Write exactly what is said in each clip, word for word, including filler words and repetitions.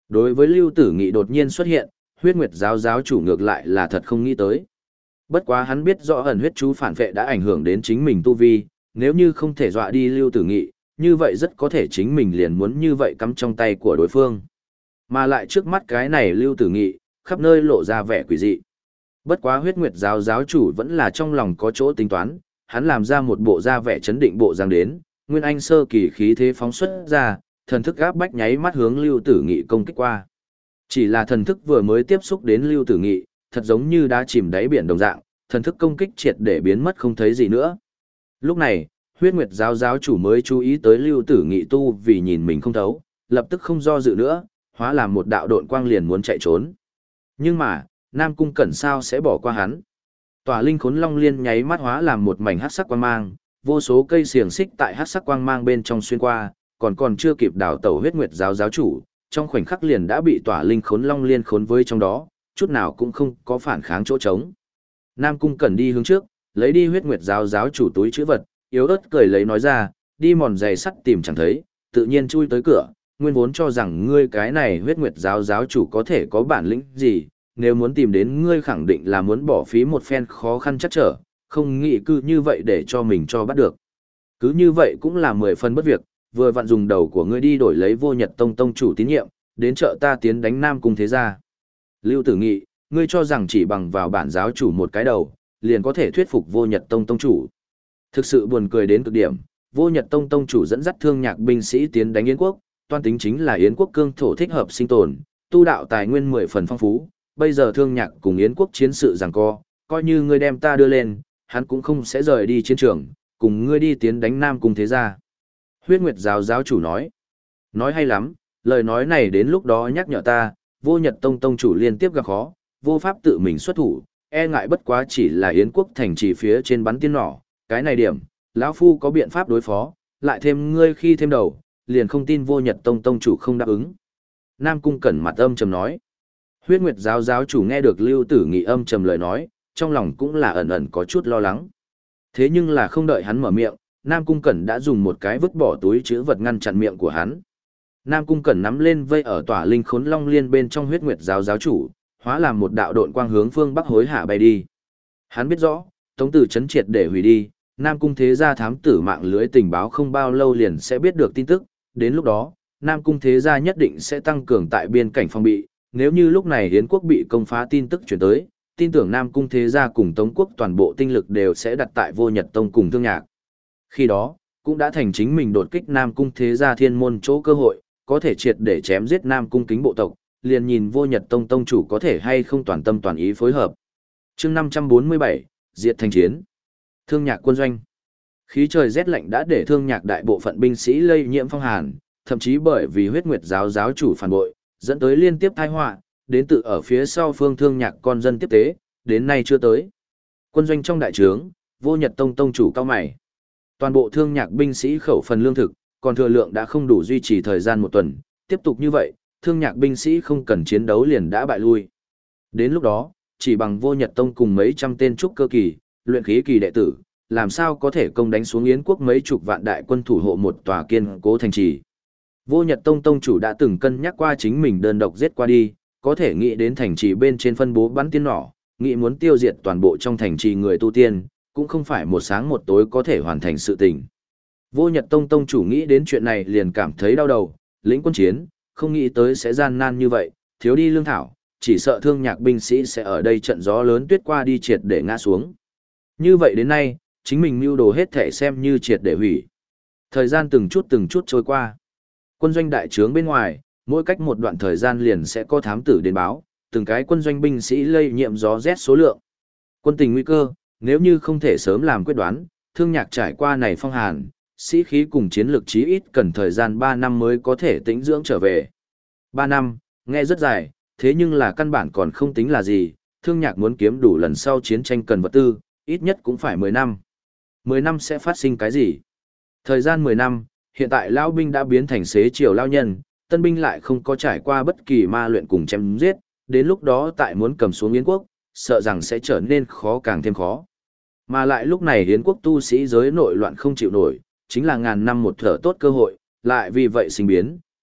Đối với Lưu Tử Nghị đột nhiên xuất hiện, huyết nguyệt giáo giáo chủ ngược lại là thật không nghĩ tới. Bất quá hắn biết rõ ẩn huyết chú phản vệ đã ảnh hưởng đến chính mình tu vi, nếu như không thể dọa đi Lưu Tử Nghị, như vậy rất có thể chính mình liền muốn như vậy cắm trong tay của đối phương. Mà lại trước mắt cái này Lưu Tử Nghị, khắp nơi lộ ra vẻ quỷ dị. Bất quá huyết nguyệt giáo giáo chủ vẫn là trong lòng có chỗ tính toán, hắn làm ra một bộ da vẻ chấn định bộ dáng đến, nguyên anh sơ kỳ khí thế phóng xuất ra, thần thức áp bách nháy mắt hướng Lưu Tử Nghị công kích qua. Chỉ là thần thức vừa mới tiếp xúc đến Lưu Tử Nghị, thật giống như đã chìm đáy biển đồng dạng, thần thức công kích triệt để biến mất không thấy gì nữa. Lúc này, huyết nguyệt giáo giáo chủ mới chú ý tới Lưu Tử Nghị tu vì nhìn mình không thấu, lập tức không do dự nữa, hóa làm một đạo độn quang liền muốn chạy trốn. Nhưng mà, Nam Cung Cẩn sao sẽ bỏ qua hắn? Tỏa linh khốn long liên nháy mắt hóa làm một mảnh hắc sắc quang mang, vô số cây xiềng xích tại hắc sắc quang mang bên trong xuyên qua, còn còn chưa kịp đảo tẩu huyết nguyệt giáo giáo chủ, trong khoảnh khắc liền đã bị tỏa linh khốn long liên khốn với trong đó, chút nào cũng không có phản kháng chỗ trống. Nam Cung Cẩn đi hướng trước, lấy đi huyết nguyệt giáo giáo chủ túi chữ vật, yếu ớt cười lấy nói ra, đi mòn giày sắt tìm chẳng thấy, tự nhiên chui tới cửa, nguyên vốn cho rằng ngươi cái này huyết nguyệt giáo giáo chủ có thể có bản lĩnh gì, nếu muốn tìm đến ngươi khẳng định là muốn bỏ phí một phen khó khăn chắc trở, không nghĩ cứ như vậy để cho mình cho bắt được. Cứ như vậy cũng là mười phần bất việc, vừa vặn dùng đầu của ngươi đi đổi lấy vô nhật tông tông chủ tín nhiệm, đến chợ ta tiến đánh Nam Cung thế gia. Lưu Tử Nghị, ngươi cho rằng chỉ bằng vào bản giáo chủ một cái đầu, liền có thể thuyết phục vô nhật tông tông chủ. Thực sự buồn cười đến cực điểm, vô nhật tông tông chủ dẫn dắt thương nhạc binh sĩ tiến đánh Yến quốc, toan tính chính là Yến quốc cương thổ thích hợp sinh tồn, tu đạo tài nguyên mười phần phong phú, bây giờ thương nhạc cùng Yến quốc chiến sự giằng co, coi như ngươi đem ta đưa lên, hắn cũng không sẽ rời đi chiến trường, cùng ngươi đi tiến đánh Nam Cung thế gia. Huyết Nguyệt giáo giáo chủ nói, nói hay lắm, lời nói này đến lúc đó nhắc nhở ta, vô nhật tông tông chủ liên tiếp gặp khó, vô pháp tự mình xuất thủ, e ngại bất quá chỉ là Yến quốc thành trì phía trên bắn tiên nỏ, cái này điểm, lão phu có biện pháp đối phó, lại thêm ngươi khi thêm đầu, liền không tin vô nhật tông tông chủ không đáp ứng. Nam Cung Cẩn mặt âm trầm nói. Huyết Nguyệt giáo giáo chủ nghe được Lưu Tử Nghị âm trầm lời nói, trong lòng cũng là ẩn ẩn có chút lo lắng. Thế nhưng là không đợi hắn mở miệng, Nam Cung Cẩn đã dùng một cái vứt bỏ túi chữ vật ngăn chặn miệng của hắn. Nam Cung Cẩn nắm lên vây ở tỏa linh khốn long liên bên trong Huyết Nguyệt giáo giáo chủ, hóa làm một đạo độn quang hướng phương bắc hối hạ bay đi. Hắn biết rõ, Tống Tử chấn triệt để hủy đi, Nam Cung thế gia thám tử mạng lưới tình báo không bao lâu liền sẽ biết được tin tức, đến lúc đó, Nam Cung thế gia nhất định sẽ tăng cường tại biên cảnh phòng bị, nếu như lúc này Yến quốc bị công phá tin tức chuyển tới, tin tưởng Nam Cung thế gia cùng Tống quốc toàn bộ tinh lực đều sẽ đặt tại Vô Nhật Tông cùng Thương Nhạc. Khi đó, cũng đã thành chính mình đột kích Nam Cung thế gia thiên môn chỗ cơ hội, có thể triệt để chém giết Nam Cung kính bộ tộc, liền nhìn Vô Nhật Tông tông chủ có thể hay không toàn tâm toàn ý phối hợp. Chương năm trăm bốn mươi bảy, Diệt thành chiến. Thương Nhạc quân doanh. Khí trời rét lạnh đã để Thương Nhạc đại bộ phận binh sĩ lây nhiễm phong hàn, thậm chí bởi vì Huyết Nguyệt giáo giáo chủ phản bội, dẫn tới liên tiếp tai họa, đến tự ở phía sau phương Thương Nhạc con dân tiếp tế, đến nay chưa tới. Quân doanh trong đại trướng, Vô Nhật Tông tông chủ cao mày. Toàn bộ Thương Nhạc binh sĩ khẩu phần lương thực, còn thừa lượng đã không đủ duy trì thời gian một tuần, tiếp tục như vậy, Thương Nhạc binh sĩ không cần chiến đấu liền đã bại lui. Đến lúc đó, chỉ bằng Vô Nhật Tông cùng mấy trăm tên trúc cơ kỳ, luyện khí kỳ đệ tử, làm sao có thể công đánh xuống Yến quốc mấy chục vạn đại quân thủ hộ một tòa kiên cố thành trì. Vô Nhật Tông tông chủ đã từng cân nhắc qua chính mình đơn độc giết qua đi, có thể nghĩ đến thành trì bên trên phân bố bắn tiên nỏ, nghĩ muốn tiêu diệt toàn bộ trong thành trì người tu tiên, cũng không phải một sáng một tối có thể hoàn thành sự tình. Vô Nhật Tông tông chủ nghĩ đến chuyện này liền cảm thấy đau đầu, lĩnh quân chiến, không nghĩ tới sẽ gian nan như vậy, thiếu đi lương thảo, chỉ sợ Thương Nhạc binh sĩ sẽ ở đây trận gió lớn tuyết qua đi triệt để ngã xuống. Như vậy đến nay, chính mình mưu đồ hết thể xem như triệt để hủy. Thời gian từng chút từng chút trôi qua. Quân doanh đại trướng bên ngoài, mỗi cách một đoạn thời gian liền sẽ có thám tử đến báo, từng cái quân doanh binh sĩ lây nhiễm gió rét số lượng. Quân tình nguy cơ, nếu như không thể sớm làm quyết đoán, Thương Nhạc trải qua này phong hàn, sĩ khí cùng chiến lược chí ít cần thời gian ba năm mới có thể tĩnh dưỡng trở về. ba năm, nghe rất dài, thế nhưng là căn bản còn không tính là gì, Thương Nhạc muốn kiếm đủ lần sau chiến tranh cần vật tư, ít nhất cũng phải mười năm. mười năm sẽ phát sinh cái gì? Thời gian mười năm, hiện tại lão binh đã biến thành xế chiều lao nhân, tân binh lại không có trải qua bất kỳ ma luyện cùng chém giết, đến lúc đó tại muốn cầm xuống Yến quốc, sợ rằng sẽ trở nên khó càng thêm khó. Mà lại lúc này Yến quốc tu sĩ giới nội loạn không chịu nổi, chính là ngàn năm một thở tốt cơ hội, lại vì vậy sinh biến,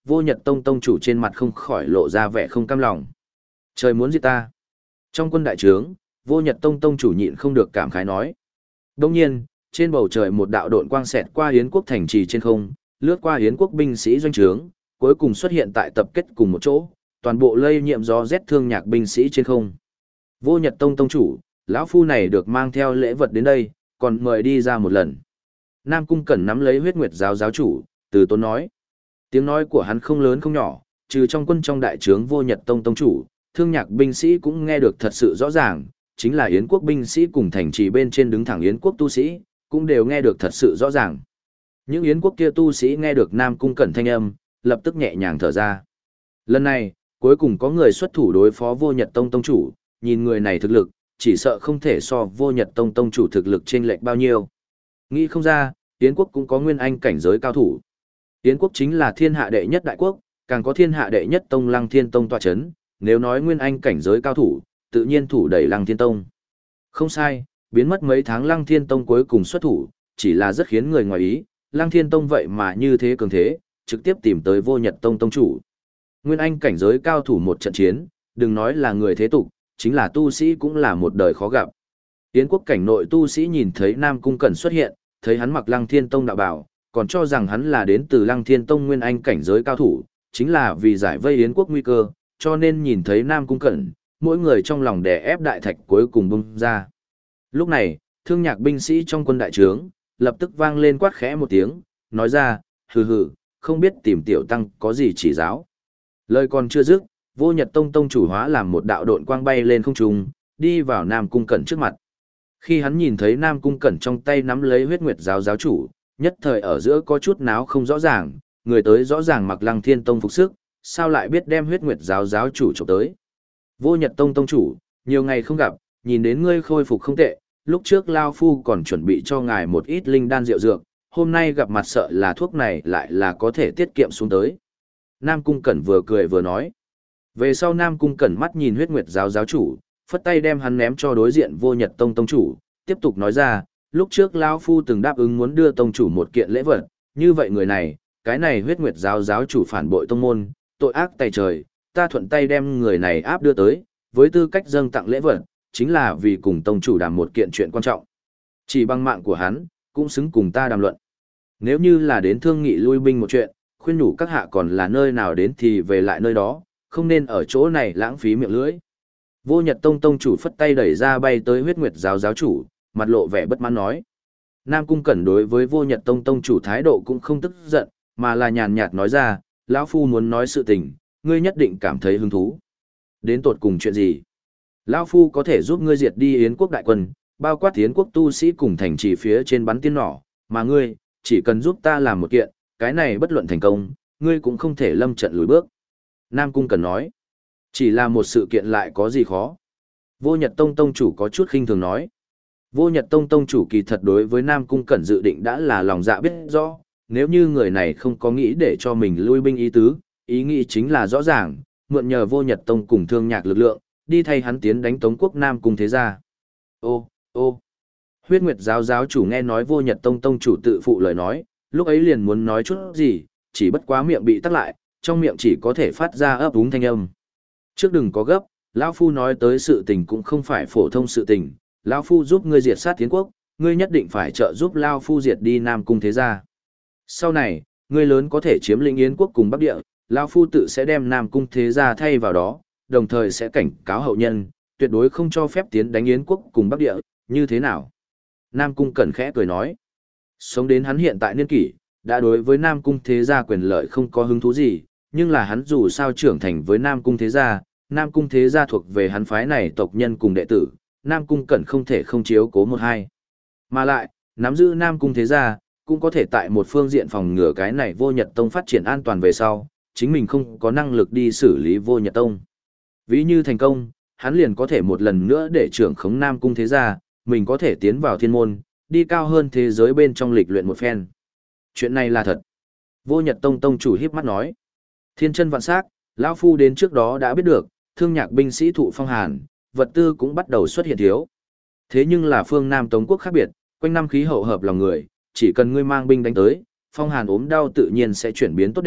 Vô Nhật Tông tông chủ trên mặt không khỏi lộ ra vẻ không cam lòng. Trời muốn giết ta. Trong quân đại trướng, Vô Nhật Tông tông chủ nhịn không được cảm khái nói. Đồng nhiên, trên bầu trời một đạo độn quang xẹt qua Yến quốc thành trì trên không, lướt qua Yến quốc binh sĩ doanh trướng, cuối cùng xuất hiện tại tập kết cùng một chỗ, toàn bộ lây nhiễm gió rét thương nhạc binh sĩ trên không. Vô Nhật Tông tông chủ, lão phu này được mang theo lễ vật đến đây, còn mời đi ra một lần. Nam Cung Cẩn nắm lấy Huyết Nguyệt giáo giáo chủ, từ tốn nói. Tiếng nói của hắn không lớn không nhỏ, trừ trong quân trong đại trướng Vô Nhật Tông tông chủ, thương nhạc binh sĩ cũng nghe được thật sự rõ ràng, chính là Yến quốc binh sĩ cùng thành trì bên trên đứng thẳng Yến quốc tu sĩ, cũng đều nghe được thật sự rõ ràng. Những Yến quốc kia tu sĩ nghe được Nam Cung Cẩn thanh âm, lập tức nhẹ nhàng thở ra. Lần này, cuối cùng có người xuất thủ đối phó Vô Nhật Tông tông chủ, nhìn người này thực lực, chỉ sợ không thể so Vô Nhật Tông tông chủ thực lực chênh lệch bao nhiêu. Nghĩ không ra, Yến quốc cũng có nguyên anh cảnh giới cao thủ. Yến quốc chính là thiên hạ đệ nhất đại quốc, càng có thiên hạ đệ nhất tông Lăng Thiên Tông tọa chấn, nếu nói nguyên anh cảnh giới cao thủ, tự nhiên thủ đẩy Lăng Thiên Tông. Không sai, biến mất mấy tháng Lăng Thiên Tông cuối cùng xuất thủ, chỉ là rất khiến người ngoài ý, Lăng Thiên Tông vậy mà như thế cường thế, trực tiếp tìm tới Vô Nhật Tông tông chủ. Nguyên anh cảnh giới cao thủ một trận chiến, đừng nói là người thế tục, chính là tu sĩ cũng là một đời khó gặp. Yến quốc cảnh nội tu sĩ nhìn thấy Nam Cung Cẩn xuất hiện, thấy hắn mặc Lăng Thiên Tông đạo bào, còn cho rằng hắn là đến từ Lăng Thiên Tông nguyên anh cảnh giới cao thủ, chính là vì giải vây Yến quốc nguy cơ, cho nên nhìn thấy Nam Cung Cẩn, mỗi người trong lòng đè ép đại thạch cuối cùng bung ra. Lúc này, thương nhạc binh sĩ trong quân đại trướng, lập tức vang lên quát khẽ một tiếng, nói ra, hừ hừ, không biết tìm tiểu tăng có gì chỉ giáo. Lời còn chưa dứt, Vô Nhật Tông tông chủ hóa làm một đạo độn quang bay lên không trung, đi vào Nam Cung Cẩn trước mặt. Khi hắn nhìn thấy Nam Cung Cẩn trong tay nắm lấy Huyết Nguyệt giáo giáo chủ, nhất thời ở giữa có chút náo không rõ ràng, người tới rõ ràng mặc Lăng Thiên Tông phục sức, sao lại biết đem Huyết Nguyệt giáo giáo chủ chụp tới. Vô Nhật Tông tông chủ, nhiều ngày không gặp, nhìn đến ngươi khôi phục không tệ, lúc trước Lao Phu còn chuẩn bị cho ngài một ít linh đan rượu dược, hôm nay gặp mặt sợ là thuốc này lại là có thể tiết kiệm xuống tới. Nam Cung Cẩn vừa cười vừa nói. Về sau Nam Cung Cẩn mắt nhìn Huyết Nguyệt giáo giáo chủ, phất tay đem hắn ném cho đối diện Vô Nhật Tông tông chủ, tiếp tục nói ra, lúc trước Lao Phu từng đáp ứng muốn đưa tông chủ một kiện lễ vật, như vậy người này, cái này Huyết Nguyệt giáo giáo chủ phản bội tông môn, tội ác tày trời, ta thuận tay đem người này áp đưa tới, với tư cách dâng tặng lễ vật, chính là vì cùng tông chủ đàm một kiện chuyện quan trọng. Chỉ bằng mạng của hắn, cũng xứng cùng ta đàm luận. Nếu như là đến thương nghị lui binh một chuyện, khuyên nhủ các hạ còn là nơi nào đến thì về lại nơi đó, không nên ở chỗ này lãng phí miệng lưỡi. Vô Nhật Tông tông chủ phất tay đẩy ra bay tới Huyết Nguyệt giáo giáo chủ, mặt lộ vẻ bất mãn nói. Nam Cung Cẩn đối với Vô Nhật Tông tông chủ thái độ cũng không tức giận, mà là nhàn nhạt nói ra, lão phu muốn nói sự tình, ngươi nhất định cảm thấy hứng thú. Đến tột cùng chuyện gì? Lão phu có thể giúp ngươi diệt đi Yến quốc đại quân, bao quát Yến quốc tu sĩ cùng thành trì phía trên bắn tiên nỏ, mà ngươi, chỉ cần giúp ta làm một kiện, cái này bất luận thành công, ngươi cũng không thể lâm trận lùi bước. Nam Cung Cẩn nói, chỉ là một sự kiện lại có gì khó. Vô Nhật Tông tông chủ có chút khinh thường nói. Vô Nhật Tông tông chủ kỳ thật đối với Nam Cung Cẩn dự định đã là lòng dạ biết rõ, nếu như người này không có nghĩ để cho mình lui binh ý tứ, ý nghĩ chính là rõ ràng, mượn nhờ Vô Nhật Tông cùng thương nhạc lực lượng, đi thay hắn tiến đánh Tống quốc Nam Cung thế gia. Ô, ô. Huyết Nguyệt giáo giáo chủ nghe nói Vô Nhật Tông tông chủ tự phụ lời nói, lúc ấy liền muốn nói chút gì, chỉ bất quá miệng bị tắc lại, trong miệng chỉ có thể phát ra ấp úng thanh âm. Trước đừng có gấp, lão phu nói tới sự tình cũng không phải phổ thông sự tình, lão phu giúp ngươi diệt sát Yến quốc, ngươi nhất định phải trợ giúp lão phu diệt đi Nam Cung thế gia. Sau này, ngươi lớn có thể chiếm lĩnh Yến quốc cùng Bắc địa, lão phu tự sẽ đem Nam Cung thế gia thay vào đó, đồng thời sẽ cảnh cáo hậu nhân, tuyệt đối không cho phép tiến đánh Yến quốc cùng Bắc địa, như thế nào? Nam Cung Cẩn khẽ cười nói. Sống đến hắn hiện tại niên kỷ, đã đối với Nam Cung thế gia quyền lợi không có hứng thú gì, nhưng là hắn dù sao trưởng thành với Nam Cung thế gia, Nam Cung thế gia thuộc về hắn phái này tộc nhân cùng đệ tử, Nam Cung Cẩn không thể không chiếu cố một hai. Mà lại, nắm giữ Nam Cung thế gia, cũng có thể tại một phương diện phòng ngừa cái này Vô Nhật Tông phát triển an toàn về sau, chính mình không có năng lực đi xử lý Vô Nhật Tông. Ví như thành công, hắn liền có thể một lần nữa để trưởng khống Nam Cung thế gia, mình có thể tiến vào thiên môn, đi cao hơn thế giới bên trong lịch luyện một phen. Chuyện này là thật. Vô Nhật Tông tông chủ híp mắt nói. Thiên chân vạn sắc, lão phu đến trước đó đã biết được, thương nhạc binh sĩ thụ phong hàn, vật tư cũng bắt đầu xuất hiện thiếu. Thế nhưng là phương Nam Tống quốc khác biệt, quanh năm khí hậu hợp lòng người, chỉ cần ngươi mang binh đánh tới, phong hàn ốm đau tự nhiên sẽ chuyển biến tốt đẹp,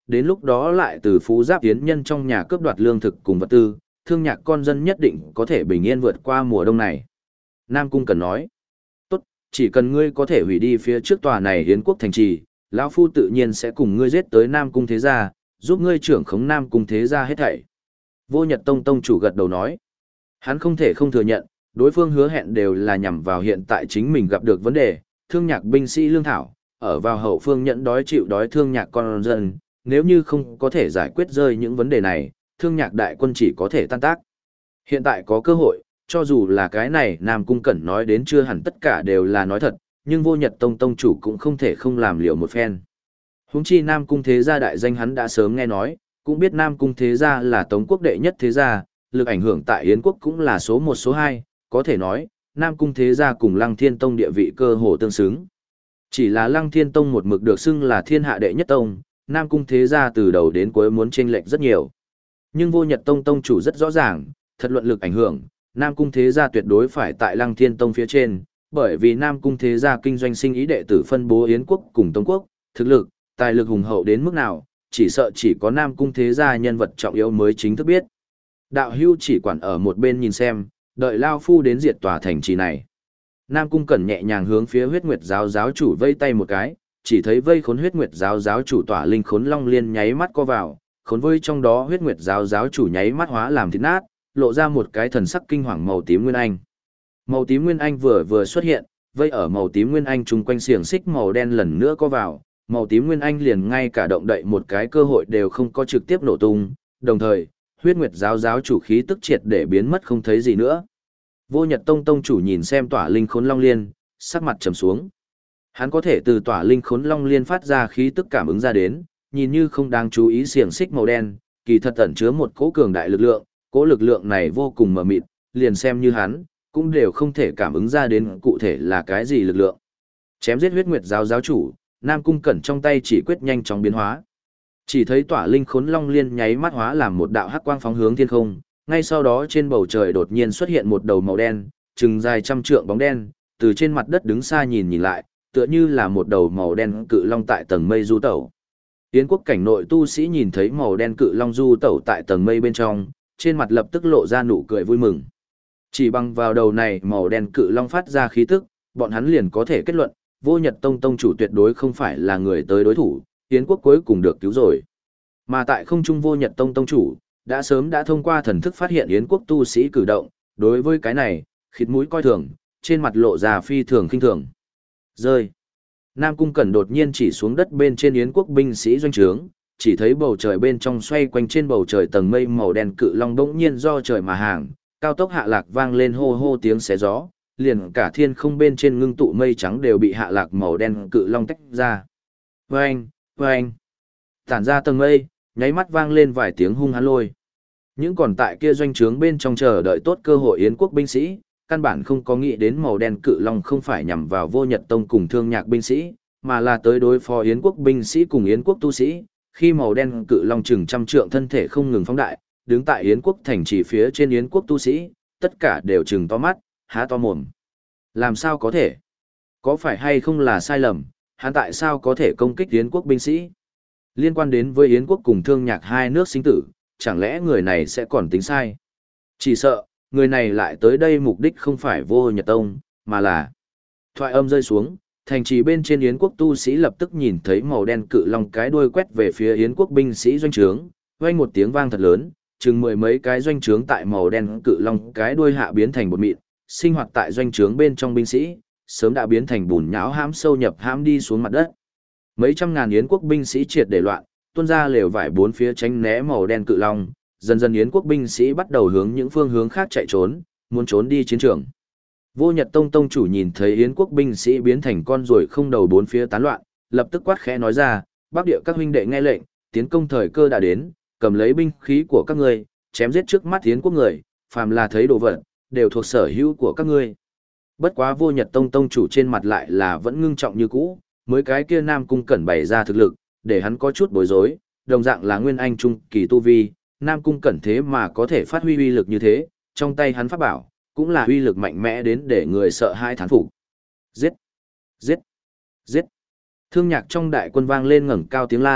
đến lúc đó lại từ Phú Giáp Tiến nhân trong nhà cướp đoạt lương thực cùng vật tư, Thương Nhạc con dân nhất định có thể bình yên vượt qua mùa đông này. Nam Cung Cẩn nói, tốt, chỉ cần ngươi có thể hủy đi phía trước tòa này Yến quốc thành trì, lão phu tự nhiên sẽ cùng ngươi giết tới Nam Cung Thế Gia, giúp ngươi trưởng khống Nam Cung Thế Gia hết thảy. Vô Nhật Tông tông chủ gật đầu nói, hắn không thể không thừa nhận, đối phương hứa hẹn đều là nhằm vào hiện tại chính mình gặp được vấn đề, Thương Nhạc binh sĩ lương thảo, ở vào hậu phương nhận đói chịu đói Thương Nhạc con dân, nếu như không có thể giải quyết rơi những vấn đề này, Thương Nhạc đại quân chỉ có thể tan tác. Hiện tại có cơ hội, cho dù là cái này Nam Cung Cẩn nói đến chưa hẳn tất cả đều là nói thật, nhưng Vô Nhật Tông tông chủ cũng không thể không làm liệu một phen. Huống chi Nam Cung Thế Gia đại danh hắn đã sớm nghe nói, cũng biết Nam Cung Thế Gia là Tống quốc đệ nhất thế gia, lực ảnh hưởng tại Yến quốc cũng là số một số hai, có thể nói, Nam Cung Thế Gia cùng Lăng Thiên Tông địa vị cơ hồ tương xứng. Chỉ là Lăng Thiên Tông một mực được xưng là thiên hạ đệ nhất tông, Nam Cung Thế Gia từ đầu đến cuối muốn chênh lệch rất nhiều. Nhưng Vô Nhật Tông tông chủ rất rõ ràng, thật luận lực ảnh hưởng, Nam Cung Thế Gia tuyệt đối phải tại Lăng Thiên Tông phía trên, bởi vì Nam Cung Thế Gia kinh doanh sinh ý đệ tử phân bố Yến quốc cùng Tống quốc, thực lực, tài lực hùng hậu đến mức nào, chỉ sợ chỉ có Nam Cung Thế Gia nhân vật trọng yếu mới chính thức biết. Đạo Hưu chỉ quản ở một bên nhìn xem, đợi lao phu đến diệt tòa thành trì này. Nam Cung Cẩn nhẹ nhàng hướng phía Huyết Nguyệt giáo giáo chủ vây tay một cái, chỉ thấy vây khốn Huyết Nguyệt giáo giáo chủ tỏa linh khốn long liên nháy mắt co vào, khốn vây trong đó Huyết Nguyệt giáo giáo chủ nháy mắt hóa làm thịt nát, lộ ra một cái thần sắc kinh hoàng màu tím nguyên anh. Màu tím nguyên anh vừa vừa xuất hiện, vây ở màu tím nguyên anh chung quanh xiềng xích màu đen lần nữa co vào, màu tím nguyên anh liền ngay cả động đậy một cái cơ hội đều không có trực tiếp nổ tung, đồng thời, Huyết Nguyệt giáo giáo chủ khí tức triệt để biến mất không thấy gì nữa. Vô Nhật Tông tông chủ nhìn xem tỏa linh khốn long liên, sắc mặt trầm xuống. Hắn có thể từ tỏa linh khốn long liên phát ra khí tức cảm ứng ra đến, nhìn như không đáng chú ý xiềng xích màu đen, kỳ thật ẩn chứa một cỗ cường đại lực lượng, cỗ lực lượng này vô cùng mờ mịt, liền xem như hắn, cũng đều không thể cảm ứng ra đến cụ thể là cái gì lực lượng. Chém giết Huyết Nguyệt giáo giáo chủ, Nam Cung Cẩn trong tay chỉ quyết nhanh chóng biến hóa. Chỉ thấy tỏa linh khốn long liên nháy mắt hóa làm một đạo hắc quang phóng hướng thiên không, ngay sau đó trên bầu trời đột nhiên xuất hiện một đầu màu đen, chừng dài trăm trượng bóng đen, từ trên mặt đất đứng xa nhìn nhìn lại, tựa như là một đầu màu đen cự long tại tầng mây du tẩu. Yến quốc cảnh nội tu sĩ nhìn thấy màu đen cự long du tẩu tại tầng mây bên trong, trên mặt lập tức lộ ra nụ cười vui mừng. Chỉ bằng vào đầu này màu đen cự long phát ra khí tức, bọn hắn liền có thể kết luận, Vô Nhật Tông tông chủ tuyệt đối không phải là người tới đối thủ, Yến quốc cuối cùng được cứu rồi. Mà tại không trung Vô Nhật Tông tông chủ, đã sớm đã thông qua thần thức phát hiện Yến quốc tu sĩ cử động, đối với cái này, khịt mũi coi thường, trên mặt lộ ra phi thường khinh thường. Rơi. Nam Cung Cẩn đột nhiên chỉ xuống đất bên trên Yến quốc binh sĩ doanh trướng, chỉ thấy bầu trời bên trong xoay quanh trên bầu trời tầng mây màu đen cự long bỗng nhiên do trời mà hàng, cao tốc hạ lạc vang lên hô hô tiếng xé gió, liền cả thiên không bên trên ngưng tụ mây trắng đều bị hạ lạc màu đen cự long tách ra. Vâng, vâng. Tản ra tầng mây, nháy mắt vang lên vài tiếng hung hãn lôi. Những còn tại kia doanh trướng bên trong chờ đợi tốt cơ hội Yến quốc binh sĩ, căn bản không có nghĩ đến màu đen cự long không phải nhằm vào Vô Nhật Tông cùng Thương Nhạc binh sĩ, mà là tới đối phó Yến quốc binh sĩ cùng Yến quốc tu sĩ. Khi màu đen cự long chừng trăm trượng thân thể không ngừng phóng đại, đứng tại Yến quốc thành trì phía trên Yến quốc tu sĩ, tất cả đều trừng to mắt, há to mồm. Làm sao có thể? Có phải hay không là sai lầm, hắn tại sao có thể công kích Yến quốc binh sĩ? Liên quan đến với Yến quốc cùng Thương Nhạc hai nước sinh tử, chẳng lẽ người này sẽ còn tính sai? Chỉ sợ, người này lại tới đây mục đích không phải Vô Nhật Tông, mà là... Thoại âm rơi xuống, thành trì bên trên Yến quốc tu sĩ lập tức nhìn thấy màu đen cự long cái đuôi quét về phía Yến quốc binh sĩ doanh trướng, vang một tiếng vang thật lớn, chừng mười mấy cái doanh trướng tại màu đen cự long cái đuôi hạ biến thành bột mịn, sinh hoạt tại doanh trướng bên trong binh sĩ, sớm đã biến thành bùn nhão hãm sâu nhập hãm đi xuống mặt đất. Mấy trăm ngàn Yến quốc binh sĩ triệt để loạn, tuôn ra lều vải bốn phía tránh né màu đen cự long, dần dần Yến quốc binh sĩ bắt đầu hướng những phương hướng khác chạy trốn, muốn trốn đi chiến trường. Vô Nhật Tông tông chủ nhìn thấy Yến quốc binh sĩ biến thành con ruồi không đầu bốn phía tán loạn, lập tức quát khẽ nói ra, Bắc địa các huynh đệ nghe lệnh, tiến công thời cơ đã đến, cầm lấy binh khí của các ngươi, chém giết trước mắt Yến quốc người, phàm là thấy đồ vật, đều thuộc sở hữu của các ngươi. Bất quá Vô Nhật Tông tông chủ trên mặt lại là vẫn ngưng trọng như cũ, mới cái kia Nam Cung Cẩn bày ra thực lực, để hắn có chút bối rối, đồng dạng là nguyên anh trung kỳ tu vi, Nam Cung Cẩn thế mà có thể phát huy uy lực như thế, trong tay hắn pháp bảo, cũng là uy lực mạnh mẽ đến để người sợ hai thán phục. Giết! Giết! Giết! Thương Nhạc trong đại quân vang lên ngẩng cao tiếng la,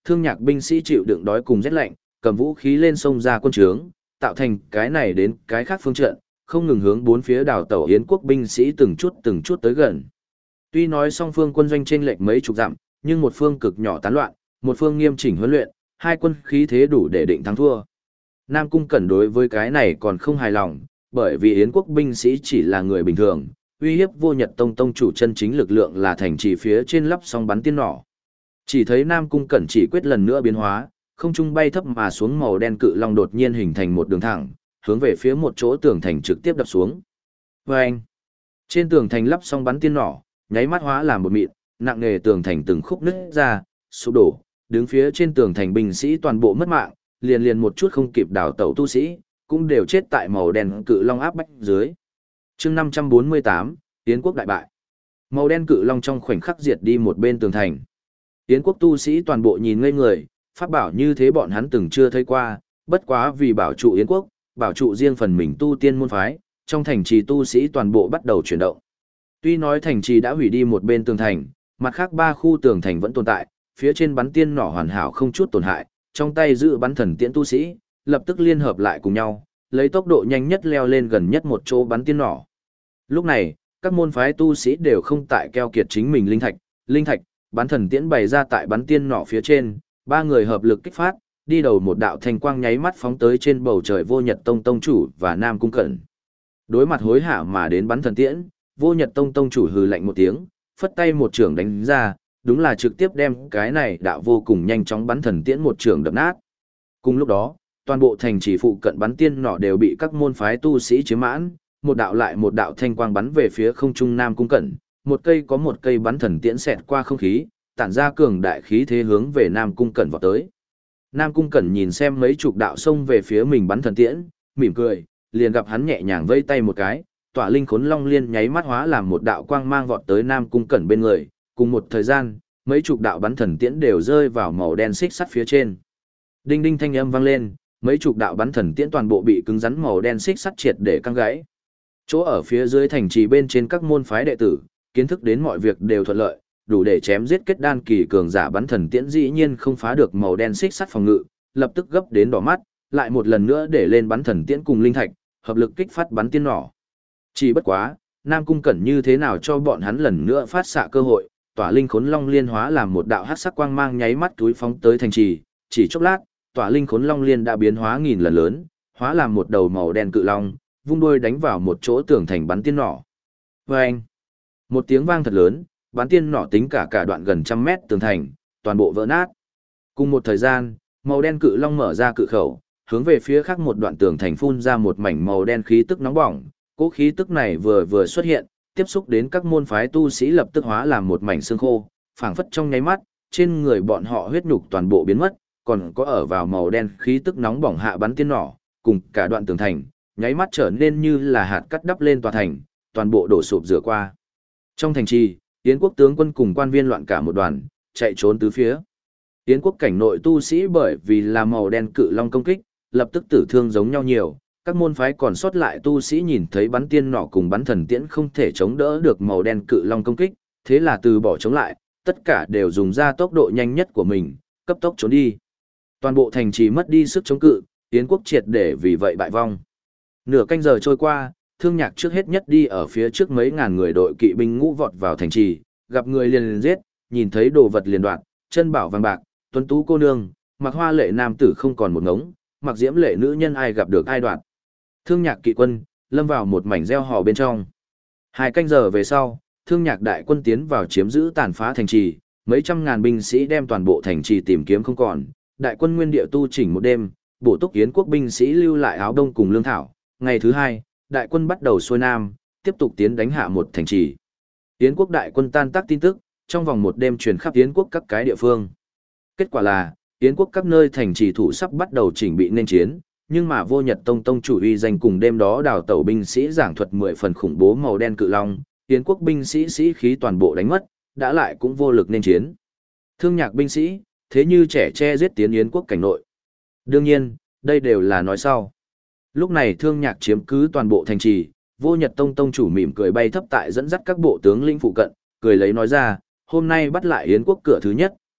Thương Nhạc binh sĩ chịu đựng đói cùng rét lạnh, cầm vũ khí lên sông ra quân trướng, tạo thành cái này đến cái khác phương trận, không ngừng hướng bốn phía đảo tàu Yến quốc binh sĩ từng chút từng chút tới gần. Tuy nói song phương quân doanh chênh lệch mấy chục dặm, nhưng một phương cực nhỏ tán loạn, một phương nghiêm chỉnh huấn luyện, hai quân khí thế đủ để định thắng thua. Nam Cung Cẩn đối với cái này còn không hài lòng, bởi vì Yến quốc binh sĩ chỉ là người bình thường, uy hiếp vô Nhật Tông tông chủ chân chính lực lượng là thành trì phía trên lắp song bắn tiên nỏ. Chỉ thấy Nam Cung Cẩn chỉ quyết lần nữa biến hóa, không trung bay thấp mà xuống màu đen cự long đột nhiên hình thành một đường thẳng, hướng về phía một chỗ tường thành trực tiếp đập xuống. Vâng! Trên tường thành lắp song bắn tiên nỏ, nháy mắt hóa làm một mịn, nặng nề tường thành từng khúc nứt ra, sụp đổ, đứng phía trên tường thành binh sĩ toàn bộ mất mạng, liền liền một chút không kịp đào tẩu tu sĩ, cũng đều chết tại màu đen cự long áp bách dưới. Chương năm trăm bốn mươi tám, Yến quốc đại bại. Màu đen cự long trong khoảnh khắc diệt đi một bên tường thành. Yến quốc tu sĩ toàn bộ nhìn ngây người, pháp bảo như thế bọn hắn từng chưa thấy qua, bất quá vì bảo trụ Yến quốc, bảo trụ riêng phần mình tu tiên môn phái, trong thành trì tu sĩ toàn bộ bắt đầu chuyển động. Tuy nói thành trì đã hủy đi một bên tường thành, mặt khác ba khu tường thành vẫn tồn tại, phía trên bắn tiên nỏ hoàn hảo không chút tổn hại, trong tay giữ bắn thần tiễn tu sĩ, lập tức liên hợp lại cùng nhau, lấy tốc độ nhanh nhất leo lên gần nhất một chỗ bắn tiên nỏ. Lúc này, các môn phái tu sĩ đều không tại keo kiệt chính mình linh thạch, linh thạch, bắn thần tiễn bày ra tại bắn tiên nỏ phía trên, ba người hợp lực kích phát, đi đầu một đạo thanh quang nháy mắt phóng tới trên bầu trời Vô Nhật Tông tông chủ và Nam Cung Cẩn. Đối mặt hối hả mà đến bắn thần tiễn, Vô Nhật Tông tông chủ hừ lạnh một tiếng, phất tay một trường đánh ra, đúng là trực tiếp đem cái này đạo vô cùng nhanh chóng bắn thần tiễn một trường đập nát. Cùng lúc đó, toàn bộ thành trì phụ cận bắn tiên nỏ đều bị các môn phái tu sĩ chiếm mãn, một đạo lại một đạo thanh quang bắn về phía không trung Nam Cung Cẩn, một cây có một cây bắn thần tiễn xẹt qua không khí, tản ra cường đại khí thế hướng về Nam Cung Cẩn vọt tới. Nam Cung Cẩn nhìn xem mấy chục đạo xông về phía mình bắn thần tiễn, mỉm cười, liền gặp hắn nhẹ nhàng vây tay một cái, tỏa linh khốn long liên nháy mắt hóa làm một đạo quang mang vọt tới Nam Cung Cẩn bên người, cùng một thời gian, mấy chục đạo bắn thần tiễn đều rơi vào màu đen xích sắt phía trên. Đinh đinh thanh âm vang lên, mấy chục đạo bắn thần tiễn toàn bộ bị cứng rắn màu đen xích sắt triệt để căng gãy. Chỗ ở phía dưới thành trì bên trên các môn phái đệ tử, kiến thức đến mọi việc đều thuận lợi, đủ để chém giết kết đan kỳ cường giả bắn thần tiễn dĩ nhiên không phá được màu đen xích sắt phòng ngự, lập tức gấp đến đỏ mắt, lại một lần nữa để lên bắn thần tiễn cùng linh thạch, hợp lực kích phát bắn tiên nỏ. Chỉ bất quá, Nam Cung Cẩn như thế nào cho bọn hắn lần nữa phát xạ cơ hội, tỏa linh khốn long liên hóa làm một đạo hắc sắc quang mang nháy mắt túi phóng tới thành trì, chỉ chốc lát, tỏa linh khốn long liên đã biến hóa nghìn lần lớn, hóa làm một đầu màu đen cự long, vung đuôi đánh vào một chỗ tường thành bắn tiên nỏ. Vâng! Một tiếng vang thật lớn, bắn tiên nỏ tính cả cả đoạn gần trăm mét tường thành, toàn bộ vỡ nát. Cùng một thời gian, màu đen cự long mở ra cự khẩu, hướng về phía khác một đoạn tường thành phun ra một mảnh màu đen khí tức nóng bỏng. Cỗ khí tức này vừa vừa xuất hiện, tiếp xúc đến các môn phái tu sĩ lập tức hóa làm một mảnh xương khô, phảng phất trong nháy mắt, trên người bọn họ huyết nhục toàn bộ biến mất, còn có ở vào màu đen khí tức nóng bỏng hạ bắn tiên nỏ, cùng cả đoạn tường thành, nháy mắt trở nên như là hạt cắt đắp lên tòa thành, toàn bộ đổ sụp rửa qua. Trong thành trì, Yến quốc tướng quân cùng quan viên loạn cả một đoàn, chạy trốn tứ phía. Yến quốc cảnh nội tu sĩ bởi vì là màu đen cự long công kích, lập tức tử thương giống nhau nhiều, các môn phái còn sót lại tu sĩ nhìn thấy bắn tiên nỏ cùng bắn thần tiễn không thể chống đỡ được màu đen cự long công kích, thế là từ bỏ chống lại, tất cả đều dùng ra tốc độ nhanh nhất của mình, cấp tốc trốn đi. Toàn bộ thành trì mất đi sức chống cự, Yến quốc triệt để vì vậy bại vong. Nửa canh giờ trôi qua, Thương Nhạc trước hết nhất đi ở phía trước mấy ngàn người đội kỵ binh ngũ vọt vào thành trì, gặp người liền liền giết, nhìn thấy đồ vật liền đoạt, chân bảo vàng bạc, tuấn tú cô nương, mặc hoa lệ nam tử không còn một ngống, mặc diễm lệ nữ nhân ai gặp được ai đoạt. Thương Nhạc kỵ quân lâm vào một mảnh gieo hò bên trong. Hai canh giờ về sau, Thương Nhạc đại quân tiến vào chiếm giữ tàn phá thành trì, mấy trăm ngàn binh sĩ đem toàn bộ thành trì tìm kiếm không còn, đại quân nguyên địa tu chỉnh một đêm, bổ túc Yến quốc binh sĩ lưu lại áo đông cùng lương thảo. Ngày thứ hai, đại quân bắt đầu xuôi nam, tiếp tục tiến đánh hạ một thành trì. Yến quốc đại quân tan tác tin tức, trong vòng một đêm truyền khắp Yến quốc các cái địa phương. Kết quả là, Yến quốc các nơi thành trì thủ sắp bắt đầu chỉnh bị nên chiến, nhưng mà Vô Nhật Tông tông chủ uy danh cùng đêm đó đào tẩu binh sĩ giảng thuật mười phần khủng bố màu đen cự long, Yến quốc binh sĩ sĩ khí toàn bộ đánh mất, đã lại cũng vô lực nên chiến. Thương Nhạc binh sĩ, thế như trẻ che giết tiến Yến quốc cảnh nội. Đương nhiên, đây đều là nói sau. Lúc này Thương Nhạc chiếm cứ toàn bộ thành trì, Vô Nhật Tông tông chủ mỉm cười bay thấp tại dẫn dắt các bộ tướng lĩnh phụ cận, cười lấy nói ra, hôm nay bắt lại Yến quốc cửa thứ nhất,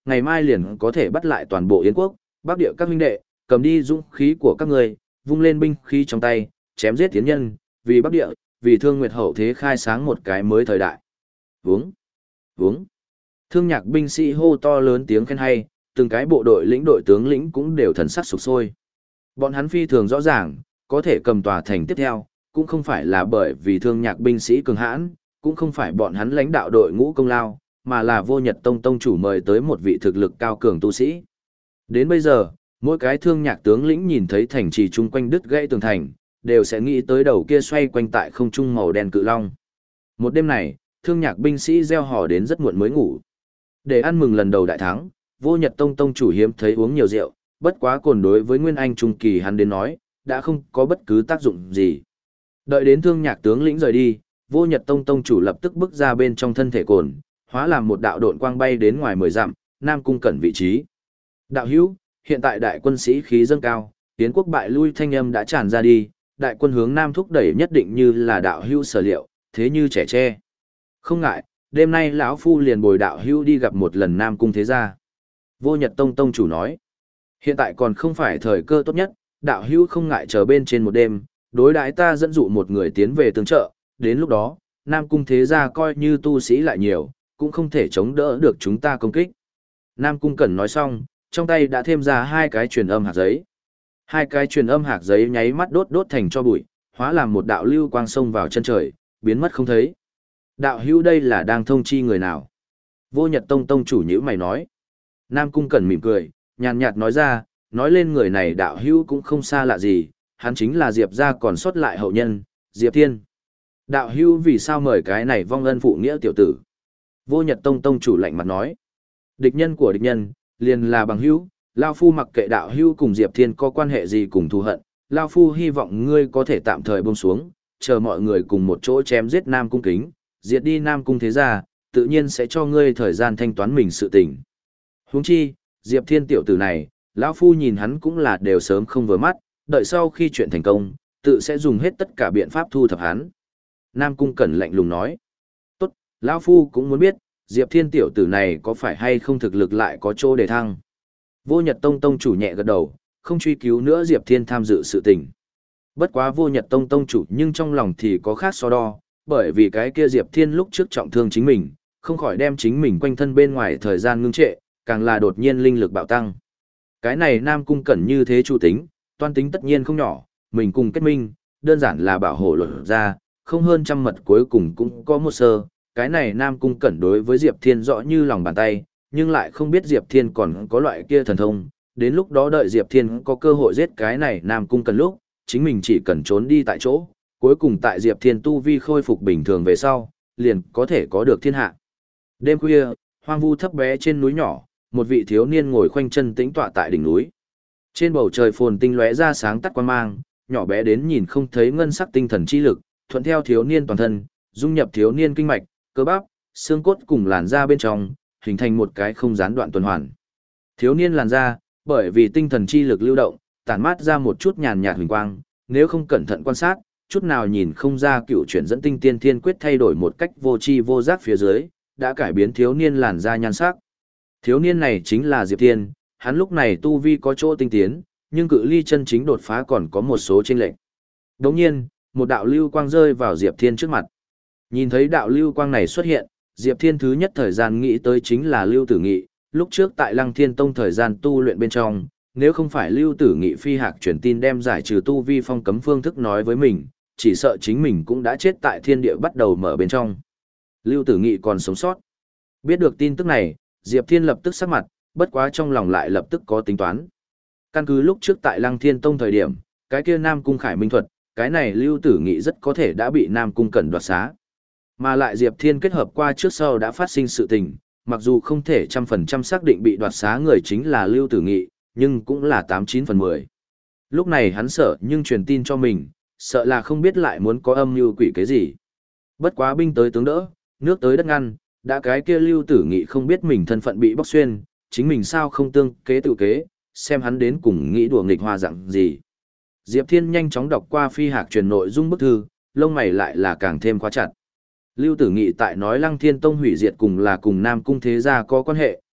ngày mai liền có thể bắt lại toàn bộ Yến quốc, Bắc địa các huynh đệ, cầm đi dũng khí của các người, vung lên binh khí trong tay, chém giết tiến nhân, vì Bắc địa, vì Thương Nguyệt hậu thế khai sáng một cái mới thời đại. Vướng, vướng. Thương Nhạc binh sĩ hô to lớn tiếng khen hay, từng cái bộ đội lĩnh đội tướng lĩnh cũng đều thần sắc sục sôi. Bọn hắn phi thường rõ ràng, có thể cầm tòa thành tiếp theo, cũng không phải là bởi vì Thương Nhạc binh sĩ cường hãn, cũng không phải bọn hắn lãnh đạo đội ngũ công lao, mà là Vô Nhật Tông tông chủ mời tới một vị thực lực cao cường tu sĩ. Đến bây giờ, mỗi cái Thương Nhạc tướng lĩnh nhìn thấy thành trì chung quanh đứt gãy tường thành, đều sẽ nghĩ tới đầu kia xoay quanh tại không trung màu đen cự long. Một đêm này, Thương Nhạc binh sĩ gieo hò đến rất muộn mới ngủ. Để ăn mừng lần đầu đại thắng, Vô Nhật Tông tông chủ hiếm thấy uống nhiều rượu, bất quá cồn đối với Nguyên Anh trung kỳ hắn đến nói, đã không có bất cứ tác dụng gì. Đợi đến Thương Nhạc tướng lĩnh rời đi, Vô Nhật Tông tông chủ lập tức bước ra bên trong thân thể cồn, hóa làm một đạo độn quang bay đến ngoài mười dặm, Nam Cung Cẩn vị trí. Đạo hữu, hiện tại đại quân sĩ khí dâng cao, Yến quốc bại lui thanh âm đã tràn ra đi, đại quân hướng Nam thúc đẩy nhất định như là đạo hữu sở liệu, thế như trẻ tre. Không ngại, đêm nay lão phu liền bồi đạo hữu đi gặp một lần Nam Cung thế gia. Vô Nhật Tông tông chủ nói, hiện tại còn không phải thời cơ tốt nhất, đạo hữu không ngại chờ bên trên một đêm, đối đãi ta dẫn dụ một người tiến về tương trợ, đến lúc đó, Nam Cung thế gia coi như tu sĩ lại nhiều, cũng không thể chống đỡ được chúng ta công kích. Nam Cung Cẩn nói xong, trong tay đã thêm ra hai cái truyền âm hạt giấy. Hai cái truyền âm hạt giấy nháy mắt đốt đốt thành cho bụi, hóa làm một đạo lưu quang sông vào chân trời, biến mất không thấy. Đạo hữu đây là đang thông chi người nào? Vô Nhật Tông tông chủ nhữ mày nói. Nam Cung Cẩn mỉm cười, nhàn nhạt nói ra, nói lên người này đạo hữu cũng không xa lạ gì, hắn chính là Diệp gia còn sót lại hậu nhân, Diệp Thiên. Đạo hữu vì sao mời cái này vong ân phụ nghĩa tiểu tử? Vô Nhật Tông tông chủ lạnh mặt nói. Địch nhân của địch nhân, liền là bằng hữu, Lao Phu mặc kệ đạo hữu cùng Diệp Thiên có quan hệ gì cùng thù hận, Lao Phu hy vọng ngươi có thể tạm thời buông xuống, chờ mọi người cùng một chỗ chém giết Nam Cung Kính, diệt đi Nam Cung thế gia, tự nhiên sẽ cho ngươi thời gian thanh toán mình sự tình. Huống chi, Diệp Thiên tiểu tử này, lão phu nhìn hắn cũng là đều sớm không vừa mắt, đợi sau khi chuyện thành công, tự sẽ dùng hết tất cả biện pháp thu thập hắn. Nam Cung Cẩn lạnh lùng nói. Tốt, lão phu cũng muốn biết, Diệp Thiên tiểu tử này có phải hay không thực lực lại có chỗ để thăng. Vô Nhật Tông tông chủ nhẹ gật đầu, không truy cứu nữa Diệp Thiên tham dự sự tình. Bất quá Vô Nhật Tông tông chủ nhưng trong lòng thì có khác so đo, bởi vì cái kia Diệp Thiên lúc trước trọng thương chính mình, không khỏi đem chính mình quanh thân bên ngoài thời gian ngưng trệ, càng là đột nhiên linh lực bạo tăng. Cái này Nam Cung Cẩn như thế chủ tính, toan tính tất nhiên không nhỏ, mình cùng kết minh, đơn giản là bảo hộ luật ra, không hơn trăm mật cuối cùng cũng có một sơ. Cái này Nam Cung Cẩn đối với Diệp Thiên rõ như lòng bàn tay, nhưng lại không biết Diệp Thiên còn có loại kia thần thông. Đến lúc đó đợi Diệp Thiên có cơ hội giết cái này Nam Cung Cẩn lúc, chính mình chỉ cần trốn đi tại chỗ, cuối cùng tại Diệp Thiên tu vi khôi phục bình thường về sau, liền có thể có được thiên hạ. Đêm khuya, hoang vu thấp bé trên núi nhỏ, một vị thiếu niên ngồi khoanh chân tĩnh tọa tại đỉnh núi. Trên bầu trời phồn tinh lóe ra sáng tắt quan mang, nhỏ bé đến nhìn không thấy ngân sắc tinh thần chi lực, thuận theo thiếu niên toàn thân, dung nhập thiếu niên kinh mạch, cơ bắp, xương cốt cùng làn da bên trong, hình thành một cái không gián đoạn tuần hoàn. Thiếu niên làn da, bởi vì tinh thần chi lực lưu động, tản mát ra một chút nhàn nhạt huỳnh quang, nếu không cẩn thận quan sát, chút nào nhìn không ra cựu chuyển dẫn tinh tiên thiên quyết thay đổi một cách vô tri vô giác phía dưới, đã cải biến thiếu niên làn da nhan sắc. Thiếu niên này chính là Diệp Thiên, hắn lúc này tu vi có chỗ tinh tiến, nhưng cự ly chân chính đột phá còn có một số chênh lệch. Đồng nhiên, một đạo lưu quang rơi vào Diệp Thiên trước mặt. Nhìn thấy đạo lưu quang này xuất hiện, Diệp Thiên thứ nhất thời gian nghĩ tới chính là Lưu Tử Nghị, lúc trước tại Lăng Thiên Tông thời gian tu luyện bên trong, nếu không phải Lưu Tử Nghị phi hạc truyền tin đem giải trừ tu vi phong cấm phương thức nói với mình, chỉ sợ chính mình cũng đã chết tại thiên địa bắt đầu mở bên trong. Lưu Tử Nghị còn sống sót. Biết được tin tức này, Diệp Thiên lập tức sắc mặt, bất quá trong lòng lại lập tức có tính toán. Căn cứ lúc trước tại Lăng Thiên Tông thời điểm, cái kia Nam Cung Khải Minh thuật, cái này Lưu Tử Nghị rất có thể đã bị Nam Cung Cẩn đoạt xá. Mà lại Diệp Thiên kết hợp qua trước sau đã phát sinh sự tình, mặc dù không thể trăm phần trăm xác định bị đoạt xá người chính là Lưu Tử Nghị, nhưng cũng là tám chín phần mười. Lúc này hắn sợ nhưng truyền tin cho mình, sợ là không biết lại muốn có âm mưu quỷ cái gì. Bất quá binh tới tướng đỡ, nước tới đất ngăn, đã cái kia Lưu Tử Nghị không biết mình thân phận bị bóc xuyên, chính mình sao không tương kế tự kế, xem hắn đến cùng nghĩ đùa nghịch hoa dạng gì. Diệp Thiên nhanh chóng đọc qua phi hạc truyền nội dung bức thư, lông mày lại là càng thêm khóa chặt. Lưu Tử Nghị tại nói Lăng Thiên Tông hủy diệt cùng là cùng Nam Cung thế gia có quan hệ,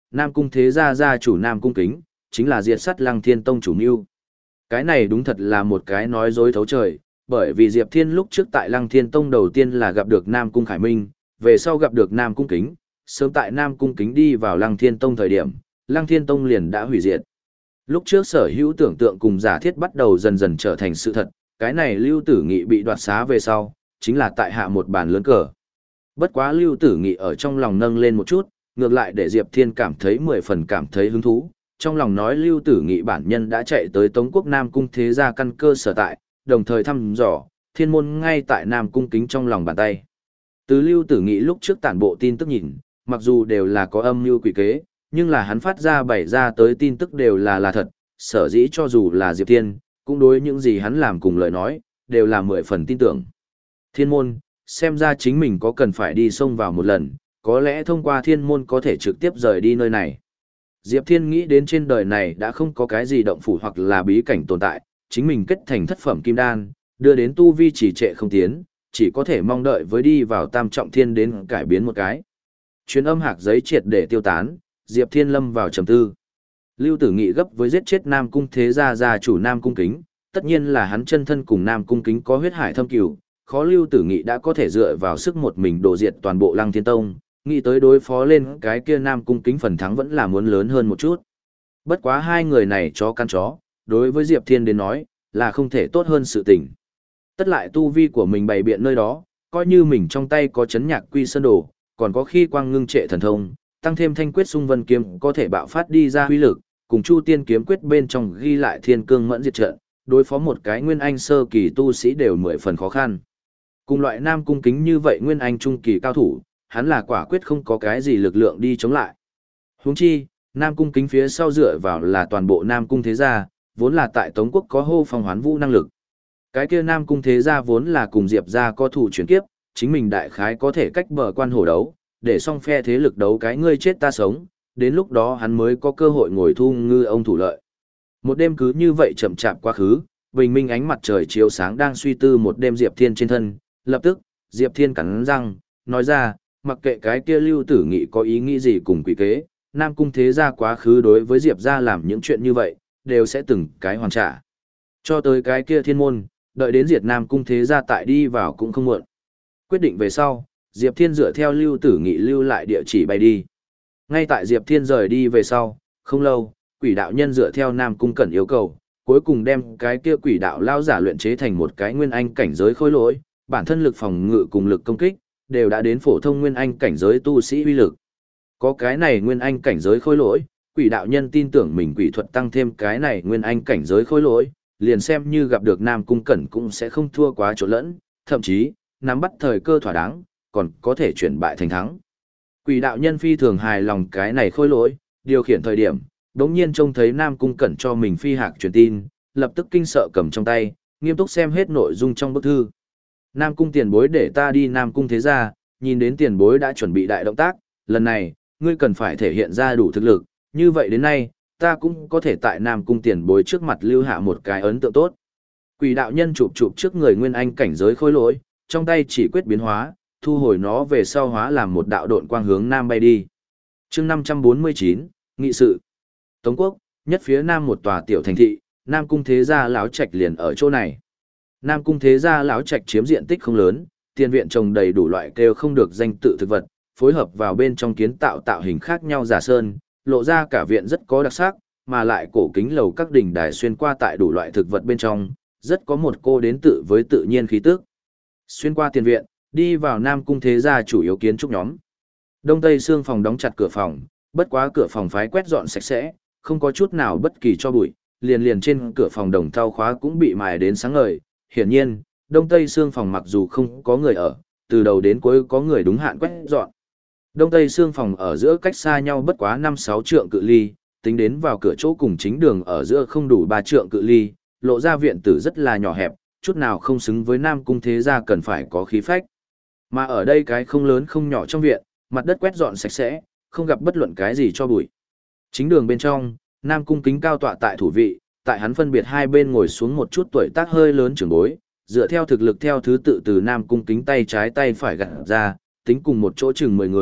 Nam Cung Thế Gia gia chủ Nam Cung Kính, chính là diệt sát Lăng Thiên Tông chủ mưu. Cái này đúng thật là một cái nói dối thấu trời, bởi vì Diệp Thiên lúc trước tại Lăng Thiên Tông đầu tiên là gặp được Nam Cung Khải Minh, về sau gặp được Nam Cung Kính, sớm tại Nam Cung Kính đi vào Lăng Thiên Tông thời điểm, Lăng Thiên Tông liền đã hủy diệt. Lúc trước sở hữu tưởng tượng cùng giả thiết bắt đầu dần dần trở thành sự thật, cái này Lưu Tử Nghị bị đoạt xá về sau, chính là tại hạ một bàn lớn cờ. Bất quá Lưu Tử Nghị ở trong lòng nâng lên một chút, ngược lại để Diệp Thiên cảm thấy mười phần cảm thấy hứng thú, trong lòng nói Lưu Tử Nghị bản nhân đã chạy tới Tống Quốc Nam Cung Thế Gia căn cơ sở tại, đồng thời thăm dò, thiên môn ngay tại Nam Cung Kính trong lòng bàn tay. Từ Lưu Tử Nghị lúc trước tản bộ tin tức nhìn, mặc dù đều là có âm mưu quỷ kế, nhưng là hắn phát ra bày ra tới tin tức đều là là thật, sở dĩ cho dù là Diệp Thiên, cũng đối những gì hắn làm cùng lời nói, đều là mười phần tin tưởng. Thiên môn, xem ra chính mình có cần phải đi xông vào một lần, có lẽ thông qua thiên môn có thể trực tiếp rời đi nơi này. Diệp Thiên nghĩ đến trên đời này đã không có cái gì động phủ hoặc là bí cảnh tồn tại, chính mình kết thành thất phẩm kim đan, đưa đến tu vi chỉ trệ không tiến, chỉ có thể mong đợi với đi vào tam trọng thiên đến cải biến một cái. Chuyến âm hạc giấy triệt để tiêu tán, Diệp Thiên lâm vào trầm tư. Lưu Tử Nghị gấp với giết chết Nam Cung Thế Gia gia chủ Nam Cung Kính, tất nhiên là hắn chân thân cùng Nam Cung Kính có huyết hải thâm cửu, khó Lưu Tử Nghị đã có thể dựa vào sức một mình đổ diệt toàn bộ Lăng Thiên Tông, nghĩ tới đối phó lên cái kia Nam Cung Kính phần thắng vẫn là muốn lớn hơn một chút. Bất quá hai người này chó căn chó, đối với Diệp Thiên đến nói, là không thể tốt hơn sự tình. Tất lại tu vi của mình bày biện nơi đó, coi như mình trong tay có chấn nhạc quy sơn đồ, còn có khi quang ngưng trệ thần thông, tăng thêm thanh quyết xung vân kiếm có thể bạo phát đi ra huy lực, cùng Chu Tiên kiếm quyết bên trong ghi lại thiên cương mẫn diệt trận, đối phó một cái nguyên anh sơ kỳ tu sĩ đều mười phần khó khăn. Cùng loại Nam Cung Kính như vậy nguyên anh trung kỳ cao thủ, hắn là quả quyết không có cái gì lực lượng đi chống lại. Huống chi, Nam Cung Kính phía sau dựa vào là toàn bộ Nam Cung Thế Gia, vốn là tại Tống Quốc có hô phong hoán vũ năng lực. Cái kia Nam Cung Thế Gia vốn là cùng Diệp gia có thủ chuyển kiếp, chính mình đại khái có thể cách bờ quan hổ đấu, để song phe thế lực đấu cái ngươi chết ta sống, đến lúc đó hắn mới có cơ hội ngồi thu ngư ông thủ lợi. Một đêm cứ như vậy chậm chạp quá khứ, bình minh ánh mặt trời chiếu sáng đang suy tư một đêm Diệp Thiên trên thân, lập tức, Diệp Thiên cắn răng, nói ra, mặc kệ cái kia Lưu Tử Nghị có ý nghĩ gì cùng quỷ kế, Nam Cung Thế Gia quá khứ đối với Diệp gia làm những chuyện như vậy, đều sẽ từng cái hoàn trả. Cho tới cái kia thiên môn, đợi đến diệt Nam Cung Thế Gia tại đi vào cũng không muộn. Quyết định về sau, Diệp Thiên dựa theo Lưu Tử Nghị lưu lại địa chỉ bay đi. Ngay tại Diệp Thiên rời đi về sau, không lâu, quỷ đạo nhân dựa theo Nam Cung Cẩn yêu cầu, cuối cùng đem cái kia quỷ đạo lao giả luyện chế thành một cái nguyên anh cảnh giới khối lỗi, bản thân lực phòng ngự cùng lực công kích, đều đã đến phổ thông nguyên anh cảnh giới tu sĩ uy lực. Có cái này nguyên anh cảnh giới khối lỗi, quỷ đạo nhân tin tưởng mình quỷ thuật tăng thêm cái này nguyên anh cảnh giới khối lỗi, liền xem như gặp được Nam Cung Cẩn cũng sẽ không thua quá chỗ lẫn, thậm chí, nắm bắt thời cơ thỏa đáng, còn có thể chuyển bại thành thắng. Quỷ đạo nhân phi thường hài lòng cái này khôi lỗi, điều khiển thời điểm, đống nhiên trông thấy Nam Cung Cẩn cho mình phi hạc truyền tin, lập tức kinh sợ cầm trong tay, nghiêm túc xem hết nội dung trong bức thư. Nam Cung tiền bối để ta đi Nam Cung Thế Gia, nhìn đến tiền bối đã chuẩn bị đại động tác, lần này, ngươi cần phải thể hiện ra đủ thực lực, như vậy đến nay, ta cũng có thể tại Nam Cung tiền bối trước mặt lưu hạ một cái ấn tượng tốt. Quỷ đạo nhân chụp chụp trước người nguyên anh cảnh giới khôi lỗi, trong tay chỉ quyết biến hóa, thu hồi nó về sau hóa làm một đạo độn quang hướng nam bay đi. Chương năm trăm bốn mươi chín, nghị sự. Tống Quốc, nhất phía nam một tòa tiểu thành thị, Nam Cung Thế Gia lão trạch liền ở chỗ này. Nam Cung Thế Gia lão trạch chiếm diện tích không lớn, tiền viện trồng đầy đủ loại kêu không được danh tự thực vật, phối hợp vào bên trong kiến tạo tạo hình khác nhau giả sơn, lộ ra cả viện rất có đặc sắc, mà lại cổ kính lầu các đỉnh đài xuyên qua tại đủ loại thực vật bên trong, rất có một cô đến tự với tự nhiên khí tức. Xuyên qua tiền viện, đi vào Nam Cung Thế Gia chủ yếu kiến trúc nhóm. Đông Tây xương phòng đóng chặt cửa phòng, bất quá cửa phòng phái quét dọn sạch sẽ, không có chút nào bất kỳ cho bụi, liền liền trên cửa phòng đồng thau khóa cũng bị mài đến sáng ngời. Hiển nhiên, Đông Tây xương phòng mặc dù không có người ở, từ đầu đến cuối có người đúng hạn quét dọn. Đông Tây xương phòng ở giữa cách xa nhau bất quá năm sáu trượng cự ly, tính đến vào cửa chỗ cùng chính đường ở giữa không đủ ba trượng cự ly, lộ ra viện tử rất là nhỏ hẹp, chút nào không xứng với Nam Cung Thế Gia cần phải có khí phách. Mà ở đây cái không lớn không nhỏ trong viện, mặt đất quét dọn sạch sẽ, không gặp bất luận cái gì cho bụi. Chính đường bên trong, Nam Cung Kính cao tọa tại thủ vị, tại hắn phân biệt hai bên ngồi xuống một chút tuổi tác hơi lớn trưởng bối, dựa theo thực lực theo thứ tự từ Nam Cung Kính tay trái tay phải gặt ra, tính cùng một chỗ chừng mười người,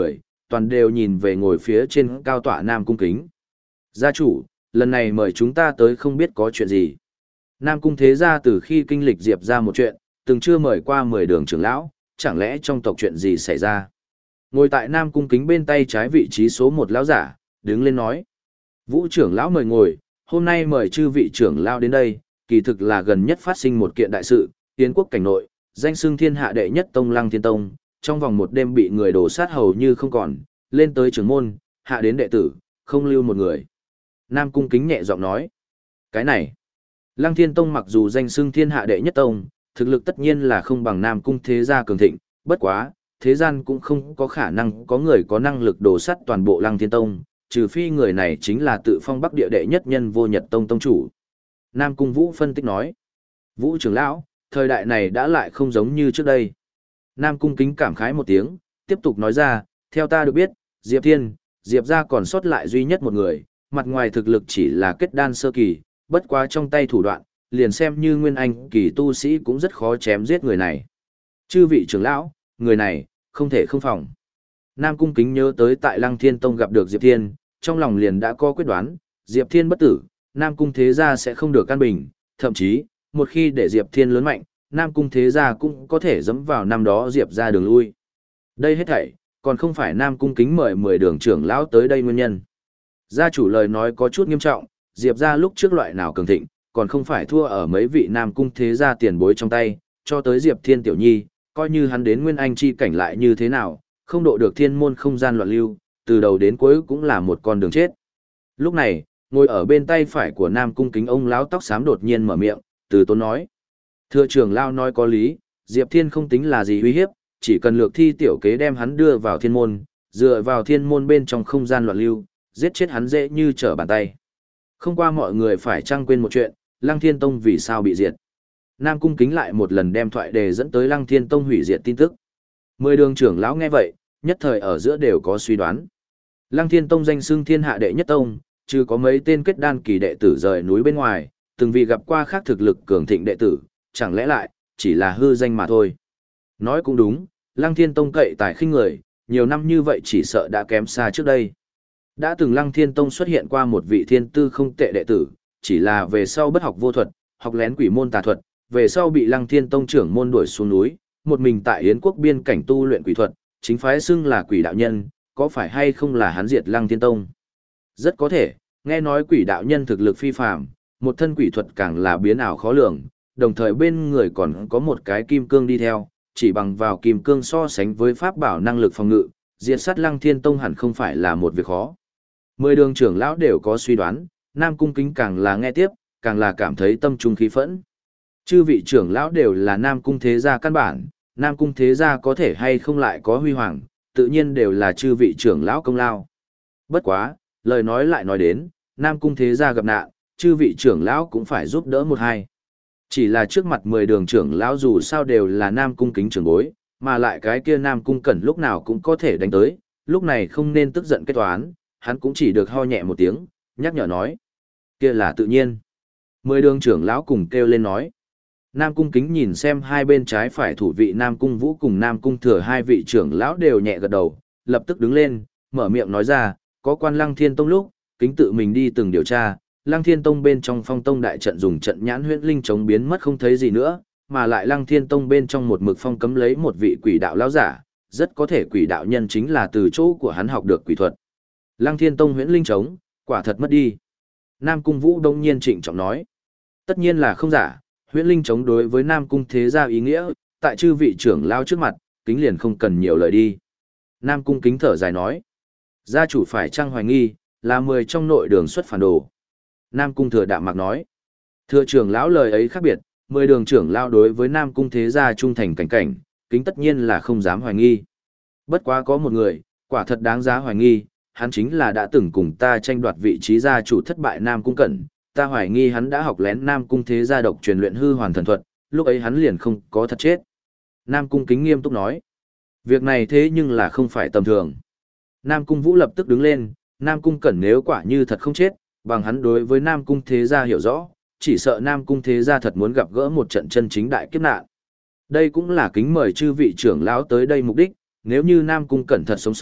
toàn đều nhìn về ngồi phía trên cao tọa Nam Cung Kính. Gia chủ, lần này mời chúng ta tới không biết có chuyện gì. Nam Cung Thế Gia từ khi kinh lịch Diệp ra một chuyện, từng chưa mời qua mười đường trưởng lão, chẳng lẽ trong tộc chuyện gì xảy ra. Ngồi tại Nam Cung Kính bên tay trái vị trí số một lão giả, đứng lên nói. Vũ trưởng lão mời ngồi, hôm nay mời chư vị trưởng lão đến đây, kỳ thực là gần nhất phát sinh một kiện đại sự, Yến quốc cảnh nội, danh xưng thiên hạ đệ nhất tông Lăng Thiên Tông, trong vòng một đêm bị người đổ sát hầu như không còn, lên tới trưởng môn, hạ đến đệ tử, không lưu một người. Nam Cung Kính nhẹ giọng nói. Cái này, Lăng Thiên Tông mặc dù danh xưng thiên hạ đệ nhất tông, thực lực tất nhiên là không bằng Nam Cung Thế Gia cường thịnh, bất quá, thế gian cũng không có khả năng có người có năng lực đổ sát toàn bộ Lăng Thiên Tông, trừ phi người này chính là tự phong Bắc địa đệ nhất nhân Vô Nhật Tông tông chủ. Nam Cung Vũ phân tích nói. Vũ trưởng lão, thời đại này đã lại không giống như trước đây. Nam Cung Kính cảm khái một tiếng, tiếp tục nói ra, theo ta được biết, Diệp Thiên, Diệp gia còn sót lại duy nhất một người, mặt ngoài thực lực chỉ là kết đan sơ kỳ, bất quá trong tay thủ đoạn, liền xem như nguyên anh kỳ tu sĩ cũng rất khó chém giết người này. Chư vị trưởng lão, người này, không thể không phòng. Nam Cung Kính nhớ tới tại Lăng Thiên Tông gặp được Diệp Thiên, trong lòng liền đã có quyết đoán, Diệp Thiên bất tử, Nam Cung Thế Gia sẽ không được căn bình, thậm chí, một khi để Diệp Thiên lớn mạnh, Nam Cung Thế Gia cũng có thể dẫm vào năm đó Diệp ra đường lui. Đây hết thảy, còn không phải Nam Cung Kính mời mười đường trưởng lão tới đây nguyên nhân. Gia chủ lời nói có chút nghiêm trọng, Diệp ra lúc trước loại nào cường thịnh, còn không phải thua ở mấy vị Nam Cung Thế Gia tiền bối trong tay, cho tới Diệp Thiên tiểu nhi, coi như hắn đến nguyên anh chi cảnh lại như thế nào, không độ được thiên môn không gian loạn lưu, từ đầu đến cuối cũng là một con đường chết. Lúc này, ngồi ở bên tay phải của Nam Cung Kính ông lão tóc xám đột nhiên mở miệng, từ tốn nói. Thưa trưởng lão nói có lý, Diệp Thiên không tính là gì uy hiếp, chỉ cần lược thi tiểu kế đem hắn đưa vào thiên môn, dựa vào thiên môn bên trong không gian loạn lưu, giết chết hắn dễ như trở bàn tay. Không qua mọi người phải chăng quên một chuyện, Lăng Thiên Tông vì sao bị diệt. Nam Cung Kính lại một lần đem thoại đề dẫn tới Lăng Thiên Tông hủy diệt tin tức. Mười đường trưởng lão nghe vậy, nhất thời ở giữa đều có suy đoán. Lăng Thiên Tông danh xưng thiên hạ đệ nhất tông, chứ có mấy tên kết đan kỳ đệ tử rời núi bên ngoài, từng vì gặp qua khác thực lực cường thịnh đệ tử, chẳng lẽ lại, chỉ là hư danh mà thôi. Nói cũng đúng, Lăng Thiên Tông cậy tài khinh người, nhiều năm như vậy chỉ sợ đã kém xa trước đây. Đã từng Lăng Thiên Tông xuất hiện qua một vị thiên tư không tệ đệ tử, chỉ là về sau bất học vô thuật, học lén quỷ môn tà thuật, về sau bị Lăng Thiên Tông trưởng môn đuổi xuống núi, một mình tại Yến quốc biên cảnh tu luyện quỷ thuật, chính phái xưng là quỷ đạo nhân, có phải hay không là hắn diệt Lăng Thiên Tông? Rất có thể, nghe nói quỷ đạo nhân thực lực phi phàm, một thân quỷ thuật càng là biến ảo khó lường, đồng thời bên người còn có một cái kim cương đi theo, chỉ bằng vào kim cương so sánh với pháp bảo năng lực phòng ngự, diệt sát Lăng Thiên Tông hẳn không phải là một việc khó. Mười đường trưởng lão đều có suy đoán, Nam Cung Kính càng là nghe tiếp, càng là cảm thấy tâm trung khí phẫn. Chư vị trưởng lão đều là Nam Cung Thế Gia căn bản, Nam Cung Thế Gia có thể hay không lại có huy hoàng, tự nhiên đều là chư vị trưởng lão công lao. Bất quá, lời nói lại nói đến, Nam Cung Thế Gia gặp nạn, chư vị trưởng lão cũng phải giúp đỡ một hai. Chỉ là trước mặt mười đường trưởng lão dù sao đều là Nam Cung Kính trưởng bối, mà lại cái kia Nam Cung Cẩn lúc nào cũng có thể đánh tới, lúc này không nên tức giận kết toán, hắn cũng chỉ được ho nhẹ một tiếng, nhắc nhở nói. Kia là tự nhiên. Mười đường trưởng lão cùng kêu lên nói. Nam Cung Kính nhìn xem hai bên trái phải thủ vị Nam Cung Vũ cùng Nam Cung Thừa hai vị trưởng lão đều nhẹ gật đầu, lập tức đứng lên, mở miệng nói ra, có quan Lăng Thiên Tông lúc, Kính tự mình đi từng điều tra, Lăng Thiên Tông bên trong Phong Tông đại trận dùng trận nhãn huyễn linh chống biến mất không thấy gì nữa, mà lại Lăng Thiên Tông bên trong một mực phong cấm lấy một vị quỷ đạo lão giả, rất có thể quỷ đạo nhân chính là từ chỗ của hắn học được quỷ thuật. Lăng Thiên Tông huyễn linh chống, quả thật mất đi. Nam Cung Vũ đông nhiên trịnh trọng nói, tất nhiên là không giả. Huyễn linh chống đối với Nam Cung Thế Gia ý nghĩa, tại chư vị trưởng lao trước mặt, Kính liền không cần nhiều lời đi. Nam Cung Kính thở dài nói, gia chủ phải chăng hoài nghi, là mười trong nội đường xuất phản đồ. Nam Cung Thừa đạm mạc nói, thừa trưởng lão lời ấy khác biệt, mười đường trưởng lao đối với Nam Cung Thế Gia trung thành cảnh cảnh, Kính tất nhiên là không dám hoài nghi. Bất quá có một người, quả thật đáng giá hoài nghi, hắn chính là đã từng cùng ta tranh đoạt vị trí gia chủ thất bại Nam Cung Cẩn. Ta hoài nghi hắn đã học lén Nam Cung Thế Gia độc truyền luyện hư hoàn thần thuật, lúc ấy hắn liền không có thật chết. Nam Cung Kính nghiêm túc nói. Việc này thế nhưng là không phải tầm thường. Nam Cung Vũ lập tức đứng lên, Nam Cung Cẩn nếu quả như thật không chết, bằng hắn đối với Nam Cung Thế Gia hiểu rõ, chỉ sợ Nam Cung Thế Gia thật muốn gặp gỡ một trận chân chính đại kiếp nạn. Đây cũng là Kính mời chư vị trưởng lão tới đây mục đích, nếu như Nam Cung Cẩn thật sống sót,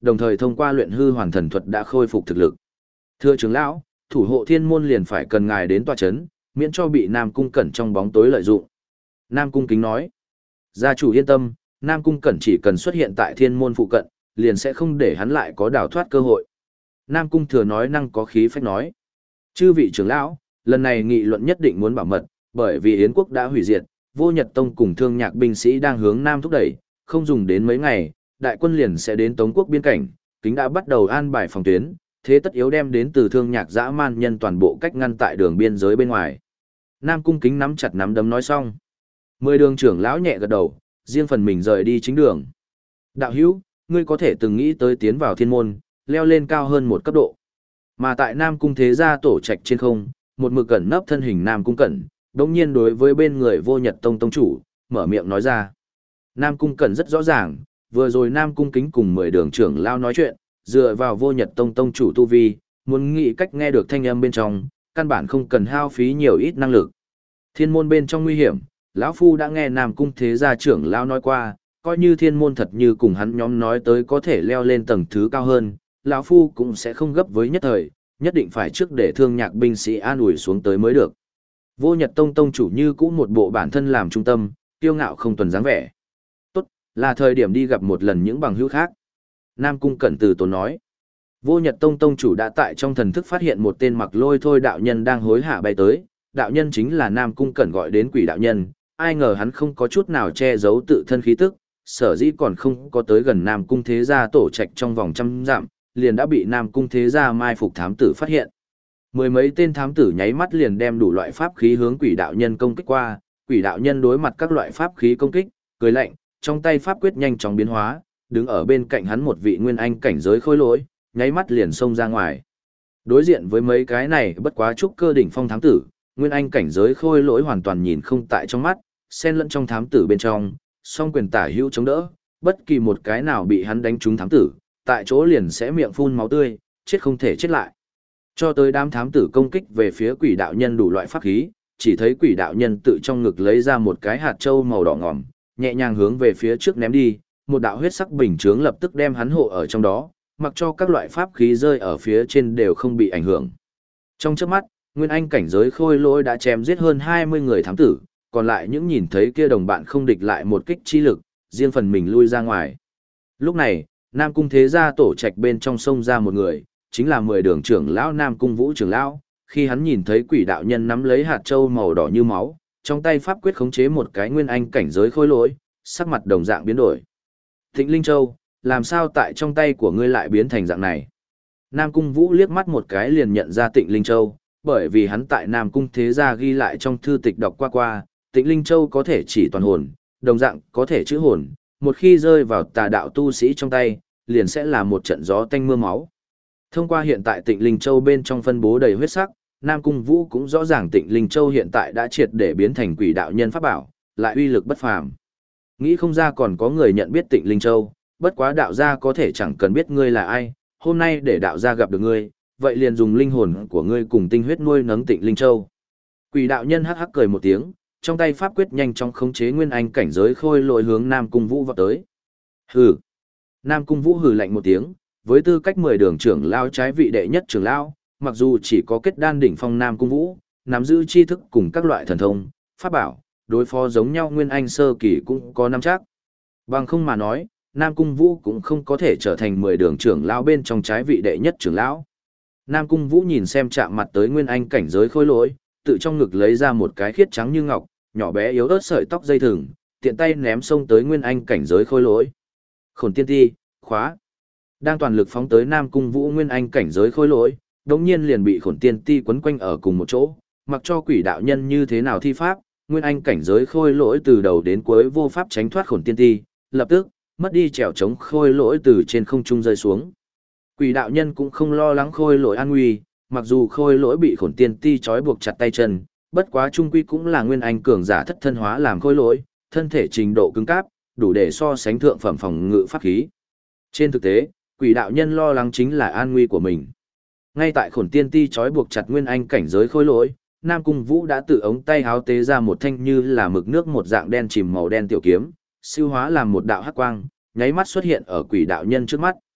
đồng thời thông qua luyện hư hoàn thần thuật đã khôi phục thực lực. Thưa trưởng lão, thủ hộ thiên môn liền phải cần ngài đến tọa chấn, miễn cho bị Nam Cung Cẩn trong bóng tối lợi dụng. Nam Cung Kính nói, gia chủ yên tâm, Nam Cung Cẩn chỉ cần xuất hiện tại thiên môn phụ cận, liền sẽ không để hắn lại có đào thoát cơ hội. Nam Cung Thừa nói năng có khí phách nói, chư vị trưởng lão, lần này nghị luận nhất định muốn bảo mật, bởi vì Yến quốc đã hủy diệt, Vô Nhật Tông cùng Thương Nhạc binh sĩ đang hướng Nam thúc đẩy, không dùng đến mấy ngày, đại quân liền sẽ đến Tống quốc biên cảnh, Kính đã bắt đầu an bài phòng tuyến, thế tất yếu đem đến từ Thương Nhạc dã man nhân toàn bộ cách ngăn tại đường biên giới bên ngoài. Nam Cung Kính nắm chặt nắm đấm nói xong. Mười đường trưởng lão nhẹ gật đầu, riêng phần mình rời đi chính đường. Đạo hữu, ngươi có thể từng nghĩ tới tiến vào thiên môn, leo lên cao hơn một cấp độ. Mà tại Nam Cung thế gia tổ trạch trên không, một mực cẩn nấp thân hình Nam Cung Cẩn, đồng nhiên đối với bên người Vô Nhật Tông tông chủ, mở miệng nói ra. Nam Cung Cẩn rất rõ ràng, vừa rồi Nam Cung Kính cùng mười đường trưởng lão nói chuyện, dựa vào Vô Nhật Tông tông chủ tu vi, muốn nghĩ cách nghe được thanh âm bên trong, căn bản không cần hao phí nhiều ít năng lực. Thiên môn bên trong nguy hiểm, lão phu đã nghe Nam Cung thế gia trưởng lão nói qua, coi như thiên môn thật như cùng hắn nhóm nói tới có thể leo lên tầng thứ cao hơn, lão phu cũng sẽ không gấp với nhất thời, nhất định phải trước để Thương Nhạc binh sĩ an ủi xuống tới mới được. Vô Nhật Tông tông chủ như cũ một bộ bản thân làm trung tâm, kiêu ngạo không tuần dáng vẻ. Tốt, là thời điểm đi gặp một lần những bằng hữu khác. Nam Cung Cẩn từ tốn nói. Vô Nhật Tông tông chủ đã tại trong thần thức phát hiện một tên mặc lôi thôi đạo nhân đang hối hả bay tới, đạo nhân chính là Nam Cung Cẩn gọi đến quỷ đạo nhân, ai ngờ hắn không có chút nào che giấu tự thân khí tức, sở dĩ còn không có tới gần Nam Cung thế gia tổ trạch trong vòng trăm dặm, liền đã bị Nam Cung thế gia mai phục thám tử phát hiện. Mười mấy tên thám tử nháy mắt liền đem đủ loại pháp khí hướng quỷ đạo nhân công kích qua, quỷ đạo nhân đối mặt các loại pháp khí công kích, cười lạnh, trong tay pháp quyết nhanh chóng biến hóa, đứng ở bên cạnh hắn một vị nguyên anh cảnh giới khôi lỗi, nháy mắt liền xông ra ngoài. Đối diện với mấy cái này bất quá trúc cơ đỉnh phong thám tử, nguyên anh cảnh giới khôi lỗi hoàn toàn nhìn không tại trong mắt, xen lẫn trong thám tử bên trong, song quyền tả hữu chống đỡ, bất kỳ một cái nào bị hắn đánh trúng thám tử, tại chỗ liền sẽ miệng phun máu tươi, chết không thể chết lại. Cho tới đám thám tử công kích về phía quỷ đạo nhân đủ loại pháp khí, chỉ thấy quỷ đạo nhân tự trong ngực lấy ra một cái hạt châu màu đỏ ngòm, nhẹ nhàng hướng về phía trước ném đi, một đạo huyết sắc bình chướng lập tức đem hắn hộ ở trong đó, mặc cho các loại pháp khí rơi ở phía trên đều không bị ảnh hưởng. Trong chớp mắt, nguyên anh cảnh giới khôi lỗi đã chém giết hơn hai mươi người thám tử, còn lại những nhìn thấy kia đồng bạn không địch lại một kích chi lực, riêng phần mình lui ra ngoài. Lúc này, Nam Cung thế gia tổ trạch bên trong sông ra một người, chính là mười đường trưởng lão Nam Cung Vũ trưởng lão, khi hắn nhìn thấy quỷ đạo nhân nắm lấy hạt châu màu đỏ như máu, trong tay pháp quyết khống chế một cái nguyên anh cảnh giới khôi lỗi, sắc mặt đồng dạng biến đổi. Thịnh Linh Châu, làm sao tại trong tay của ngươi lại biến thành dạng này? Nam Cung Vũ liếc mắt một cái liền nhận ra Tịnh Linh Châu, bởi vì hắn tại Nam Cung thế gia ghi lại trong thư tịch đọc qua qua, Tịnh Linh Châu có thể chỉ toàn hồn, đồng dạng có thể chữa hồn, một khi rơi vào tà đạo tu sĩ trong tay, liền sẽ là một trận gió tanh mưa máu. Thông qua hiện tại Tịnh Linh Châu bên trong phân bố đầy huyết sắc, Nam Cung Vũ cũng rõ ràng Tịnh Linh Châu hiện tại đã triệt để biến thành quỷ đạo nhân pháp bảo, lại uy lực bất phàm. Nghĩ không ra còn có người nhận biết Tịnh Linh Châu, bất quá đạo gia có thể chẳng cần biết ngươi là ai, hôm nay để đạo gia gặp được ngươi, vậy liền dùng linh hồn của ngươi cùng tinh huyết nuôi nấng Tịnh Linh Châu. Quỷ đạo nhân hắc hắc cười một tiếng, trong tay pháp quyết nhanh chóng khống chế nguyên anh cảnh giới khôi lỗi hướng Nam Cung Vũ vọt tới. Hừ. Nam Cung Vũ hừ lạnh một tiếng, với tư cách mười đường trưởng lao trái vị đệ nhất trưởng lao, mặc dù chỉ có kết đan đỉnh phong Nam Cung Vũ, nắm giữ tri thức cùng các loại thần thông, pháp bảo, đối phó giống nhau nguyên anh sơ kỳ cũng có nắm chắc. Bằng không mà nói, Nam Cung Vũ cũng không có thể trở thành mười đường trưởng lao bên trong trái vị đệ nhất trưởng lão. Nam Cung Vũ nhìn xem chạm mặt tới nguyên anh cảnh giới khôi lỗi, tự trong ngực lấy ra một cái khiết trắng như ngọc, nhỏ bé yếu ớt sợi tóc dây thừng, tiện tay ném xông tới nguyên anh cảnh giới khôi lỗi. Khổn tiên ti, khóa. Đang toàn lực phóng tới Nam Cung Vũ nguyên anh cảnh giới khôi lỗi, đống nhiên liền bị khổn tiên ti quấn quanh ở cùng một chỗ, mặc cho quỷ đạo nhân như thế nào thi pháp, nguyên anh cảnh giới khôi lỗi từ đầu đến cuối vô pháp tránh thoát khổn tiên ti, lập tức mất đi trèo chống khôi lỗi từ trên không trung rơi xuống. Quỷ đạo nhân cũng không lo lắng khôi lỗi an nguy, mặc dù khôi lỗi bị khổn tiên ti trói buộc chặt tay chân, bất quá trung quy cũng là nguyên anh cường giả thất thân hóa làm khôi lỗi, thân thể trình độ cứng cáp, đủ để so sánh thượng phẩm phòng ngự pháp khí. Trên thực tế, quỷ đạo nhân lo lắng chính là an nguy của mình. Ngay tại khổn tiên ti trói buộc chặt nguyên anh cảnh giới khôi lỗi, Nam Cung Vũ đã tự ống tay háo tế ra một thanh như là mực nước một dạng đen chìm màu đen tiểu kiếm, siêu hóa làm một đạo hắc quang, nháy mắt xuất hiện ở quỷ đạo nhân trước mắt.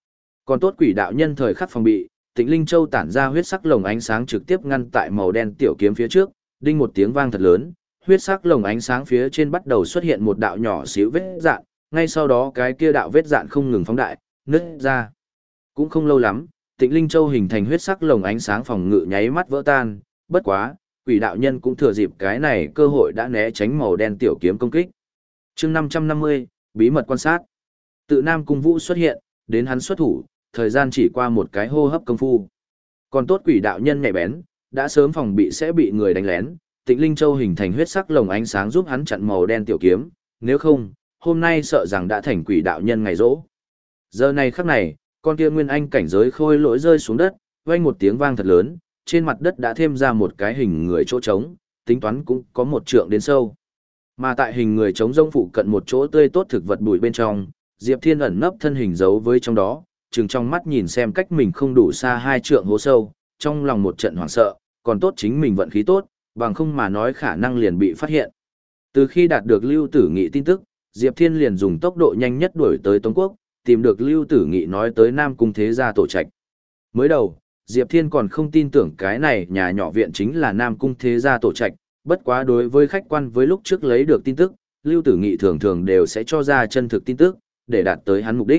Còn tốt quỷ đạo nhân thời khắc phòng bị, Tịnh Linh Châu tản ra huyết sắc lồng ánh sáng trực tiếp ngăn tại màu đen tiểu kiếm phía trước, đinh một tiếng vang thật lớn, huyết sắc lồng ánh sáng phía trên bắt đầu xuất hiện một đạo nhỏ xíu vết dạn, ngay sau đó cái kia đạo vết dạn không ngừng phóng đại, nứt ra. Cũng không lâu lắm, Tịnh Linh Châu hình thành huyết sắc lồng ánh sáng phòng ngự nháy mắt vỡ tan, bất quá, quỷ đạo nhân cũng thừa dịp cái này cơ hội đã né tránh màu đen tiểu kiếm công kích. Chương năm trăm năm mươi, bí mật quan sát. Tự Nam Cung Vũ xuất hiện, đến hắn xuất thủ, thời gian chỉ qua một cái hô hấp công phu. Còn tốt quỷ đạo nhân nhạy bén, đã sớm phòng bị sẽ bị người đánh lén, Tịnh Linh Châu hình thành huyết sắc lồng ánh sáng giúp hắn chặn màu đen tiểu kiếm, nếu không, hôm nay sợ rằng đã thành quỷ đạo nhân ngày rỗ. Giờ này khắc này, con kia nguyên anh cảnh giới khôi lỗi rơi xuống đất, vang một tiếng vang thật lớn, trên mặt đất đã thêm ra một cái hình người chỗ trống, tính toán cũng có một trượng đến sâu. Mà tại hình người trống rông phụ cận một chỗ tươi tốt thực vật bụi bên trong, Diệp Thiên ẩn nấp thân hình giấu với trong đó, chừng trong mắt nhìn xem cách mình không đủ xa hai trượng hố sâu, trong lòng một trận hoảng sợ, còn tốt chính mình vận khí tốt, bằng không mà nói khả năng liền bị phát hiện. Từ khi đạt được Lưu Tử Nghị tin tức, Diệp Thiên liền dùng tốc độ nhanh nhất đuổi tới Tống Quốc, tìm được Lưu Tử Nghị nói tới Nam Cung Thế Gia tổ trạch. Mới đầu, Diệp Thiên còn không tin tưởng cái này nhà nhỏ viện chính là Nam Cung Thế Gia tổ trạch, bất quá đối với khách quan với lúc trước lấy được tin tức, Lưu Tử Nghị thường thường đều sẽ cho ra chân thực tin tức, để đạt tới hắn mục đích.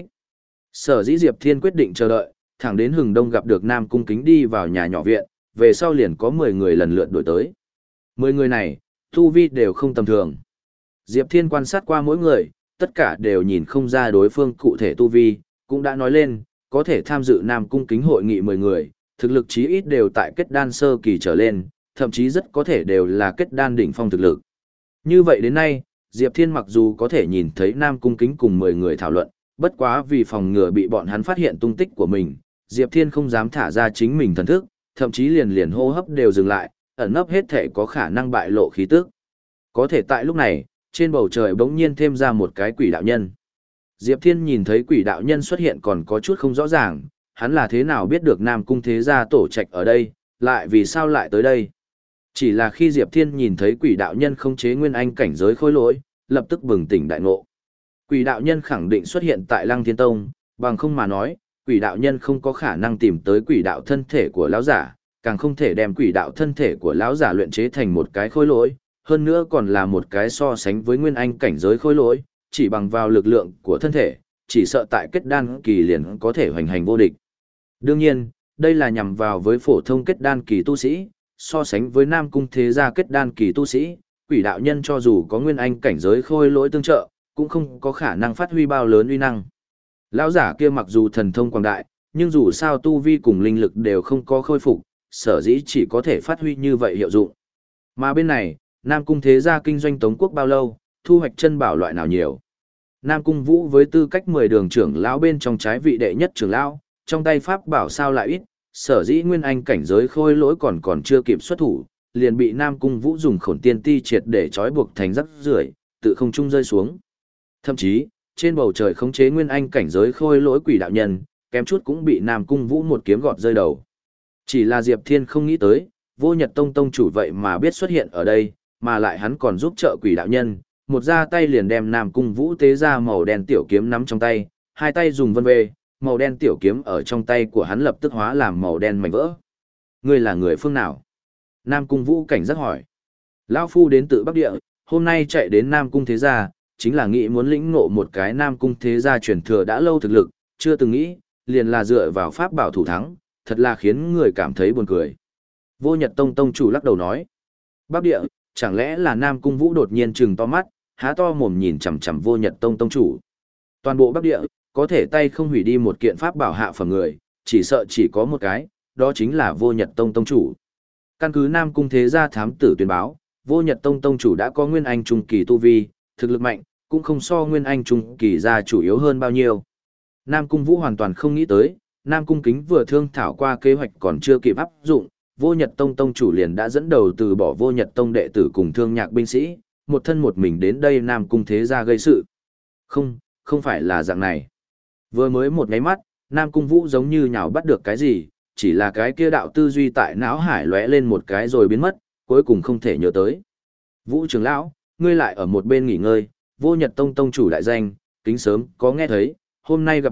Sở dĩ Diệp Thiên quyết định chờ đợi, thẳng đến Hừng Đông gặp được Nam Cung Kính đi vào nhà nhỏ viện, về sau liền có mười người lần lượt đổi tới. mười người này, tu vi đều không tầm thường. Diệp Thiên quan sát qua mỗi người, tất cả đều nhìn không ra đối phương cụ thể tu vi, cũng đã nói lên, có thể tham dự Nam Cung Kính hội nghị mười người, thực lực chí ít đều tại kết đan sơ kỳ trở lên, thậm chí rất có thể đều là kết đan đỉnh phong thực lực. Như vậy đến nay, Diệp Thiên mặc dù có thể nhìn thấy Nam Cung Kính cùng mười người thảo luận, bất quá vì phòng ngừa bị bọn hắn phát hiện tung tích của mình, Diệp Thiên không dám thả ra chính mình thần thức, thậm chí liền liền hô hấp đều dừng lại, ẩn nấp hết thể có khả năng bại lộ khí tức. Có thể tại lúc này, trên bầu trời bỗng nhiên thêm ra một cái quỷ đạo nhân. Diệp Thiên nhìn thấy quỷ đạo nhân xuất hiện còn có chút không rõ ràng, hắn là thế nào biết được Nam Cung Thế Gia tổ trạch ở đây, lại vì sao lại tới đây. Chỉ là khi Diệp Thiên nhìn thấy quỷ đạo nhân không chế nguyên anh cảnh giới khôi lỗi, lập tức bừng tỉnh đại ngộ. Quỷ đạo nhân khẳng định xuất hiện tại Lăng Thiên Tông, bằng không mà nói, quỷ đạo nhân không có khả năng tìm tới quỷ đạo thân thể của lão giả, càng không thể đem quỷ đạo thân thể của lão giả luyện chế thành một cái khôi lỗi, hơn nữa còn là một cái so sánh với nguyên anh cảnh giới khôi lỗi, chỉ bằng vào lực lượng của thân thể, chỉ sợ tại kết đan kỳ liền có thể hoành hành vô địch. Đương nhiên, đây là nhằm vào với phổ thông kết đan kỳ tu sĩ, so sánh với Nam Cung Thế Gia kết đan kỳ tu sĩ, quỷ đạo nhân cho dù có nguyên anh cảnh giới khôi lỗi tương trợ, cũng không có khả năng phát huy bao lớn uy năng. Lão giả kia mặc dù thần thông quảng đại, nhưng dù sao tu vi cùng linh lực đều không có khôi phục, sở dĩ chỉ có thể phát huy như vậy hiệu dụng. Mà bên này, Nam Cung Thế Gia kinh doanh Tống Quốc bao lâu, thu hoạch chân bảo loại nào nhiều. Nam Cung Vũ với tư cách mười đường trưởng lão bên trong trái vị đệ nhất trưởng lão, trong tay pháp bảo sao lại ít, sở dĩ nguyên anh cảnh giới khôi lỗi còn còn chưa kịp xuất thủ, liền bị Nam Cung Vũ dùng khổn tiên ti triệt để trói buộc thành rắc rưởi, tự không trung rơi xuống. Thậm chí, trên bầu trời khống chế nguyên anh cảnh giới khôi lỗi quỷ đạo nhân, kém chút cũng bị Nam Cung Vũ một kiếm gọt rơi đầu. Chỉ là Diệp Thiên không nghĩ tới, Vô Nhật Tông tông chủ vậy mà biết xuất hiện ở đây, mà lại hắn còn giúp trợ quỷ đạo nhân, một ra tay liền đem Nam Cung Vũ tế ra màu đen tiểu kiếm nắm trong tay, hai tay dùng vân về, màu đen tiểu kiếm ở trong tay của hắn lập tức hóa làm màu đen mảnh vỡ. Ngươi là người phương nào? Nam Cung Vũ cảnh giác hỏi. Lão phu đến từ Bắc Địa, hôm nay chạy đến Nam Cung Thế Gia, chính là nghĩ muốn lĩnh ngộ một cái Nam Cung Thế Gia truyền thừa đã lâu thực lực, chưa từng nghĩ, liền là dựa vào pháp bảo thủ thắng, thật là khiến người cảm thấy buồn cười. Vô Nhật Tông tông chủ lắc đầu nói. Bắc Địa, chẳng lẽ là Nam Cung Vũ đột nhiên trừng to mắt, há to mồm nhìn chằm chằm Vô Nhật Tông tông chủ. Toàn bộ Bắc Địa, có thể tay không hủy đi một kiện pháp bảo hạ phẩm người, chỉ sợ chỉ có một cái, đó chính là Vô Nhật Tông tông chủ. Căn cứ Nam Cung Thế Gia thám tử tuyên báo, Vô Nhật Tông tông chủ đã có nguyên anh trung kỳ tu vi, thực lực mạnh, cũng không so nguyên anh trung kỳ gia chủ yếu hơn bao nhiêu. Nam Cung Vũ hoàn toàn không nghĩ tới, Nam Cung Kính vừa thương thảo qua kế hoạch còn chưa kịp áp dụng, Vô Nhật Tông tông chủ liền đã dẫn đầu từ bỏ Vô Nhật Tông đệ tử cùng thương nhạc binh sĩ, một thân một mình đến đây Nam Cung Thế Gia gây sự. Không, không phải là dạng này. Vừa mới một nháy mắt, Nam Cung Vũ giống như nhào bắt được cái gì, chỉ là cái kia đạo tư duy tại não hải lóe lên một cái rồi biến mất, cuối cùng không thể nhớ tới. Vũ trưởng lão, ngươi lại ở một bên nghỉ ngơi, Vô Nhật Tông tông chủ đại danh, Kính sớm có nghe thấy, hôm nay gặp mặt,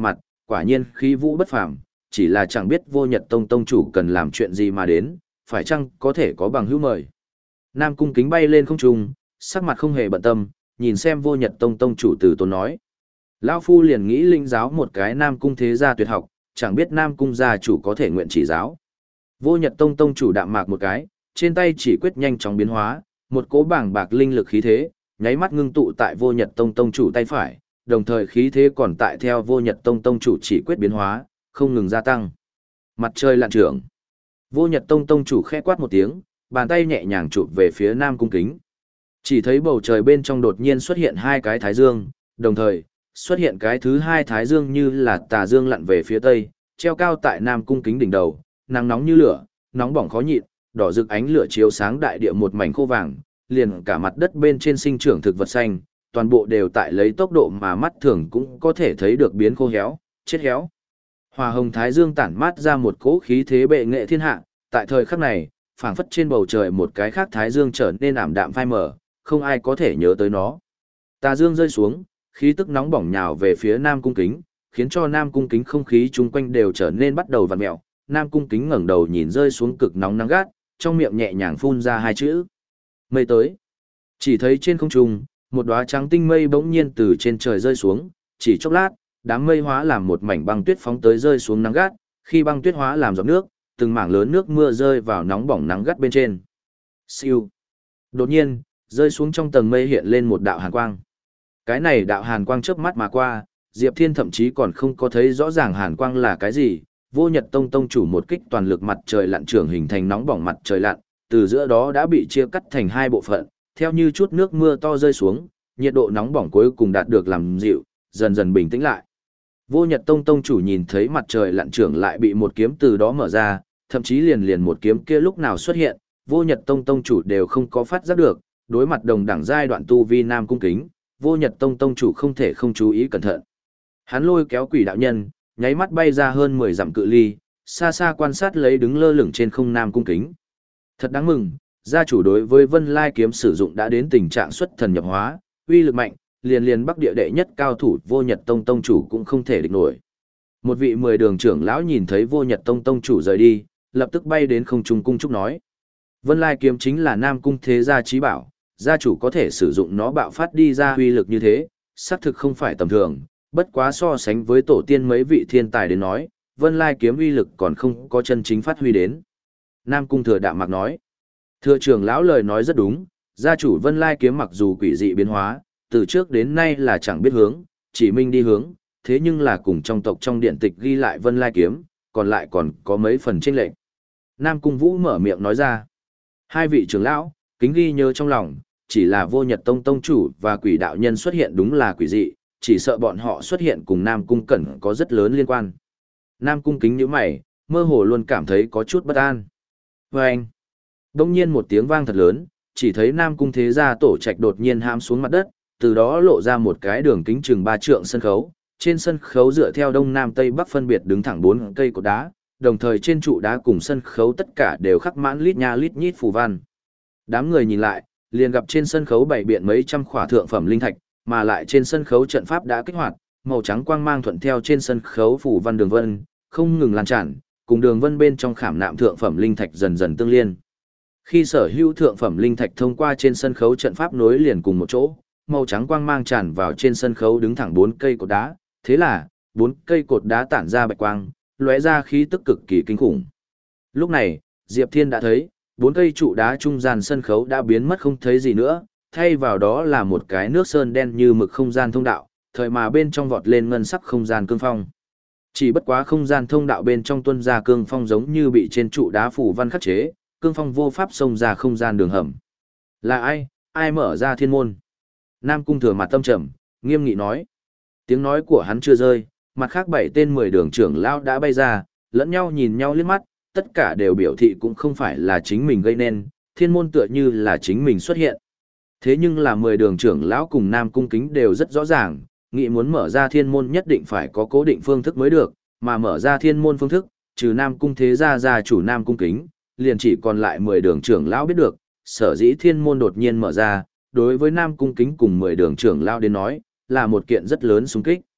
quả nhiên khí vũ bất phàm, chỉ là chẳng biết vô nhật tông tông chủ cần làm chuyện gì mà đến, phải chăng có thể có bằng hữu mời. Nam cung kính bay lên không trung, sắc mặt không hề bận tâm, nhìn xem vô nhật tông tông chủ từ tốn nói. Lão Phu liền nghĩ linh giáo một cái Nam cung thế gia tuyệt học, chẳng biết Nam cung gia chủ có thể nguyện chỉ giáo. Vô nhật tông tông chủ đạm mạc một cái, trên tay chỉ quyết nhanh chóng biến hóa, một cỗ bảng bạc linh lực khí thế, nháy mắt ngưng tụ tại vô nhật tông tông chủ tay phải, đồng thời khí thế còn tại theo vô nhật tông tông chủ chỉ quyết biến hóa, không ngừng gia tăng. Mặt trời lặn trưởng. Vô nhật tông tông chủ khẽ quát một tiếng, bàn tay nhẹ nhàng chụp về phía Nam cung kính. Chỉ thấy bầu trời bên trong đột nhiên xuất hiện hai cái thái dương, đồng thời, xuất hiện cái thứ hai thái dương như là tà dương lặn về phía tây, treo cao tại Nam cung kính đỉnh đầu, nắng nóng như lửa, nóng bỏng khó nhịn, đỏ rực ánh lửa chiếu sáng đại địa một mảnh khô vàng, liền cả mặt đất bên trên sinh trưởng thực vật xanh, toàn bộ đều tại lấy tốc độ mà mắt thường cũng có thể thấy được biến khô héo, chết héo. Hỏa hồng thái dương tản mát ra một cỗ khí thế bệ nghệ thiên hạ, tại thời khắc này, phảng phất trên bầu trời một cái khác thái dương trở nên ảm đạm phai mờ, không ai có thể nhớ tới nó. Tà dương rơi xuống, khí tức nóng bỏng nhào về phía Nam cung kính, khiến cho Nam cung kính không khí chung quanh đều trở nên bắt đầu vặn mèo. Nam cung kính ngẩng đầu nhìn rơi xuống cực nóng nắng gắt, trong miệng nhẹ nhàng phun ra hai chữ: mây tới. Chỉ thấy trên không trung, một đóa trắng tinh mây bỗng nhiên từ trên trời rơi xuống, chỉ chốc lát, đám mây hóa làm một mảnh băng tuyết phóng tới rơi xuống nắng gắt, khi băng tuyết hóa làm giọt nước, từng mảng lớn nước mưa rơi vào nóng bỏng nắng gắt bên trên. Siêu. Đột nhiên, rơi xuống trong tầng mây hiện lên một đạo hàn quang. Cái này đạo hàn quang chớp mắt mà qua, Diệp Thiên thậm chí còn không có thấy rõ ràng hàn quang là cái gì. Vô Nhật Tông tông chủ một kích toàn lực mặt trời lặn trưởng hình thành nóng bỏng mặt trời lặn, từ giữa đó đã bị chia cắt thành hai bộ phận, theo như chút nước mưa to rơi xuống, nhiệt độ nóng bỏng cuối cùng đạt được làm dịu, dần dần bình tĩnh lại. Vô Nhật Tông tông chủ nhìn thấy mặt trời lặn trưởng lại bị một kiếm từ đó mở ra, thậm chí liền liền một kiếm kia lúc nào xuất hiện, Vô Nhật Tông tông chủ đều không có phát giác được, đối mặt đồng đẳng giai đoạn tu vi Nam cung kính, Vô Nhật Tông tông chủ không thể không chú ý cẩn thận. Hắn lôi kéo quỷ đạo nhân, nháy mắt bay ra hơn mười dặm cự ly, xa xa quan sát lấy đứng lơ lửng trên không Nam cung kính. Thật đáng mừng, gia chủ đối với Vân Lai kiếm sử dụng đã đến tình trạng xuất thần nhập hóa, uy lực mạnh, liền liền Bắc địa đệ nhất cao thủ Vô Nhật Tông tông chủ cũng không thể địch nổi. Một vị mười đường trưởng lão nhìn thấy Vô Nhật Tông tông chủ rời đi, lập tức bay đến không trung cung chúc nói: Vân Lai kiếm chính là Nam cung thế gia chí bảo, gia chủ có thể sử dụng nó bạo phát đi ra uy lực như thế, xác thực không phải tầm thường, bất quá so sánh với tổ tiên mấy vị thiên tài đến nói, Vân Lai kiếm uy lực còn không có chân chính phát huy đến. Nam cung thừa đạm mạc nói: Thừa trưởng lão lời nói rất đúng, gia chủ Vân Lai kiếm mặc dù quỷ dị biến hóa, từ trước đến nay là chẳng biết hướng, chỉ minh đi hướng, thế nhưng là cùng trong tộc trong điện tịch ghi lại Vân Lai kiếm, còn lại còn có mấy phần chênh lệch. Nam cung Vũ mở miệng nói ra: Hai vị trưởng lão, kính ghi nhớ trong lòng, chỉ là Vô Nhật Tông tông chủ và quỷ đạo nhân xuất hiện đúng là quỷ dị, chỉ sợ bọn họ xuất hiện cùng Nam cung Cẩn có rất lớn liên quan. Nam cung kính nhíu mày, mơ hồ luôn cảm thấy có chút bất an. Vâng! Đông nhiên một tiếng vang thật lớn, chỉ thấy Nam cung thế gia tổ trạch đột nhiên hãm xuống mặt đất, từ đó lộ ra một cái đường kính chừng ba trượng sân khấu. Trên sân khấu dựa theo đông nam tây bắc phân biệt đứng thẳng bốn cây cột đá, đồng thời trên trụ đá cùng sân khấu tất cả đều khắc mãn lít nha lít nhít phù văn. Đám người nhìn lại, liền gặp trên sân khấu bày biện mấy trăm khỏa thượng phẩm linh thạch, mà lại trên sân khấu trận pháp đã kích hoạt, màu trắng quang mang thuận theo trên sân khấu phù văn đường vân, không ngừng lan tràn, cùng đường vân bên trong khảm nạm thượng phẩm linh thạch dần dần tương liên. Khi sở hữu thượng phẩm linh thạch thông qua trên sân khấu trận pháp nối liền cùng một chỗ, màu trắng quang mang tràn vào trên sân khấu đứng thẳng bốn cây cột đá, thế là bốn cây cột đá tản ra bạch quang, lóe ra khí tức cực kỳ kinh khủng. Lúc này, Diệp Thiên đã thấy, bốn cây trụ đá trung gian sân khấu đã biến mất không thấy gì nữa, thay vào đó là một cái nước sơn đen như mực không gian thông đạo, thời mà bên trong vọt lên ngân sắc không gian cương phong. Chỉ bất quá không gian thông đạo bên trong tuôn ra cương phong giống như bị trên trụ đá phủ văn khắc chế, cương phong vô pháp xông ra không gian đường hầm. Là ai, ai mở ra thiên môn? Nam cung thừa mặt tâm trầm, nghiêm nghị nói. Tiếng nói của hắn chưa rơi, mặt khác bảy tên mười đường trưởng lão đã bay ra, lẫn nhau nhìn nhau liếc mắt, tất cả đều biểu thị cũng không phải là chính mình gây nên, thiên môn tựa như là chính mình xuất hiện. Thế nhưng là mười đường trưởng lão cùng Nam cung kính đều rất rõ ràng, nghĩ muốn mở ra thiên môn nhất định phải có cố định phương thức mới được, mà mở ra thiên môn phương thức, trừ Nam cung thế gia gia chủ Nam cung kính, liền chỉ còn lại mười đường trưởng lão biết được, sở dĩ thiên môn đột nhiên mở ra, đối với Nam cung kính cùng mười đường trưởng lão đến nói, là một kiện rất lớn xung kích.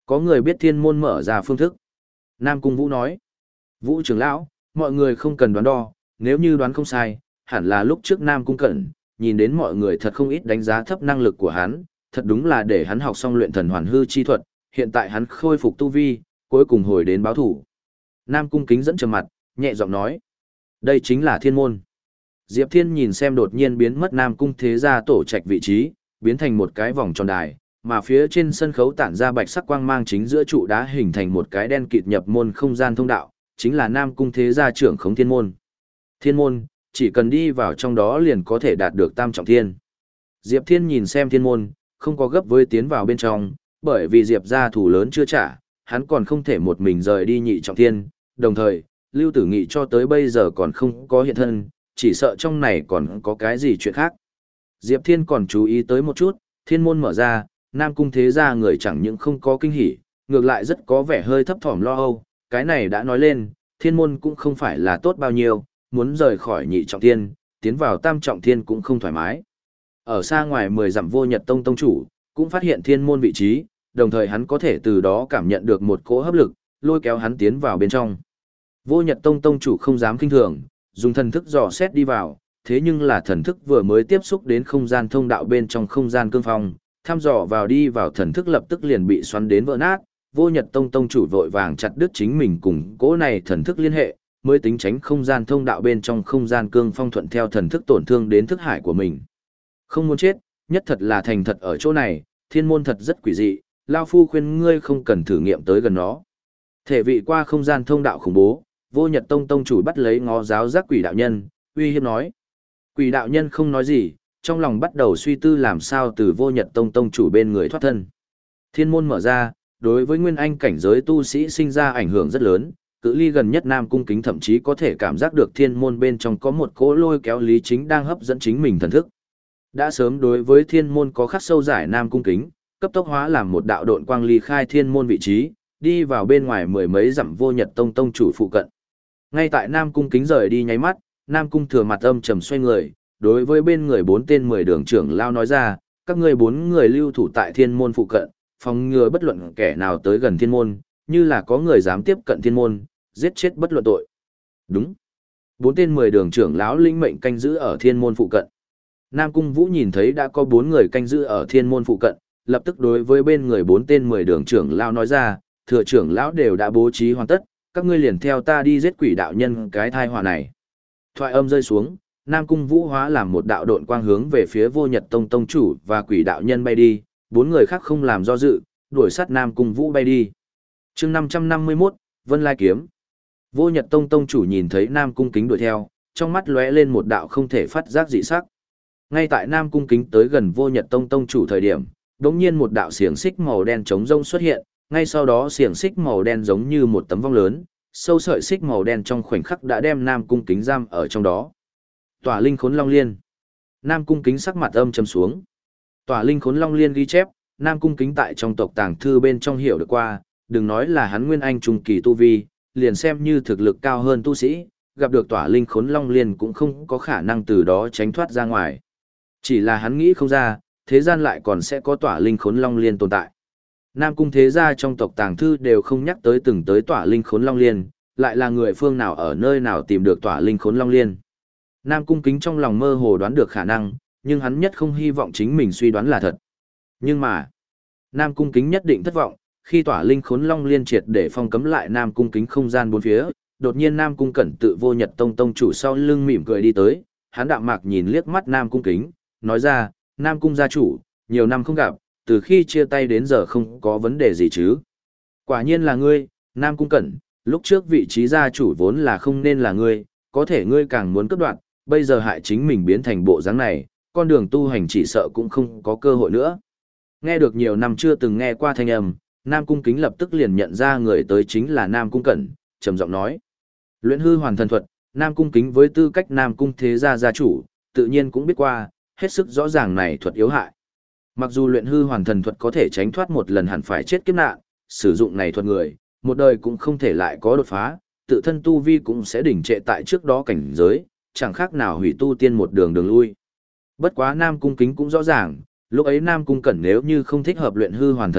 Có người biết thiên môn mở ra phương thức. Nam Cung Vũ nói. Vũ trưởng lão, mọi người không cần đoán đo, nếu như đoán không sai, hẳn là lúc trước Nam Cung Cẩn, nhìn đến mọi người thật không ít đánh giá thấp năng lực của hắn, thật đúng là để hắn học xong luyện thần hoàn hư chi thuật, hiện tại hắn khôi phục tu vi, cuối cùng hồi đến báo thủ. Nam Cung Kính dẫn trầm mặt, nhẹ giọng nói. Đây chính là thiên môn. Diệp Thiên nhìn xem đột nhiên biến mất Nam Cung thế gia tổ trạch vị trí, biến thành một cái vòng tròn đài, mà phía trên sân khấu tản ra bạch sắc quang mang chính giữa trụ đá hình thành một cái đen kịt nhập môn không gian thông đạo, chính là Nam Cung thế gia trưởng khống thiên môn. Thiên môn, chỉ cần đi vào trong đó liền có thể đạt được tam trọng thiên. Diệp Thiên nhìn xem thiên môn, không có gấp với tiến vào bên trong, bởi vì Diệp gia thủ lớn chưa trả, hắn còn không thể một mình rời đi nhị trọng thiên, đồng thời, Lưu Tử Nghị cho tới bây giờ còn không có hiện thân, chỉ sợ trong này còn có cái gì chuyện khác. Diệp Thiên còn chú ý tới một chút, thiên môn mở ra, Nam Cung thế gia người chẳng những không có kinh hỉ, ngược lại rất có vẻ hơi thấp thỏm lo âu, cái này đã nói lên, thiên môn cũng không phải là tốt bao nhiêu, muốn rời khỏi nhị trọng thiên, tiến vào tam trọng thiên cũng không thoải mái. Ở xa ngoài mười dặm Vô Nhật Tông tông chủ, cũng phát hiện thiên môn vị trí, đồng thời hắn có thể từ đó cảm nhận được một cỗ hấp lực, lôi kéo hắn tiến vào bên trong. Vô Nhật Tông tông chủ không dám kinh thường, dùng thần thức dò xét đi vào, thế nhưng là thần thức vừa mới tiếp xúc đến không gian thông đạo bên trong không gian cương phong, thăm dò vào đi vào thần thức lập tức liền bị xoắn đến vỡ nát. Vô Nhật Tông tông chủ vội vàng chặt đứt chính mình cùng cỗ này thần thức liên hệ, mới tính tránh không gian thông đạo bên trong không gian cương phong thuận theo thần thức tổn thương đến thức hải của mình. Không muốn chết, nhất thật là thành thật ở chỗ này, thiên môn thật rất quỷ dị, lao phu khuyên ngươi không cần thử nghiệm tới gần nó. Thể vị qua không gian thông đạo khủng bố, Vô Nhật Tông tông chủ bắt lấy ngó giáo giác quỷ đạo nhân, uy hiếp nói. Quỷ đạo nhân không nói gì, trong lòng bắt đầu suy tư làm sao từ Vô Nhật Tông tông chủ bên người thoát thân. Thiên môn mở ra, đối với nguyên anh cảnh giới tu sĩ sinh ra ảnh hưởng rất lớn, cự ly gần nhất Nam Cung Kính thậm chí có thể cảm giác được thiên môn bên trong có một cỗ lôi kéo lý chính đang hấp dẫn chính mình thần thức. Đã sớm đối với thiên môn có khắc sâu giải Nam Cung Kính, cấp tốc hóa làm một đạo độn quang ly khai thiên môn vị trí, đi vào bên ngoài mười mấy dặm Vô Nhật Tông tông chủ phụ cận. Ngay tại Nam Cung Kính rời đi nháy mắt, Nam Cung Thừa mặt âm trầm xoay người, đối với bên người bốn tên mười đường trưởng lao nói ra, các ngươi bốn người lưu thủ tại thiên môn phụ cận, phòng ngừa bất luận kẻ nào tới gần thiên môn, như là có người dám tiếp cận thiên môn, giết chết bất luận tội. Đúng. Bốn tên mười đường trưởng lão linh mệnh canh giữ ở thiên môn phụ cận. Nam Cung Vũ nhìn thấy đã có bốn người canh giữ ở thiên môn phụ cận, lập tức đối với bên người bốn tên mười đường trưởng lão nói ra, thừa trưởng lão đều đã bố trí hoàn tất, các ngươi liền theo ta đi giết quỷ đạo nhân cái thai họa này. Thoại âm rơi xuống, Nam Cung Vũ hóa làm một đạo độn quang hướng về phía Vô Nhật Tông tông chủ và quỷ đạo nhân bay đi, bốn người khác không làm do dự, đuổi sát Nam Cung Vũ bay đi. Chương năm trăm năm mươi mốt, Vân Lai kiếm. Vô Nhật Tông tông chủ nhìn thấy Nam Cung Kính đuổi theo, trong mắt lóe lên một đạo không thể phát giác dị sắc. Ngay tại Nam Cung Kính tới gần Vô Nhật Tông tông chủ thời điểm, đột nhiên một đạo xiềng xích màu đen trống rông xuất hiện, ngay sau đó xiềng xích màu đen giống như một tấm vong lớn, sâu sợi xích màu đen trong khoảnh khắc đã đem Nam Cung Kính giam ở trong đó. Tỏa Linh Khốn Long Liên. Nam Cung Kính sắc mặt âm trầm xuống. Tỏa Linh Khốn Long Liên ghi chép, Nam Cung Kính tại trong tộc tàng thư bên trong hiểu được qua, đừng nói là hắn nguyên anh trung kỳ tu vi, liền xem như thực lực cao hơn tu sĩ, gặp được Tỏa Linh Khốn Long Liên cũng không có khả năng từ đó tránh thoát ra ngoài. Chỉ là hắn nghĩ không ra, thế gian lại còn sẽ có Tỏa Linh Khốn Long Liên tồn tại. Nam Cung thế gia trong tộc tàng thư đều không nhắc tới từng tới Tỏa Linh Khốn Long Liên, lại là người phương nào ở nơi nào tìm được Tỏa Linh Khốn Long Liên. Nam Cung Kính trong lòng mơ hồ đoán được khả năng, nhưng hắn nhất không hy vọng chính mình suy đoán là thật. Nhưng mà, Nam Cung Kính nhất định thất vọng, khi Tỏa Linh Khốn Long Liên triệt để phong cấm lại Nam Cung Kính không gian bốn phía, đột nhiên Nam Cung Cẩn tự Vô Nhật Tông tông chủ sau lưng mỉm cười đi tới, hắn đạm mạc nhìn liếc mắt Nam Cung Kính, nói ra, Nam Cung gia chủ, nhiều năm không gặp, từ khi chia tay đến giờ không có vấn đề gì chứ. Quả nhiên là ngươi, Nam Cung Cẩn, lúc trước vị trí gia chủ vốn là không nên là ngươi, có thể ngươi càng muốn cướp đoạt, bây giờ hại chính mình biến thành bộ dáng này, con đường tu hành chỉ sợ cũng không có cơ hội nữa. Nghe được nhiều năm chưa từng nghe qua thanh âm, Nam Cung Kính lập tức liền nhận ra người tới chính là Nam Cung Cẩn, trầm giọng nói. Luyện hư hoàn thần thuật, Nam Cung Kính với tư cách Nam Cung thế gia gia chủ, tự nhiên cũng biết qua, hết sức rõ ràng này thuật yếu hại. Mặc dù luyện hư hoàn thần thuật có thể tránh thoát một lần hẳn phải chết kiếp nạn, sử dụng này thuật người, một đời cũng không thể lại có đột phá, tự thân tu vi cũng sẽ đỉnh trệ tại trước đó cảnh giới, chẳng khác nào hủy tu tiên một đường đường lui. Bất quá Nam Cung Kính cũng rõ ràng, lúc ấy Nam Cung Cẩn nếu như không thích hợp luyện hư hoàn thần thuật,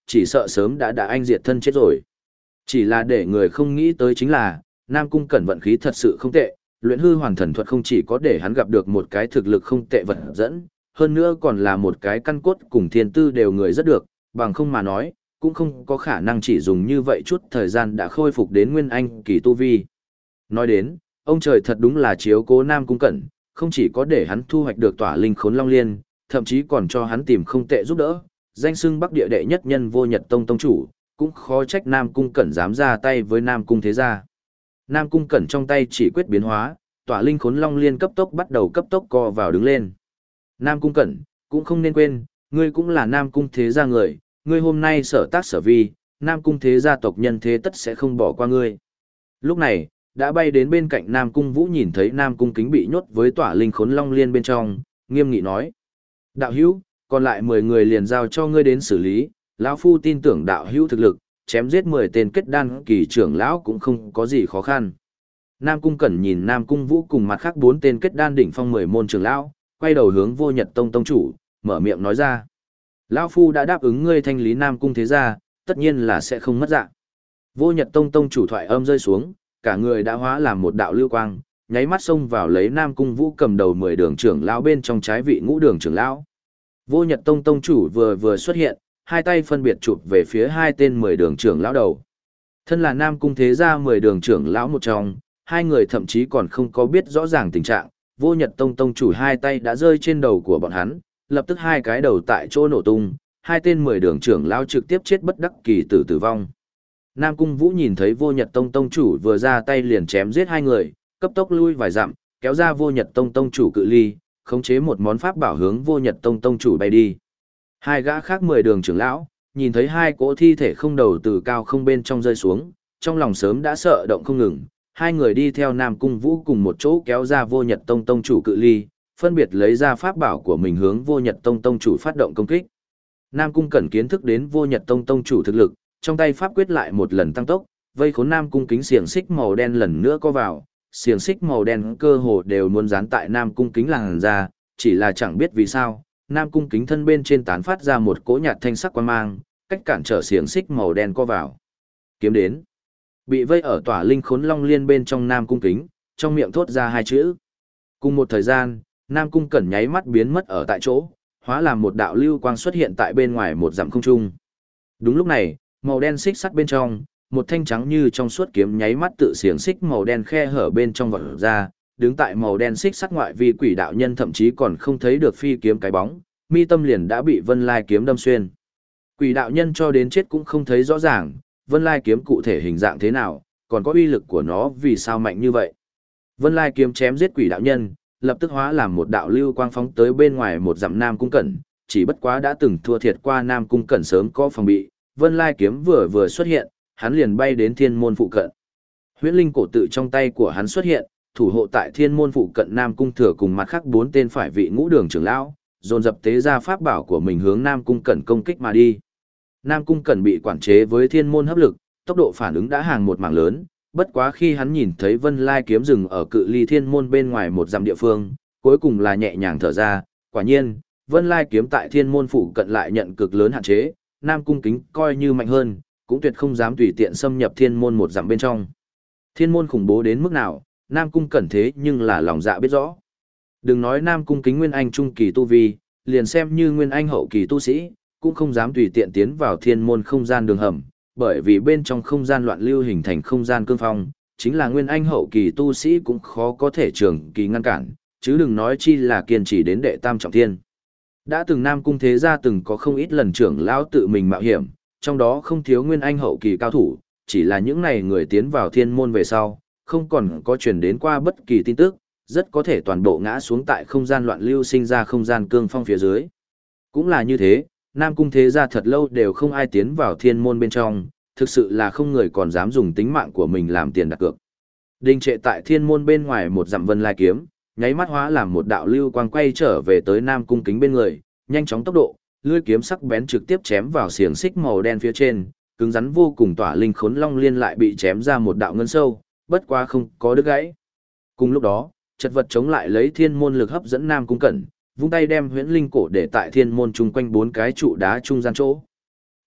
chỉ sợ sớm đã đã anh diệt thân chết rồi. Chỉ là để người không nghĩ tới chính là, Nam Cung Cẩn vận khí thật sự không tệ, luyện hư hoàn thần thuật không chỉ có để hắn gặp được một cái thực lực không tệ vật dẫn, hơn nữa còn là một cái căn cốt cùng thiên tư đều người rất được, bằng không mà nói, cũng không có khả năng chỉ dùng như vậy chút thời gian đã khôi phục đến nguyên anh kỳ tu vi. Nói đến, ông trời thật đúng là chiếu cố Nam Cung Cẩn, không chỉ có để hắn thu hoạch được tỏa linh khốn long liên, thậm chí còn cho hắn tìm không tệ giúp đỡ, danh xưng Bắc địa đệ nhất nhân Vô Nhật Tông tông chủ, cũng khó trách Nam Cung Cẩn dám ra tay với Nam Cung thế gia. Nam Cung Cẩn trong tay chỉ quyết biến hóa, tỏa linh khốn long liên cấp tốc bắt đầu cấp tốc co vào đứng lên. Nam Cung Cẩn, cũng không nên quên, ngươi cũng là Nam Cung thế gia người, ngươi hôm nay sở tác sở vi, Nam Cung thế gia tộc nhân thế tất sẽ không bỏ qua ngươi. Lúc này, đã bay đến bên cạnh Nam Cung Vũ nhìn thấy Nam Cung Kính bị nhốt với tỏa linh khốn long liên bên trong, nghiêm nghị nói: "Đạo hữu, còn lại mười người liền giao cho ngươi đến xử lý, lão phu tin tưởng đạo hữu thực lực, chém giết mười tên kết đan kỳ trưởng lão cũng không có gì khó khăn." Nam Cung Cẩn nhìn Nam Cung Vũ cùng mặt khác bốn tên kết đan đỉnh phong mười môn trưởng lão, quay đầu hướng Vô Nhật Tông tông chủ, mở miệng nói ra: "Lão phu đã đáp ứng ngươi thanh lý Nam Cung thế gia, tất nhiên là sẽ không mất dạng." Vô Nhật Tông tông chủ thoại âm rơi xuống, cả người đã hóa làm một đạo lưu quang, nháy mắt xông vào lấy Nam Cung Vũ cầm đầu mười đường trưởng lão bên trong trái vị ngũ đường trưởng lão. Vô Nhật Tông tông chủ vừa vừa xuất hiện, hai tay phân biệt chụp về phía hai tên mười đường trưởng lão đầu. Thân là Nam Cung thế gia mười đường trưởng lão một trong, hai người thậm chí còn không có biết rõ ràng tình trạng, Vô Nhật Tông tông chủ hai tay đã rơi trên đầu của bọn hắn, lập tức hai cái đầu tại chỗ nổ tung, hai tên mười đường trưởng lão trực tiếp chết bất đắc kỳ tử tử vong. Nam Cung Vũ nhìn thấy Vô Nhật Tông tông chủ vừa ra tay liền chém giết hai người, cấp tốc lui vài dặm, kéo ra Vô Nhật Tông tông chủ cự ly, khống chế một món pháp bảo hướng Vô Nhật Tông tông chủ bay đi. Hai gã khác mười đường trưởng lão, nhìn thấy hai cỗ thi thể không đầu từ cao không bên trong rơi xuống, trong lòng sớm đã sợ động không ngừng, hai người đi theo Nam Cung Vũ cùng một chỗ kéo ra Vô Nhật Tông tông chủ cự ly, phân biệt lấy ra pháp bảo của mình hướng Vô Nhật Tông tông chủ phát động công kích. Nam Cung Cẩn kiến thức đến Vô Nhật Tông tông chủ thực lực, trong tay pháp quyết lại một lần tăng tốc, vây khốn Nam Cung Kính xiềng xích màu đen lần nữa có vào, xiềng xích màu đen cơ hồ đều muốn dán tại Nam Cung Kính làn ra, chỉ là chẳng biết vì sao, Nam Cung Kính thân bên trên tán phát ra một cỗ nhạt thanh sắc quang mang, cách cản trở xiềng xích màu đen co vào. Kiếm đến. Bị vây ở tỏa linh khốn long liên bên trong Nam Cung Kính, trong miệng thốt ra hai chữ. Cùng một thời gian, Nam Cung Cẩn nháy mắt biến mất ở tại chỗ, hóa làm một đạo lưu quang xuất hiện tại bên ngoài một dặm không trung. Đúng lúc này, màu đen xích sắt bên trong, một thanh trắng như trong suốt kiếm nháy mắt tự xiềng xích màu đen khe hở bên trong vọt ra, đứng tại màu đen xích sắt ngoại vi quỷ đạo nhân thậm chí còn không thấy được phi kiếm cái bóng, mi tâm liền đã bị Vân Lai kiếm đâm xuyên. Quỷ đạo nhân cho đến chết cũng không thấy rõ ràng, Vân Lai kiếm cụ thể hình dạng thế nào, còn có uy lực của nó vì sao mạnh như vậy. Vân Lai kiếm chém giết quỷ đạo nhân, lập tức hóa làm một đạo lưu quang phóng tới bên ngoài một dặm Nam Cung Cẩn, chỉ bất quá đã từng thua thiệt qua Nam Cung Cẩn sớm có phòng bị, Vân Lai kiếm vừa vừa xuất hiện, hắn liền bay đến thiên môn phụ cận. Huyễn linh cổ tự trong tay của hắn xuất hiện, thủ hộ tại thiên môn phụ cận Nam Cung Thừa cùng mặt khác bốn tên phải vị ngũ đường trưởng lão, dồn dập tế ra pháp bảo của mình hướng Nam Cung Cẩn công kích mà đi. Nam Cung Cẩn bị quản chế với thiên môn hấp lực, tốc độ phản ứng đã hàng một mảng lớn, bất quá khi hắn nhìn thấy Vân Lai kiếm dừng ở cự ly thiên môn bên ngoài một dặm địa phương, cuối cùng là nhẹ nhàng thở ra, quả nhiên, Vân Lai kiếm tại thiên môn phụ cận lại nhận cực lớn hạn chế, Nam Cung Kính coi như mạnh hơn, cũng tuyệt không dám tùy tiện xâm nhập thiên môn một dặm bên trong. Thiên môn khủng bố đến mức nào, Nam Cung Cẩn thế nhưng là lòng dạ biết rõ. Đừng nói Nam Cung Kính nguyên anh trung kỳ tu vi, liền xem như nguyên anh hậu kỳ tu sĩ, cũng không dám tùy tiện tiến vào thiên môn không gian đường hầm, bởi vì bên trong không gian loạn lưu hình thành không gian cương phong, chính là nguyên anh hậu kỳ tu sĩ cũng khó có thể trường kỳ ngăn cản, chứ đừng nói chi là kiên trì đến đệ tam trọng thiên. Đã từng Nam Cung thế gia từng có không ít lần trưởng lão tự mình mạo hiểm, trong đó không thiếu nguyên anh hậu kỳ cao thủ, chỉ là những này người tiến vào thiên môn về sau, không còn có truyền đến qua bất kỳ tin tức, rất có thể toàn bộ ngã xuống tại không gian loạn lưu sinh ra không gian cương phong phía dưới. Cũng là như thế, Nam Cung thế gia thật lâu đều không ai tiến vào thiên môn bên trong, thực sự là không người còn dám dùng tính mạng của mình làm tiền đặt cược. Đình trệ tại thiên môn bên ngoài một dặm Vân Lai kiếm, nháy mắt hóa làm một đạo lưu quang quay trở về tới Nam Cung Kính bên người, nhanh chóng tốc độ, lưỡi kiếm sắc bén trực tiếp chém vào xiềng xích màu đen phía trên, cứng rắn vô cùng tỏa linh khốn long liên lại bị chém ra một đạo ngân sâu, bất quá không có đứt gãy. Cùng lúc đó, chật vật chống lại lấy thiên môn lực hấp dẫn Nam Cung Cẩn, vung tay đem huyễn linh cổ để tại thiên môn chung quanh bốn cái trụ đá trung gian chỗ.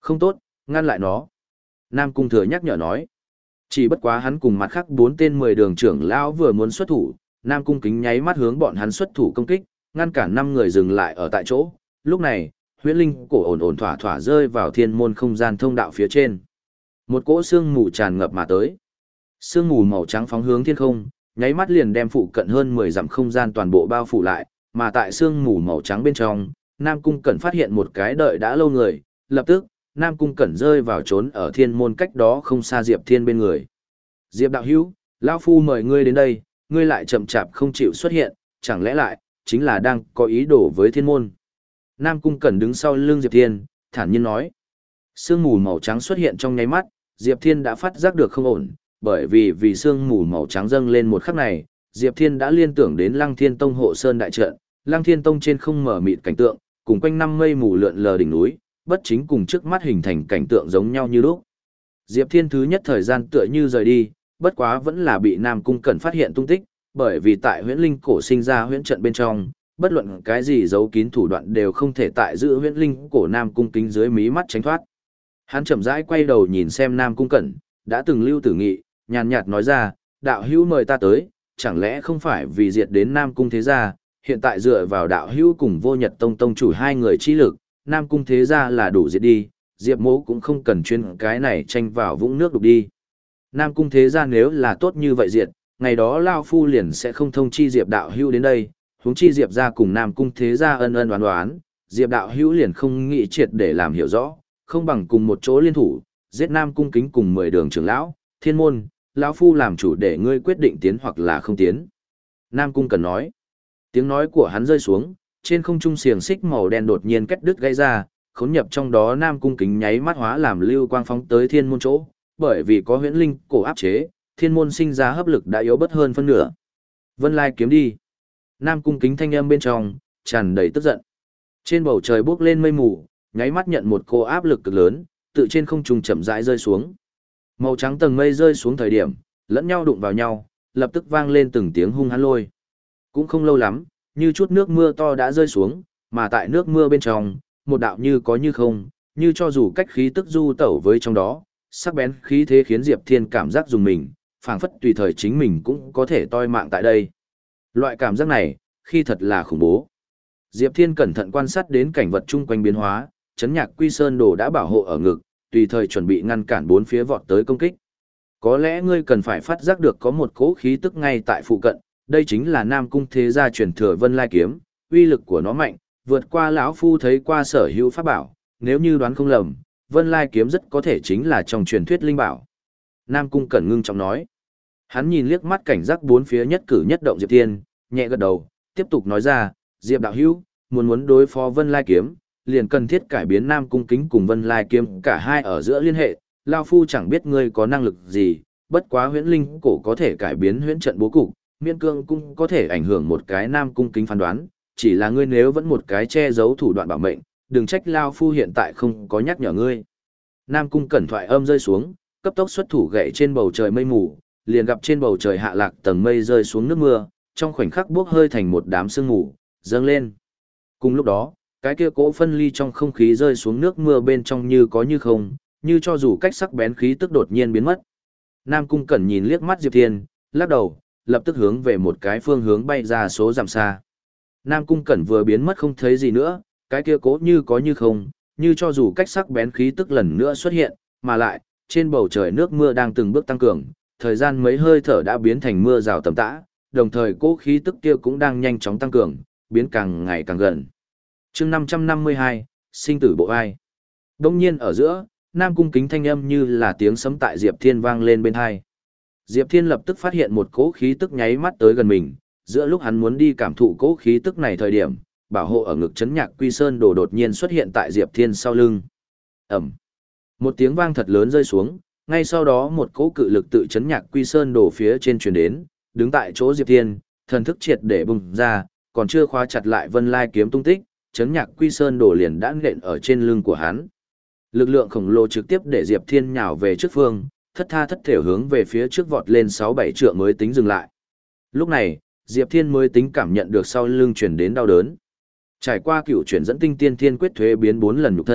Không tốt, ngăn lại nó. Nam Cung Thừa nhắc nhở nói. Chỉ bất quá hắn cùng mặt khác bốn tên mười đường trưởng lão vừa muốn xuất thủ, Nam Cung Kính nháy mắt hướng bọn hắn xuất thủ công kích, ngăn cản năm người dừng lại ở tại chỗ. Lúc này, huyễn linh cổ ổn ổn thỏa thỏa rơi vào thiên môn không gian thông đạo phía trên. Một cỗ sương mù tràn ngập mà tới. Sương mù màu trắng phóng hướng thiên không, nháy mắt liền đem phụ cận hơn mười dặm không gian toàn bộ bao phủ lại, mà tại sương mù màu trắng bên trong, Nam Cung Cẩn phát hiện một cái đợi đã lâu người, lập tức, Nam Cung Cẩn rơi vào trốn ở thiên môn cách đó không xa Diệp Thiên bên người. Diệp đạo hữu, lão phu mời ngươi đến đây, ngươi lại chậm chạp không chịu xuất hiện, chẳng lẽ lại, chính là đang có ý đồ với thiên môn. Nam Cung Cẩn đứng sau lưng Diệp Thiên, thản nhiên nói. Sương mù màu trắng xuất hiện trong nháy mắt, Diệp Thiên đã phát giác được không ổn, bởi vì vì sương mù màu trắng dâng lên một khắc này, Diệp Thiên đã liên tưởng đến Lăng Thiên Tông hộ sơn đại trận, Lăng Thiên Tông trên không mở mịt cảnh tượng, cùng quanh năm mây mù lượn lờ đỉnh núi, bất chính cùng trước mắt hình thành cảnh tượng giống nhau như lúc. Diệp Thiên thứ nhất thời gian tựa như rời đi, bất quá vẫn là bị Nam Cung Cẩn phát hiện tung tích, bởi vì tại huyễn linh cổ sinh ra huyễn trận bên trong, bất luận cái gì giấu kín thủ đoạn đều không thể tại giữ huyễn linh cổ Nam Cung Kính dưới mí mắt tránh thoát. Hắn chậm rãi quay đầu nhìn xem Nam Cung Cẩn, đã từng lưu tử nghị, nhàn nhạt nói ra, đạo hữu mời ta tới, chẳng lẽ không phải vì diệt đến Nam Cung thế gia, hiện tại dựa vào đạo hữu cùng vô nhật tông tông chủ hai người chi lực, Nam Cung thế gia là đủ diệt đi, Diệp mỗ cũng không cần chuyên cái này tranh vào vũng nước đục đi. Nam Cung thế gia nếu là tốt như vậy diệt, ngày đó Lao Phu liền sẽ không thông chi Diệp đạo hữu đến đây, huống chi Diệp gia cùng Nam Cung thế gia ân ân đoán đoán, Diệp đạo hữu liền không nghĩ triệt để làm hiểu rõ, không bằng cùng một chỗ liên thủ, giết Nam Cung Kính cùng mười đường trưởng lão, thiên môn, lão phu làm chủ để ngươi quyết định tiến hoặc là không tiến. Nam Cung Cần nói. Tiếng nói của hắn rơi xuống, trên không trung xiềng xích màu đen đột nhiên kết đứt gãy ra, khốn nhập trong đó Nam Cung Kính nháy mắt hóa làm lưu quang phóng tới thiên môn chỗ, bởi vì có huyễn linh cổ áp chế, thiên môn sinh ra hấp lực đã yếu bất hơn phân nửa. Vân Lai kiếm đi. Nam Cung Kính thanh âm bên trong tràn đầy tức giận. Trên bầu trời bốc lên mây mù, nháy mắt nhận một cô áp lực cực lớn, tự trên không trung chậm rãi rơi xuống. Màu trắng tầng mây rơi xuống thời điểm, lẫn nhau đụng vào nhau, lập tức vang lên từng tiếng hung hãn lôi. Cũng không lâu lắm, như chút nước mưa to đã rơi xuống, mà tại nước mưa bên trong, một đạo như có như không, như cho dù cách khí tức du tẩu với trong đó, sắc bén khí thế khiến Diệp Thiên cảm giác dùng mình, phảng phất tùy thời chính mình cũng có thể toi mạng tại đây. Loại cảm giác này, khi thật là khủng bố. Diệp Thiên cẩn thận quan sát đến cảnh vật chung quanh biến hóa, chấn nhạc quy sơn đồ đã bảo hộ ở ngực, tùy thời chuẩn bị ngăn cản bốn phía vọt tới công kích. Có lẽ ngươi cần phải phát giác được có một cỗ khí tức ngay tại phụ cận, đây chính là Nam Cung thế gia truyền thừa Vân Lai kiếm, uy lực của nó mạnh, vượt qua lão phu thấy qua sở hữu pháp bảo, nếu như đoán không lầm, Vân Lai kiếm rất có thể chính là trong truyền thuyết linh bảo. Nam Cung Cẩn ngưng trọng nói. Hắn nhìn liếc mắt cảnh giác bốn phía nhất cử nhất động Diệp Thiên, nhẹ gật đầu, tiếp tục nói ra, Diệp đạo hữu, muốn muốn đối phó Vân Lai kiếm, liền cần thiết cải biến Nam Cung Kính cùng Vân Lai kiếm cả hai ở giữa liên hệ, lão phu chẳng biết ngươi có năng lực gì, bất quá huyễn linh cổ có thể cải biến huyễn trận bố cục, miên cương cũng có thể ảnh hưởng một cái Nam Cung Kính phán đoán, chỉ là ngươi nếu vẫn một cái che giấu thủ đoạn bảo mệnh, đừng trách lão phu hiện tại không có nhắc nhở ngươi. Nam Cung Cẩn thoại âm rơi xuống, cấp tốc xuất thủ gậy trên bầu trời mây mù, liền gặp trên bầu trời hạ lạc tầng mây rơi xuống nước mưa, trong khoảnh khắc bốc hơi thành một đám sương mù, dâng lên. Cùng lúc đó, cái kia cỗ phân ly trong không khí rơi xuống nước mưa bên trong như có như không, như cho dù cách sắc bén khí tức đột nhiên biến mất. Nam Cung Cẩn nhìn liếc mắt Diệp Thiên, lắc đầu, lập tức hướng về một cái phương hướng bay ra số dặm xa. Nam Cung Cẩn vừa biến mất không thấy gì nữa, cái kia cỗ như có như không, như cho dù cách sắc bén khí tức lần nữa xuất hiện, mà lại, trên bầu trời nước mưa đang từng bước tăng cường, thời gian mấy hơi thở đã biến thành mưa rào tầm tã, đồng thời cỗ khí tức kia cũng đang nhanh chóng tăng cường, biến càng ngày càng gần. Chương năm trăm năm mươi hai, sinh tử bộ ai. Đông nhiên ở giữa, Nam Cung Kính thanh âm như là tiếng sấm tại Diệp Thiên vang lên bên tai. Diệp Thiên lập tức phát hiện một cỗ khí tức nháy mắt tới gần mình, giữa lúc hắn muốn đi cảm thụ cỗ khí tức này thời điểm, bảo hộ ở ngực chấn nhạc quy sơn đồ đột nhiên xuất hiện tại Diệp Thiên sau lưng. Ầm. Một tiếng vang thật lớn rơi xuống, ngay sau đó một cỗ cự lực tự chấn nhạc quy sơn đồ phía trên truyền đến, đứng tại chỗ Diệp Thiên, thần thức triệt để bùng ra, còn chưa khóa chặt lại Vân Lai kiếm tung tích, chấn nhạc quy sơn đồ liền đã nện ở trên lưng của hắn. Lực lượng khổng lồ trực tiếp để Diệp Thiên nhào về trước phương, thất tha thất thểu hướng về phía trước vọt lên sáu bảy trượng mới tính dừng lại. Lúc này, Diệp Thiên mới tính cảm nhận được sau lưng truyền đến đau đớn. Trải qua cựu chuyển dẫn tinh tiên thiên quyết thuế biến bốn lần nhục thân,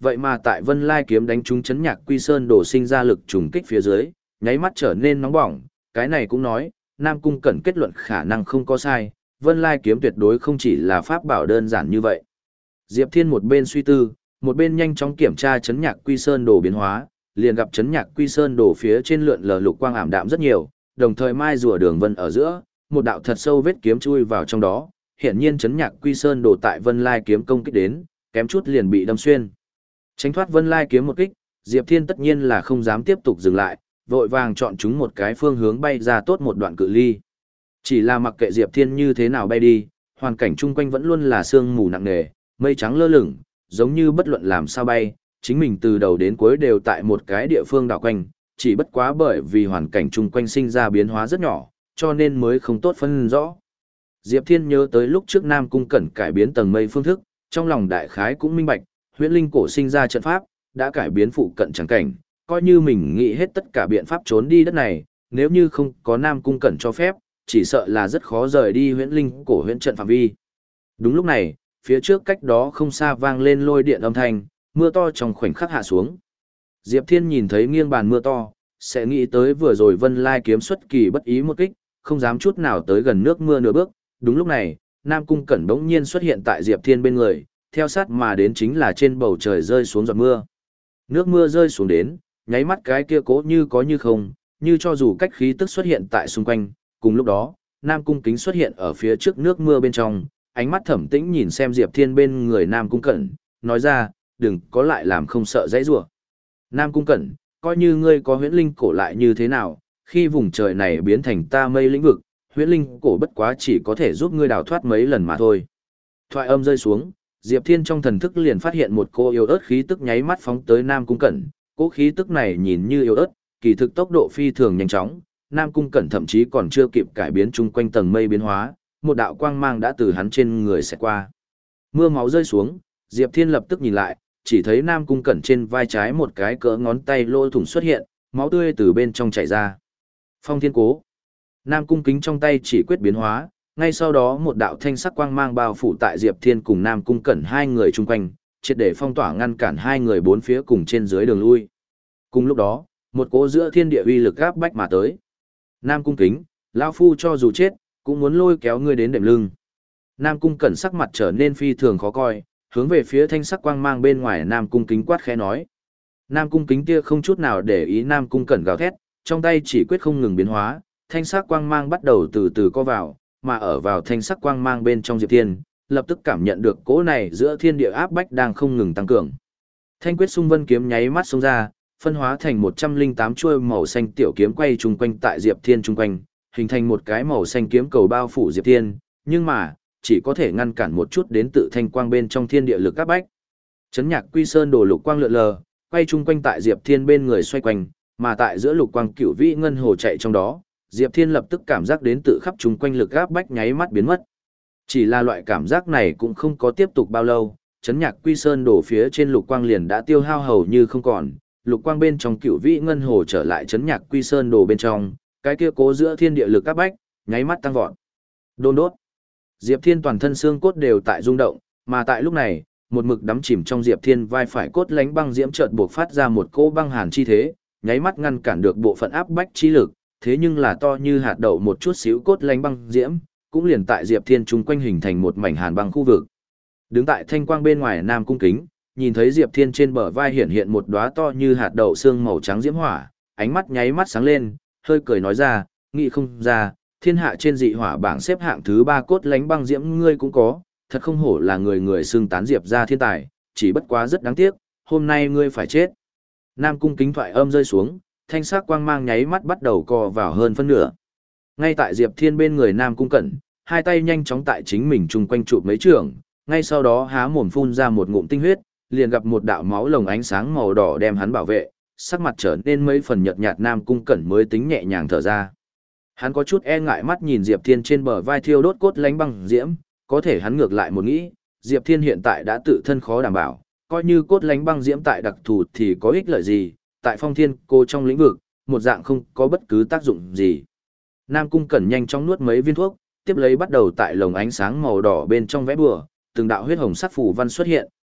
vậy mà tại Vân Lai kiếm đánh trúng chấn nhạc quy sơn đồ sinh ra lực trùng kích phía dưới, nháy mắt trở nên nóng bỏng, cái này cũng nói, Nam Cung Cẩn kết luận khả năng không có sai, Vân Lai kiếm tuyệt đối không chỉ là pháp bảo đơn giản như vậy. Diệp Thiên một bên suy tư, một bên nhanh chóng kiểm tra chấn nhạc quy sơn đồ biến hóa, liền gặp chấn nhạc quy sơn đồ phía trên lượn lờ lục quang ảm đạm rất nhiều, đồng thời mai rùa đường vân ở giữa, một đạo thật sâu vết kiếm chui vào trong đó, hiển nhiên chấn nhạc quy sơn đồ tại Vân Lai kiếm công kích đến, kém chút liền bị đâm xuyên. Tránh thoát Vân Lai kiếm một kích, Diệp Thiên tất nhiên là không dám tiếp tục dừng lại, vội vàng chọn chúng một cái phương hướng bay ra tốt một đoạn cự ly. Chỉ là mặc kệ Diệp Thiên như thế nào bay đi, hoàn cảnh chung quanh vẫn luôn là sương mù nặng nề, mây trắng lơ lửng, giống như bất luận làm sao bay, chính mình từ đầu đến cuối đều tại một cái địa phương đảo quanh, chỉ bất quá bởi vì hoàn cảnh chung quanh sinh ra biến hóa rất nhỏ, cho nên mới không tốt phân rõ. Diệp Thiên nhớ tới lúc trước Nam Cung Cẩn cải biến tầng mây phương thức, trong lòng đại khái cũng minh bạch, huyễn linh cổ sinh ra trận pháp, đã cải biến phụ cận chẳng cảnh, coi như mình nghĩ hết tất cả biện pháp trốn đi đất này, nếu như không có Nam Cung Cẩn cho phép, chỉ sợ là rất khó rời đi huyễn linh cổ huyễn trận phạm vi. Đúng lúc này, phía trước cách đó không xa vang lên lôi điện âm thanh, mưa to trong khoảnh khắc hạ xuống. Diệp Thiên nhìn thấy nghiêng bàn mưa to, sẽ nghĩ tới vừa rồi Vân Lai kiếm xuất kỳ bất ý một kích, không dám chút nào tới gần nước mưa nửa bước. Đúng lúc này, Nam Cung Cẩn bỗng nhiên xuất hiện tại Diệp Thiên bên người, theo sát mà đến chính là trên bầu trời rơi xuống giọt mưa. Nước mưa rơi xuống đến, nháy mắt cái kia cố như có như không, như cho dù cách khí tức xuất hiện tại xung quanh, cùng lúc đó, Nam Cung Kính xuất hiện ở phía trước nước mưa bên trong, ánh mắt thẩm tĩnh nhìn xem Diệp Thiên bên người Nam Cung Cẩn, nói ra, đừng có lại làm không sợ dãy rủa. Nam Cung Cẩn, coi như ngươi có huyễn linh cổ lại như thế nào, khi vùng trời này biến thành ta mây lĩnh vực, huyễn linh cổ bất quá chỉ có thể giúp ngươi đào thoát mấy lần mà thôi. Thoại âm rơi xuống, Diệp Thiên trong thần thức liền phát hiện một cô yếu ớt khí tức nháy mắt phóng tới Nam Cung Cẩn, cỗ khí tức này nhìn như yếu ớt, kỳ thực tốc độ phi thường nhanh chóng, Nam Cung Cẩn thậm chí còn chưa kịp cải biến chung quanh tầng mây biến hóa, một đạo quang mang đã từ hắn trên người xẹt qua. Mưa máu rơi xuống, Diệp Thiên lập tức nhìn lại, chỉ thấy Nam Cung Cẩn trên vai trái một cái cỡ ngón tay lỗ thủng xuất hiện, máu tươi từ bên trong chảy ra. Phong Thiên Cố. Nam Cung Kính trong tay chỉ quyết biến hóa, ngay sau đó một đạo thanh sắc quang mang bao phủ tại Diệp Thiên cùng Nam Cung Cẩn hai người chung quanh, triệt để phong tỏa ngăn cản hai người bốn phía cùng trên dưới đường lui. Cùng lúc đó, một cỗ giữa thiên địa uy lực áp bách mà tới. Nam Cung Kính, lão phu cho dù chết, cũng muốn lôi kéo ngươi đến đệm lưng. Nam Cung Cẩn sắc mặt trở nên phi thường khó coi, hướng về phía thanh sắc quang mang bên ngoài Nam Cung Kính quát khẽ nói. Nam Cung Kính kia không chút nào để ý Nam Cung Cẩn gào thét, trong tay chỉ quyết không ngừng biến hóa, thanh sắc quang mang bắt đầu từ từ co vào, mà ở vào thanh sắc quang mang bên trong Diệp Thiên, lập tức cảm nhận được cỗ này giữa thiên địa áp bách đang không ngừng tăng cường. Thanh quyết xung vân kiếm nháy mắt xông ra, phân hóa thành một trăm lẻ tám chuôi màu xanh tiểu kiếm quay chung quanh tại Diệp Thiên chung quanh, hình thành một cái màu xanh kiếm cầu bao phủ Diệp Thiên, nhưng mà, chỉ có thể ngăn cản một chút đến tự thanh quang bên trong thiên địa lực áp bách. Chấn nhạc quy sơn đồ lục quang lượn lờ, quay chung quanh tại Diệp Thiên bên người xoay quanh, mà tại giữa lục quang cửu vĩ ngân hồ chạy trong đó, Diệp Thiên lập tức cảm giác đến tự khắp chung quanh lực áp bách nháy mắt biến mất. Chỉ là loại cảm giác này cũng không có tiếp tục bao lâu, chấn nhạc quy sơn đổ phía trên lục quang liền đã tiêu hao hầu như không còn, lục quang bên trong cửu vĩ ngân hồ trở lại chấn nhạc quy sơn đổ bên trong, cái kia cố giữa thiên địa lực áp bách, nháy mắt tăng vọt. Đôn đốt. Diệp Thiên toàn thân xương cốt đều tại rung động, mà tại lúc này, một mực đắm chìm trong Diệp Thiên vai phải cốt lánh băng diễm chợt buộc phát ra một cỗ băng hàn chi thế, nháy mắt ngăn cản được bộ phận áp bách chi lực, thế nhưng là to như hạt đậu một chút xíu cốt lánh băng diễm, cũng liền tại Diệp Thiên chung quanh hình thành một mảnh hàn băng khu vực. Đứng tại thanh quang bên ngoài Nam Cung Kính, nhìn thấy Diệp Thiên trên bờ vai hiện hiện một đóa to như hạt đậu xương màu trắng diễm hỏa, ánh mắt nháy mắt sáng lên, hơi cười nói ra, nghĩ không ra, thiên hạ trên dị hỏa bảng xếp hạng thứ ba cốt lánh băng diễm ngươi cũng có, thật không hổ là người người xưng tán Diệp ra thiên tài, chỉ bất quá rất đáng tiếc, hôm nay ngươi phải chết. Nam Cung Kính thoại âm rơi xuống, thanh sắc quang mang nháy mắt bắt đầu co vào hơn phân nửa. Ngay tại Diệp Thiên bên người Nam Cung Cẩn, hai tay nhanh chóng tại chính mình chung quanh chụp mấy trường, ngay sau đó há mồm phun ra một ngụm tinh huyết, liền gặp một đạo máu lồng ánh sáng màu đỏ đem hắn bảo vệ, sắc mặt trở nên mấy phần nhợt nhạt Nam Cung Cẩn mới tính nhẹ nhàng thở ra. Hắn có chút e ngại mắt nhìn Diệp Thiên trên bờ vai thiêu đốt cốt lánh băng diễm, có thể hắn ngược lại một nghĩ, Diệp Thiên hiện tại đã tự thân khó đảm bảo, coi như cốt lánh băng diễm tại đặc thù thì có ích lợi gì, tại Phong Thiên Cô trong lĩnh vực, một dạng không có bất cứ tác dụng gì. Nam Cung Cẩn nhanh chóng nuốt mấy viên thuốc, tiếp lấy bắt đầu tại lồng ánh sáng màu đỏ bên trong vẽ bùa, từng đạo huyết hồng sắc phù văn xuất hiện,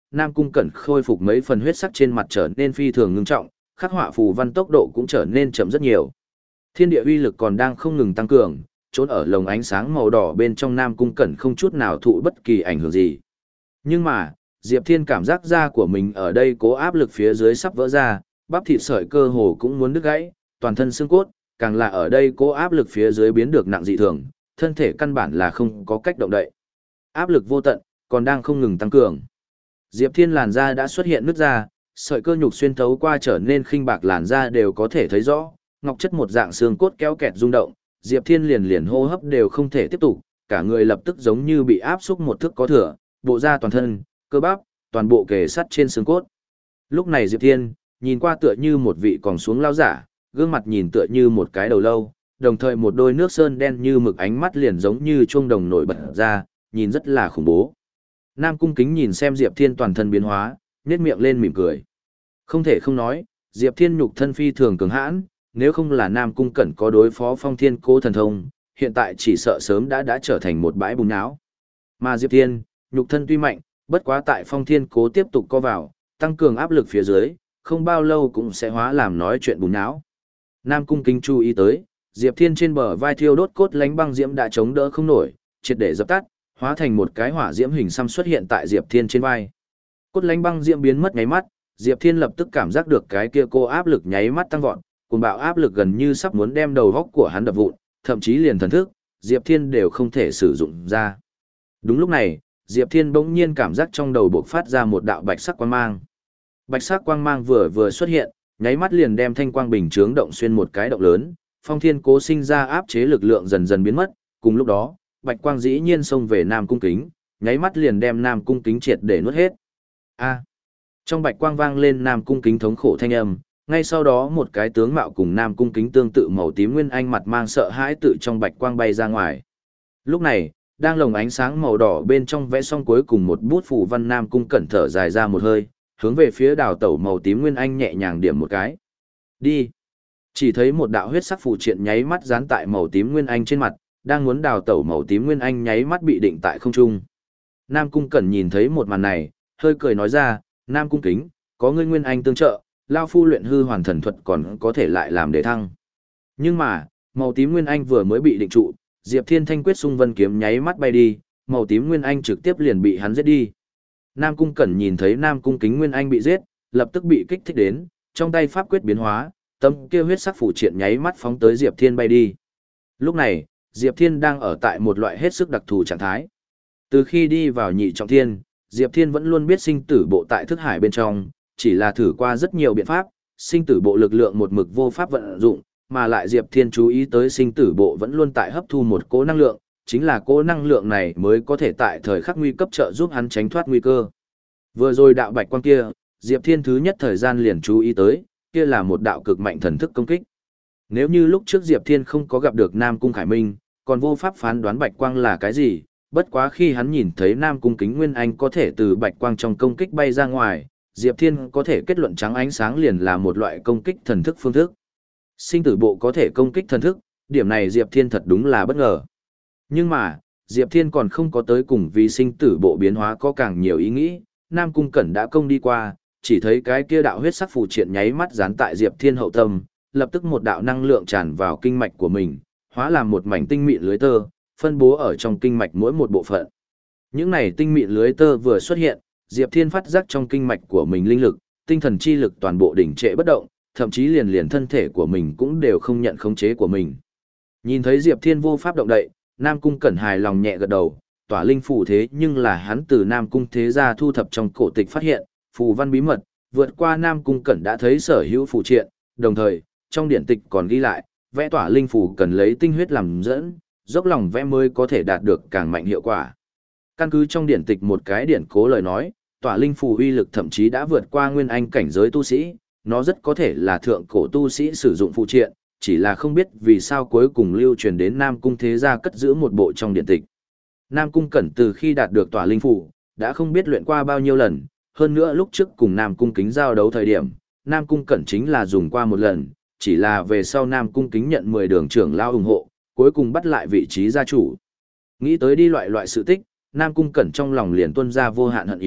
Nam Cung Cẩn khôi phục mấy phần huyết sắc trên mặt trở nên phi thường ngưng trọng, khắc họa phù văn tốc độ cũng trở nên chậm rất nhiều. Thiên địa uy lực còn đang không ngừng tăng cường, trốn ở lồng ánh sáng màu đỏ bên trong Nam Cung Cẩn không chút nào thụ bất kỳ ảnh hưởng gì. Nhưng mà, Diệp Thiên cảm giác da của mình ở đây cố áp lực phía dưới sắp vỡ ra, bắp thịt sợi cơ hồ cũng muốn đứt gãy, toàn thân xương cốt, càng là ở đây cố áp lực phía dưới biến được nặng dị thường, thân thể căn bản là không có cách động đậy. Áp lực vô tận, còn đang không ngừng tăng cường. Diệp Thiên làn da đã xuất hiện nứt ra, sợi cơ nhục xuyên thấu qua trở nên khinh bạc làn da đều có thể thấy rõ, ngọc chất một dạng xương cốt kéo kẹt rung động, Diệp Thiên liền liền hô hấp đều không thể tiếp tục, cả người lập tức giống như bị áp xúc một thước có thừa, bộ da toàn thân, cơ bắp, toàn bộ kề sắt trên xương cốt. Lúc này Diệp Thiên, nhìn qua tựa như một vị còn xuống lao giả, gương mặt nhìn tựa như một cái đầu lâu, đồng thời một đôi nước sơn đen như mực ánh mắt liền giống như chuông đồng nổi bật ra, nhìn rất là khủng bố. Nam Cung Kính nhìn xem Diệp Thiên toàn thân biến hóa, nhếch miệng lên mỉm cười. Không thể không nói, Diệp Thiên nhục thân phi thường cường hãn, nếu không là Nam Cung Cẩn có đối phó Phong Thiên Cố thần thông, hiện tại chỉ sợ sớm đã đã trở thành một bãi bùn não. Mà Diệp Thiên, nhục thân tuy mạnh, bất quá tại Phong Thiên Cố tiếp tục co vào, tăng cường áp lực phía dưới, không bao lâu cũng sẽ hóa làm nói chuyện bùn não. Nam Cung Kính chú ý tới, Diệp Thiên trên bờ vai thiêu đốt cốt lánh băng diễm đã chống đỡ không nổi, triệt để dập tắt, hóa thành một cái hỏa diễm hình xăm xuất hiện tại Diệp Thiên trên vai. Cốt lánh băng diễm biến mất nháy mắt, Diệp Thiên lập tức cảm giác được cái kia cô áp lực nháy mắt tăng vọt, cuồng bạo áp lực gần như sắp muốn đem đầu góc của hắn đập vụn, thậm chí liền thần thức, Diệp Thiên đều không thể sử dụng ra. Đúng lúc này, Diệp Thiên bỗng nhiên cảm giác trong đầu bộc phát ra một đạo bạch sắc quang mang. Bạch sắc quang mang vừa vừa xuất hiện, nháy mắt liền đem thanh quang bình chướng động xuyên một cái động lớn, Phong Thiên Cố sinh ra áp chế lực lượng dần dần biến mất, cùng lúc đó, bạch quang dĩ nhiên xông về Nam Cung Kính, nháy mắt liền đem Nam Cung Kính triệt để nuốt hết. A. Trong bạch quang vang lên Nam Cung Kính thống khổ thanh âm, ngay sau đó một cái tướng mạo cùng Nam Cung Kính tương tự màu tím nguyên anh mặt mang sợ hãi tự trong bạch quang bay ra ngoài. Lúc này, đang lồng ánh sáng màu đỏ bên trong vẽ xong cuối cùng một bút phù văn, Nam Cung Cẩn thở dài ra một hơi, hướng về phía đào tẩu màu tím nguyên anh nhẹ nhàng điểm một cái. Đi. Chỉ thấy một đạo huyết sắc phù triện nháy mắt dán tại màu tím nguyên anh trên mặt, đang muốn đào tẩu màu tím nguyên anh nháy mắt bị định tại không trung. Nam Cung Cẩn nhìn thấy một màn này, hơi cười nói ra, Nam Cung Kính, có ngươi nguyên anh tương trợ, lao phu luyện hư hoàn thần thuật còn có thể lại làm để thăng. Nhưng mà, màu tím nguyên anh vừa mới bị định trụ, Diệp Thiên thanh quyết xung vân kiếm nháy mắt bay đi, màu tím nguyên anh trực tiếp liền bị hắn giết đi. Nam Cung Cẩn nhìn thấy Nam Cung Kính nguyên anh bị giết, lập tức bị kích thích đến, trong tay pháp quyết biến hóa, tấm kia huyết sắc phủ triện nháy mắt phóng tới Diệp Thiên bay đi. Lúc này, Diệp Thiên đang ở tại một loại hết sức đặc thù trạng thái. Từ khi đi vào nhị trọng thiên, Diệp Thiên vẫn luôn biết sinh tử bộ tại thức hải bên trong, chỉ là thử qua rất nhiều biện pháp, sinh tử bộ lực lượng một mực vô pháp vận dụng, mà lại Diệp Thiên chú ý tới sinh tử bộ vẫn luôn tại hấp thu một cỗ năng lượng, chính là cỗ năng lượng này mới có thể tại thời khắc nguy cấp trợ giúp hắn tránh thoát nguy cơ. Vừa rồi đạo bạch quang kia, Diệp Thiên thứ nhất thời gian liền chú ý tới, kia là một đạo cực mạnh thần thức công kích. Nếu như lúc trước Diệp Thiên không có gặp được Nam Cung Khải Minh, còn vô pháp phán đoán bạch quang là cái gì, bất quá khi hắn nhìn thấy Nam Cung Kính Nguyên Anh có thể từ bạch quang trong công kích bay ra ngoài, Diệp Thiên có thể kết luận trắng ánh sáng liền là một loại công kích thần thức phương thức. Sinh tử bộ có thể công kích thần thức, điểm này Diệp Thiên thật đúng là bất ngờ. Nhưng mà, Diệp Thiên còn không có tới cùng vì sinh tử bộ biến hóa có càng nhiều ý nghĩ, Nam Cung Cẩn đã công đi qua, chỉ thấy cái kia đạo huyết sắc phù triện nháy mắt dán tại Diệp Thiên hậu tâm, lập tức một đạo năng lượng tràn vào kinh mạch của mình, hóa làm một mảnh tinh mịn lưới tơ, phân bố ở trong kinh mạch mỗi một bộ phận. Những này tinh mịn lưới tơ vừa xuất hiện, Diệp Thiên phát giác trong kinh mạch của mình linh lực, tinh thần chi lực toàn bộ đỉnh trệ bất động, thậm chí liền liền thân thể của mình cũng đều không nhận khống chế của mình. Nhìn thấy Diệp Thiên vô pháp động đậy, Nam Cung Cẩn hài lòng nhẹ gật đầu, tỏa linh phù thế nhưng là hắn từ Nam Cung thế gia thu thập trong cổ tịch phát hiện, phù văn bí mật, vượt qua Nam Cung Cẩn đã thấy sở hữu phù triện, đồng thời, trong điển tịch còn ghi lại, vẽ tỏa linh phù cần lấy tinh huyết làm dẫn, dốc lòng vẽ mới có thể đạt được càng mạnh hiệu quả. Căn cứ trong điển tịch một cái điển cố lời nói, tỏa linh phù uy lực thậm chí đã vượt qua nguyên anh cảnh giới tu sĩ, nó rất có thể là thượng cổ tu sĩ sử dụng phụ triện, chỉ là không biết vì sao cuối cùng lưu truyền đến Nam Cung thế gia cất giữ một bộ trong điển tịch. Nam Cung Cẩn từ khi đạt được tỏa linh phù, đã không biết luyện qua bao nhiêu lần, hơn nữa lúc trước cùng Nam Cung Kính giao đấu thời điểm, Nam Cung Cẩn chính là dùng qua một lần, chỉ là về sau Nam Cung Kính nhận mười đường trưởng lao ủng hộ, cuối cùng bắt lại vị trí gia chủ. Nghĩ tới đi loại loại sự tích, Nam Cung Cẩn trong lòng liền tuôn ra vô hạn hận ý,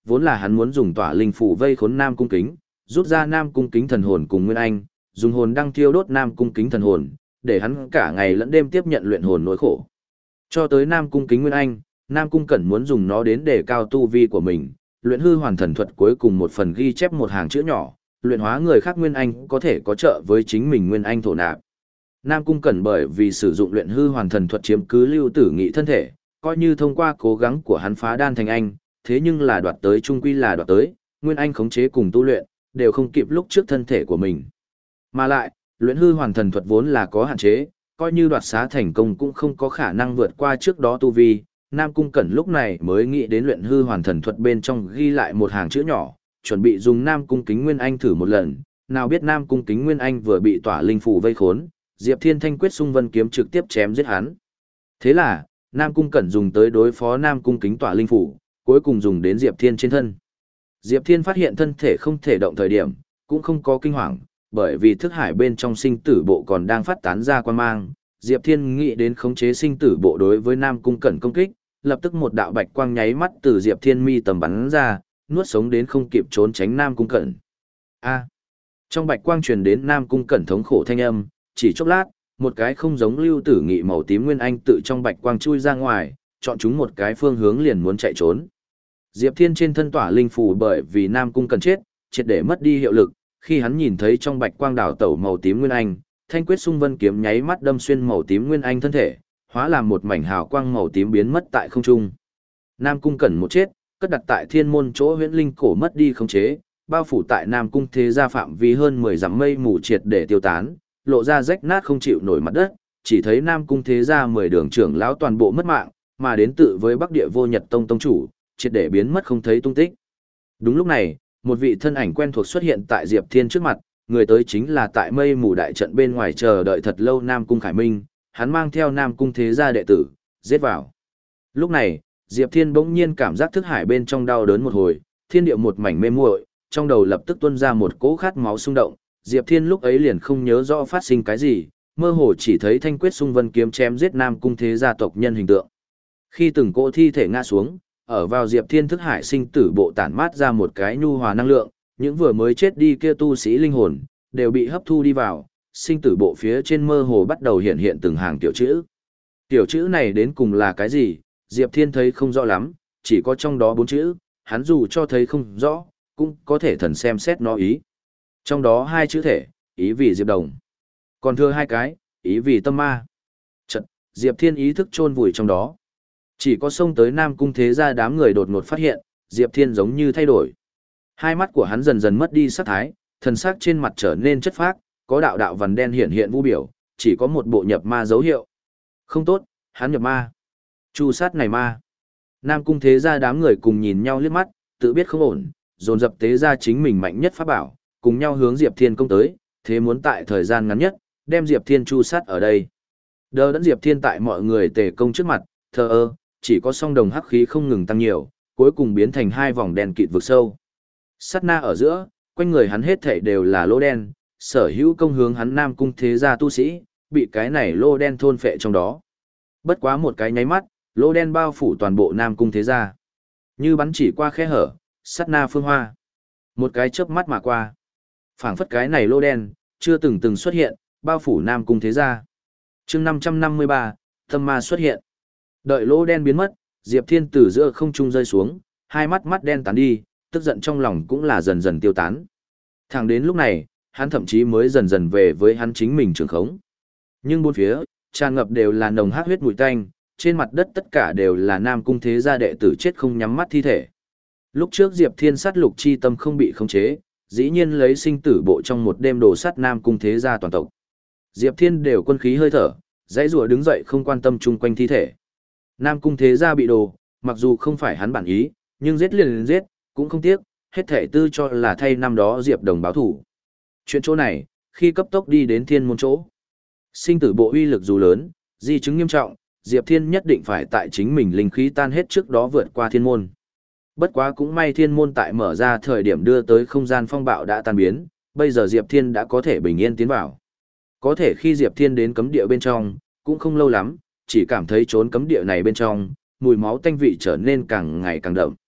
vốn là hắn muốn dùng tỏa linh phủ vây khốn Nam Cung Kính, rút ra Nam Cung Kính thần hồn cùng Nguyên Anh, dùng hồn đăng thiêu đốt Nam Cung Kính thần hồn, để hắn cả ngày lẫn đêm tiếp nhận luyện hồn nỗi khổ. Cho tới Nam Cung Kính Nguyên Anh, Nam Cung Cẩn muốn dùng nó đến để cao tu vi của mình, luyện hư hoàn thần thuật cuối cùng một phần ghi chép một hàng chữ nhỏ, luyện hóa người khác Nguyên Anh có thể có trợ với chính mình Nguyên Anh thổ nạp. Nam Cung Cẩn bởi vì sử dụng luyện hư hoàn thần thuật chiếm cứ Lưu Tử Nghị thân thể, coi như thông qua cố gắng của hắn phá đan thành anh, thế nhưng là đoạt tới trung quy là đoạt tới, Nguyên Anh khống chế cùng tu luyện, đều không kịp lúc trước thân thể của mình. Mà lại, luyện hư hoàn thần thuật vốn là có hạn chế, coi như đoạt xá thành công cũng không có khả năng vượt qua trước đó tu vi. Nam Cung Cẩn lúc này mới nghĩ đến luyện hư hoàn thần thuật bên trong ghi lại một hàng chữ nhỏ, chuẩn bị dùng Nam Cung Kính Nguyên Anh thử một lần, nào biết Nam Cung Kính Nguyên Anh vừa bị tỏa linh phủ vây khốn, Diệp Thiên Thanh quyết xung vân kiếm trực tiếp chém giết hắn. Thế là, Nam Cung Cẩn dùng tới đối phó Nam Cung Kính tỏa linh phủ, cuối cùng dùng đến Diệp Thiên trên thân. Diệp Thiên phát hiện thân thể không thể động thời điểm, cũng không có kinh hoàng, bởi vì thức hải bên trong sinh tử bộ còn đang phát tán ra quan mang. Diệp Thiên nghĩ đến khống chế sinh tử bộ đối với Nam Cung Cẩn công kích, lập tức một đạo bạch quang nháy mắt từ Diệp Thiên mi tầm bắn ra, nuốt sống đến không kịp trốn tránh Nam Cung Cẩn. A. Trong bạch quang truyền đến Nam Cung Cẩn thống khổ thanh âm, chỉ chốc lát, một cái không giống Lưu Tử Nghị màu tím nguyên anh tự trong bạch quang chui ra ngoài, chọn chúng một cái phương hướng liền muốn chạy trốn. Diệp Thiên trên thân tỏa linh phù bởi vì Nam Cung Cẩn chết, triệt để mất đi hiệu lực, khi hắn nhìn thấy trong bạch quang đảo tẩu màu tím nguyên anh, thanh quyết xung vân kiếm nháy mắt đâm xuyên màu tím nguyên anh thân thể, hóa làm một mảnh hào quang màu tím biến mất tại không trung. Nam Cung Cẩn một chết, cất đặt tại thiên môn chỗ huyễn linh cổ mất đi khống chế, bao phủ tại Nam Cung thế gia phạm vi hơn mười dặm mây mù triệt để tiêu tán, lộ ra rách nát không chịu nổi mặt đất, chỉ thấy Nam Cung thế gia mười đường trưởng lão toàn bộ mất mạng, mà đến tự với Bắc Địa Vô Nhật Tông tông chủ, triệt để biến mất không thấy tung tích. Đúng lúc này, một vị thân ảnh quen thuộc xuất hiện tại Diệp Thiên trước mặt, người tới chính là tại mây mù đại trận bên ngoài chờ đợi thật lâu Nam Cung Khải Minh, hắn mang theo Nam Cung thế gia đệ tử, giết vào. Lúc này, Diệp Thiên bỗng nhiên cảm giác thức hải bên trong đau đớn một hồi, thiên địa một mảnh mê muội, trong đầu lập tức tuôn ra một cỗ khát máu xung động, Diệp Thiên lúc ấy liền không nhớ rõ phát sinh cái gì, mơ hồ chỉ thấy thanh quyết xung vân kiếm chém giết Nam Cung thế gia tộc nhân hình tượng. Khi từng cỗ thi thể ngã xuống, ở vào Diệp Thiên thức hải sinh tử bộ tản mát ra một cái nhu hòa năng lượng, những vừa mới chết đi kia tu sĩ linh hồn đều bị hấp thu đi vào, sinh tử bộ phía trên mơ hồ bắt đầu hiện hiện từng hàng tiểu chữ. Tiểu chữ này đến cùng là cái gì, Diệp Thiên thấy không rõ lắm, chỉ có trong đó bốn chữ, hắn dù cho thấy không rõ, cũng có thể thần xem xét nó ý. Trong đó hai chữ thể, ý vì Diệp Đồng. Còn thừa hai cái, ý vì tâm ma. Chật, Diệp Thiên ý thức chôn vùi trong đó. Chỉ có xông tới Nam Cung thế gia đám người đột ngột phát hiện, Diệp Thiên giống như thay đổi. Hai mắt của hắn dần dần mất đi sắc thái, thần sắc trên mặt trở nên chất phác, có đạo đạo vằn đen hiện hiện vũ biểu, chỉ có một bộ nhập ma dấu hiệu. Không tốt, hắn nhập ma. Chu sát này ma. Nam Cung thế gia đám người cùng nhìn nhau liếc mắt, tự biết không ổn, dồn dập tế ra chính mình mạnh nhất pháp bảo, cùng nhau hướng Diệp Thiên công tới, thế muốn tại thời gian ngắn nhất, đem Diệp Thiên chu sát ở đây. Đờ đẫn Diệp Thiên tại mọi người tề công trước mặt, thờ ơ, chỉ có song đồng hắc khí không ngừng tăng nhiều, cuối cùng biến thành hai vòng đen kịt vực sâu. Sát na ở giữa, quanh người hắn hết thảy đều là lỗ đen, sở hữu công hướng hắn Nam Cung thế gia tu sĩ, bị cái này lỗ đen thôn phệ trong đó. Bất quá một cái nháy mắt, lỗ đen bao phủ toàn bộ Nam Cung thế gia. Như bắn chỉ qua khe hở, sát na phương hoa. Một cái chớp mắt mà qua. Phảng phất cái này lỗ đen, chưa từng từng xuất hiện, bao phủ Nam Cung thế gia. Chương năm trăm năm mươi ba, tâm ma xuất hiện. Đợi lỗ đen biến mất, Diệp Thiên từ giữa không trung rơi xuống, hai mắt mắt đen tán đi, tức giận trong lòng cũng là dần dần tiêu tán. Thẳng đến lúc này, hắn thậm chí mới dần dần về với hắn chính mình trường khống. Nhưng bốn phía, tràn ngập đều là nồng hắc huyết mùi tanh, trên mặt đất tất cả đều là Nam Cung thế gia đệ tử chết không nhắm mắt thi thể. Lúc trước Diệp Thiên sát lục chi tâm không bị khống chế, dĩ nhiên lấy sinh tử bộ trong một đêm đồ sát Nam Cung thế gia toàn tộc. Diệp Thiên đều quân khí hơi thở, dãy rùa đứng dậy không quan tâm chung quanh thi thể. Nam Cung thế gia bị đồ, mặc dù không phải hắn bản ý, nhưng giết liền liền giết, cũng không tiếc, hết thể tư cho là thay năm đó Diệp Đồng báo thủ. Chuyện chỗ này, khi cấp tốc đi đến thiên môn chỗ. Sinh tử bộ uy lực dù lớn, di chứng nghiêm trọng, Diệp Thiên nhất định phải tại chính mình linh khí tan hết trước đó vượt qua thiên môn. Bất quá cũng may thiên môn tại mở ra thời điểm đưa tới không gian phong bạo đã tan biến, bây giờ Diệp Thiên đã có thể bình yên tiến vào. Có thể khi Diệp Thiên đến cấm địa bên trong, cũng không lâu lắm, chỉ cảm thấy trốn cấm địa này bên trong, mùi máu tanh vị trở nên càng ngày càng đậm.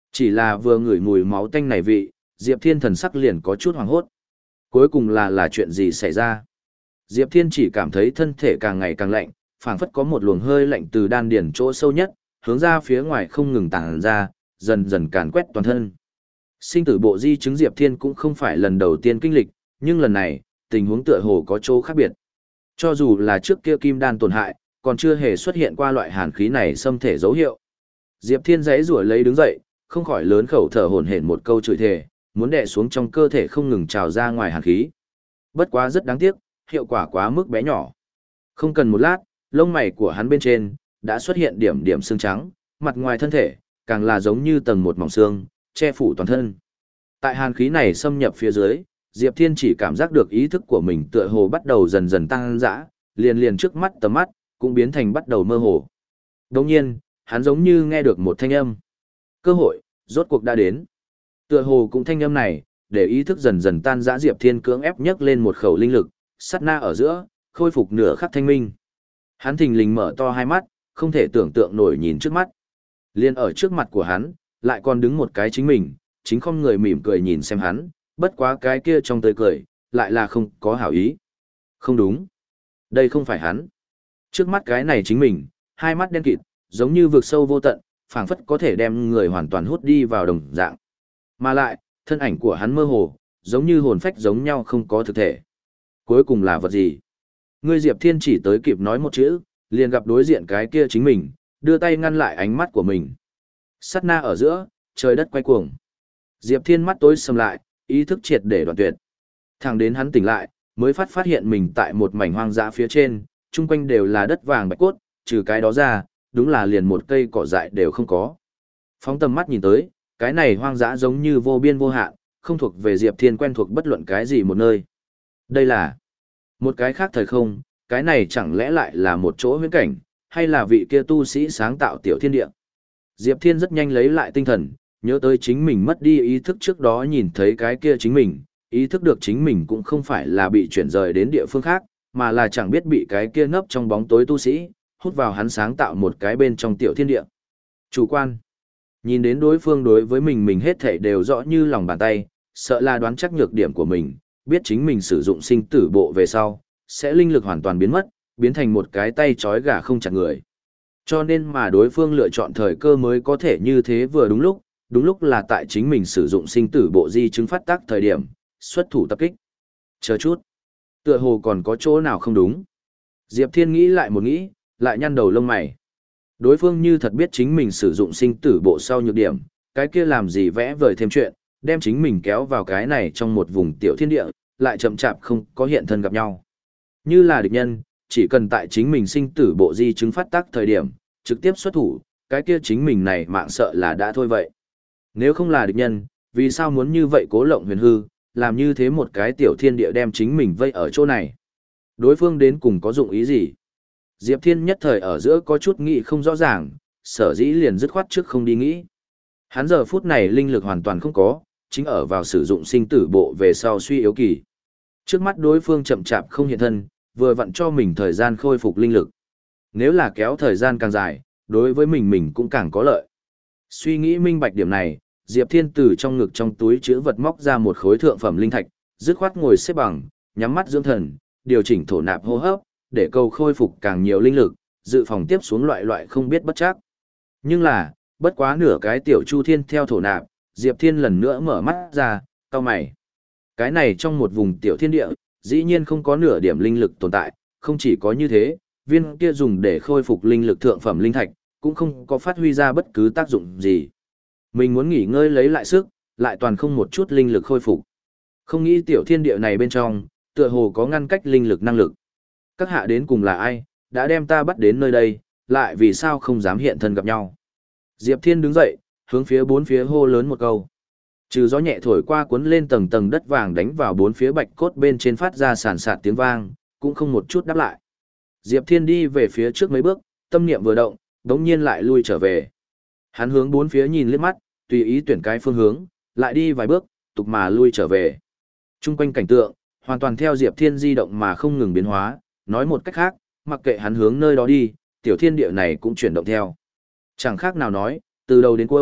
Chỉ là vừa ngửi mùi máu tanh này vị, Diệp Thiên thần sắc liền có chút hoảng hốt. Cuối cùng là là chuyện gì xảy ra? Diệp Thiên chỉ cảm thấy thân thể càng ngày càng lạnh, phảng phất có một luồng hơi lạnh từ đan điền chỗ sâu nhất, hướng ra phía ngoài không ngừng tàng ra, dần dần càn quét toàn thân. Sinh tử bộ di chứng Diệp Thiên cũng không phải lần đầu tiên kinh lịch, nhưng lần này, tình huống tựa hồ có chỗ khác biệt. Cho dù là trước kia kim đan tổn hại, còn chưa hề xuất hiện qua loại hàn khí này xâm thể dấu hiệu. Diệp Thiên giãy giụa lấy đứng dậy, không khỏi lớn khẩu thở hổn hển một câu chửi thề, muốn đè xuống trong cơ thể không ngừng trào ra ngoài hàn khí. Bất quá rất đáng tiếc, hiệu quả quá mức bé nhỏ. Không cần một lát, lông mày của hắn bên trên đã xuất hiện điểm điểm xương trắng, mặt ngoài thân thể càng là giống như tầng một mỏng xương, che phủ toàn thân. Tại hàn khí này xâm nhập phía dưới, Diệp Thiên chỉ cảm giác được ý thức của mình tựa hồ bắt đầu dần dần tăng dã, liền liền trước mắt tầm mắt cũng biến thành bắt đầu mơ hồ. Đồng nhiên, hắn giống như nghe được một thanh âm. Cơ hội, rốt cuộc đã đến. Tựa hồ cũng thanh âm này, để ý thức dần dần tan rã Diệp Thiên cưỡng ép nhấc lên một khẩu linh lực, sát na ở giữa, khôi phục nửa khắc thanh minh. Hắn thình lình mở to hai mắt, không thể tưởng tượng nổi nhìn trước mắt. Liên ở trước mặt của hắn, lại còn đứng một cái chính mình, chính không người mỉm cười nhìn xem hắn, bất quá cái kia trong tươi cười, lại là không có hảo ý. Không đúng. Đây không phải hắn. Trước mắt cái này chính mình, hai mắt đen kịt, giống như vực sâu vô tận, phảng phất có thể đem người hoàn toàn hút đi vào đồng dạng. Mà lại, thân ảnh của hắn mơ hồ, giống như hồn phách giống nhau không có thực thể. Cuối cùng là vật gì? Ngươi Diệp Thiên chỉ tới kịp nói một chữ, liền gặp đối diện cái kia chính mình, đưa tay ngăn lại ánh mắt của mình. Sát na ở giữa, trời đất quay cuồng. Diệp Thiên mắt tối sầm lại, ý thức triệt để đoạn tuyệt. Thẳng đến hắn tỉnh lại, mới phát phát hiện mình tại một mảnh hoang dã phía trên, chung quanh đều là đất vàng bạch cốt, trừ cái đó ra, đúng là liền một cây cỏ dại đều không có. Phóng tầm mắt nhìn tới, cái này hoang dã giống như vô biên vô hạn, không thuộc về Diệp Thiên quen thuộc bất luận cái gì một nơi. Đây là một cái khác thời không, cái này chẳng lẽ lại là một chỗ huyễn cảnh, hay là vị kia tu sĩ sáng tạo tiểu thiên địa. Diệp Thiên rất nhanh lấy lại tinh thần, nhớ tới chính mình mất đi ý thức trước đó nhìn thấy cái kia chính mình, ý thức được chính mình cũng không phải là bị chuyển rời đến địa phương khác, mà là chẳng biết bị cái kia nấp trong bóng tối tu sĩ, hút vào hắn sáng tạo một cái bên trong tiểu thiên địa. Chủ quan. Nhìn đến đối phương đối với mình mình hết thảy đều rõ như lòng bàn tay, sợ là đoán chắc nhược điểm của mình, biết chính mình sử dụng sinh tử bộ về sau, sẽ linh lực hoàn toàn biến mất, biến thành một cái tay trói gà không chặt người. Cho nên mà đối phương lựa chọn thời cơ mới có thể như thế vừa đúng lúc, đúng lúc là tại chính mình sử dụng sinh tử bộ di chứng phát tác thời điểm, xuất thủ tập kích. Chờ chút. Tựa hồ còn có chỗ nào không đúng. Diệp Thiên nghĩ lại một nghĩ, lại nhăn đầu lông mày. Đối phương như thật biết chính mình sử dụng sinh tử bộ sau nhược điểm, cái kia làm gì vẽ vời thêm chuyện, đem chính mình kéo vào cái này trong một vùng tiểu thiên địa, lại chậm chạp không có hiện thân gặp nhau. Như là địch nhân, chỉ cần tại chính mình sinh tử bộ di chứng phát tác thời điểm, trực tiếp xuất thủ, cái kia chính mình này mạng sợ là đã thôi vậy. Nếu không là địch nhân, vì sao muốn như vậy cố lộng huyền hư, làm như thế một cái tiểu thiên địa đem chính mình vây ở chỗ này? Đối phương đến cùng có dụng ý gì? Diệp Thiên nhất thời ở giữa có chút nghĩ không rõ ràng, sở dĩ liền dứt khoát trước không đi nghĩ. Hắn giờ phút này linh lực hoàn toàn không có, chính ở vào sử dụng sinh tử bộ về sau suy yếu kỳ. Trước mắt đối phương chậm chạp không hiện thân, vừa vặn cho mình thời gian khôi phục linh lực. Nếu là kéo thời gian càng dài, đối với mình mình cũng càng có lợi. Suy nghĩ minh bạch điểm này, Diệp Thiên từ trong ngực trong túi chứa vật móc ra một khối thượng phẩm linh thạch, dứt khoát ngồi xếp bằng, nhắm mắt dưỡng thần, điều chỉnh thổ nạp hô hấp, để cầu khôi phục càng nhiều linh lực, dự phòng tiếp xuống loại loại không biết bất chắc. Nhưng là, bất quá nửa cái tiểu chu thiên theo thổ nạp, Diệp Thiên lần nữa mở mắt ra, cau mày. Cái này trong một vùng tiểu thiên địa, dĩ nhiên không có nửa điểm linh lực tồn tại, không chỉ có như thế, viên kia dùng để khôi phục linh lực thượng phẩm linh thạch, cũng không có phát huy ra bất cứ tác dụng gì. Mình muốn nghỉ ngơi lấy lại sức, lại toàn không một chút linh lực khôi phục. Không nghĩ tiểu thiên địa này bên trong, tựa hồ có ngăn cách linh lực năng lực. Các hạ đến cùng là ai, đã đem ta bắt đến nơi đây, lại vì sao không dám hiện thân gặp nhau. Diệp Thiên đứng dậy, hướng phía bốn phía hô lớn một câu. Trừ gió nhẹ thổi qua cuốn lên tầng tầng đất vàng đánh vào bốn phía bạch cốt bên trên phát ra sàn sạt tiếng vang, cũng không một chút đáp lại. Diệp Thiên đi về phía trước mấy bước, tâm niệm vừa động, đống nhiên lại lui trở về. Hắn hướng bốn phía nhìn liếc mắt, tùy ý tuyển cái phương hướng, lại đi vài bước, tục mà lui trở về. Trung quanh cảnh tượng, hoàn toàn theo Diệp Thiên di động mà không ngừng biến hóa, nói một cách khác, mặc kệ hắn hướng nơi đó đi, tiểu thiên địa này cũng chuyển động theo. Chẳng khác nào nói, từ đầu đến cuối,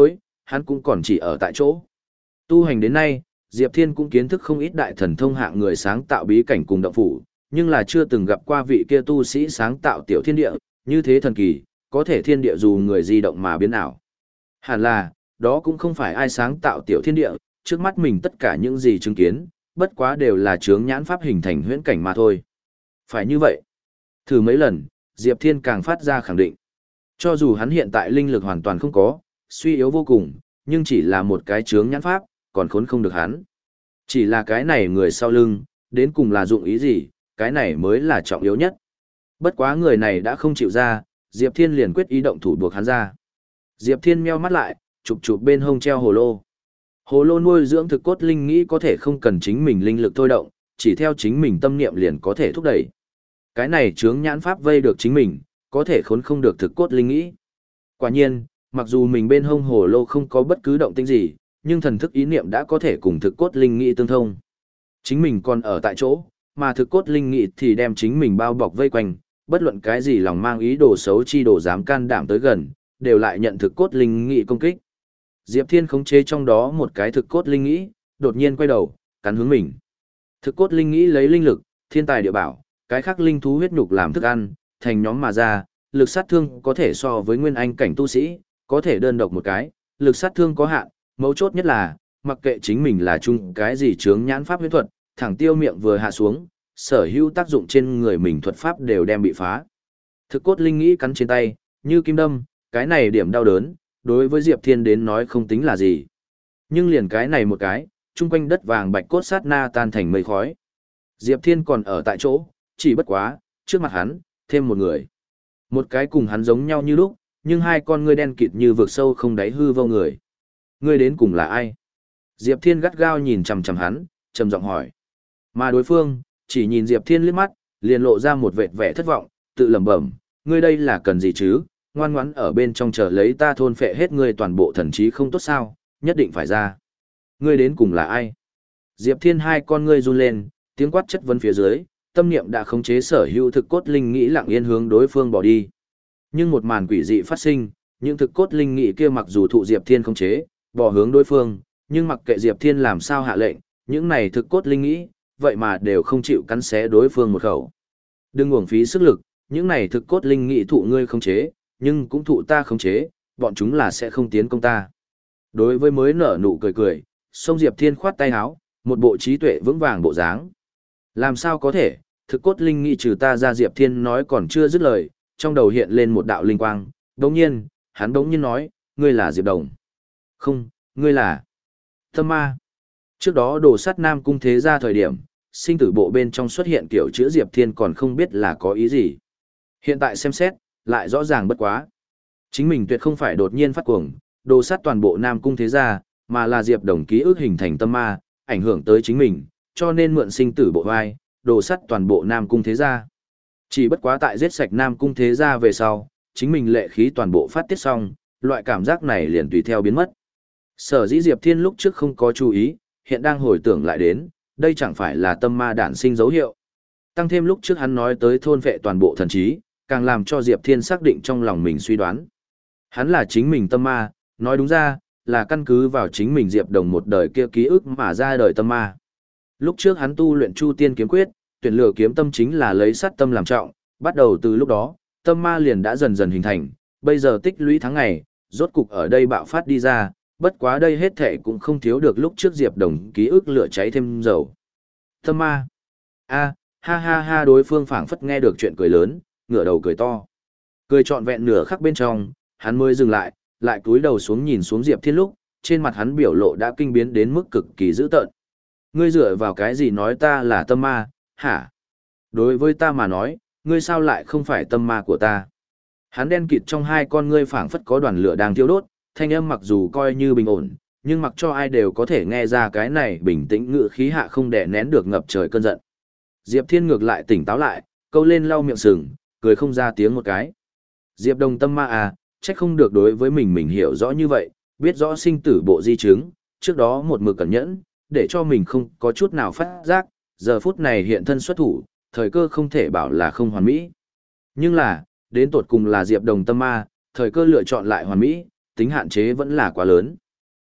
hắn cũng còn chỉ ở tại chỗ. Tu hành đến nay, Diệp Thiên cũng kiến thức không ít đại thần thông hạng người sáng tạo bí cảnh cùng động phủ, nhưng là chưa từng gặp qua vị kia tu sĩ sáng tạo tiểu thiên địa, như thế thần kỳ, có thể thiên địa dù người di động mà biến ảo. Hẳn là, đó cũng không phải ai sáng tạo tiểu thiên địa, trước mắt mình tất cả những gì chứng kiến, bất quá đều là chướng nhãn pháp hình thành huyễn cảnh mà thôi. Phải như vậy. Thử mấy lần, Diệp Thiên càng phát ra khẳng định. Cho dù hắn hiện tại linh lực hoàn toàn không có, suy yếu vô cùng, nhưng chỉ là một cái chướng nhãn pháp, còn khốn không được hắn. Chỉ là cái này người sau lưng, đến cùng là dụng ý gì, cái này mới là trọng yếu nhất. Bất quá người này đã không chịu ra, Diệp Thiên liền quyết ý động thủ buộc hắn ra. Diệp Thiên meo mắt lại, chụp chụp bên hông treo hồ lô. Hồ lô nuôi dưỡng thực cốt linh nghĩ có thể không cần chính mình linh lực thôi động, chỉ theo chính mình tâm niệm liền có thể thúc đẩy. Cái này chướng nhãn pháp vây được chính mình, có thể khốn không được thực cốt linh nghĩ. Quả nhiên, mặc dù mình bên hông hồ lô không có bất cứ động tĩnh gì, nhưng thần thức ý niệm đã có thể cùng thực cốt linh nghĩ tương thông. Chính mình còn ở tại chỗ, mà thực cốt linh nghĩ thì đem chính mình bao bọc vây quanh, bất luận cái gì lòng mang ý đồ xấu chi đồ dám can đảm tới gần, đều lại nhận thực cốt linh nghĩ công kích. Diệp Thiên khống chế trong đó một cái thực cốt linh nghĩ, đột nhiên quay đầu, cắn hướng mình. Thực cốt linh nghĩ lấy linh lực, thiên tài địa bảo, cái khác linh thú huyết nhục làm thức ăn, thành nhóm mà ra, lực sát thương có thể so với nguyên anh cảnh tu sĩ, có thể đơn độc một cái, lực sát thương có hạn, mấu chốt nhất là, mặc kệ chính mình là chung cái gì chướng nhãn pháp huyễn thuật, thẳng tiêu miệng vừa hạ xuống, sở hữu tác dụng trên người mình thuật pháp đều đem bị phá. Thực cốt linh nghĩ cắn trên tay, như kim đâm, cái này điểm đau đớn, đối với Diệp Thiên đến nói không tính là gì. Nhưng liền cái này một cái, chung quanh đất vàng bạch cốt sát na tan thành mây khói. Diệp Thiên còn ở tại chỗ, chỉ bất quá, trước mặt hắn, thêm một người. Một cái cùng hắn giống nhau như lúc, nhưng hai con ngươi đen kịt như vực sâu không đáy hư vô người. Ngươi đến cùng là ai? Diệp Thiên gắt gao nhìn chằm chằm hắn, trầm giọng hỏi. Mà đối phương, chỉ nhìn Diệp Thiên liếc mắt, liền lộ ra một vệt vẻ thất vọng, tự lẩm bẩm, ngươi đây là cần gì chứ, ngoan ngoãn ở bên trong chờ lấy ta thôn phệ hết ngươi toàn bộ thần trí không tốt sao, nhất định phải ra. Ngươi đến cùng là ai? Diệp Thiên hai con ngươi run lên, tiếng quát chất vấn phía dưới, tâm niệm đã khống chế sở hữu thực cốt linh nghĩ lặng yên hướng đối phương bỏ đi. Nhưng một màn quỷ dị phát sinh, những thực cốt linh nghĩ kia mặc dù thụ Diệp Thiên khống chế, bỏ hướng đối phương, nhưng mặc kệ Diệp Thiên làm sao hạ lệnh, những này thực cốt linh nghĩ, vậy mà đều không chịu cắn xé đối phương một khẩu. Đừng uổng phí sức lực, những này thực cốt linh nghĩ thụ ngươi khống chế, nhưng cũng thụ ta khống chế, bọn chúng là sẽ không tiến công ta. Đối với mới nở nụ cười cười, sông Diệp Thiên khoát tay áo, một bộ trí tuệ vững vàng bộ dáng. Làm sao có thể, thực cốt linh nghĩ trừ ta ra, Diệp Thiên nói còn chưa dứt lời, trong đầu hiện lên một đạo linh quang, đồng nhiên, hắn đống nhiên nói, ngươi là Diệp Đồng. Không, ngươi là Tâm Ma. Trước đó đồ sát Nam Cung Thế Gia thời điểm, sinh tử bộ bên trong xuất hiện kiểu chữ Diệp Thiên còn không biết là có ý gì. Hiện tại xem xét, lại rõ ràng bất quá. Chính mình tuyệt không phải đột nhiên phát cuồng, đồ sát toàn bộ Nam Cung Thế Gia, mà là Diệp Đồng ký ức hình thành tâm ma, ảnh hưởng tới chính mình, cho nên mượn sinh tử bộ vai, đồ sát toàn bộ Nam Cung Thế Gia. Chỉ bất quá tại giết sạch Nam Cung Thế Gia về sau, chính mình lệ khí toàn bộ phát tiết xong, loại cảm giác này liền tùy theo biến mất. Sở dĩ Diệp Thiên lúc trước không có chú ý, hiện đang hồi tưởng lại đến, đây chẳng phải là tâm ma đản sinh dấu hiệu. Tăng thêm lúc trước hắn nói tới thôn vệ toàn bộ thần trí, càng làm cho Diệp Thiên xác định trong lòng mình suy đoán. Hắn là chính mình tâm ma, nói đúng ra, là căn cứ vào chính mình Diệp Đồng một đời kia ký ức mà ra đời tâm ma. Lúc trước hắn tu luyện Chu Tiên kiếm quyết, tuyển lựa kiếm tâm chính là lấy sát tâm làm trọng, bắt đầu từ lúc đó, tâm ma liền đã dần dần hình thành, bây giờ tích lũy tháng ngày, rốt cục ở đây bạo phát đi ra, bất quá đây hết thệ cũng không thiếu được lúc trước Diệp Đồng ký ức lửa cháy thêm dầu. Tâm ma. A, ha ha ha, đối phương phảng phất nghe được chuyện cười lớn, ngửa đầu cười to. Cười trọn vẹn nửa khắc bên trong, hắn mới dừng lại, lại cúi đầu xuống nhìn xuống Diệp Thiên lúc, trên mặt hắn biểu lộ đã kinh biến đến mức cực kỳ dữ tợn. Ngươi dựa vào cái gì nói ta là tâm ma, hả? Đối với ta mà nói, ngươi sao lại không phải tâm ma của ta? Hắn đen kịt trong hai con ngươi phảng phất có đoàn lửa đang thiêu đốt, thanh âm mặc dù coi như bình ổn, nhưng mặc cho ai đều có thể nghe ra cái này bình tĩnh ngự khí hạ không đè nén được ngập trời cơn giận. Diệp Thiên ngược lại tỉnh táo lại, câu lên lau miệng sừng, cười không ra tiếng một cái. Diệp Đồng tâm ma à, trách không được đối với mình mình hiểu rõ như vậy, biết rõ sinh tử bộ di chứng, trước đó một mực cẩn nhẫn, để cho mình không có chút nào phát giác, giờ phút này hiện thân xuất thủ, thời cơ không thể bảo là không hoàn mỹ. Nhưng là, đến tột cùng là Diệp Đồng tâm ma, thời cơ lựa chọn lại hoàn mỹ, tính hạn chế vẫn là quá lớn.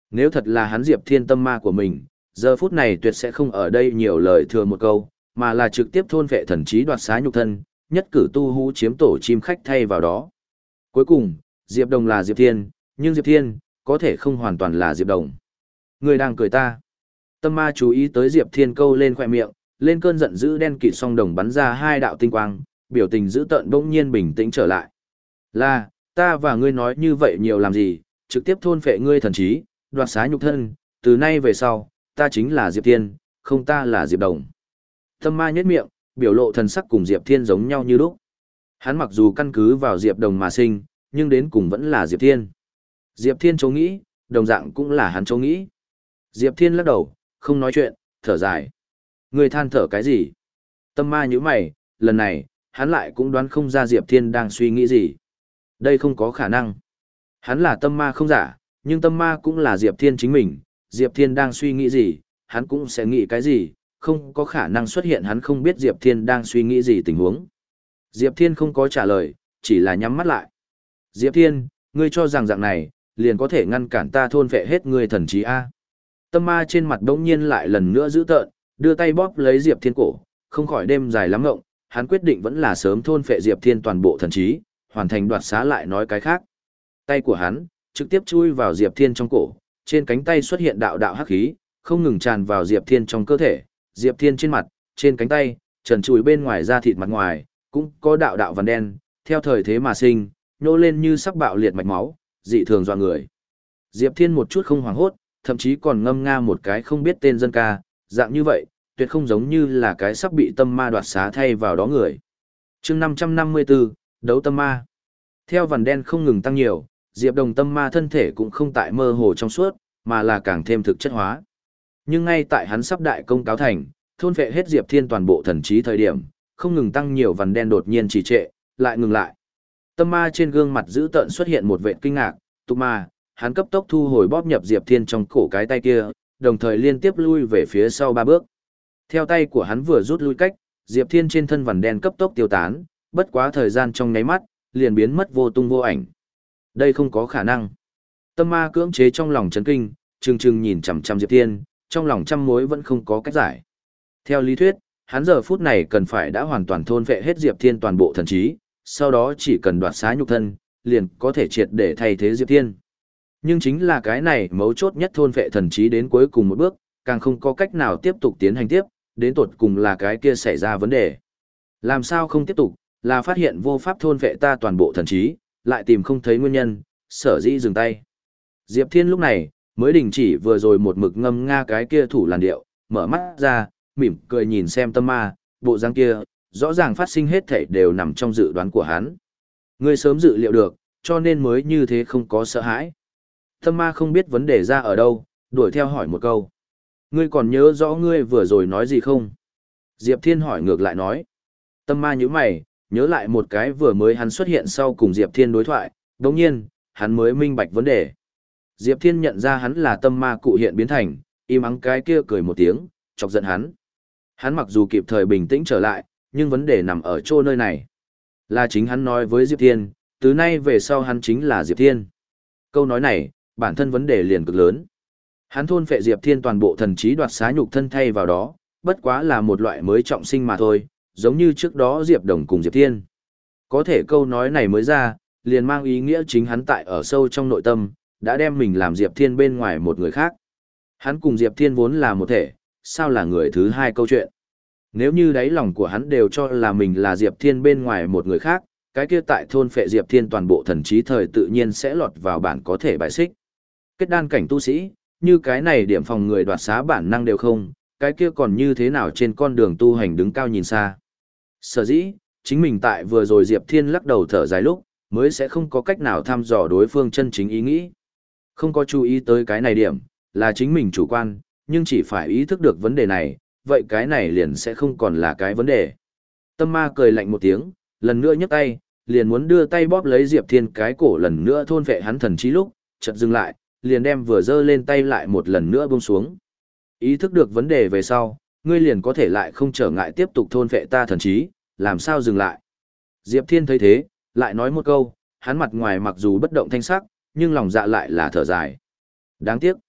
Nếu thật là hắn Diệp Thiên tâm ma của mình, giờ phút này tuyệt sẽ không ở đây nhiều lời thừa một câu, mà là trực tiếp thôn vệ thần trí đoạt xá nhục thân, nhất cử tu hú chiếm tổ chim khách thay vào đó. Cuối cùng, Diệp Đồng là Diệp Thiên, nhưng Diệp Thiên, có thể không hoàn toàn là Diệp Đồng. Người đang cười ta. Tâm ma chú ý tới Diệp Thiên câu lên khoe miệng, lên cơn giận dữ đen kịt song đồng bắn ra hai đạo tinh quang, biểu tình dữ tợn bỗng nhiên bình tĩnh trở lại. Là, ta và ngươi nói như vậy nhiều làm gì, trực tiếp thôn phệ ngươi thần trí, đoạt xá nhục thân, từ nay về sau, ta chính là Diệp Thiên, không ta là Diệp Đồng. Tâm ma nhếch miệng, biểu lộ thần sắc cùng Diệp Thiên giống nhau như lúc. Hắn mặc dù căn cứ vào Diệp Đồng mà sinh, nhưng đến cùng vẫn là Diệp Thiên. Diệp Thiên chỗ nghĩ, đồng dạng cũng là hắn chỗ nghĩ. Diệp Thiên lắc đầu, không nói chuyện, thở dài. Ngươi than thở cái gì? Tâm ma nhíu mày, lần này, hắn lại cũng đoán không ra Diệp Thiên đang suy nghĩ gì. Đây không có khả năng. Hắn là tâm ma không giả, nhưng tâm ma cũng là Diệp Thiên chính mình. Diệp Thiên đang suy nghĩ gì, hắn cũng sẽ nghĩ cái gì, không có khả năng xuất hiện hắn không biết Diệp Thiên đang suy nghĩ gì tình huống. Diệp Thiên không có trả lời, chỉ là nhắm mắt lại. Diệp Thiên, ngươi cho rằng dạng này, liền có thể ngăn cản ta thôn vệ hết ngươi thần trí A. Tâm ma trên mặt đống nhiên lại lần nữa giữ tợn, đưa tay bóp lấy Diệp Thiên cổ, không khỏi đêm dài lắm ngộng, hắn quyết định vẫn là sớm thôn phệ Diệp Thiên toàn bộ thần trí, hoàn thành đoạt xá lại nói cái khác. Tay của hắn trực tiếp chui vào Diệp Thiên trong cổ, trên cánh tay xuất hiện đạo đạo hắc khí, không ngừng tràn vào Diệp Thiên trong cơ thể, Diệp Thiên trên mặt, trên cánh tay, trần trụi bên ngoài da thịt mặt ngoài, cũng có đạo đạo vằn đen, theo thời thế mà sinh, nhô lên như sắc bạo liệt mạch máu, dị thường dọa người. Diệp Thiên một chút không hoảng hốt, thậm chí còn ngâm nga một cái không biết tên dân ca, dạng như vậy, tuyệt không giống như là cái sắp bị tâm ma đoạt xá thay vào đó người. chương năm trăm năm mươi tư, đấu tâm ma. Theo vằn đen không ngừng tăng nhiều, Diệp Đồng tâm ma thân thể cũng không tại mơ hồ trong suốt, mà là càng thêm thực chất hóa. Nhưng ngay tại hắn sắp đại công cáo thành, thôn phệ hết Diệp Thiên toàn bộ thần trí thời điểm, không ngừng tăng nhiều vằn đen đột nhiên trì trệ, lại ngừng lại. Tâm ma trên gương mặt dữ tợn xuất hiện một vệt kinh ngạc, tục ma, hắn cấp tốc thu hồi bóp nhập Diệp Thiên trong cổ cái tay kia, đồng thời liên tiếp lui về phía sau ba bước. Theo tay của hắn vừa rút lui cách, Diệp Thiên trên thân vằn đen cấp tốc tiêu tán, bất quá thời gian trong nháy mắt, liền biến mất vô tung vô ảnh. Đây không có khả năng. Tâm ma cưỡng chế trong lòng chấn kinh, trừng trừng nhìn chằm chằm Diệp Thiên, trong lòng trăm mối vẫn không có cách giải. Theo lý thuyết, hắn giờ phút này cần phải đã hoàn toàn thôn vệ hết Diệp Thiên toàn bộ thần trí, sau đó chỉ cần đoạt xá nhục thân, liền có thể triệt để thay thế Diệp Thiên. Nhưng chính là cái này mấu chốt nhất thôn vệ thần trí đến cuối cùng một bước, càng không có cách nào tiếp tục tiến hành tiếp, đến tột cùng là cái kia xảy ra vấn đề. Làm sao không tiếp tục, là phát hiện vô pháp thôn vệ ta toàn bộ thần trí, lại tìm không thấy nguyên nhân, sở dĩ dừng tay. Diệp Thiên lúc này, mới đình chỉ vừa rồi một mực ngâm nga cái kia thủ làn điệu, mở mắt ra, mỉm cười nhìn xem tâm ma, bộ dáng kia, rõ ràng phát sinh hết thảy đều nằm trong dự đoán của hắn. Ngươi sớm dự liệu được, cho nên mới như thế không có sợ hãi. Tâm ma không biết vấn đề ra ở đâu, đuổi theo hỏi một câu. Ngươi còn nhớ rõ ngươi vừa rồi nói gì không? Diệp Thiên hỏi ngược lại nói. Tâm ma nhíu mày, nhớ lại một cái vừa mới hắn xuất hiện sau cùng Diệp Thiên đối thoại, đồng nhiên, hắn mới minh bạch vấn đề. Diệp Thiên nhận ra hắn là tâm ma cụ hiện biến thành, im ắng cái kia cười một tiếng, chọc giận hắn. Hắn mặc dù kịp thời bình tĩnh trở lại, nhưng vấn đề nằm ở chỗ nơi này. Là chính hắn nói với Diệp Thiên, từ nay về sau hắn chính là Diệp Thiên. Câu nói này, bản thân vấn đề liền cực lớn. Hắn thôn phệ Diệp Thiên toàn bộ thần trí đoạt xá nhục thân thay vào đó, bất quá là một loại mới trọng sinh mà thôi, giống như trước đó Diệp Đồng cùng Diệp Thiên. Có thể câu nói này mới ra, liền mang ý nghĩa chính hắn tại ở sâu trong nội tâm, đã đem mình làm Diệp Thiên bên ngoài một người khác. Hắn cùng Diệp Thiên vốn là một thể, sao là người thứ hai câu chuyện. Nếu như đáy lòng của hắn đều cho là mình là Diệp Thiên bên ngoài một người khác, cái kia tại thôn phệ Diệp Thiên toàn bộ thần trí thời tự nhiên sẽ lọt vào bản có thể bài xích. Kết đan cảnh tu sĩ, như cái này điểm phòng người đoạt xá bản năng đều không, cái kia còn như thế nào trên con đường tu hành đứng cao nhìn xa. Sở dĩ, chính mình tại vừa rồi Diệp Thiên lắc đầu thở dài lúc, mới sẽ không có cách nào thăm dò đối phương chân chính ý nghĩ. Không có chú ý tới cái này điểm, là chính mình chủ quan, nhưng chỉ phải ý thức được vấn đề này, vậy cái này liền sẽ không còn là cái vấn đề. Tâm ma cười lạnh một tiếng, lần nữa nhấc tay, liền muốn đưa tay bóp lấy Diệp Thiên cái cổ lần nữa thôn vệ hắn thần trí lúc, chợt dừng lại, liền đem vừa giơ lên tay lại một lần nữa buông xuống. Ý thức được vấn đề về sau, ngươi liền có thể lại không trở ngại tiếp tục thôn vệ ta thần trí, làm sao dừng lại. Diệp Thiên thấy thế, lại nói một câu, hắn mặt ngoài mặc dù bất động thanh sắc, nhưng lòng dạ lại là thở dài. Đáng tiếc.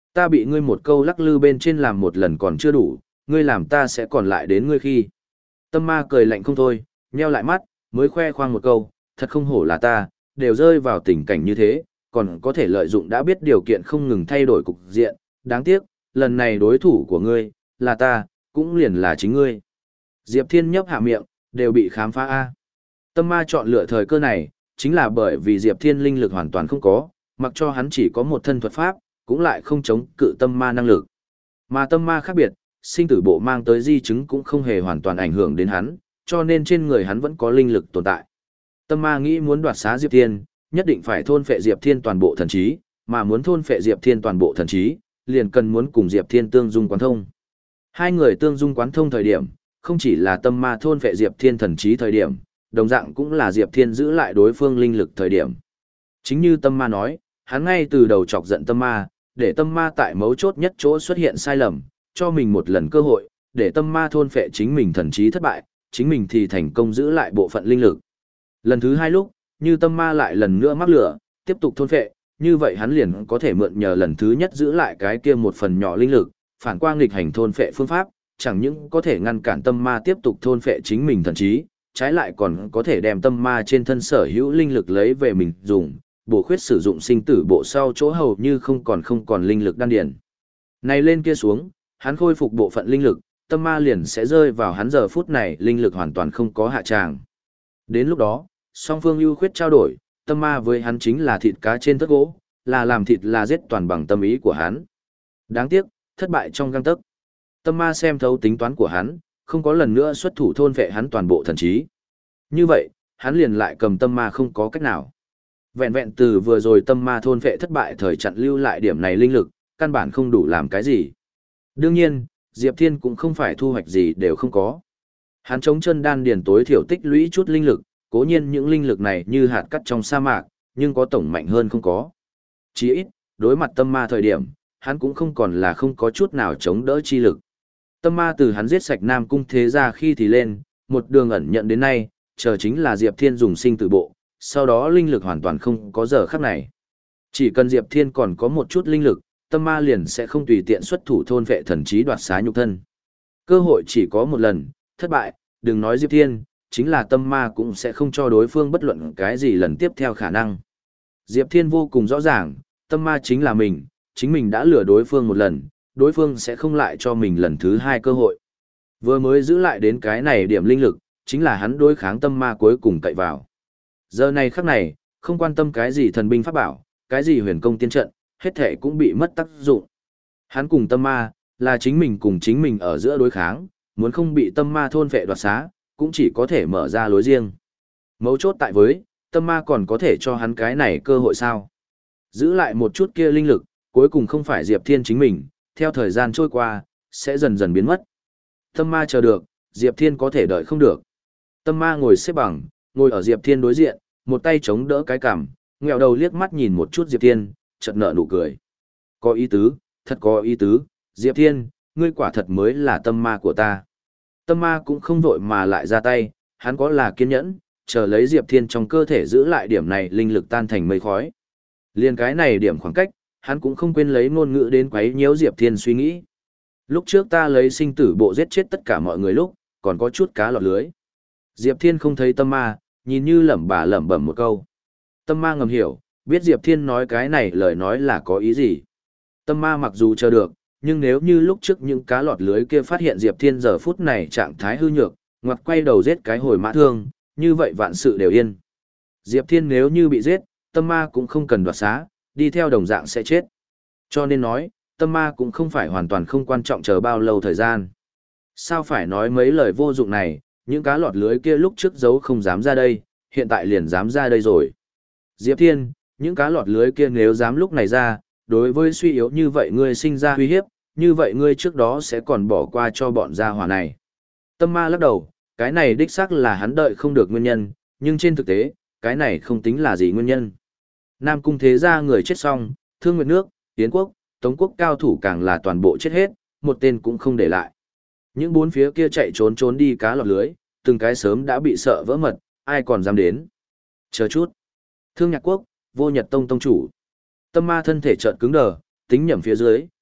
Ta bị ngươi một câu lắc lư bên trên làm một lần còn chưa đủ, ngươi làm ta sẽ còn lại đến ngươi khi. Tâm ma cười lạnh không thôi, nheo lại mắt, mới khoe khoang một câu, thật không hổ là ta, đều rơi vào tình cảnh như thế, còn có thể lợi dụng đã biết điều kiện không ngừng thay đổi cục diện, đáng tiếc, lần này đối thủ của ngươi, là ta, cũng liền là chính ngươi. Diệp Thiên nhấp hạ miệng, đều bị khám phá A. Tâm ma chọn lựa thời cơ này, chính là bởi vì Diệp Thiên linh lực hoàn toàn không có, mặc cho hắn chỉ có một thân thuật pháp, cũng lại không chống cự tâm ma năng lực. Mà tâm ma khác biệt, sinh tử bộ mang tới di chứng cũng không hề hoàn toàn ảnh hưởng đến hắn, cho nên trên người hắn vẫn có linh lực tồn tại. Tâm ma nghĩ muốn đoạt xá Diệp Thiên, nhất định phải thôn phệ Diệp Thiên toàn bộ thần trí, mà muốn thôn phệ Diệp Thiên toàn bộ thần trí, liền cần muốn cùng Diệp Thiên tương dung quán thông. Hai người tương dung quán thông thời điểm, không chỉ là tâm ma thôn phệ Diệp Thiên thần trí thời điểm, đồng dạng cũng là Diệp Thiên giữ lại đối phương linh lực thời điểm. Chính như tâm ma nói, hắn ngay từ đầu chọc giận tâm ma, để tâm ma tại mấu chốt nhất chỗ xuất hiện sai lầm, cho mình một lần cơ hội, để tâm ma thôn phệ chính mình thần trí thất bại, chính mình thì thành công giữ lại bộ phận linh lực. Lần thứ hai lúc, như tâm ma lại lần nữa mắc lửa, tiếp tục thôn phệ, như vậy hắn liền có thể mượn nhờ lần thứ nhất giữ lại cái kia một phần nhỏ linh lực, phản qua nghịch hành thôn phệ phương pháp, chẳng những có thể ngăn cản tâm ma tiếp tục thôn phệ chính mình thần trí, trái lại còn có thể đem tâm ma trên thân sở hữu linh lực lấy về mình dùng, bổ khuyết sử dụng sinh tử bộ sau chỗ hầu như không còn không còn linh lực đan điển. Này lên kia xuống, hắn khôi phục bộ phận linh lực, tâm ma liền sẽ rơi vào hắn giờ phút này linh lực hoàn toàn không có hạ tràng. Đến lúc đó, song phương ưu khuyết trao đổi, tâm ma với hắn chính là thịt cá trên thớt gỗ, là làm thịt là giết toàn bằng tâm ý của hắn. Đáng tiếc, thất bại trong gang tấc. Tâm ma xem thấu tính toán của hắn, không có lần nữa xuất thủ thôn vệ hắn toàn bộ thần trí. Như vậy, hắn liền lại cầm tâm ma không có cách nào. Vẹn vẹn từ vừa rồi tâm ma thôn vệ thất bại thời chặn lưu lại điểm này linh lực, căn bản không đủ làm cái gì. Đương nhiên, Diệp Thiên cũng không phải thu hoạch gì đều không có. Hắn chống chân đan điền tối thiểu tích lũy chút linh lực, cố nhiên những linh lực này như hạt cát trong sa mạc, nhưng có tổng mạnh hơn không có. Chỉ ít, đối mặt tâm ma thời điểm, hắn cũng không còn là không có chút nào chống đỡ chi lực. Tâm ma từ hắn giết sạch Nam Cung Thế Gia khi thì lên, một đường ẩn nhận đến nay, chờ chính là Diệp Thiên dùng sinh tử bộ, sau đó linh lực hoàn toàn không có giờ khắc này. Chỉ cần Diệp Thiên còn có một chút linh lực, tâm ma liền sẽ không tùy tiện xuất thủ thôn vệ thần trí đoạt xá nhục thân. Cơ hội chỉ có một lần, thất bại, đừng nói Diệp Thiên, chính là tâm ma cũng sẽ không cho đối phương bất luận cái gì lần tiếp theo khả năng. Diệp Thiên vô cùng rõ ràng, tâm ma chính là mình, chính mình đã lừa đối phương một lần, đối phương sẽ không lại cho mình lần thứ hai cơ hội. Vừa mới giữ lại đến cái này điểm linh lực, chính là hắn đối kháng tâm ma cuối cùng cậy vào. Giờ này khắc này, không quan tâm cái gì thần binh pháp bảo, cái gì huyền công tiên trận, hết thể cũng bị mất tác dụng. Hắn cùng tâm ma, là chính mình cùng chính mình ở giữa đối kháng, muốn không bị tâm ma thôn vệ đoạt xá, cũng chỉ có thể mở ra lối riêng. Mấu chốt tại với, tâm ma còn có thể cho hắn cái này cơ hội sao? Giữ lại một chút kia linh lực, cuối cùng không phải Diệp Thiên chính mình, theo thời gian trôi qua, sẽ dần dần biến mất. Tâm ma chờ được, Diệp Thiên có thể đợi không được. Tâm ma ngồi xếp bằng, ngồi ở Diệp Thiên đối diện, một tay chống đỡ cái cằm, ngẹo đầu liếc mắt nhìn một chút Diệp Thiên, chợt nở nụ cười. Có ý tứ, thật có ý tứ, Diệp Thiên, ngươi quả thật mới là tâm ma của ta. Tâm ma cũng không vội mà lại ra tay, hắn có là kiên nhẫn, chờ lấy Diệp Thiên trong cơ thể giữ lại điểm này linh lực tan thành mây khói. Liên cái này điểm khoảng cách, hắn cũng không quên lấy ngôn ngữ đến quấy nhiễu Diệp Thiên suy nghĩ. Lúc trước ta lấy sinh tử bộ giết chết tất cả mọi người lúc, còn có chút cá lọt lưới. Diệp Thiên không thấy tâm ma, nhìn như lẩm bà lẩm bẩm một câu. Tâm ma ngầm hiểu, biết Diệp Thiên nói cái này lời nói là có ý gì. Tâm ma mặc dù chờ được, nhưng nếu như lúc trước những cá lọt lưới kia phát hiện Diệp Thiên giờ phút này trạng thái hư nhược, ngoặt quay đầu giết cái hồi mã thương, như vậy vạn sự đều yên. Diệp Thiên nếu như bị giết, tâm ma cũng không cần đoạt xá, đi theo đồng dạng sẽ chết. Cho nên nói, tâm ma cũng không phải hoàn toàn không quan trọng chờ bao lâu thời gian. Sao phải nói mấy lời vô dụng này, những cá lọt lưới kia lúc trước giấu không dám ra đây, hiện tại liền dám ra đây rồi. Diệp Thiên, những cá lọt lưới kia nếu dám lúc này ra, đối với suy yếu như vậy ngươi sinh ra uy hiếp, như vậy ngươi trước đó sẽ còn bỏ qua cho bọn gia hỏa này. Tâm ma lắc đầu, cái này đích xác là hắn đợi không được nguyên nhân, nhưng trên thực tế, cái này không tính là gì nguyên nhân. Nam Cung Thế Gia người chết xong, Thương Nguyệt Nước, Yến Quốc, Tống Quốc cao thủ càng là toàn bộ chết hết, một tên cũng không để lại. Những bốn phía kia chạy trốn trốn đi cá lọt lưới, từng cái sớm đã bị sợ vỡ mật, ai còn dám đến. Chờ chút. Thương Nhạc Quốc, Vô Nhật Tông tông chủ. Tâm ma thân thể chợt cứng đờ, tính nhẩm phía dưới,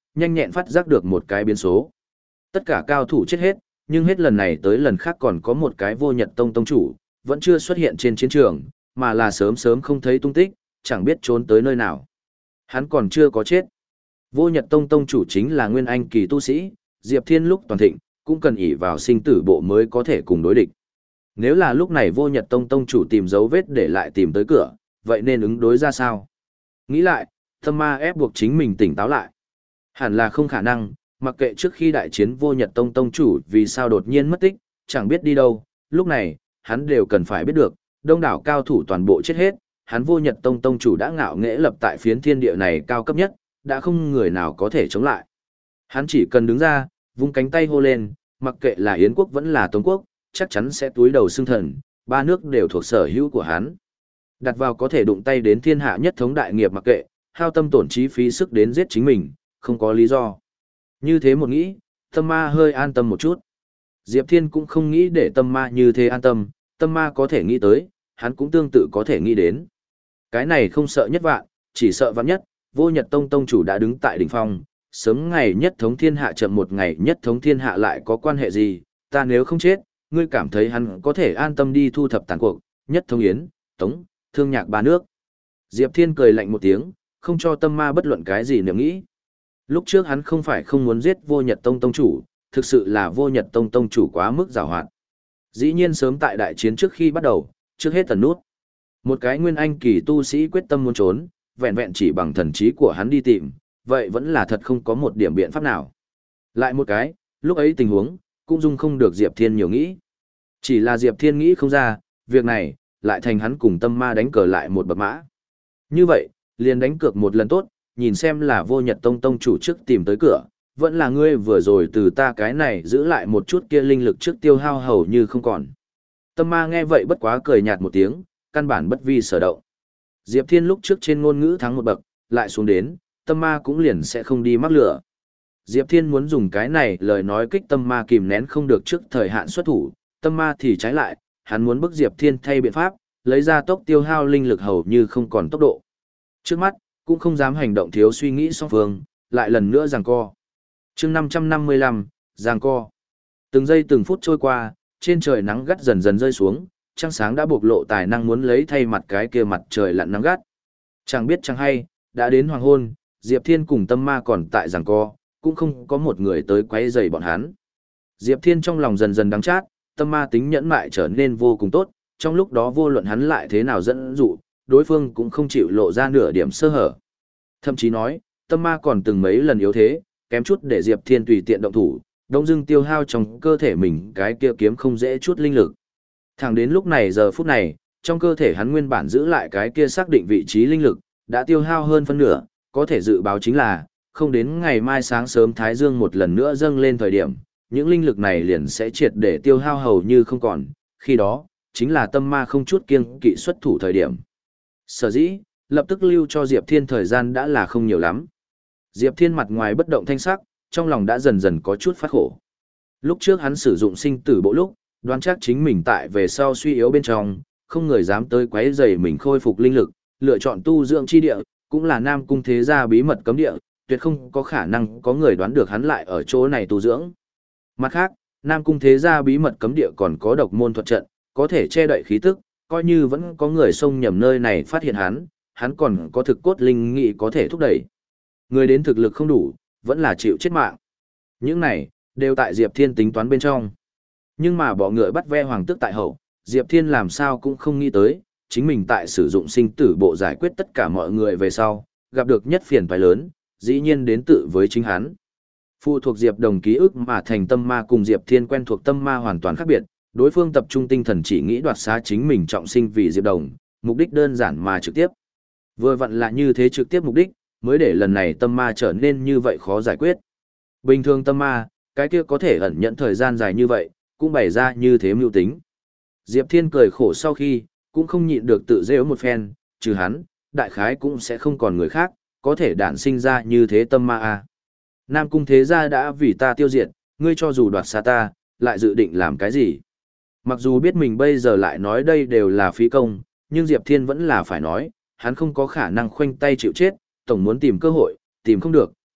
nhanh nhẹn phát giác được một cái biến số. Tất cả cao thủ chết hết, nhưng hết lần này tới lần khác còn có một cái Vô Nhật Tông tông chủ, vẫn chưa xuất hiện trên chiến trường, mà là sớm sớm không thấy tung tích, chẳng biết trốn tới nơi nào. Hắn còn chưa có chết. Vô Nhật Tông tông chủ chính là Nguyên Anh kỳ tu sĩ, Diệp Thiên lúc toàn thịnh, cũng cần ỷ vào sinh tử bộ mới có thể cùng đối địch. Nếu là lúc này Vô Nhật Tông tông chủ tìm dấu vết để lại tìm tới cửa, vậy nên ứng đối ra sao? Nghĩ lại, tâm ma ép buộc chính mình tỉnh táo lại. Hẳn là không khả năng, mặc kệ trước khi đại chiến Vô Nhật Tông tông chủ vì sao đột nhiên mất tích, chẳng biết đi đâu, lúc này, hắn đều cần phải biết được, đông đảo cao thủ toàn bộ chết hết, hắn Vô Nhật Tông tông chủ đã ngạo nghễ lập tại phiến thiên địa này cao cấp nhất, đã không người nào có thể chống lại. Hắn chỉ cần đứng ra, vung cánh tay hô lên, mặc kệ là Yến quốc vẫn là Tống quốc, chắc chắn sẽ túi đầu xưng thần, ba nước đều thuộc sở hữu của hắn. Đặt vào có thể đụng tay đến thiên hạ nhất thống đại nghiệp mặc kệ, hao tâm tổn trí phí sức đến giết chính mình, không có lý do. Như thế một nghĩ, tâm ma hơi an tâm một chút. Diệp Thiên cũng không nghĩ để tâm ma như thế an tâm, tâm ma có thể nghĩ tới, hắn cũng tương tự có thể nghĩ đến. Cái này không sợ nhất vạn, chỉ sợ vạn nhất, Vô Nhật Tông tông chủ đã đứng tại đỉnh phong, sớm ngày nhất thống thiên hạ chậm một ngày nhất thống thiên hạ lại có quan hệ gì, ta nếu không chết, ngươi cảm thấy hắn có thể an tâm đi thu thập tàn cuộc, nhất thống Yến, Tống, Thương Nhạc ba nước. Diệp Thiên cười lạnh một tiếng, không cho tâm ma bất luận cái gì niệm nghĩ. Lúc trước hắn không phải không muốn giết Vô Nhật Tông tông chủ, thực sự là Vô Nhật Tông tông chủ quá mức giàu hoạt. Dĩ nhiên sớm tại đại chiến trước khi bắt đầu, trước hết tần nút. Một cái nguyên anh kỳ tu sĩ quyết tâm muốn trốn, vẹn vẹn chỉ bằng thần trí của hắn đi tìm, vậy vẫn là thật không có một điểm biện pháp nào. Lại một cái, lúc ấy tình huống, cũng dung không được Diệp Thiên nhiều nghĩ. Chỉ là Diệp Thiên nghĩ không ra, việc này, lại thành hắn cùng tâm ma đánh cờ lại một bậc mã. Như vậy, liền đánh cược một lần tốt, nhìn xem là Vô Nhật Tông tông chủ trước tìm tới cửa, vẫn là ngươi vừa rồi từ ta cái này giữ lại một chút kia linh lực trước tiêu hao hầu như không còn. Tâm ma nghe vậy bất quá cười nhạt một tiếng, căn bản bất vi sở động. Diệp Thiên lúc trước trên ngôn ngữ thắng một bậc, lại xuống đến, tâm ma cũng liền sẽ không đi mắc lửa. Diệp Thiên muốn dùng cái này lời nói kích tâm ma kìm nén không được trước thời hạn xuất thủ, tâm ma thì trái lại, hắn muốn bức Diệp Thiên thay biện pháp, lấy ra tốc tiêu hao linh lực hầu như không còn tốc độ. Trước mắt, cũng không dám hành động thiếu suy nghĩ song phương, lại lần nữa giằng co. Chương năm trăm năm mươi lăm, giằng co. Từng giây từng phút trôi qua, trên trời nắng gắt dần dần rơi xuống, trăng sáng đã bộc lộ tài năng muốn lấy thay mặt cái kia mặt trời lặn nắng gắt. Chẳng biết chẳng hay, đã đến hoàng hôn, Diệp Thiên cùng tâm ma còn tại giằng co, cũng không có một người tới quấy rầy bọn hắn. Diệp Thiên trong lòng dần dần đắng chát, tâm ma tính nhẫn mại trở nên vô cùng tốt, trong lúc đó vô luận hắn lại thế nào dẫn dụ, đối phương cũng không chịu lộ ra nửa điểm sơ hở. Thậm chí nói, tâm ma còn từng mấy lần yếu thế, kém chút để Diệp Thiên tùy tiện động thủ, đông dưng tiêu hao trong cơ thể mình cái kia kiếm không dễ chút linh lực. Thẳng đến lúc này giờ phút này, trong cơ thể hắn nguyên bản giữ lại cái kia xác định vị trí linh lực, đã tiêu hao hơn phân nửa, có thể dự báo chính là, không đến ngày mai sáng sớm Thái Dương một lần nữa dâng lên thời điểm, những linh lực này liền sẽ triệt để tiêu hao hầu như không còn, khi đó, chính là tâm ma không chút kiêng kỵ xuất thủ thời điểm. Sở dĩ, lập tức lưu cho Diệp Thiên thời gian đã là không nhiều lắm. Diệp Thiên mặt ngoài bất động thanh sắc, trong lòng đã dần dần có chút phát khổ. Lúc trước hắn sử dụng sinh tử bộ lúc, đoán chắc chính mình tại về sau suy yếu bên trong, không người dám tới quấy rầy mình khôi phục linh lực, lựa chọn tu dưỡng chi địa, cũng là Nam Cung thế gia bí mật cấm địa, tuyệt không có khả năng có người đoán được hắn lại ở chỗ này tu dưỡng. Mặt khác, Nam Cung thế gia bí mật cấm địa còn có độc môn thuật trận, có thể che đậy khí tức, coi như vẫn có người xông nhầm nơi này phát hiện hắn, hắn còn có thực cốt linh nghị có thể thúc đẩy. Người đến thực lực không đủ, vẫn là chịu chết mạng. Những này, đều tại Diệp Thiên tính toán bên trong. Nhưng mà bỏ ngựa bắt ve hoàng tước tại hậu, Diệp Thiên làm sao cũng không nghĩ tới, chính mình tại sử dụng sinh tử bộ giải quyết tất cả mọi người về sau, gặp được nhất phiền toái lớn, dĩ nhiên đến tự với chính hắn. Phụ thuộc Diệp Đồng ký ức mà thành tâm ma cùng Diệp Thiên quen thuộc tâm ma hoàn toàn khác biệt, đối phương tập trung tinh thần chỉ nghĩ đoạt xá chính mình trọng sinh vì Diệp Đồng, mục đích đơn giản mà trực tiếp. Vừa vặn là như thế trực tiếp mục đích, mới để lần này tâm ma trở nên như vậy khó giải quyết. Bình thường tâm ma, cái kia có thể ẩn nhận thời gian dài như vậy, cũng bày ra như thế mưu tính. Diệp Thiên cười khổ sau khi, cũng không nhịn được tự rêu một phen, trừ hắn, đại khái cũng sẽ không còn người khác, có thể đản sinh ra như thế tâm ma a. Nam Cung thế gia đã vì ta tiêu diệt, ngươi cho dù đoạt xa ta, lại dự định làm cái gì? Mặc dù biết mình bây giờ lại nói đây đều là phí công, nhưng Diệp Thiên vẫn là phải nói, hắn không có khả năng khoanh tay chịu chết, tổng muốn tìm cơ hội, tìm không được,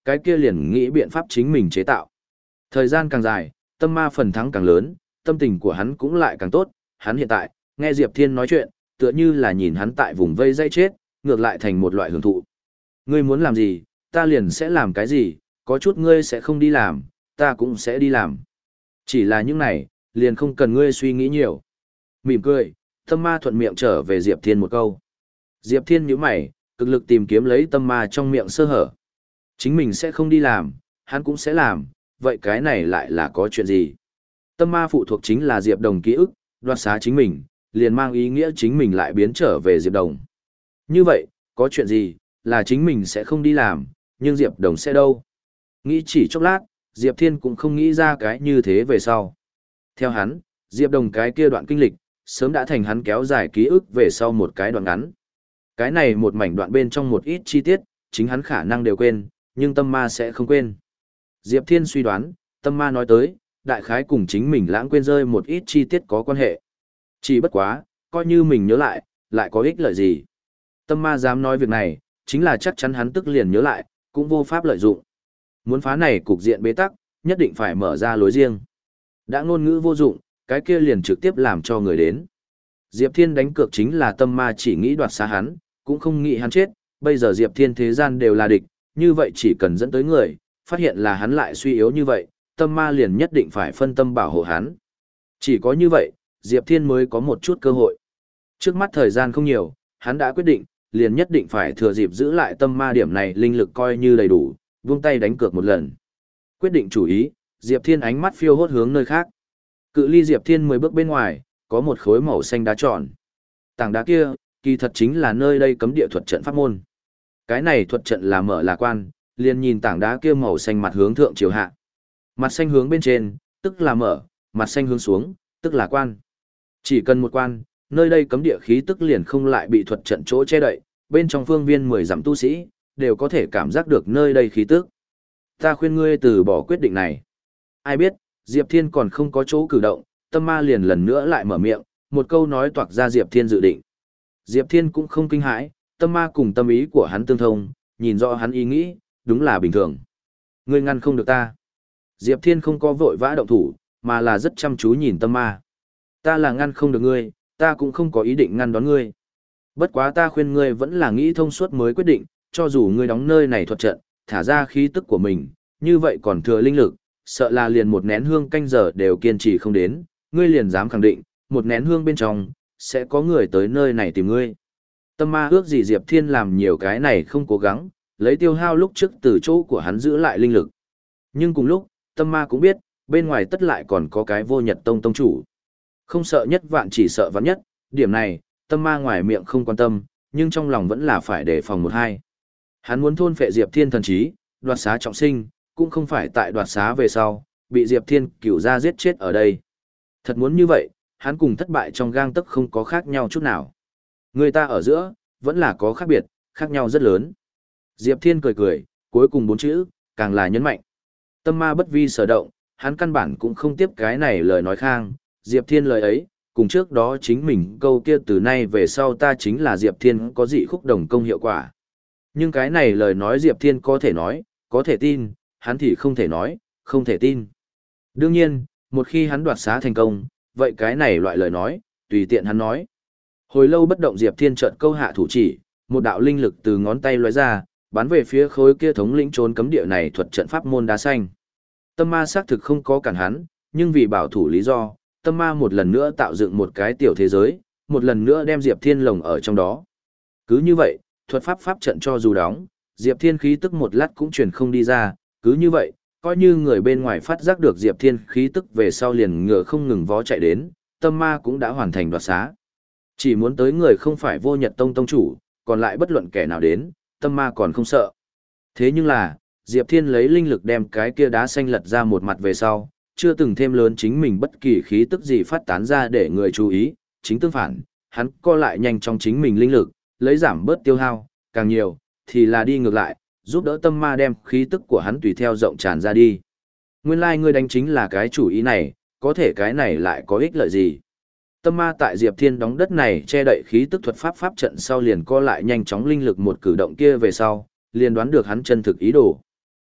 cái kia liền nghĩ biện pháp chính mình chế tạo. Thời gian càng dài, tâm ma phần thắng càng lớn, tâm tình của hắn cũng lại càng tốt, hắn hiện tại, nghe Diệp Thiên nói chuyện, tựa như là nhìn hắn tại vùng vây dây chết, ngược lại thành một loại hưởng thụ. Ngươi muốn làm gì, ta liền sẽ làm cái gì, có chút ngươi sẽ không đi làm, ta cũng sẽ đi làm. Chỉ là những này, liền không cần ngươi suy nghĩ nhiều. Mỉm cười, tâm ma thuận miệng trở về Diệp Thiên một câu. Diệp Thiên nhíu mày, cực lực tìm kiếm lấy tâm ma trong miệng sơ hở. Chính mình sẽ không đi làm, hắn cũng sẽ làm, vậy cái này lại là có chuyện gì? Tâm ma phụ thuộc chính là Diệp Đồng ký ức, đoạt xá chính mình, liền mang ý nghĩa chính mình lại biến trở về Diệp Đồng. Như vậy, có chuyện gì, là chính mình sẽ không đi làm, nhưng Diệp Đồng sẽ đâu? Nghĩ chỉ chốc lát, Diệp Thiên cũng không nghĩ ra cái như thế về sau. Theo hắn, Diệp Đồng cái kia đoạn kinh lịch, sớm đã thành hắn kéo dài ký ức về sau một cái đoạn ngắn. Cái này một mảnh đoạn bên trong một ít chi tiết, chính hắn khả năng đều quên, nhưng tâm ma sẽ không quên. Diệp Thiên suy đoán, tâm ma nói tới, đại khái cùng chính mình lãng quên rơi một ít chi tiết có quan hệ. Chỉ bất quá, coi như mình nhớ lại, lại có ích lợi gì. Tâm ma dám nói việc này, chính là chắc chắn hắn tức liền nhớ lại, cũng vô pháp lợi dụng. Muốn phá này cục diện bế tắc, nhất định phải mở ra lối riêng. Đã ngôn ngữ vô dụng, cái kia liền trực tiếp làm cho người đến. Diệp Thiên đánh cược chính là tâm ma chỉ nghĩ đoạt xá hắn, cũng không nghĩ hắn chết, bây giờ Diệp Thiên thế gian đều là địch, như vậy chỉ cần dẫn tới người, phát hiện là hắn lại suy yếu như vậy, tâm ma liền nhất định phải phân tâm bảo hộ hắn. Chỉ có như vậy, Diệp Thiên mới có một chút cơ hội. Trước mắt thời gian không nhiều, hắn đã quyết định, liền nhất định phải thừa dịp giữ lại tâm ma điểm này linh lực coi như đầy đủ, vung tay đánh cược một lần. Quyết định chủ ý, Diệp Thiên ánh mắt phiêu hốt hướng nơi khác. Cự ly Diệp Thiên mười bước bên ngoài, có một khối màu xanh đá tròn. Tảng đá kia, kỳ thật chính là nơi đây cấm địa thuật trận pháp môn. Cái này thuật trận là mở là quan, liền nhìn tảng đá kia màu xanh mặt hướng thượng chiều hạ. Mặt xanh hướng bên trên, tức là mở, mặt xanh hướng xuống, tức là quan. Chỉ cần một quan, nơi đây cấm địa khí tức liền không lại bị thuật trận chỗ che đậy, bên trong phương viên mười dặm tu sĩ, đều có thể cảm giác được nơi đây khí tức. Ta khuyên ngươi từ bỏ quyết định này. Ai biết, Diệp Thiên còn không có chỗ cử động, tâm ma liền lần nữa lại mở miệng, một câu nói toạc ra Diệp Thiên dự định. Diệp Thiên cũng không kinh hãi, tâm ma cùng tâm ý của hắn tương thông, nhìn rõ hắn ý nghĩ, đúng là bình thường. Ngươi ngăn không được ta. Diệp Thiên không có vội vã động thủ, mà là rất chăm chú nhìn tâm ma. Ta là ngăn không được ngươi, ta cũng không có ý định ngăn đón ngươi. Bất quá ta khuyên ngươi vẫn là nghĩ thông suốt mới quyết định, cho dù ngươi đóng nơi này thuật trận, thả ra khí tức của mình, như vậy còn thừa linh lực, sợ là liền một nén hương canh giờ đều kiên trì không đến, ngươi liền dám khẳng định, một nén hương bên trong, sẽ có người tới nơi này tìm ngươi. Tâm ma ước gì Diệp Thiên làm nhiều cái này không cố gắng, lấy tiêu hao lúc trước từ chỗ của hắn giữ lại linh lực. Nhưng cùng lúc, tâm ma cũng biết, bên ngoài tất lại còn có cái vô nhật tông tông chủ. Không sợ nhất vạn chỉ sợ vạn nhất, điểm này, tâm ma ngoài miệng không quan tâm, nhưng trong lòng vẫn là phải đề phòng một hai. Hắn muốn thôn phệ Diệp Thiên thần trí, đoạt xá trọng sinh, cũng không phải tại đoạt xá về sau, bị Diệp Thiên cửu ra giết chết ở đây. Thật muốn như vậy, hắn cùng thất bại trong gang tấc không có khác nhau chút nào. Người ta ở giữa, vẫn là có khác biệt, khác nhau rất lớn. Diệp Thiên cười cười, cuối cùng bốn chữ, càng là nhấn mạnh. Tâm ma bất vi sở động, hắn căn bản cũng không tiếp cái này lời nói khang. Diệp Thiên lời ấy, cùng trước đó chính mình câu kia từ nay về sau ta chính là Diệp Thiên có dị khúc đồng công hiệu quả. Nhưng cái này lời nói Diệp Thiên có thể nói, có thể tin, hắn thì không thể nói, không thể tin. Đương nhiên, một khi hắn đoạt xá thành công, vậy cái này loại lời nói, tùy tiện hắn nói. Hồi lâu bất động Diệp Thiên chợt câu hạ thủ chỉ, một đạo linh lực từ ngón tay lóe ra, bắn về phía khối kia thống lĩnh trốn cấm địa này thuật trận pháp môn đá xanh. Tâm ma xác thực không có cản hắn, nhưng vì bảo thủ lý do, tâm ma một lần nữa tạo dựng một cái tiểu thế giới, một lần nữa đem Diệp Thiên lồng ở trong đó. Cứ như vậy, thuật pháp pháp trận cho dù đóng, Diệp Thiên khí tức một lát cũng truyền không đi ra, cứ như vậy, coi như người bên ngoài phát giác được Diệp Thiên khí tức về sau liền ngựa không ngừng vó chạy đến, tâm ma cũng đã hoàn thành đoạt xá. Chỉ muốn tới người không phải vô nhật tông tông chủ, còn lại bất luận kẻ nào đến, tâm ma còn không sợ. Thế nhưng là, Diệp Thiên lấy linh lực đem cái kia đá xanh lật ra một mặt về sau, chưa từng thêm lớn chính mình bất kỳ khí tức gì phát tán ra để người chú ý, chính tương phản, hắn co lại nhanh trong chính mình linh lực, lấy giảm bớt tiêu hao, càng nhiều, thì là đi ngược lại, giúp đỡ tâm ma đem khí tức của hắn tùy theo rộng tràn ra đi. Nguyên lai like ngươi đánh chính là cái chủ ý này, có thể cái này lại có ích lợi gì? Tâm ma tại Diệp Thiên đóng đất này che đậy khí tức thuật pháp pháp trận sau liền co lại nhanh chóng linh lực một cử động kia về sau, liền đoán được hắn chân thực ý đồ.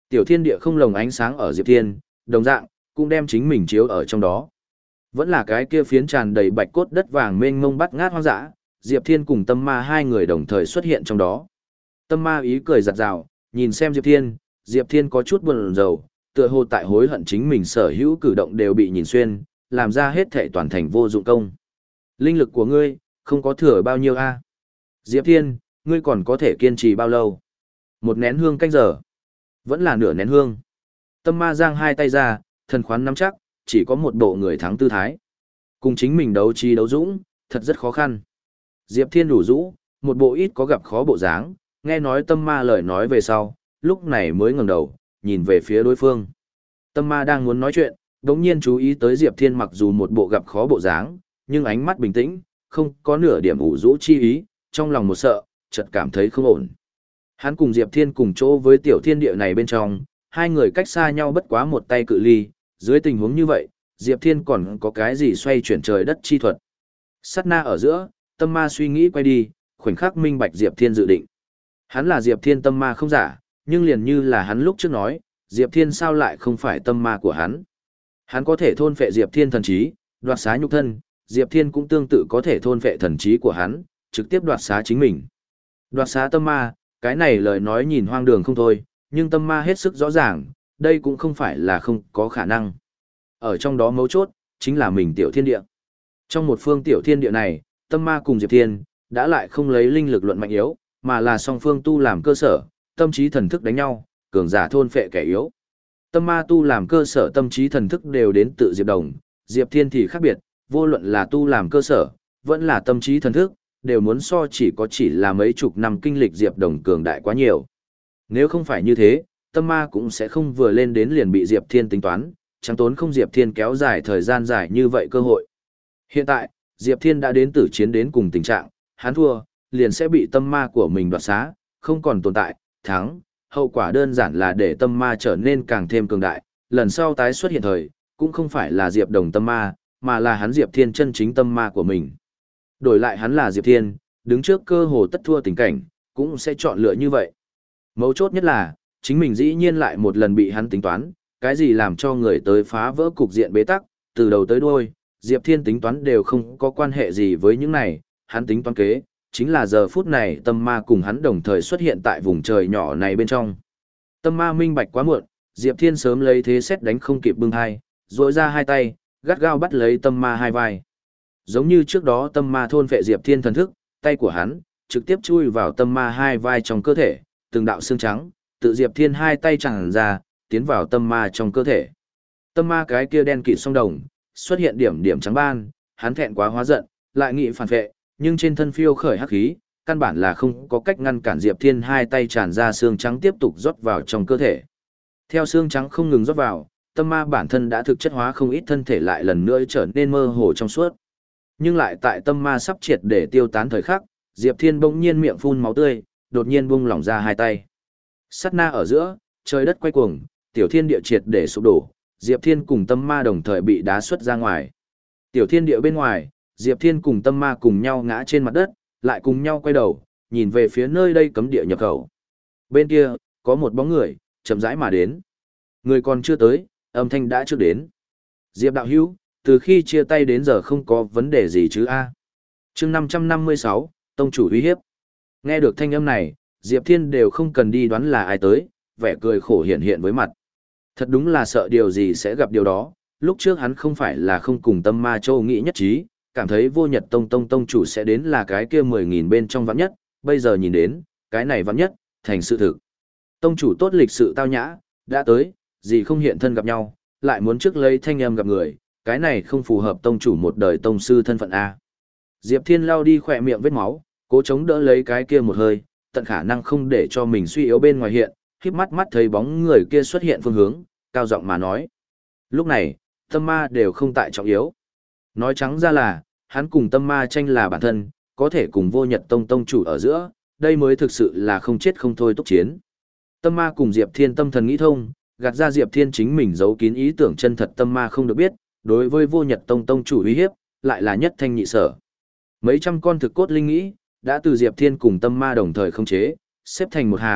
Tiểu thiên địa không lồng ánh sáng ở Diệp Thiên, đồng dạng, cũng đem chính mình chiếu ở trong đó. Vẫn là cái kia phiến tràn đầy bạch cốt đất vàng mênh mông bắt ngát hoang dã, Diệp Thiên cùng Tâm Ma hai người đồng thời xuất hiện trong đó. Tâm Ma ý cười giặt rào, nhìn xem Diệp Thiên, Diệp Thiên có chút buồn rầu, tựa hồ tại hối hận chính mình sở hữu cử động đều bị nhìn xuyên, làm ra hết thảy toàn thành vô dụng công. Linh lực của ngươi, không có thừa bao nhiêu a? Diệp Thiên, ngươi còn có thể kiên trì bao lâu? Một nén hương canh giờ? Vẫn là nửa nén hương. Tâm Ma giang hai tay ra, thần khoán nắm chắc, chỉ có một bộ người thắng tư thái. Cùng chính mình đấu trí đấu dũng, thật rất khó khăn. Diệp Thiên đủ rũ, một bộ ít có gặp khó bộ dáng, nghe nói Tâm Ma lời nói về sau, lúc này mới ngẩng đầu, nhìn về phía đối phương. Tâm Ma đang muốn nói chuyện, đống nhiên chú ý tới Diệp Thiên mặc dù một bộ gặp khó bộ dáng, nhưng ánh mắt bình tĩnh, không có nửa điểm ủ rũ chi ý, trong lòng một sợ, chợt cảm thấy không ổn. Hắn cùng Diệp Thiên cùng chỗ với tiểu thiên địa này bên trong, hai người cách xa nhau bất quá một tay cự ly, dưới tình huống như vậy, Diệp Thiên còn có cái gì xoay chuyển trời đất chi thuật. Sát na ở giữa, Tâm Ma suy nghĩ quay đi, khoảnh khắc minh bạch Diệp Thiên dự định. Hắn là Diệp Thiên tâm ma không giả, nhưng liền như là hắn lúc trước nói, Diệp Thiên sao lại không phải tâm ma của hắn. Hắn có thể thôn phệ Diệp Thiên thần trí, đoạt xá nhục thân, Diệp Thiên cũng tương tự có thể thôn phệ thần trí của hắn, trực tiếp đoạt xá chính mình. Đoạt xá tâm ma, cái này lời nói nhìn hoang đường không thôi, nhưng tâm ma hết sức rõ ràng, đây cũng không phải là không có khả năng. Ở trong đó mấu chốt, chính là mình tiểu thiên địa. Trong một phương tiểu thiên địa này, tâm ma cùng Diệp Thiên, đã lại không lấy linh lực luận mạnh yếu, mà là song phương tu làm cơ sở, tâm trí thần thức đánh nhau, cường giả thôn phệ kẻ yếu. Tâm ma tu làm cơ sở tâm trí thần thức đều đến tự Diệp Đồng, Diệp Thiên thì khác biệt, vô luận là tu làm cơ sở, vẫn là tâm trí thần thức, đều muốn so chỉ có chỉ là mấy chục năm kinh lịch Diệp Đồng cường đại quá nhiều. Nếu không phải như thế, tâm ma cũng sẽ không vừa lên đến liền bị Diệp Thiên tính toán, chẳng tốn không Diệp Thiên kéo dài thời gian dài như vậy cơ hội. Hiện tại, Diệp Thiên đã đến tử chiến đến cùng tình trạng, hắn thua, liền sẽ bị tâm ma của mình đoạt xá, không còn tồn tại, thắng, hậu quả đơn giản là để tâm ma trở nên càng thêm cường đại, lần sau tái xuất hiện thời, cũng không phải là Diệp Đồng tâm ma, mà là hắn Diệp Thiên chân chính tâm ma của mình. Đổi lại hắn là Diệp Thiên, đứng trước cơ hồ tất thua tình cảnh, cũng sẽ chọn lựa như vậy. Mấu chốt nhất là, chính mình dĩ nhiên lại một lần bị hắn tính toán, cái gì làm cho người tới phá vỡ cục diện bế tắc, từ đầu tới đuôi, Diệp Thiên tính toán đều không có quan hệ gì với những này, hắn tính toán kế, chính là giờ phút này tâm ma cùng hắn đồng thời xuất hiện tại vùng trời nhỏ này bên trong. Tâm ma minh bạch quá muộn, Diệp Thiên sớm lấy thế xét đánh không kịp bưng hai, rỗi ra hai tay, gắt gao bắt lấy tâm ma hai vai. Giống như trước đó tâm ma thôn phệ Diệp Thiên thần thức, tay của hắn, trực tiếp chui vào tâm ma hai vai trong cơ thể, từng đạo xương trắng, tự Diệp Thiên hai tay tràn ra, tiến vào tâm ma trong cơ thể. Tâm ma cái kia đen kịt song đồng, xuất hiện điểm điểm trắng ban, hắn thẹn quá hóa giận, lại nghị phản phệ, nhưng trên thân phiêu khởi hắc khí, căn bản là không có cách ngăn cản Diệp Thiên hai tay tràn ra xương trắng tiếp tục rót vào trong cơ thể. Theo xương trắng không ngừng rót vào, tâm ma bản thân đã thực chất hóa không ít thân thể lại lần nữa trở nên mơ hồ trong suốt. Nhưng lại tại tâm ma sắp triệt để tiêu tán thời khắc, Diệp Thiên bỗng nhiên miệng phun máu tươi, đột nhiên buông lỏng ra hai tay. Sát na ở giữa, trời đất quay cuồng, tiểu thiên địa triệt để sụp đổ, Diệp Thiên cùng tâm ma đồng thời bị đá xuất ra ngoài. Tiểu thiên địa bên ngoài, Diệp Thiên cùng tâm ma cùng nhau ngã trên mặt đất, lại cùng nhau quay đầu, nhìn về phía nơi đây cấm địa nhập khẩu. Bên kia, có một bóng người, chậm rãi mà đến. Người còn chưa tới, âm thanh đã trước đến. Diệp đạo hữu, từ khi chia tay đến giờ không có vấn đề gì chứ a? Chương năm trăm năm mươi sáu, tông chủ uy hiếp. Nghe được thanh âm này, Diệp Thiên đều không cần đi đoán là ai tới, vẻ cười khổ hiện hiện với mặt. Thật đúng là sợ điều gì sẽ gặp điều đó, lúc trước hắn không phải là không cùng tâm ma châu nghĩ nhất trí, cảm thấy vô nhật tông tông tông chủ sẽ đến là cái kia mười nghìn bên trong vạn nhất, bây giờ nhìn đến, cái này vạn nhất, thành sự thực. Tông chủ tốt lịch sự tao nhã, đã tới, gì không hiện thân gặp nhau, lại muốn trước lấy thanh âm gặp người, cái này không phù hợp tông chủ một đời tông sư thân phận A. Diệp Thiên lao đi khỏe miệng vết máu, cố chống đỡ lấy cái kia một hơi, tận khả năng không để cho mình suy yếu bên ngoài hiện, khiếp mắt mắt thấy bóng người kia xuất hiện phương hướng, cao giọng mà nói. Lúc này, tâm ma đều không tại trọng yếu. Nói trắng ra là, hắn cùng tâm ma tranh là bản thân, có thể cùng vô nhật tông tông chủ ở giữa, đây mới thực sự là không chết không thôi tốc chiến. Tâm ma cùng Diệp Thiên tâm thần nghĩ thông, gạt ra Diệp Thiên chính mình giấu kín ý tưởng chân thật tâm ma không được biết, đối với vô nhật tông tông chủ uy hiếp, lại là nhất thanh nhị sở. Mấy trăm con thực cốt linh nghĩ, đã từ Diệp Thiên cùng tâm ma đồng thời không chế, xếp thành một hàng,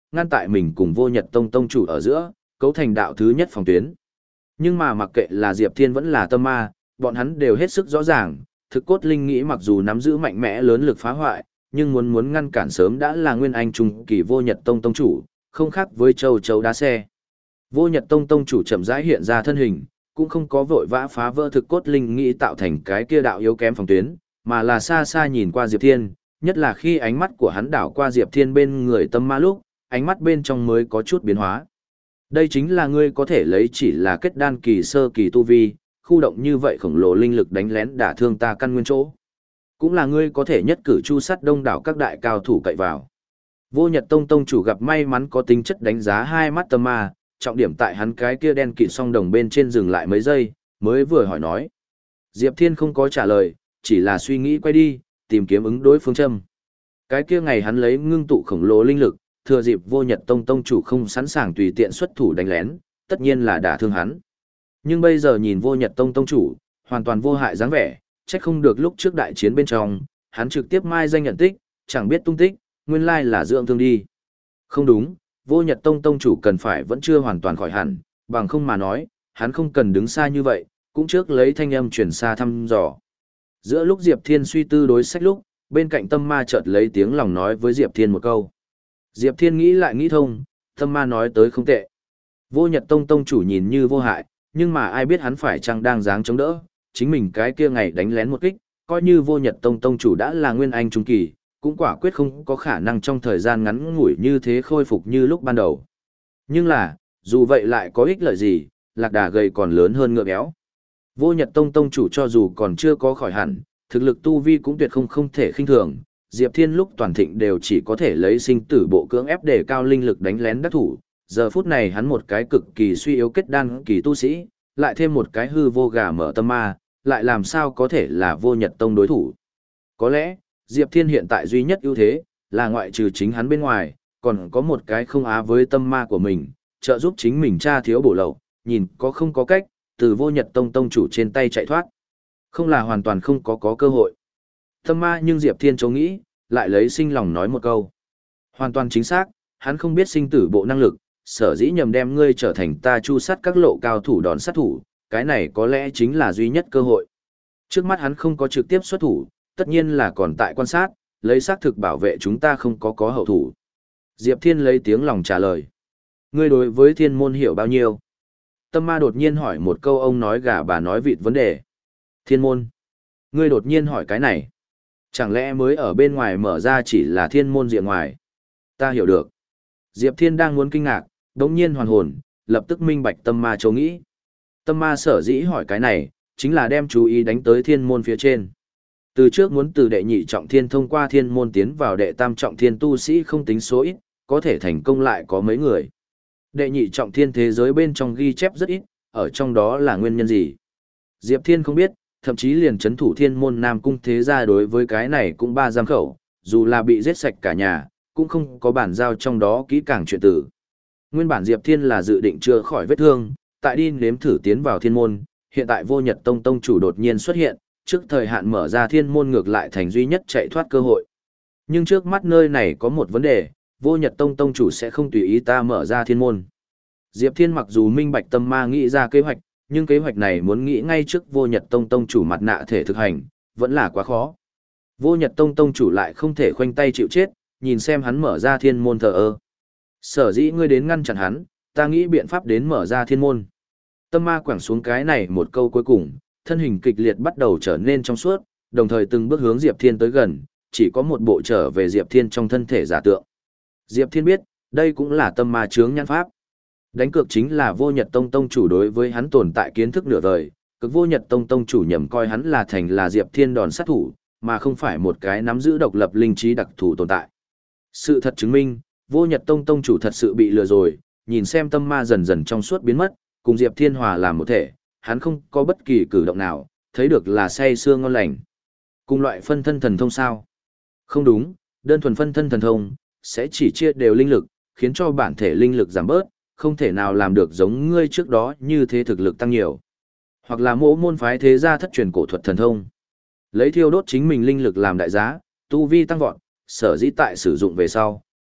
ngăn tại mình cùng Vô Nhật Tông tông chủ ở giữa, cấu thành đạo thứ nhất phòng tuyến. Nhưng mà mặc kệ là Diệp Thiên vẫn là Tâm Ma, bọn hắn đều hết sức rõ ràng, thực cốt linh nghĩ mặc dù nắm giữ mạnh mẽ lớn lực phá hoại, nhưng muốn muốn ngăn cản sớm đã là nguyên anh trung kỳ Vô Nhật Tông tông chủ, không khác với châu chấu đá xe. Vô Nhật Tông tông chủ chậm rãi hiện ra thân hình, cũng không có vội vã phá vỡ thực cốt linh nghĩ tạo thành cái kia đạo yếu kém phòng tuyến, mà là xa xa nhìn qua Diệp Thiên, nhất là khi ánh mắt của hắn đảo qua Diệp Thiên bên người Tâm Ma lúc, ánh mắt bên trong mới có chút biến hóa. Đây chính là ngươi có thể lấy chỉ là kết đan kỳ sơ kỳ tu vi, khu động như vậy khổng lồ linh lực đánh lén đả thương ta căn nguyên chỗ. Cũng là ngươi có thể nhất cử chu sát đông đảo các đại cao thủ cậy vào. Vô Nhật Tông tông chủ gặp may mắn có tính chất đánh giá hai mắt Tâm Ma, trọng điểm tại hắn cái kia đen kịt song đồng bên trên dừng lại mấy giây, mới vừa hỏi nói. Diệp Thiên không có trả lời, chỉ là suy nghĩ quay đi, tìm kiếm ứng đối phương châm. Cái kia ngày hắn lấy ngưng tụ khổng lồ linh lực, thừa dịp Vô Nhật Tông tông chủ không sẵn sàng tùy tiện xuất thủ đánh lén, tất nhiên là đả thương hắn. Nhưng bây giờ nhìn Vô Nhật Tông tông chủ, hoàn toàn vô hại dáng vẻ, trách không được lúc trước đại chiến bên trong, hắn trực tiếp mai danh nhận tích, chẳng biết tung tích, nguyên lai là dưỡng thương đi. Không đúng, Vô Nhật Tông tông chủ cần phải vẫn chưa hoàn toàn khỏi hẳn, bằng không mà nói, hắn không cần đứng xa như vậy, cũng trước lấy thanh âm truyền xa thăm dò. Giữa lúc Diệp Thiên suy tư đối sách lúc, bên cạnh Tâm Ma chợt lấy tiếng lòng nói với Diệp Thiên một câu. Diệp Thiên nghĩ lại nghĩ thông, Tâm Ma nói tới không tệ. Vô Nhật Tông tông chủ nhìn như vô hại, nhưng mà ai biết hắn phải chăng đang dáng chống đỡ, chính mình cái kia ngày đánh lén một kích, coi như Vô Nhật Tông tông chủ đã là nguyên anh trung kỳ, cũng quả quyết không có khả năng trong thời gian ngắn ngủi như thế khôi phục như lúc ban đầu. Nhưng là, dù vậy lại có ích lợi gì, lạc đà gầy còn lớn hơn ngựa béo. Vô Nhật Tông tông chủ cho dù còn chưa có khỏi hẳn, thực lực tu vi cũng tuyệt không không thể khinh thường, Diệp Thiên lúc toàn thịnh đều chỉ có thể lấy sinh tử bộ cưỡng ép để cao linh lực đánh lén đắc thủ, giờ phút này hắn một cái cực kỳ suy yếu kết đan kỳ tu sĩ, lại thêm một cái hư vô gà mở Tâm Ma, lại làm sao có thể là Vô Nhật Tông đối thủ. Có lẽ, Diệp Thiên hiện tại duy nhất ưu thế, là ngoại trừ chính hắn bên ngoài, còn có một cái không á với Tâm Ma của mình, trợ giúp chính mình tra thiếu bổ lậu, nhìn có không có cách, từ Vô Nhật Tông tông chủ trên tay chạy thoát. Không là hoàn toàn không có có cơ hội. Tâm Ma nhưng Diệp Thiên châu nghĩ, lại lấy sinh lòng nói một câu. Hoàn toàn chính xác, hắn không biết sinh tử bộ năng lực, sở dĩ nhầm đem ngươi trở thành ta chu sát các lộ cao thủ đòn sát thủ, cái này có lẽ chính là duy nhất cơ hội. Trước mắt hắn không có trực tiếp xuất thủ, tất nhiên là còn tại quan sát, lấy xác thực bảo vệ chúng ta không có có hậu thủ. Diệp Thiên lấy tiếng lòng trả lời. Ngươi đối với thiên môn hiểu bao nhiêu? Tâm Ma đột nhiên hỏi một câu ông nói gà bà nói vịt vấn đề. Thiên môn. Ngươi đột nhiên hỏi cái này. Chẳng lẽ mới ở bên ngoài mở ra chỉ là thiên môn diện ngoài? Ta hiểu được. Diệp Thiên đang muốn kinh ngạc, đống nhiên hoàn hồn, lập tức minh bạch Tâm Ma châu nghĩ. Tâm Ma sở dĩ hỏi cái này, chính là đem chú ý đánh tới thiên môn phía trên. Từ trước muốn từ đệ nhị trọng thiên thông qua thiên môn tiến vào đệ tam trọng thiên tu sĩ không tính số ít, có thể thành công lại có mấy người. Đệ nhị trọng thiên thế giới bên trong ghi chép rất ít, ở trong đó là nguyên nhân gì? Diệp Thiên không biết, thậm chí liền chấn thủ thiên môn Nam Cung thế gia đối với cái này cũng ba giam khẩu, dù là bị giết sạch cả nhà, cũng không có bản giao trong đó kỹ càng chuyện tử. Nguyên bản Diệp Thiên là dự định chữa khỏi vết thương, tại đi nếm thử tiến vào thiên môn, hiện tại Vô Nhật Tông tông chủ đột nhiên xuất hiện, trước thời hạn mở ra thiên môn ngược lại thành duy nhất chạy thoát cơ hội. Nhưng trước mắt nơi này có một vấn đề, Vô Nhật Tông tông chủ sẽ không tùy ý ta mở ra thiên môn. Diệp Thiên mặc dù minh bạch Tâm Ma nghĩ ra kế hoạch, nhưng kế hoạch này muốn nghĩ ngay trước Vô Nhật Tông tông chủ mặt nạ thể thực hành, vẫn là quá khó. Vô Nhật Tông tông chủ lại không thể khoanh tay chịu chết, nhìn xem hắn mở ra thiên môn thờ ơ. Sở dĩ ngươi đến ngăn chặn hắn, ta nghĩ biện pháp đến mở ra thiên môn. Tâm Ma quẳng xuống cái này một câu cuối cùng, thân hình kịch liệt bắt đầu trở nên trong suốt, đồng thời từng bước hướng Diệp Thiên tới gần, chỉ có một bộ trở về Diệp Thiên trong thân thể giả tượng. Diệp Thiên biết, đây cũng là Tâm Ma chướng nhãn pháp. Đánh cược chính là Vô Nhật Tông tông chủ đối với hắn tồn tại kiến thức nửa vời, cực Vô Nhật Tông tông chủ nhầm coi hắn là thành là Diệp Thiên đòn sát thủ, mà không phải một cái nắm giữ độc lập linh trí đặc thù tồn tại. Sự thật chứng minh, Vô Nhật Tông tông chủ thật sự bị lừa rồi, nhìn xem Tâm Ma dần dần trong suốt biến mất, cùng Diệp Thiên hòa làm một thể, hắn không có bất kỳ cử động nào, thấy được là say sưa ngon lành. Cùng loại phân thân thần thông sao? Không đúng, đơn thuần phân thân thần thông, sẽ chỉ chia đều linh lực, khiến cho bản thể linh lực giảm bớt, không thể nào làm được giống ngươi trước đó như thế thực lực tăng nhiều. Hoặc là mỗi môn phái thế gia thất truyền cổ thuật thần thông. Lấy thiêu đốt chính mình linh lực làm đại giá, tu vi tăng vọt, sở dĩ tại sử dụng về sau,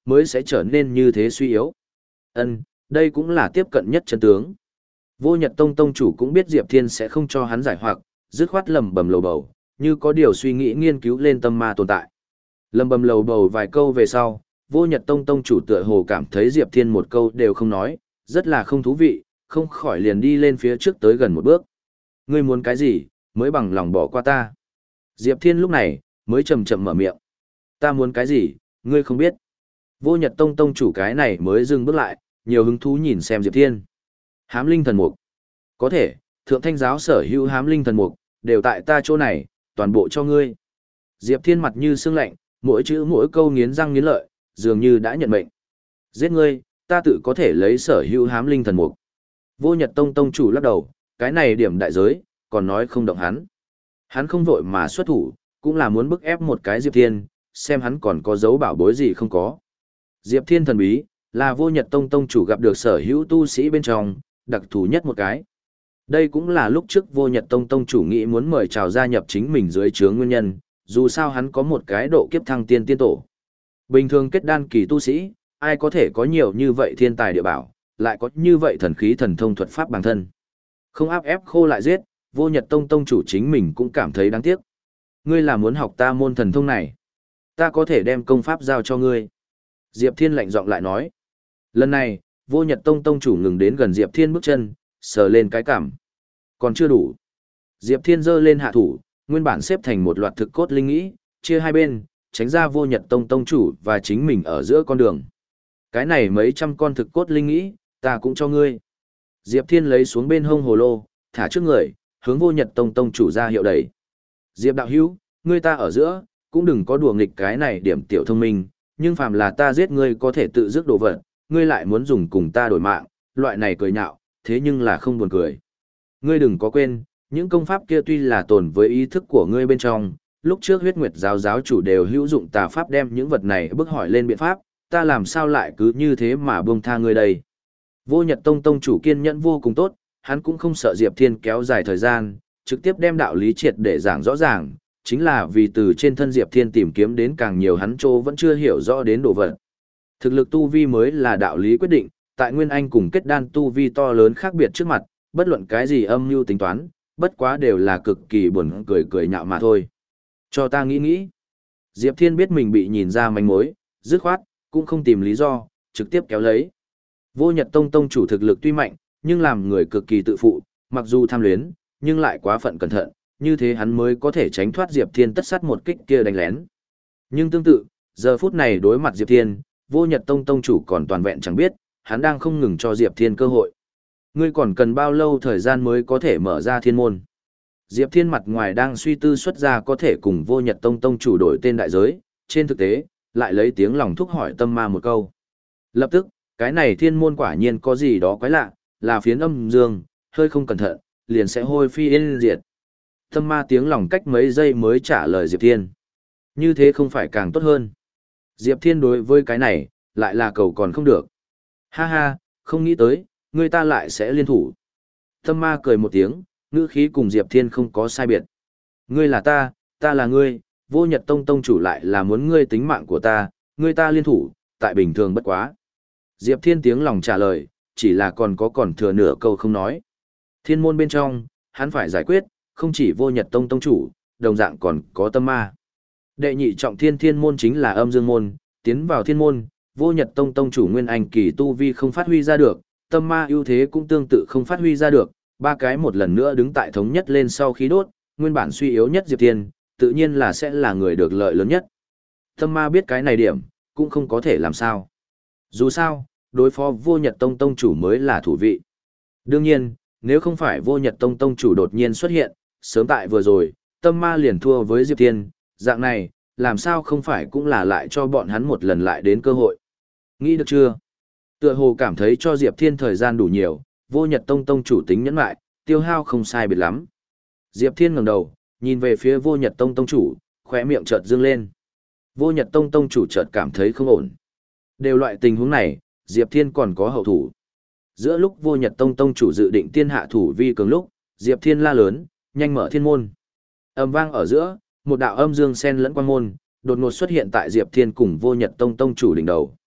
mới sẽ trở nên như thế suy yếu. Ân, đây cũng là tiếp cận nhất chân tướng. Vô Nhật Tông tông chủ cũng biết Diệp Thiên sẽ không cho hắn giải hoặc, dứt khoát lầm bầm lầu bầu, như có điều suy nghĩ nghiên cứu lên tâm ma tồn tại. Lầm bầm lầu bầu vài câu về sau, Vô Nhật Tông tông chủ tựa hồ cảm thấy Diệp Thiên một câu đều không nói, rất là không thú vị, không khỏi liền đi lên phía trước tới gần một bước. Ngươi muốn cái gì, mới bằng lòng bỏ qua ta. Diệp Thiên lúc này, mới chậm chậm mở miệng. Ta muốn cái gì, ngươi không biết. Vô Nhật Tông tông chủ cái này mới dừng bước lại, nhiều hứng thú nhìn xem Diệp Thiên. Hám linh thần mục. Có thể, thượng thanh giáo sở hữu hám linh thần mục, đều tại ta chỗ này, toàn bộ cho ngươi. Diệp Thiên mặt như sương lạnh, mỗi chữ mỗi câu nghiến răng nghiến lợi, dường như đã nhận mệnh. Giết ngươi, ta tự có thể lấy sở hữu hám linh thần mục. Vô Nhật Tông tông chủ lắc đầu, cái này điểm đại giới, còn nói không động hắn. Hắn không vội mà xuất thủ, cũng là muốn bức ép một cái Diệp Thiên, xem hắn còn có dấu bảo bối gì không có. Diệp Thiên thần bí, là Vô Nhật Tông tông chủ gặp được sở hữu tu sĩ bên trong, đặc thù nhất một cái. Đây cũng là lúc trước Vô Nhật Tông tông chủ nghĩ muốn mời chào gia nhập chính mình dưới trướng nguyên nhân, dù sao hắn có một cái độ kiếp thăng tiên tiên tổ. Bình thường kết đan kỳ tu sĩ, ai có thể có nhiều như vậy thiên tài địa bảo, lại có như vậy thần khí thần thông thuật pháp bản thân. Không áp ép khô lại giết, Vô Nhật Tông tông chủ chính mình cũng cảm thấy đáng tiếc. Ngươi là muốn học ta môn thần thông này, ta có thể đem công pháp giao cho ngươi. Diệp Thiên lạnh giọng lại nói. Lần này, Vô Nhật Tông tông chủ ngừng đến gần Diệp Thiên bước chân, sờ lên cái cằm. Còn chưa đủ. Diệp Thiên giơ lên hạ thủ, nguyên bản xếp thành một loạt thực cốt linh nghĩ, chia hai bên, tránh ra Vô Nhật Tông tông chủ và chính mình ở giữa con đường. Cái này mấy trăm con thực cốt linh nghĩ, ta cũng cho ngươi. Diệp Thiên lấy xuống bên hông hồ lô, thả trước người, hướng Vô Nhật Tông tông chủ ra hiệu đẩy. Diệp đạo hữu, ngươi ta ở giữa, cũng đừng có đùa nghịch cái này điểm tiểu thông minh, nhưng phàm là ta giết ngươi có thể tự dứt đồ vật, ngươi lại muốn dùng cùng ta đổi mạng, loại này cười nhạo, thế nhưng là không buồn cười. Ngươi đừng có quên, những công pháp kia tuy là tồn với ý thức của ngươi bên trong, lúc trước huyết nguyệt giáo giáo chủ đều hữu dụng tà pháp đem những vật này bức hỏi lên biện pháp, ta làm sao lại cứ như thế mà buông tha ngươi đây. Vô Nhật Tông tông chủ kiên nhẫn vô cùng tốt, hắn cũng không sợ Diệp Thiên kéo dài thời gian, trực tiếp đem đạo lý triệt để giảng rõ ràng, chính là vì từ trên thân Diệp Thiên tìm kiếm đến càng nhiều hắn chỗ vẫn chưa hiểu rõ đến đồ vật. Thực lực tu vi mới là đạo lý quyết định, tại Nguyên Anh cùng kết đan tu vi to lớn khác biệt trước mặt, bất luận cái gì âm mưu tính toán, bất quá đều là cực kỳ buồn cười cười nhạo mà thôi. Cho ta nghĩ nghĩ. Diệp Thiên biết mình bị nhìn ra manh mối, dứt khoát, cũng không tìm lý do, trực tiếp kéo lấy. Vô Nhật Tông tông chủ thực lực tuy mạnh, nhưng làm người cực kỳ tự phụ, mặc dù tham luyến, nhưng lại quá phận cẩn thận, như thế hắn mới có thể tránh thoát Diệp Thiên tất sát một kích kia đánh lén. Nhưng tương tự, giờ phút này đối mặt Diệp Thiên, Vô Nhật Tông tông chủ còn toàn vẹn chẳng biết, hắn đang không ngừng cho Diệp Thiên cơ hội. Ngươi còn cần bao lâu thời gian mới có thể mở ra thiên môn? Diệp Thiên mặt ngoài đang suy tư xuất ra có thể cùng Vô Nhật Tông tông chủ đổi tên đại giới, trên thực tế, lại lấy tiếng lòng thúc hỏi tâm ma một câu. Lập tức, cái này thiên môn quả nhiên có gì đó quái lạ, là phiến âm dương, hơi không cẩn thận, liền sẽ hôi phi yên diệt. Tâm ma tiếng lòng cách mấy giây mới trả lời Diệp Thiên. Như thế không phải càng tốt hơn. Diệp Thiên đối với cái này, lại là cầu còn không được. Ha ha, không nghĩ tới, người ta lại sẽ liên thủ. Tâm ma cười một tiếng, ngữ khí cùng Diệp Thiên không có sai biệt. Ngươi là ta, ta là ngươi, Vô Nhật Tông tông chủ lại là muốn ngươi tính mạng của ta, ngươi ta liên thủ, tại bình thường bất quá. Diệp Thiên tiếng lòng trả lời, chỉ là còn có còn thừa nửa câu không nói. Thiên môn bên trong, hắn phải giải quyết, không chỉ Vô Nhật Tông tông chủ, đồng dạng còn có tâm ma. Đệ nhị trọng thiên thiên môn chính là âm dương môn, tiến vào thiên môn, Vô Nhật Tông tông chủ nguyên anh kỳ tu vi không phát huy ra được, tâm ma ưu thế cũng tương tự không phát huy ra được, ba cái một lần nữa đứng tại thống nhất lên sau khi đốt, nguyên bản suy yếu nhất Diệp Thiên, tự nhiên là sẽ là người được lợi lớn nhất. Tâm ma biết cái này điểm, cũng không có thể làm sao. Dù sao, đối phó Vô Nhật Tông tông chủ mới là thủ vị. Đương nhiên, nếu không phải Vô Nhật Tông tông chủ đột nhiên xuất hiện, sớm tại vừa rồi, tâm ma liền thua với Diệp Thiên, dạng này, làm sao không phải cũng là lại cho bọn hắn một lần lại đến cơ hội. Nghĩ được chưa? Tựa hồ cảm thấy cho Diệp Thiên thời gian đủ nhiều, Vô Nhật Tông tông chủ tính nhẫn lại, tiêu hao không sai biệt lắm. Diệp Thiên ngẩng đầu, nhìn về phía Vô Nhật Tông tông chủ, khóe miệng chợt dương lên. Vô Nhật Tông tông chủ chợt cảm thấy không ổn. Đều loại tình huống này, Diệp Thiên còn có hậu thủ. Giữa lúc Vô Nhật Tông tông chủ dự định tiên hạ thủ vi cường lúc, Diệp Thiên la lớn, nhanh mở thiên môn. Âm vang ở giữa, một đạo âm dương sen lẫn quang môn, đột ngột xuất hiện tại Diệp Thiên cùng Vô Nhật Tông tông chủ đỉnh đầu.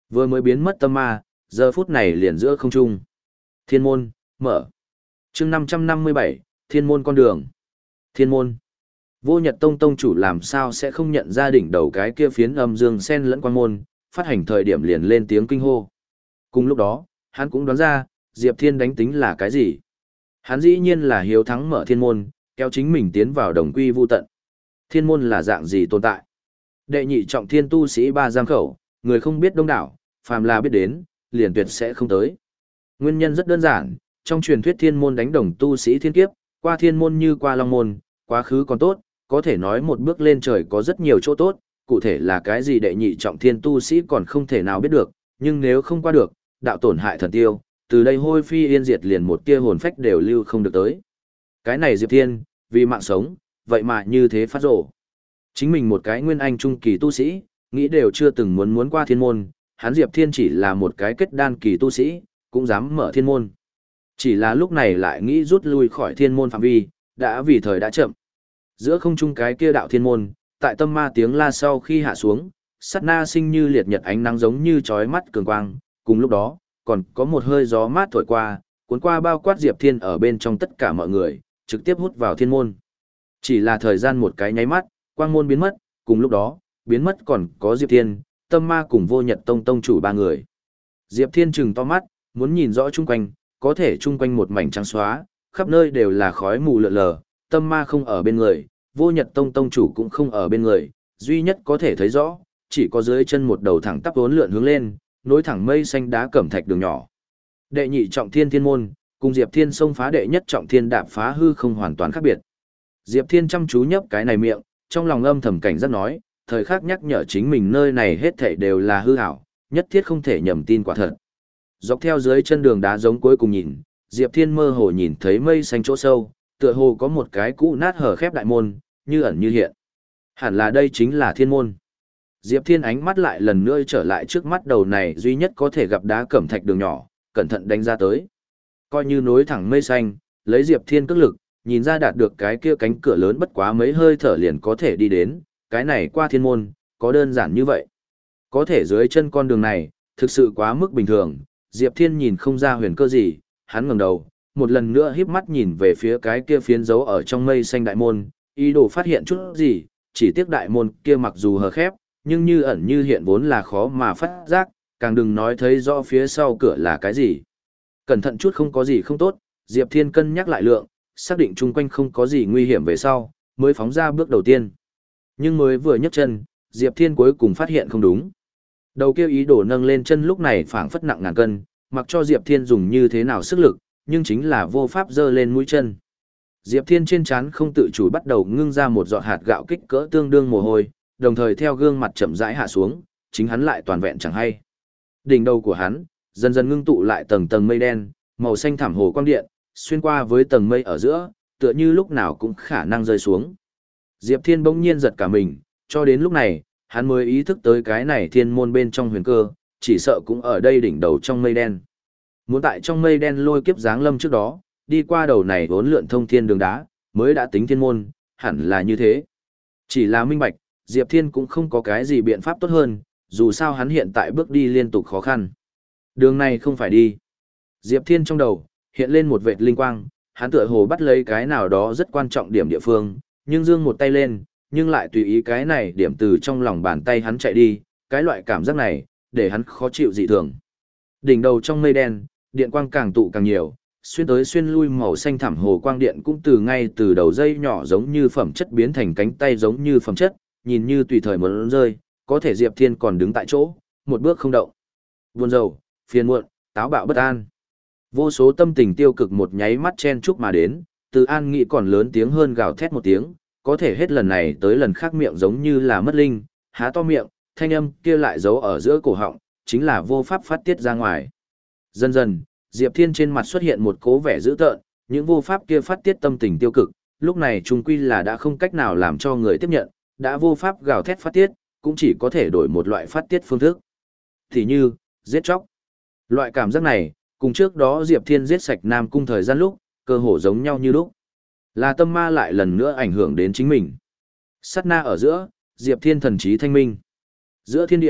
Vừa mới biến mất tâm ma, giờ phút này liền giữa không trung. Thiên môn, mở. chương năm trăm năm mươi bảy, Thiên môn con đường. Thiên môn. Vô Nhật Tông tông chủ làm sao sẽ không nhận ra đỉnh đầu cái kia phiến âm dương sen lẫn quan môn, phát hành thời điểm liền lên tiếng kinh hô. Cùng lúc đó, hắn cũng đoán ra, Diệp Thiên đánh tính là cái gì. Hắn dĩ nhiên là hiếu thắng mở thiên môn, kéo chính mình tiến vào đồng quy vu tận. Thiên môn là dạng gì tồn tại? Đệ nhị trọng thiên tu sĩ ba giang khẩu, người không biết đông đảo, phàm là biết đến, liền tuyệt sẽ không tới. Nguyên nhân rất đơn giản, trong truyền thuyết thiên môn đánh đồng tu sĩ thiên kiếp, qua thiên môn như qua long môn, quá khứ còn tốt, có thể nói một bước lên trời có rất nhiều chỗ tốt, cụ thể là cái gì đệ nhị trọng thiên tu sĩ còn không thể nào biết được, nhưng nếu không qua được, đạo tổn hại thần tiêu, từ đây hôi phi yên diệt liền một tia hồn phách đều lưu không được tới. Cái này Diệp Thiên, vì mạng sống, vậy mà như thế phát rổ. Chính mình một cái nguyên anh trung kỳ tu sĩ, nghĩ đều chưa từng muốn muốn qua thiên môn, hắn Diệp Thiên chỉ là một cái kết đan kỳ tu sĩ, cũng dám mở thiên môn. Chỉ là lúc này lại nghĩ rút lui khỏi thiên môn phạm vi, đã vì thời đã chậm. Giữa không trung cái kia đạo thiên môn, tại tâm ma tiếng la sau khi hạ xuống, sát na sinh như liệt nhật ánh nắng giống như chói mắt cường quang, cùng lúc đó, còn có một hơi gió mát thổi qua, cuốn qua bao quát Diệp Thiên ở bên trong tất cả mọi người, trực tiếp hút vào thiên môn. Chỉ là thời gian một cái nháy mắt, quang môn biến mất, cùng lúc đó, biến mất còn có Diệp Thiên, tâm ma cùng Vô Nhật Tông tông chủ ba người. Diệp Thiên trừng to mắt, muốn nhìn rõ chung quanh, có thể chung quanh một mảnh trắng xóa, khắp nơi đều là khói mù lượn lờ, tâm ma không ở bên người, Vô Nhật Tông tông chủ cũng không ở bên người, duy nhất có thể thấy rõ, chỉ có dưới chân một đầu thẳng tắp uốn lượn hướng lên, nối thẳng mây xanh đá cẩm thạch đường nhỏ. Đệ nhị trọng thiên thiên môn, cùng Diệp Thiên xông phá đệ nhất trọng thiên đạp phá hư không hoàn toàn khác biệt. Diệp Thiên chăm chú nhấp cái này miệng, trong lòng âm thầm cảnh giác nói, thời khắc nhắc nhở chính mình nơi này hết thảy đều là hư ảo, nhất thiết không thể nhầm tin quả thật. Dọc theo dưới chân đường đá giống cuối cùng nhìn, Diệp Thiên mơ hồ nhìn thấy mây xanh chỗ sâu, tựa hồ có một cái cũ nát hở khép đại môn, như ẩn như hiện. Hẳn là đây chính là thiên môn. Diệp Thiên ánh mắt lại lần nữa trở lại trước mắt đầu này duy nhất có thể gặp đá cẩm thạch đường nhỏ, cẩn thận đánh ra tới. Coi như nối thẳng mây xanh, lấy Diệp Thiên cước lực, nhìn ra đạt được cái kia cánh cửa lớn bất quá mấy hơi thở liền có thể đi đến, cái này qua thiên môn, có đơn giản như vậy. Có thể dưới chân con đường này, thực sự quá mức bình thường, Diệp Thiên nhìn không ra huyền cơ gì, hắn ngẩng đầu, một lần nữa híp mắt nhìn về phía cái kia phiến dấu ở trong mây xanh đại môn, ý đồ phát hiện chút gì, chỉ tiếc đại môn kia mặc dù hờ khép, nhưng như ẩn như hiện vốn là khó mà phát giác, càng đừng nói thấy rõ phía sau cửa là cái gì. Cẩn thận chút không có gì không tốt, Diệp Thiên cân nhắc lại lượng, xác định chung quanh không có gì nguy hiểm về sau, mới phóng ra bước đầu tiên. Nhưng mới vừa nhấc chân, Diệp Thiên cuối cùng phát hiện không đúng. Đầu kia ý đồ nâng lên chân lúc này phảng phất nặng ngàn cân, mặc cho Diệp Thiên dùng như thế nào sức lực, nhưng chính là vô pháp giơ lên mũi chân. Diệp Thiên trên trán không tự chủ bắt đầu ngưng ra một giọt hạt gạo kích cỡ tương đương mồ hôi, đồng thời theo gương mặt chậm rãi hạ xuống, chính hắn lại toàn vẹn chẳng hay. Đỉnh đầu của hắn dần dần ngưng tụ lại tầng tầng mây đen, màu xanh thảm hồ quang điện, xuyên qua với tầng mây ở giữa, tựa như lúc nào cũng khả năng rơi xuống. Diệp Thiên bỗng nhiên giật cả mình, cho đến lúc này, hắn mới ý thức tới cái này thiên môn bên trong huyền cơ, chỉ sợ cũng ở đây đỉnh đầu trong mây đen. Muốn tại trong mây đen lôi kiếp giáng lâm trước đó, đi qua đầu này vốn lượn thông thiên đường đá, mới đã tính thiên môn, hẳn là như thế. Chỉ là minh bạch, Diệp Thiên cũng không có cái gì biện pháp tốt hơn, dù sao hắn hiện tại bước đi liên tục khó khăn. Đường này không phải đi. Diệp Thiên trong đầu, hiện lên một vệt linh quang, hắn tựa hồ bắt lấy cái nào đó rất quan trọng điểm địa phương, nhưng giương một tay lên, nhưng lại tùy ý cái này điểm từ trong lòng bàn tay hắn chạy đi, cái loại cảm giác này, để hắn khó chịu dị thường. Đỉnh đầu trong mây đen, điện quang càng tụ càng nhiều, xuyên tới xuyên lui màu xanh thẳm hồ quang điện cũng từ ngay từ đầu dây nhỏ giống như phẩm chất biến thành cánh tay giống như phẩm chất, nhìn như tùy thời muốn rơi, có thể Diệp Thiên còn đứng tại chỗ, một bước không động. Buồn rầu, phiền muộn, táo bạo bất an. Vô số tâm tình tiêu cực một nháy mắt chen chúc mà đến, từ an nghị còn lớn tiếng hơn gào thét một tiếng, có thể hết lần này tới lần khác miệng giống như là mất linh, há to miệng, thanh âm kia lại giấu ở giữa cổ họng, chính là vô pháp phát tiết ra ngoài. Dần dần, Diệp Thiên trên mặt xuất hiện một cố vẻ dữ tợn, những vô pháp kia phát tiết tâm tình tiêu cực, lúc này trung quy là đã không cách nào làm cho người tiếp nhận, đã vô pháp gào thét phát tiết, cũng chỉ có thể đổi một loại phát tiết phương thức. Thì như, giết chóc. Loại cảm giác này, cùng trước đó Diệp Thiên giết sạch Nam Cung thời gian lúc, cơ hồ giống nhau như lúc. Là tâm ma lại lần nữa ảnh hưởng đến chính mình. Sát na ở giữa, Diệp Thiên thần trí thanh minh. Giữa thiên địa,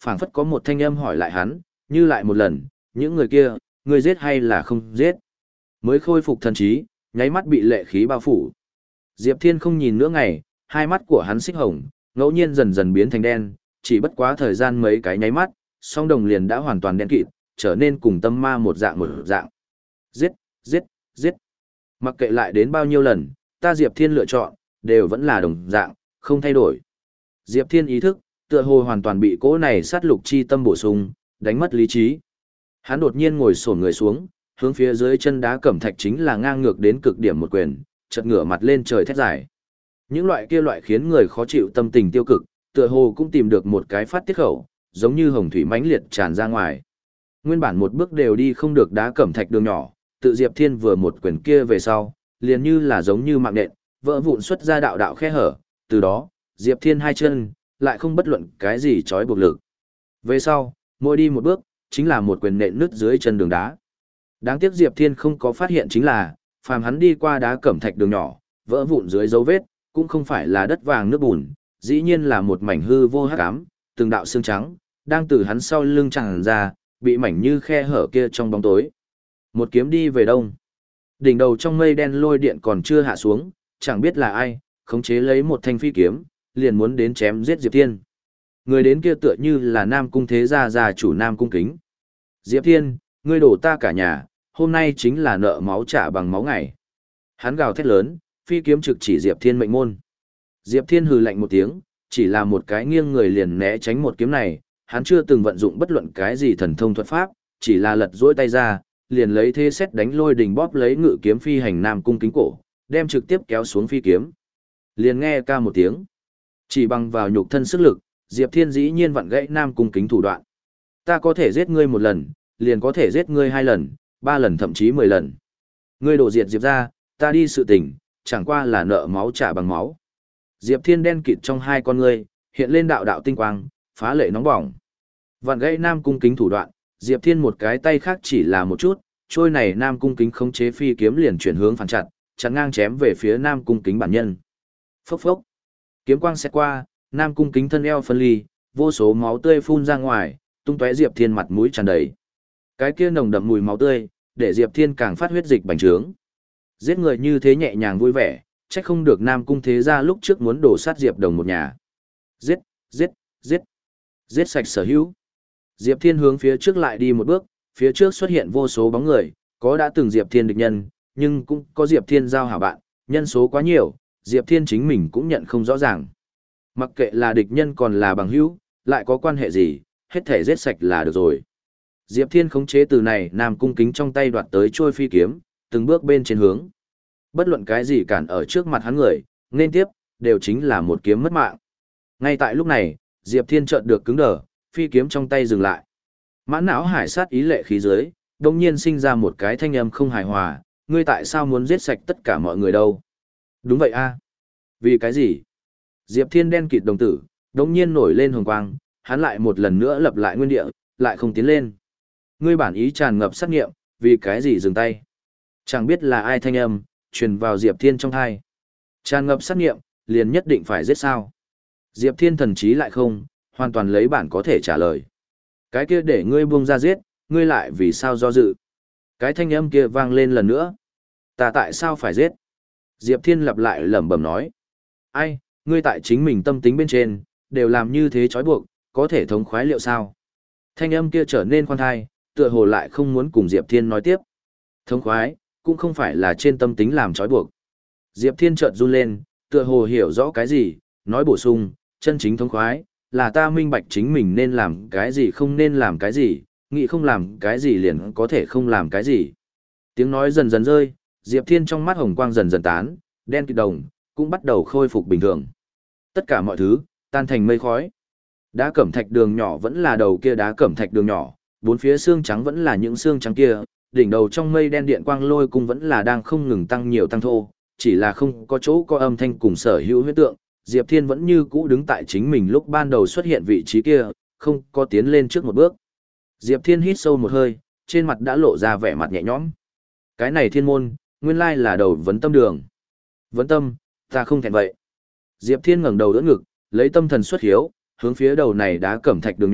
phảng phất có một thanh âm hỏi lại hắn, như lại một lần, những người kia, ngươi giết hay là không giết? Mới khôi phục thần trí, nháy mắt bị lệ khí bao phủ. Diệp Thiên không nhìn nữa ngày, hai mắt của hắn xích hồng, ngẫu nhiên dần dần biến thành đen, chỉ bất quá thời gian mấy cái nháy mắt, song đồng liền đã hoàn toàn đen kịt, trở nên cùng tâm ma một dạng một dạng. Giết, giết, giết. Mặc kệ lại đến bao nhiêu lần, ta Diệp Thiên lựa chọn, đều vẫn là đồng dạng, không thay đổi. Diệp Thiên ý thức, tựa hồ hoàn toàn bị cỗ này sát lục chi tâm bổ sung, đánh mất lý trí. Hắn đột nhiên ngồi xổm người xuống, hướng phía dưới chân đá cẩm thạch chính là ngang ngược đến cực điểm một quyền, chợt ngửa mặt lên trời thét dài. Những loại kia loại khiến người khó chịu tâm tình tiêu cực, tựa hồ cũng tìm được một cái phát tiết khẩu, giống như hồng thủy mãnh liệt tràn ra ngoài. Nguyên bản một bước đều đi không được đá cẩm thạch đường nhỏ, tự Diệp Thiên vừa một quyền kia về sau, liền như là giống như mạng nện, vỡ vụn xuất ra đạo đạo khe hở, từ đó, Diệp Thiên hai chân lại không bất luận cái gì trói buộc lực. Về sau, mỗi đi một bước, chính là một quyền nện nứt dưới chân đường đá. Đáng tiếc Diệp Thiên không có phát hiện chính là, phàm hắn đi qua đá cẩm thạch đường nhỏ, vỡ vụn dưới dấu vết, cũng không phải là đất vàng nước bùn, dĩ nhiên là một mảnh hư vô hắc ám, từng đạo xương trắng, đang từ hắn sau lưng tràn ra, bị mảnh như khe hở kia trong bóng tối. Một kiếm đi về đông. Đỉnh đầu trong mây đen lôi điện còn chưa hạ xuống, chẳng biết là ai, khống chế lấy một thanh phi kiếm, liền muốn đến chém giết Diệp Thiên. Người đến kia tựa như là Nam Cung Thế Gia gia chủ Nam Cung Kính. Diệp Thiên, ngươi đổ ta cả nhà, hôm nay chính là nợ máu trả bằng máu ngày. Hắn gào thét lớn, phi kiếm trực chỉ Diệp Thiên mệnh môn. Diệp Thiên hừ lạnh một tiếng, chỉ là một cái nghiêng người liền né tránh một kiếm này, hắn chưa từng vận dụng bất luận cái gì thần thông thuật pháp, chỉ là lật duỗi tay ra, liền lấy thế xét đánh lôi đình bóp lấy ngự kiếm phi hành Nam Cung Kính cổ, đem trực tiếp kéo xuống phi kiếm. Liền nghe ca một tiếng. Chỉ bằng vào nhục thân sức lực, Diệp Thiên dĩ nhiên vặn gãy Nam Cung Kính thủ đoạn. Ta có thể giết ngươi một lần, liền có thể giết ngươi hai lần, ba lần thậm chí mười lần. Ngươi đổ diệt Diệp ra, ta đi sự tình, chẳng qua là nợ máu trả bằng máu. Diệp Thiên đen kịt trong hai con ngươi, hiện lên đạo đạo tinh quang, phá lệ nóng bỏng. Vặn gãy Nam Cung Kính thủ đoạn, Diệp Thiên một cái tay khác chỉ là một chút, trôi này Nam Cung Kính khống chế phi kiếm liền chuyển hướng phản chặt, chặn ngang chém về phía Nam Cung Kính bản nhân. Phốc phốc. Kiếm quang xét qua, Nam Cung Kính thân eo phân ly, vô số máu tươi phun ra ngoài, tung tóe Diệp Thiên mặt mũi tràn đầy. Cái kia nồng đậm mùi máu tươi, để Diệp Thiên càng phát huyết dịch bành trướng. Giết người như thế nhẹ nhàng vui vẻ, trách không được Nam Cung Thế Gia lúc trước muốn đổ sát Diệp Đồng một nhà. Giết, giết, giết. Giết sạch sở hữu. Diệp Thiên hướng phía trước lại đi một bước, phía trước xuất hiện vô số bóng người, có đã từng Diệp Thiên địch nhân, nhưng cũng có Diệp Thiên giao hảo bạn, nhân số quá nhiều, Diệp Thiên chính mình cũng nhận không rõ ràng. Mặc kệ là địch nhân còn là bằng hữu, lại có quan hệ gì, hết thể giết sạch là được rồi. Diệp Thiên khống chế từ này Nam Cung Kính trong tay đoạt tới trôi phi kiếm, từng bước bên trên hướng. Bất luận cái gì cản ở trước mặt hắn người, nên tiếp, đều chính là một kiếm mất mạng. Ngay tại lúc này, Diệp Thiên chợt được cứng đờ, phi kiếm trong tay dừng lại. Mãn não hải sát ý lệ khí dưới, đồng nhiên sinh ra một cái thanh âm không hài hòa, ngươi tại sao muốn giết sạch tất cả mọi người đâu? Đúng vậy a. Vì cái gì? Diệp Thiên đen kịt đồng tử, đồng nhiên nổi lên hồng quang, hắn lại một lần nữa lập lại nguyên địa, lại không tiến lên. Ngươi bản ý tràn ngập sát nghiệm, vì cái gì dừng tay? Chẳng biết là ai thanh âm, truyền vào Diệp Thiên trong tai. Tràn ngập sát nghiệm, liền nhất định phải giết sao? Diệp Thiên thần trí lại không, hoàn toàn lấy bản có thể trả lời. Cái kia để ngươi buông ra giết, ngươi lại vì sao do dự? Cái thanh âm kia vang lên lần nữa. Ta tại sao phải giết? Diệp Thiên lặp lại lẩm bẩm nói. Ai, ngươi tại chính mình tâm tính bên trên, đều làm như thế trói buộc, có thể thống khoái liệu sao? Thanh âm kia trở nên khoan thai, tựa hồ lại không muốn cùng Diệp Thiên nói tiếp. Thống khoái, cũng không phải là trên tâm tính làm trói buộc. Diệp Thiên chợt run lên, tựa hồ hiểu rõ cái gì, nói bổ sung, chân chính thống khoái, là ta minh bạch chính mình nên làm cái gì không nên làm cái gì, nghĩ không làm cái gì liền có thể không làm cái gì. Tiếng nói dần dần rơi, Diệp Thiên trong mắt hồng quang dần dần tán, đen kịt đồng, cũng bắt đầu khôi phục bình thường. Tất cả mọi thứ, tan thành mây khói. Đá cẩm thạch đường nhỏ vẫn là đầu kia đá cẩm thạch đường nhỏ, bốn phía xương trắng vẫn là những xương trắng kia, đỉnh đầu trong mây đen điện quang lôi cung vẫn là đang không ngừng tăng nhiều tăng thô, chỉ là không có chỗ có âm thanh cùng sở hữu huyết tượng, Diệp Thiên vẫn như cũ đứng tại chính mình lúc ban đầu xuất hiện vị trí kia, không có tiến lên trước một bước. Diệp Thiên hít sâu một hơi, trên mặt đã lộ ra vẻ mặt nhẹ nhõm. Cái này thiên môn, nguyên lai là đầu vấn tâm đường. Vấn tâm, ta không thèm vậy. Diệp Thiên ngẩng đầu đỡ ngực, lấy tâm thần xuất hiếu, hướng phía đầu này đá cẩm thạch đường nhỏ,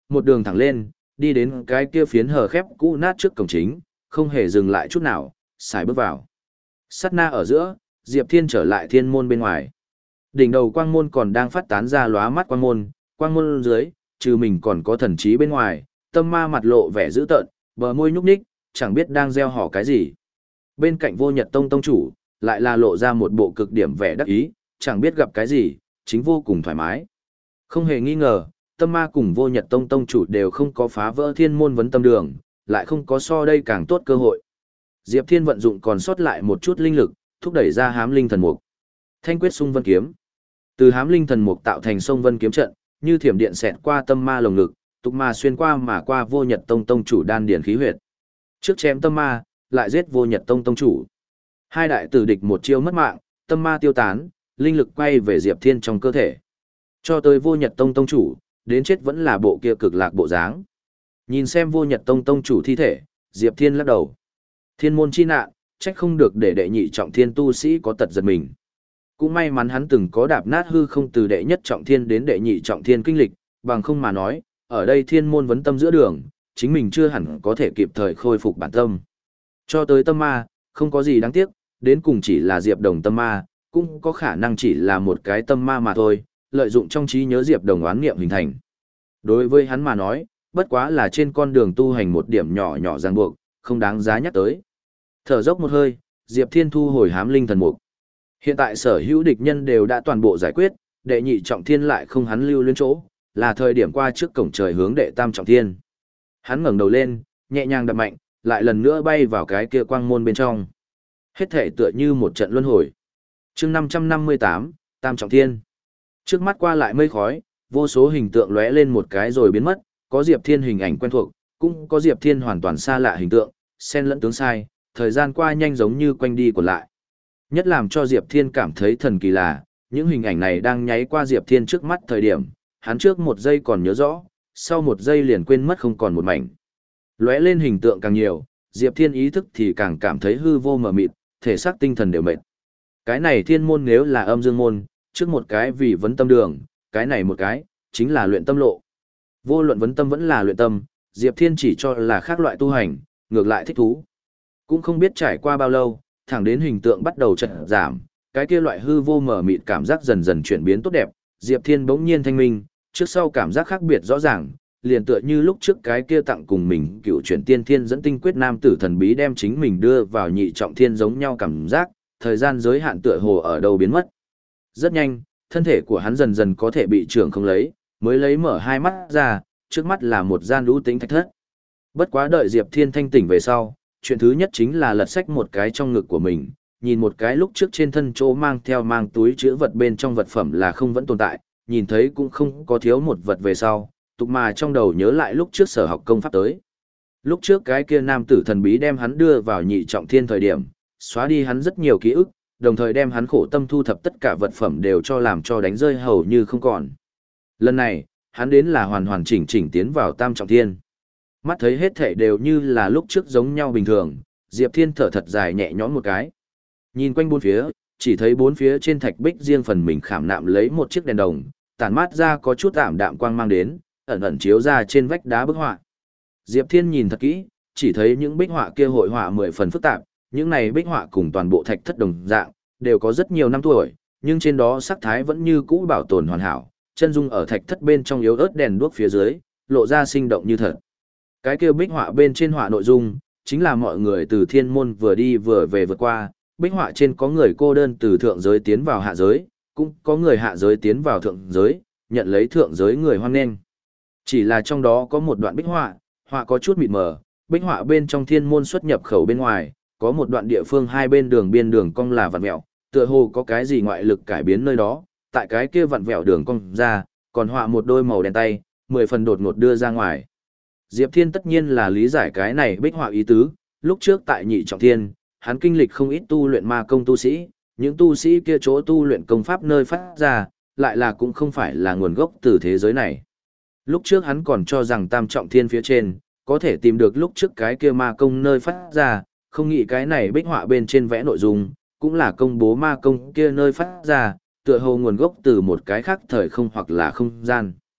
một đường thẳng lên, đi đến cái kia phiến hờ khép cũ nát trước cổng chính, không hề dừng lại chút nào, xài bước vào. Sát na ở giữa, Diệp Thiên trở lại thiên môn bên ngoài. Đỉnh đầu quang môn còn đang phát tán ra lóa mắt quang môn, quang môn dưới, trừ mình còn có thần trí bên ngoài, tâm ma mặt lộ vẻ dữ tợn, bờ môi nhúc nhích, chẳng biết đang gieo họ cái gì. Bên cạnh Vô Nhật Tông tông chủ, lại là lộ ra một bộ cực điểm vẻ đắc ý, chẳng biết gặp cái gì, chính vô cùng thoải mái. Không hề nghi ngờ, tâm ma cùng Vô Nhật Tông tông chủ đều không có phá vỡ thiên môn vấn tâm đường, lại không có so đây càng tốt cơ hội. Diệp Thiên vận dụng còn sót lại một chút linh lực, thúc đẩy ra hám linh thần mục. Thanh quyết xung vân kiếm. Từ hám linh thần mục tạo thành sông vân kiếm trận, như thiểm điện xẹt qua tâm ma lồng ngực, tục ma xuyên qua mà qua Vô Nhật Tông tông chủ đan điền khí huyệt. Trước chém tâm ma, lại giết Vô Nhật Tông tông chủ. Hai đại tử địch một chiêu mất mạng, tâm ma tiêu tán, linh lực quay về Diệp Thiên trong cơ thể. Cho tới Vô Nhật Tông tông chủ, đến chết vẫn là bộ kia cực lạc bộ dáng. Nhìn xem Vô Nhật Tông tông chủ thi thể, Diệp Thiên lắc đầu. Thiên môn chi nạn, trách không được để đệ nhị trọng thiên tu sĩ có tật giật mình. Cũng may mắn hắn từng có đạp nát hư không từ đệ nhất trọng thiên đến đệ nhị trọng thiên kinh lịch, bằng không mà nói, ở đây thiên môn vấn tâm giữa đường, chính mình chưa hẳn có thể kịp thời khôi phục bản tâm. Cho tới tâm ma, không có gì đáng tiếc, đến cùng chỉ là Diệp Đồng tâm ma, cũng có khả năng chỉ là một cái tâm ma mà thôi, lợi dụng trong trí nhớ Diệp Đồng oán niệm hình thành. Đối với hắn mà nói, bất quá là trên con đường tu hành một điểm nhỏ nhỏ ràng buộc, không đáng giá nhắc tới. Thở dốc một hơi, Diệp Thiên thu hồi hám linh thần mục. Hiện tại sở hữu địch nhân đều đã toàn bộ giải quyết, đệ nhị trọng thiên lại không hắn lưu luyến chỗ, là thời điểm qua trước cổng trời hướng đệ tam trọng thiên. Hắn ngẩng đầu lên, nhẹ nhàng đập mạnh, lại lần nữa bay vào cái kia quang môn bên trong. Hết thể tựa như một trận luân hồi. Chương năm trăm năm mươi tám, Tam trọng thiên. Trước mắt qua lại mây khói, vô số hình tượng lóe lên một cái rồi biến mất, có Diệp Thiên hình ảnh quen thuộc, cũng có Diệp Thiên hoàn toàn xa lạ hình tượng, xen lẫn tướng sai, thời gian qua nhanh giống như quanh đi của lại. Nhất làm cho Diệp Thiên cảm thấy thần kỳ là, những hình ảnh này đang nháy qua Diệp Thiên trước mắt thời điểm, hắn trước một giây còn nhớ rõ, sau một giây liền quên mất không còn một mảnh. Lóe lên hình tượng càng nhiều, Diệp Thiên ý thức thì càng cảm thấy hư vô mờ mịt, thể xác tinh thần đều mệt. Cái này thiên môn nếu là âm dương môn, trước một cái vì vấn tâm đường, cái này một cái, chính là luyện tâm lộ. Vô luận vấn tâm vẫn là luyện tâm, Diệp Thiên chỉ cho là khác loại tu hành, ngược lại thích thú. Cũng không biết trải qua bao lâu, thẳng đến hình tượng bắt đầu chậm giảm, cái kia loại hư vô mờ mịt cảm giác dần dần chuyển biến tốt đẹp, Diệp Thiên bỗng nhiên thanh minh, trước sau cảm giác khác biệt rõ ràng, liền tựa như lúc trước cái kia tặng cùng mình cựu chuyển tiên thiên dẫn tinh quyết nam tử thần bí đem chính mình đưa vào nhị trọng thiên giống nhau cảm giác, thời gian giới hạn tựa hồ ở đâu biến mất. Rất nhanh, thân thể của hắn dần dần có thể bị trưởng không lấy, mới lấy mở hai mắt ra, trước mắt là một gian lũ tính thạch thất. Bất quá đợi Diệp Thiên thanh tỉnh về sau, chuyện thứ nhất chính là lật sách một cái trong ngực của mình, nhìn một cái lúc trước trên thân chỗ mang theo mang túi chữ vật bên trong vật phẩm là không vẫn tồn tại, nhìn thấy cũng không có thiếu một vật về sau, tục mà trong đầu nhớ lại lúc trước sở học công pháp tới. Lúc trước cái kia nam tử thần bí đem hắn đưa vào nhị trọng thiên thời điểm, xóa đi hắn rất nhiều ký ức, đồng thời đem hắn khổ tâm thu thập tất cả vật phẩm đều cho làm cho đánh rơi hầu như không còn. Lần này, hắn đến là hoàn hoàn chỉnh chỉnh tiến vào tam trọng thiên. Mắt thấy hết thảy đều như là lúc trước giống nhau bình thường, Diệp Thiên thở thật dài nhẹ nhõm một cái. Nhìn quanh bốn phía, chỉ thấy bốn phía trên thạch bích riêng phần mình khảm nạm lấy một chiếc đèn đồng, tản mát ra có chút ảm đạm quang mang đến, ẩn ẩn chiếu ra trên vách đá bức họa. Diệp Thiên nhìn thật kỹ, chỉ thấy những bích họa kia hội họa mười phần phức tạp, những này bích họa cùng toàn bộ thạch thất đồng dạng, đều có rất nhiều năm tuổi, nhưng trên đó sắc thái vẫn như cũ bảo tồn hoàn hảo, chân dung ở thạch thất bên trong yếu ớt đèn đuốc phía dưới, lộ ra sinh động như thật. Cái kia bích họa bên trên họa nội dung, chính là mọi người từ thiên môn vừa đi vừa về vượt qua, bích họa trên có người cô đơn từ thượng giới tiến vào hạ giới, cũng có người hạ giới tiến vào thượng giới, nhận lấy thượng giới người hoan nghênh. Chỉ là trong đó có một đoạn bích họa, họa có chút mịt mờ, bích họa bên trong thiên môn xuất nhập khẩu bên ngoài, có một đoạn địa phương hai bên đường biên đường cong là vặn vẹo, tựa hồ có cái gì ngoại lực cải biến nơi đó, tại cái kia vặn vẹo đường cong ra, còn họa một đôi màu đen tay, mười phần đột ngột đưa ra ngoài. Diệp Thiên tất nhiên là lý giải cái này bích họa ý tứ, lúc trước tại nhị trọng thiên, hắn kinh lịch không ít tu luyện ma công tu sĩ, những tu sĩ kia chỗ tu luyện công pháp nơi phát ra, lại là cũng không phải là nguồn gốc từ thế giới này. Lúc trước hắn còn cho rằng tam trọng thiên phía trên, có thể tìm được lúc trước cái kia ma công nơi phát ra, không nghĩ cái này bích họa bên trên vẽ nội dung, cũng là công bố ma công kia nơi phát ra, tựa hồ nguồn gốc từ một cái khác thời không hoặc là không gian.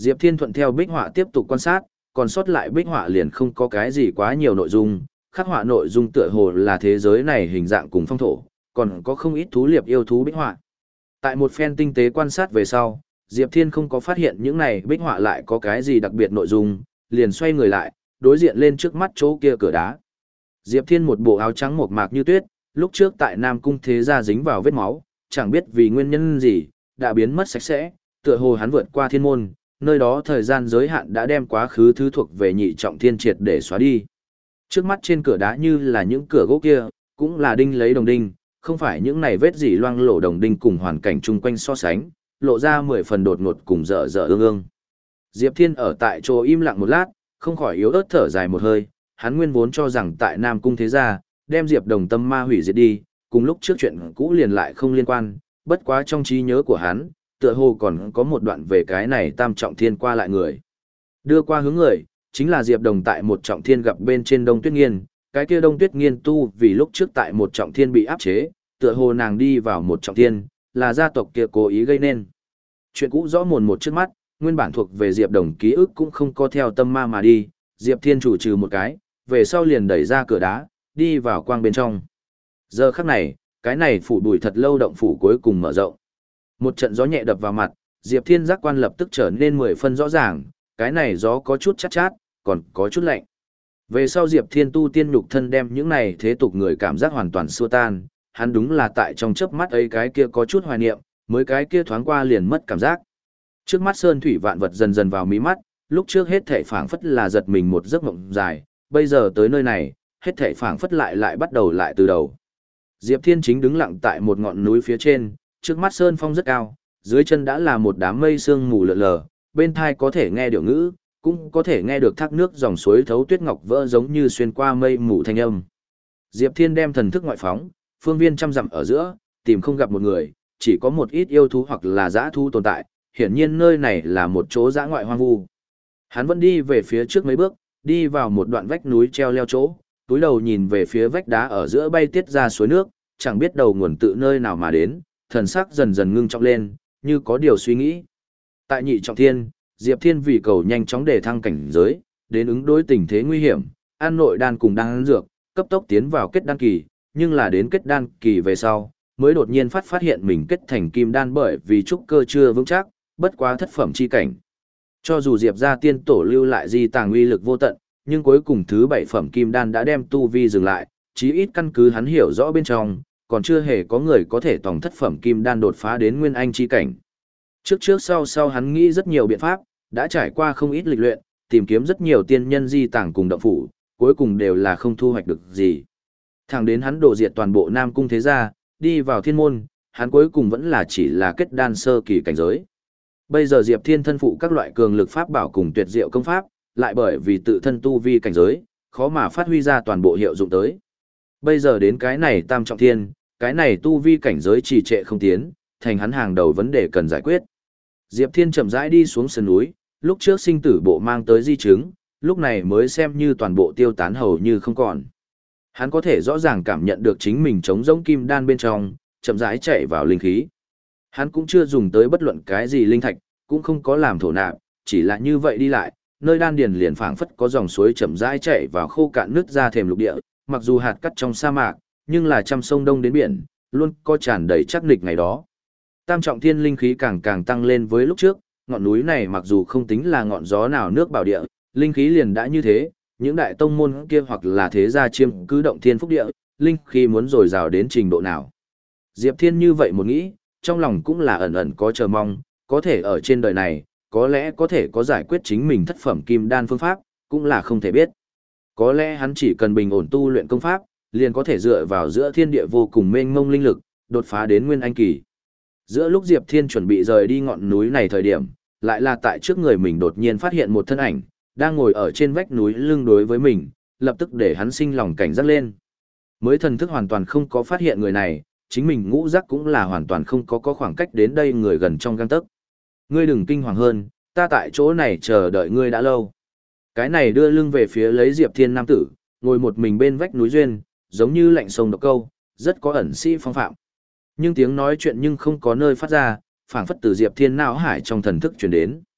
Diệp Thiên thuận theo bích họa tiếp tục quan sát, còn sót lại bích họa liền không có cái gì quá nhiều nội dung, khắc họa nội dung tựa hồ là thế giới này hình dạng cùng phong thổ, còn có không ít thú liệp yêu thú bích họa. Tại một phen tinh tế quan sát về sau, Diệp Thiên không có phát hiện những này bích họa lại có cái gì đặc biệt nội dung, liền xoay người lại, đối diện lên trước mắt chỗ kia cửa đá. Diệp Thiên một bộ áo trắng mộc mạc như tuyết, lúc trước tại Nam Cung thế gia dính vào vết máu, chẳng biết vì nguyên nhân gì, đã biến mất sạch sẽ, tựa hồ hắn vượt qua thiên môn, nơi đó thời gian giới hạn đã đem quá khứ thứ thuộc về nhị trọng thiên triệt để xóa đi. Trước mắt trên cửa đá như là những cửa gỗ kia, cũng là đinh lấy đồng đinh, không phải những này vết gì loang lổ đồng đinh cùng hoàn cảnh chung quanh so sánh, lộ ra mười phần đột ngột cùng dở dở ương ương. Diệp Thiên ở tại chỗ im lặng một lát, không khỏi yếu ớt thở dài một hơi, hắn nguyên vốn cho rằng tại Nam Cung thế gia, đem Diệp Đồng tâm ma hủy diệt đi, cùng lúc trước chuyện cũ liền lại không liên quan, bất quá trong trí nhớ của hắn, tựa hồ còn có một đoạn về cái này tam trọng thiên qua lại người. Đưa qua hướng người, chính là Diệp Đồng tại một trọng thiên gặp bên trên Đông Tuyết Nghiên, cái kia Đông Tuyết Nghiên tu vì lúc trước tại một trọng thiên bị áp chế, tựa hồ nàng đi vào một trọng thiên, là gia tộc kia cố ý gây nên. Chuyện cũ rõ mồn một trước mắt, nguyên bản thuộc về Diệp Đồng ký ức cũng không có theo tâm ma mà đi, Diệp Thiên chủ trừ một cái, về sau liền đẩy ra cửa đá, đi vào quang bên trong. Giờ khắc này, cái này phủ bụi thật lâu động phủ cuối cùng mở rộng. Một trận gió nhẹ đập vào mặt, Diệp Thiên giác quan lập tức trở nên mười phân rõ ràng, cái này gió có chút chát chát, còn có chút lạnh. Về sau Diệp Thiên tu tiên nhục thân đem những này thế tục người cảm giác hoàn toàn xua tan, hắn đúng là tại trong chớp mắt ấy cái kia có chút hoài niệm, mới cái kia thoáng qua liền mất cảm giác. Trước mắt sơn thủy vạn vật dần dần vào mí mắt, lúc trước hết thảy phảng phất là giật mình một giấc mộng dài, bây giờ tới nơi này, hết thảy phảng phất lại lại bắt đầu lại từ đầu. Diệp Thiên chính đứng lặng tại một ngọn núi phía trên, trước mắt sơn phong rất cao, dưới chân đã là một đám mây sương mù lờ lờ, bên thai có thể nghe điệu ngữ, cũng có thể nghe được thác nước dòng suối thấu tuyết ngọc vỡ giống như xuyên qua mây mù thanh âm. Diệp Thiên đem thần thức ngoại phóng, phương viên trăm dặm ở giữa, tìm không gặp một người, chỉ có một ít yêu thú hoặc là dã thú tồn tại, hiển nhiên nơi này là một chỗ dã ngoại hoang vu. Hắn vẫn đi về phía trước mấy bước, đi vào một đoạn vách núi treo leo chỗ, túi đầu nhìn về phía vách đá ở giữa bay tiết ra suối nước, chẳng biết đầu nguồn tự nơi nào mà đến, thần sắc dần dần ngưng trọng lên, như có điều suy nghĩ. Tại nhị trọng thiên, Diệp Thiên vì cầu nhanh chóng đề thăng cảnh giới, đến ứng đối tình thế nguy hiểm, an nội đan cùng đan dược, cấp tốc tiến vào kết đan kỳ, nhưng là đến kết đan kỳ về sau, mới đột nhiên phát phát hiện mình kết thành kim đan bởi vì trúc cơ chưa vững chắc, bất quá thất phẩm chi cảnh. Cho dù Diệp gia tiên tổ lưu lại di tàng uy lực vô tận, nhưng cuối cùng thứ bảy phẩm kim đan đã đem tu vi dừng lại, chí ít căn cứ hắn hiểu rõ bên trong, còn chưa hề có người có thể tổng thất phẩm kim đan đột phá đến nguyên anh chi cảnh. Trước trước sau sau hắn nghĩ rất nhiều biện pháp, đã trải qua không ít lịch luyện, tìm kiếm rất nhiều tiên nhân di tàng cùng động phủ, cuối cùng đều là không thu hoạch được gì. Thẳng đến hắn đổ diệt toàn bộ Nam Cung thế gia, đi vào thiên môn, hắn cuối cùng vẫn là chỉ là kết đan sơ kỳ cảnh giới. Bây giờ Diệp Thiên thân phụ các loại cường lực pháp bảo cùng tuyệt diệu công pháp, lại bởi vì tự thân tu vi cảnh giới, khó mà phát huy ra toàn bộ hiệu dụng tới. Bây giờ đến cái này tam trọng thiên, cái này tu vi cảnh giới trì trệ không tiến, thành hắn hàng đầu vấn đề cần giải quyết. Diệp Thiên chậm rãi đi xuống sườn núi, lúc trước sinh tử bộ mang tới di chứng, lúc này mới xem như toàn bộ tiêu tán hầu như không còn. Hắn có thể rõ ràng cảm nhận được chính mình chống giống kim đan bên trong, chậm rãi chạy vào linh khí. Hắn cũng chưa dùng tới bất luận cái gì linh thạch, cũng không có làm thổ nạp, chỉ là như vậy đi lại, nơi đan điền liền phảng phất có dòng suối chậm rãi chảy vào khô cạn nứt ra thềm lục địa, mặc dù hạt cát trong sa mạc, nhưng là trăm sông đông đến biển, luôn có tràn đầy chắc nịch ngày đó. Tam trọng thiên linh khí càng càng tăng lên với lúc trước, ngọn núi này mặc dù không tính là ngọn gió nào nước bảo địa, linh khí liền đã như thế, những đại tông môn kia hoặc là thế gia chiêm cứ động thiên phúc địa, linh khí muốn dồi dào đến trình độ nào. Diệp Thiên như vậy một nghĩ, trong lòng cũng là ẩn ẩn có chờ mong, có thể ở trên đời này, có lẽ có thể có giải quyết chính mình thất phẩm kim đan phương pháp, cũng là không thể biết. Có lẽ hắn chỉ cần bình ổn tu luyện công pháp, liền có thể dựa vào giữa thiên địa vô cùng mênh mông linh lực, đột phá đến nguyên anh kỳ. Giữa lúc Diệp Thiên chuẩn bị rời đi ngọn núi này thời điểm, lại là tại trước người mình đột nhiên phát hiện một thân ảnh, đang ngồi ở trên vách núi lưng đối với mình, lập tức để hắn sinh lòng cảnh giác lên. Mới thần thức hoàn toàn không có phát hiện người này, chính mình ngũ giác cũng là hoàn toàn không có có khoảng cách đến đây người gần trong gang tấc. Ngươi đừng kinh hoàng hơn, ta tại chỗ này chờ đợi ngươi đã lâu. Cái này đưa lưng về phía lấy Diệp Thiên nam tử, ngồi một mình bên vách núi duyên, giống như lạnh sông độc câu, rất có ẩn sĩ phong phạm. Nhưng tiếng nói chuyện nhưng không có nơi phát ra, phảng phất từ Diệp Thiên não hải trong thần thức truyền đến.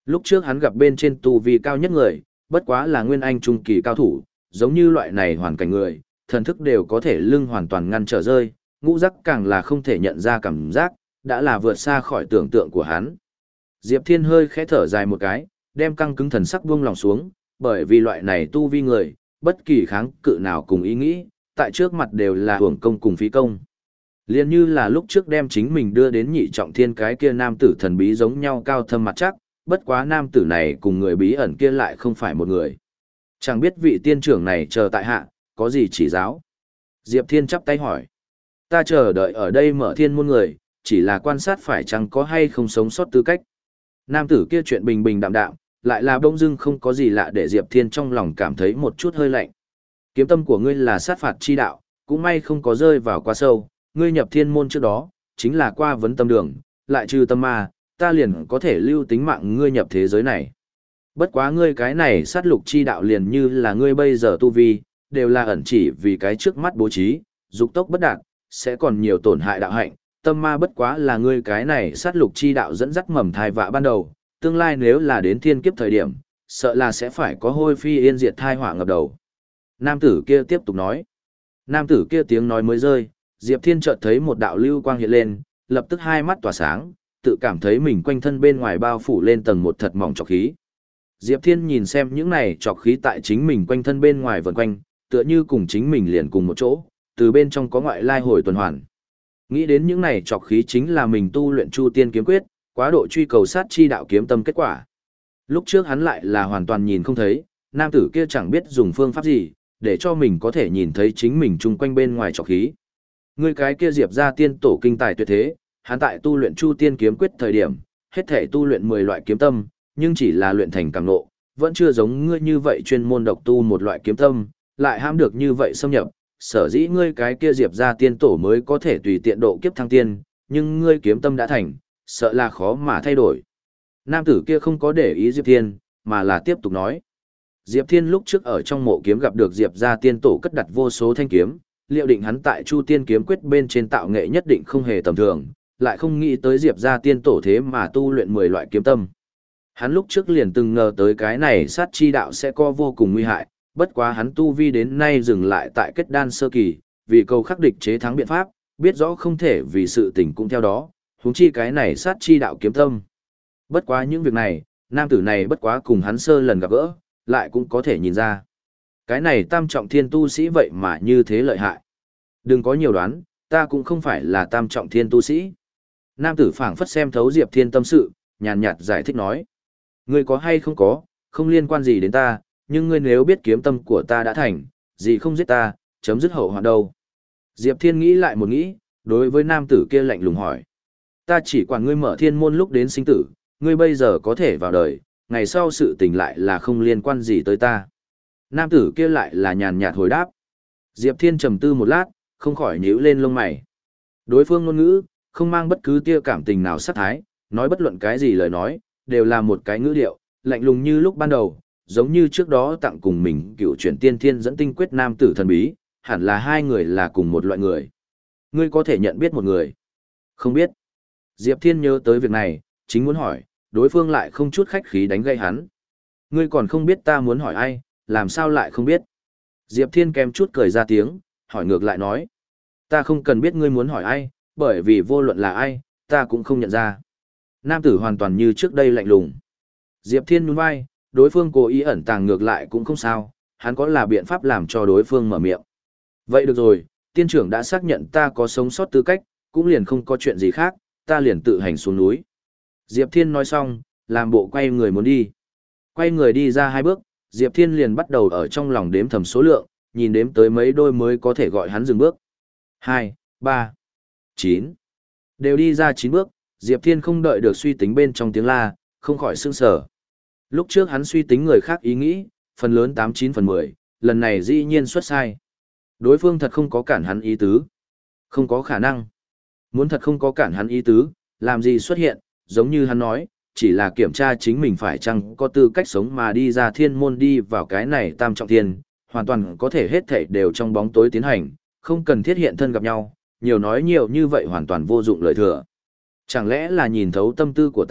Lúc trước hắn gặp bên trên tu vi cao nhất người, bất quá là nguyên anh trung kỳ cao thủ, giống như loại này hoàn cảnh người, thần thức đều có thể lưng hoàn toàn ngăn trở rơi, ngũ giác càng là không thể nhận ra cảm giác, đã là vượt xa khỏi tưởng tượng của hắn. Diệp Thiên hơi khẽ thở dài một cái, đem căng cứng thần sắc buông lòng xuống, bởi vì loại này tu vi người, bất kỳ kháng cự nào cùng ý nghĩ, tại trước mặt đều là hưởng công cùng phí công. Liên như là lúc trước đem chính mình đưa đến nhị trọng thiên cái kia nam tử thần bí giống nhau cao thâm mặt chắc, bất quá nam tử này cùng người bí ẩn kia lại không phải một người. Chẳng biết vị tiên trưởng này chờ tại hạ, có gì chỉ giáo? Diệp Thiên chắp tay hỏi. Ta chờ đợi ở đây mở thiên môn người, chỉ là quan sát phải chăng có hay không sống sót tư cách. Nam tử kia chuyện bình bình đạm đạm, lại là bỗng dưng không có gì lạ để Diệp Thiên trong lòng cảm thấy một chút hơi lạnh. Kiếm tâm của ngươi là sát phạt chi đạo, cũng may không có rơi vào quá sâu, ngươi nhập thiên môn trước đó, chính là qua vấn tâm đường, lại trừ tâm ma, ta liền có thể lưu tính mạng ngươi nhập thế giới này. Bất quá ngươi cái này sát lục chi đạo liền như là ngươi bây giờ tu vi, đều là ẩn chỉ vì cái trước mắt bố trí, dục tốc bất đạt, sẽ còn nhiều tổn hại đạo hạnh, tâm ma bất quá là ngươi cái này sát lục chi đạo dẫn dắt mầm thai vạ ban đầu, tương lai nếu là đến thiên kiếp thời điểm, sợ là sẽ phải có hôi phi yên diệt thai họa ngập đầu. Nam tử kia tiếp tục nói. Nam tử kia tiếng nói mới rơi, Diệp Thiên chợt thấy một đạo lưu quang hiện lên, lập tức hai mắt tỏa sáng, tự cảm thấy mình quanh thân bên ngoài bao phủ lên tầng một thật mỏng trọc khí. Diệp Thiên nhìn xem những này trọc khí tại chính mình quanh thân bên ngoài vần quanh, tựa như cùng chính mình liền cùng một chỗ, từ bên trong có ngoại lai hồi tuần hoàn. Nghĩ đến những này trọc khí chính là mình tu luyện Chu Tiên kiếm quyết, quá độ truy cầu sát chi đạo kiếm tâm kết quả. Lúc trước hắn lại là hoàn toàn nhìn không thấy, nam tử kia chẳng biết dùng phương pháp gì, để cho mình có thể nhìn thấy chính mình chung quanh bên ngoài trọc khí. Người cái kia Diệp ra tiên tổ kinh tài tuyệt thế, hắn tại tu luyện Chu Tiên kiếm quyết thời điểm, hết thể tu luyện mười loại kiếm tâm, nhưng chỉ là luyện thành cảm ngộ, vẫn chưa giống ngươi như vậy chuyên môn độc tu một loại kiếm tâm, lại ham được như vậy xâm nhập, sở dĩ ngươi cái kia Diệp ra tiên tổ mới có thể tùy tiện độ kiếp thăng tiên, nhưng ngươi kiếm tâm đã thành, sợ là khó mà thay đổi. Nam tử kia không có để ý Diệp Thiên, mà là tiếp tục nói. Diệp Thiên lúc trước ở trong mộ kiếm gặp được Diệp ra tiên tổ cất đặt vô số thanh kiếm, liệu định hắn tại Chu Tiên kiếm quyết bên trên tạo nghệ nhất định không hề tầm thường, lại không nghĩ tới Diệp ra tiên tổ thế mà tu luyện mười loại kiếm tâm. Hắn lúc trước liền từng ngờ tới cái này sát chi đạo sẽ có vô cùng nguy hại, bất quá hắn tu vi đến nay dừng lại tại kết đan sơ kỳ, vì cầu khắc địch chế thắng biện pháp, biết rõ không thể vì sự tình cũng theo đó, huống chi cái này sát chi đạo kiếm tâm. Bất quá những việc này, nam tử này bất quá cùng hắn sơ lần gặp gỡ, lại cũng có thể nhìn ra. Cái này tam trọng thiên tu sĩ vậy mà như thế lợi hại. Đừng có nhiều đoán, ta cũng không phải là tam trọng thiên tu sĩ. Nam tử phảng phất xem thấu Diệp Thiên tâm sự, nhàn nhạt giải thích nói. Ngươi có hay không có, không liên quan gì đến ta, nhưng ngươi nếu biết kiếm tâm của ta đã thành, gì không giết ta, chấm dứt hậu hoạn đâu. Diệp Thiên nghĩ lại một nghĩ, đối với nam tử kia lạnh lùng hỏi. Ta chỉ quản ngươi mở thiên môn lúc đến sinh tử, ngươi bây giờ có thể vào đời, ngày sau sự tình lại là không liên quan gì tới ta. Nam tử kia lại là nhàn nhạt hồi đáp. Diệp Thiên trầm tư một lát, không khỏi nhíu lên lông mày. Đối phương ngôn ngữ, không mang bất cứ tia cảm tình nào sát thái, nói bất luận cái gì lời nói, đều là một cái ngữ điệu, lạnh lùng như lúc ban đầu, giống như trước đó tặng cùng mình cựu chuyển tiên thiên dẫn tinh quyết nam tử thần bí, hẳn là hai người là cùng một loại người. Ngươi có thể nhận biết một người? Không biết. Diệp Thiên nhớ tới việc này, chính muốn hỏi, đối phương lại không chút khách khí đánh gây hắn. Ngươi còn không biết ta muốn hỏi ai, làm sao lại không biết? Diệp Thiên kèm chút cười ra tiếng, hỏi ngược lại nói. Ta không cần biết ngươi muốn hỏi ai, bởi vì vô luận là ai, ta cũng không nhận ra. Nam tử hoàn toàn như trước đây lạnh lùng. Diệp Thiên nhún vai, đối phương cố ý ẩn tàng ngược lại cũng không sao, hắn có là biện pháp làm cho đối phương mở miệng. Vậy được rồi, tiên trưởng đã xác nhận ta có sống sót tư cách, cũng liền không có chuyện gì khác, ta liền tự hành xuống núi. Diệp Thiên nói xong, làm bộ quay người muốn đi. Quay người đi ra hai bước, Diệp Thiên liền bắt đầu ở trong lòng đếm thầm số lượng, nhìn đếm tới mấy đôi mới có thể gọi hắn dừng bước. Hai, ba, chín. Đều đi ra chín bước, Diệp Thiên không đợi được suy tính bên trong tiếng la, không khỏi sững sờ. Lúc trước hắn suy tính người khác ý nghĩ, phần lớn tám chín phần mười, lần này dĩ nhiên xuất sai. Đối phương thật không có cản hắn ý tứ. Không có khả năng. Muốn thật không có cản hắn ý tứ, làm gì xuất hiện, giống như hắn nói, chỉ là kiểm tra chính mình phải chăng có tư cách sống mà đi ra thiên môn đi vào cái này tam trọng thiên, hoàn toàn có thể hết thảy đều trong bóng tối tiến hành, không cần thiết hiện thân gặp nhau, nhiều nói nhiều như vậy hoàn toàn vô dụng lời thừa. Chẳng lẽ là nhìn thấu tâm tư của ta,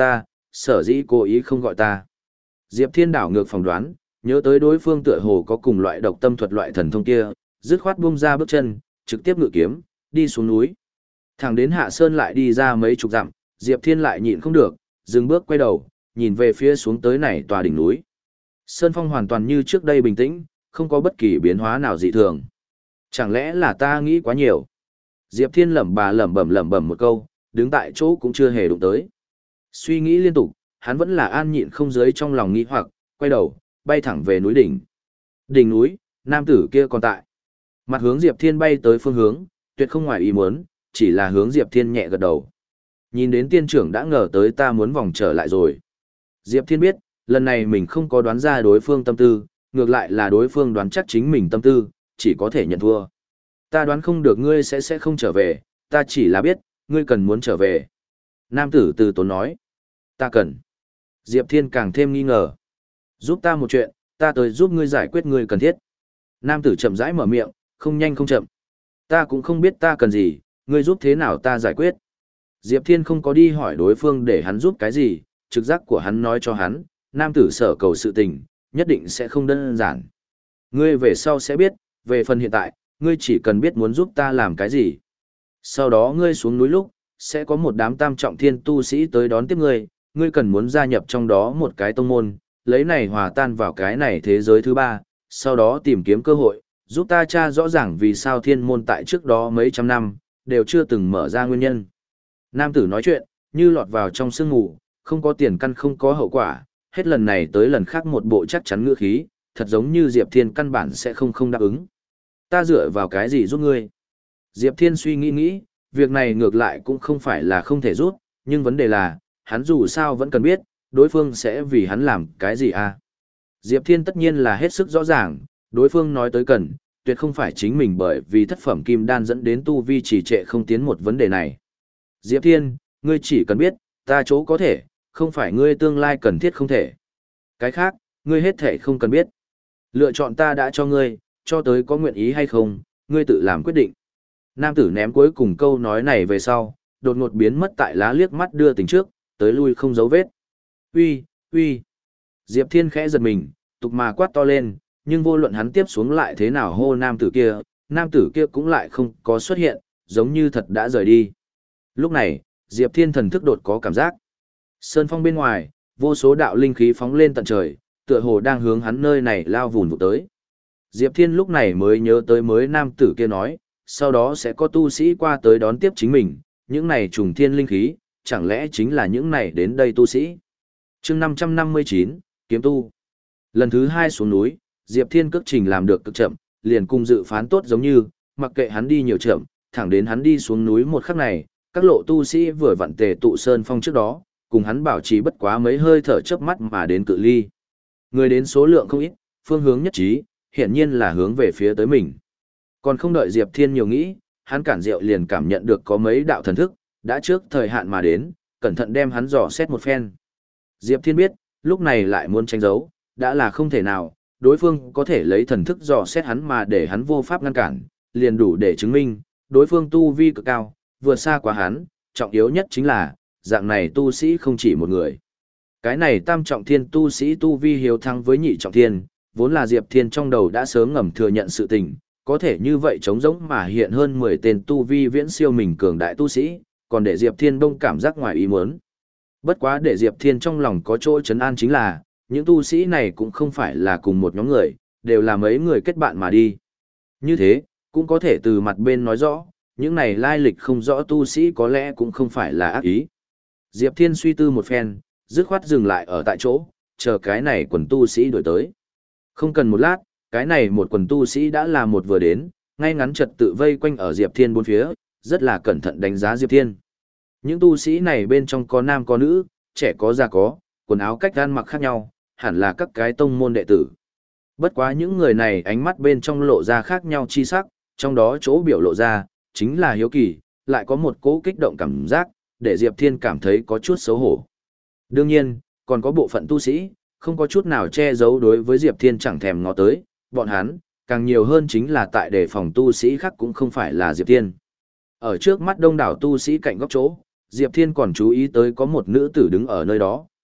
sở dĩ cố ý không gọi ta. Diệp Thiên đảo ngược phỏng đoán, nhớ tới đối phương tựa hồ có cùng loại độc tâm thuật loại thần thông kia, dứt khoát buông ra bước chân, trực tiếp ngự kiếm, đi xuống núi. Thẳng đến hạ sơn lại đi ra mấy chục dặm, Diệp Thiên lại nhịn không được, dừng bước quay đầu, nhìn về phía xuống tới này tòa đỉnh núi. Sơn phong hoàn toàn như trước đây bình tĩnh, không có bất kỳ biến hóa nào dị thường. Chẳng lẽ là ta nghĩ quá nhiều? Diệp Thiên lẩm bà lẩm bẩm lẩm bẩm một câu, đứng tại chỗ cũng chưa hề đụng tới. Suy nghĩ liên tục, hắn vẫn là an nhịn không dưới trong lòng nghĩ hoặc, quay đầu, bay thẳng về núi đỉnh. Đỉnh núi, nam tử kia còn tại. Mặt hướng Diệp Thiên bay tới phương hướng, tuyệt không ngoài ý muốn, chỉ là hướng Diệp Thiên nhẹ gật đầu. Nhìn đến tiên trưởng đã ngờ tới ta muốn vòng trở lại rồi. Diệp Thiên biết, lần này mình không có đoán ra đối phương tâm tư, ngược lại là đối phương đoán chắc chính mình tâm tư, chỉ có thể nhận thua. Ta đoán không được ngươi sẽ sẽ không trở về, ta chỉ là biết, ngươi cần muốn trở về. Nam tử từ tốn nói. Ta cần. Diệp Thiên càng thêm nghi ngờ. Giúp ta một chuyện, ta tới giúp ngươi giải quyết ngươi cần thiết. Nam tử chậm rãi mở miệng, không nhanh không chậm. Ta cũng không biết ta cần gì, ngươi giúp thế nào ta giải quyết. Diệp Thiên không có đi hỏi đối phương để hắn giúp cái gì, trực giác của hắn nói cho hắn, nam tử sở cầu sự tình, nhất định sẽ không đơn giản. Ngươi về sau sẽ biết, về phần hiện tại, ngươi chỉ cần biết muốn giúp ta làm cái gì. Sau đó ngươi xuống núi lúc, sẽ có một đám tam trọng thiên tu sĩ tới đón tiếp ngươi, ngươi cần muốn gia nhập trong đó một cái tông môn, lấy này hòa tan vào cái này thế giới thứ ba, sau đó tìm kiếm cơ hội, giúp ta tra rõ ràng vì sao thiên môn tại trước đó mấy trăm năm, đều chưa từng mở ra nguyên nhân. Nam tử nói chuyện, như lọt vào trong sương ngủ, không có tiền căn không có hậu quả, hết lần này tới lần khác một bộ chắc chắn ngữ khí, thật giống như Diệp Thiên căn bản sẽ không không đáp ứng. Ta dựa vào cái gì giúp ngươi? Diệp Thiên suy nghĩ nghĩ, việc này ngược lại cũng không phải là không thể giúp, nhưng vấn đề là, hắn dù sao vẫn cần biết, đối phương sẽ vì hắn làm cái gì à? Diệp Thiên tất nhiên là hết sức rõ ràng, đối phương nói tới cần, tuyệt không phải chính mình bởi vì thất phẩm kim đan dẫn đến tu vi trì trệ không tiến một vấn đề này. Diệp Thiên, ngươi chỉ cần biết, ta chỗ có thể, không phải ngươi tương lai cần thiết không thể. Cái khác, ngươi hết thể không cần biết. Lựa chọn ta đã cho ngươi, cho tới có nguyện ý hay không, ngươi tự làm quyết định. Nam tử ném cuối cùng câu nói này về sau, đột ngột biến mất tại lá liếc mắt đưa tình trước, tới lui không dấu vết. Uy, uy. Diệp Thiên khẽ giật mình, tục mà quát to lên, nhưng vô luận hắn tiếp xuống lại thế nào hô nam tử kia, nam tử kia cũng lại không có xuất hiện, giống như thật đã rời đi. Lúc này, Diệp Thiên thần thức đột có cảm giác. Sơn phong bên ngoài, vô số đạo linh khí phóng lên tận trời, tựa hồ đang hướng hắn nơi này lao vùn vụt tới. Diệp Thiên lúc này mới nhớ tới mới nam tử kia nói, sau đó sẽ có tu sĩ qua tới đón tiếp chính mình, những này trùng thiên linh khí, chẳng lẽ chính là những này đến đây tu sĩ. chương năm trăm năm mươi chín, Kiếm Tu. Lần thứ hai xuống núi, Diệp Thiên cước trình làm được cực chậm, liền cùng dự phán tốt giống như, mặc kệ hắn đi nhiều chậm, thẳng đến hắn đi xuống núi một khắc này, các lộ tu sĩ vừa vặn tề tụ sơn phong trước đó, cùng hắn bảo trì bất quá mấy hơi thở chớp mắt mà đến cự ly. Người đến số lượng không ít, phương hướng nhất trí, hiển nhiên là hướng về phía tới mình. Còn không đợi Diệp Thiên nhiều nghĩ, hắn cản rượu liền cảm nhận được có mấy đạo thần thức, đã trước thời hạn mà đến, cẩn thận đem hắn dò xét một phen. Diệp Thiên biết, lúc này lại muốn tranh giấu, đã là không thể nào, đối phương có thể lấy thần thức dò xét hắn mà để hắn vô pháp ngăn cản, liền đủ để chứng minh, đối phương tu vi cực cao, vượt xa quá hắn, trọng yếu nhất chính là, dạng này tu sĩ không chỉ một người. Cái này tam trọng thiên tu sĩ tu vi hiếu thắng với nhị trọng thiên, vốn là Diệp Thiên trong đầu đã sớm ngầm thừa nhận sự tình, có thể như vậy trống rỗng mà hiện hơn mười tên tu vi viễn siêu mình cường đại tu sĩ, còn để Diệp Thiên đông cảm giác ngoài ý muốn. Bất quá để Diệp Thiên trong lòng có chỗ trấn an chính là, những tu sĩ này cũng không phải là cùng một nhóm người, đều là mấy người kết bạn mà đi. Như thế, cũng có thể từ mặt bên nói rõ, những này lai lịch không rõ tu sĩ có lẽ cũng không phải là ác ý. Diệp Thiên suy tư một phen, dứt khoát dừng lại ở tại chỗ, chờ cái này quần tu sĩ đuổi tới. Không cần một lát, cái này một quần tu sĩ đã là một vừa đến, ngay ngắn trật tự vây quanh ở Diệp Thiên bốn phía, rất là cẩn thận đánh giá Diệp Thiên. Những tu sĩ này bên trong có nam có nữ, trẻ có già có, quần áo cách ăn mặc khác nhau, hẳn là các cái tông môn đệ tử. Bất quá những người này ánh mắt bên trong lộ ra khác nhau chi sắc, trong đó chỗ biểu lộ ra, chính là hiếu kỳ, lại có một cỗ kích động cảm giác, để Diệp Thiên cảm thấy có chút xấu hổ. Đương nhiên, còn có bộ phận tu sĩ, không có chút nào che giấu đối với Diệp Thiên chẳng thèm ngó tới, bọn hắn, càng nhiều hơn chính là tại đề phòng tu sĩ khác cũng không phải là Diệp Thiên. Ở trước mắt đông đảo tu sĩ cạnh góc chỗ, Diệp Thiên còn chú ý tới có một nữ tử đứng ở nơi đó,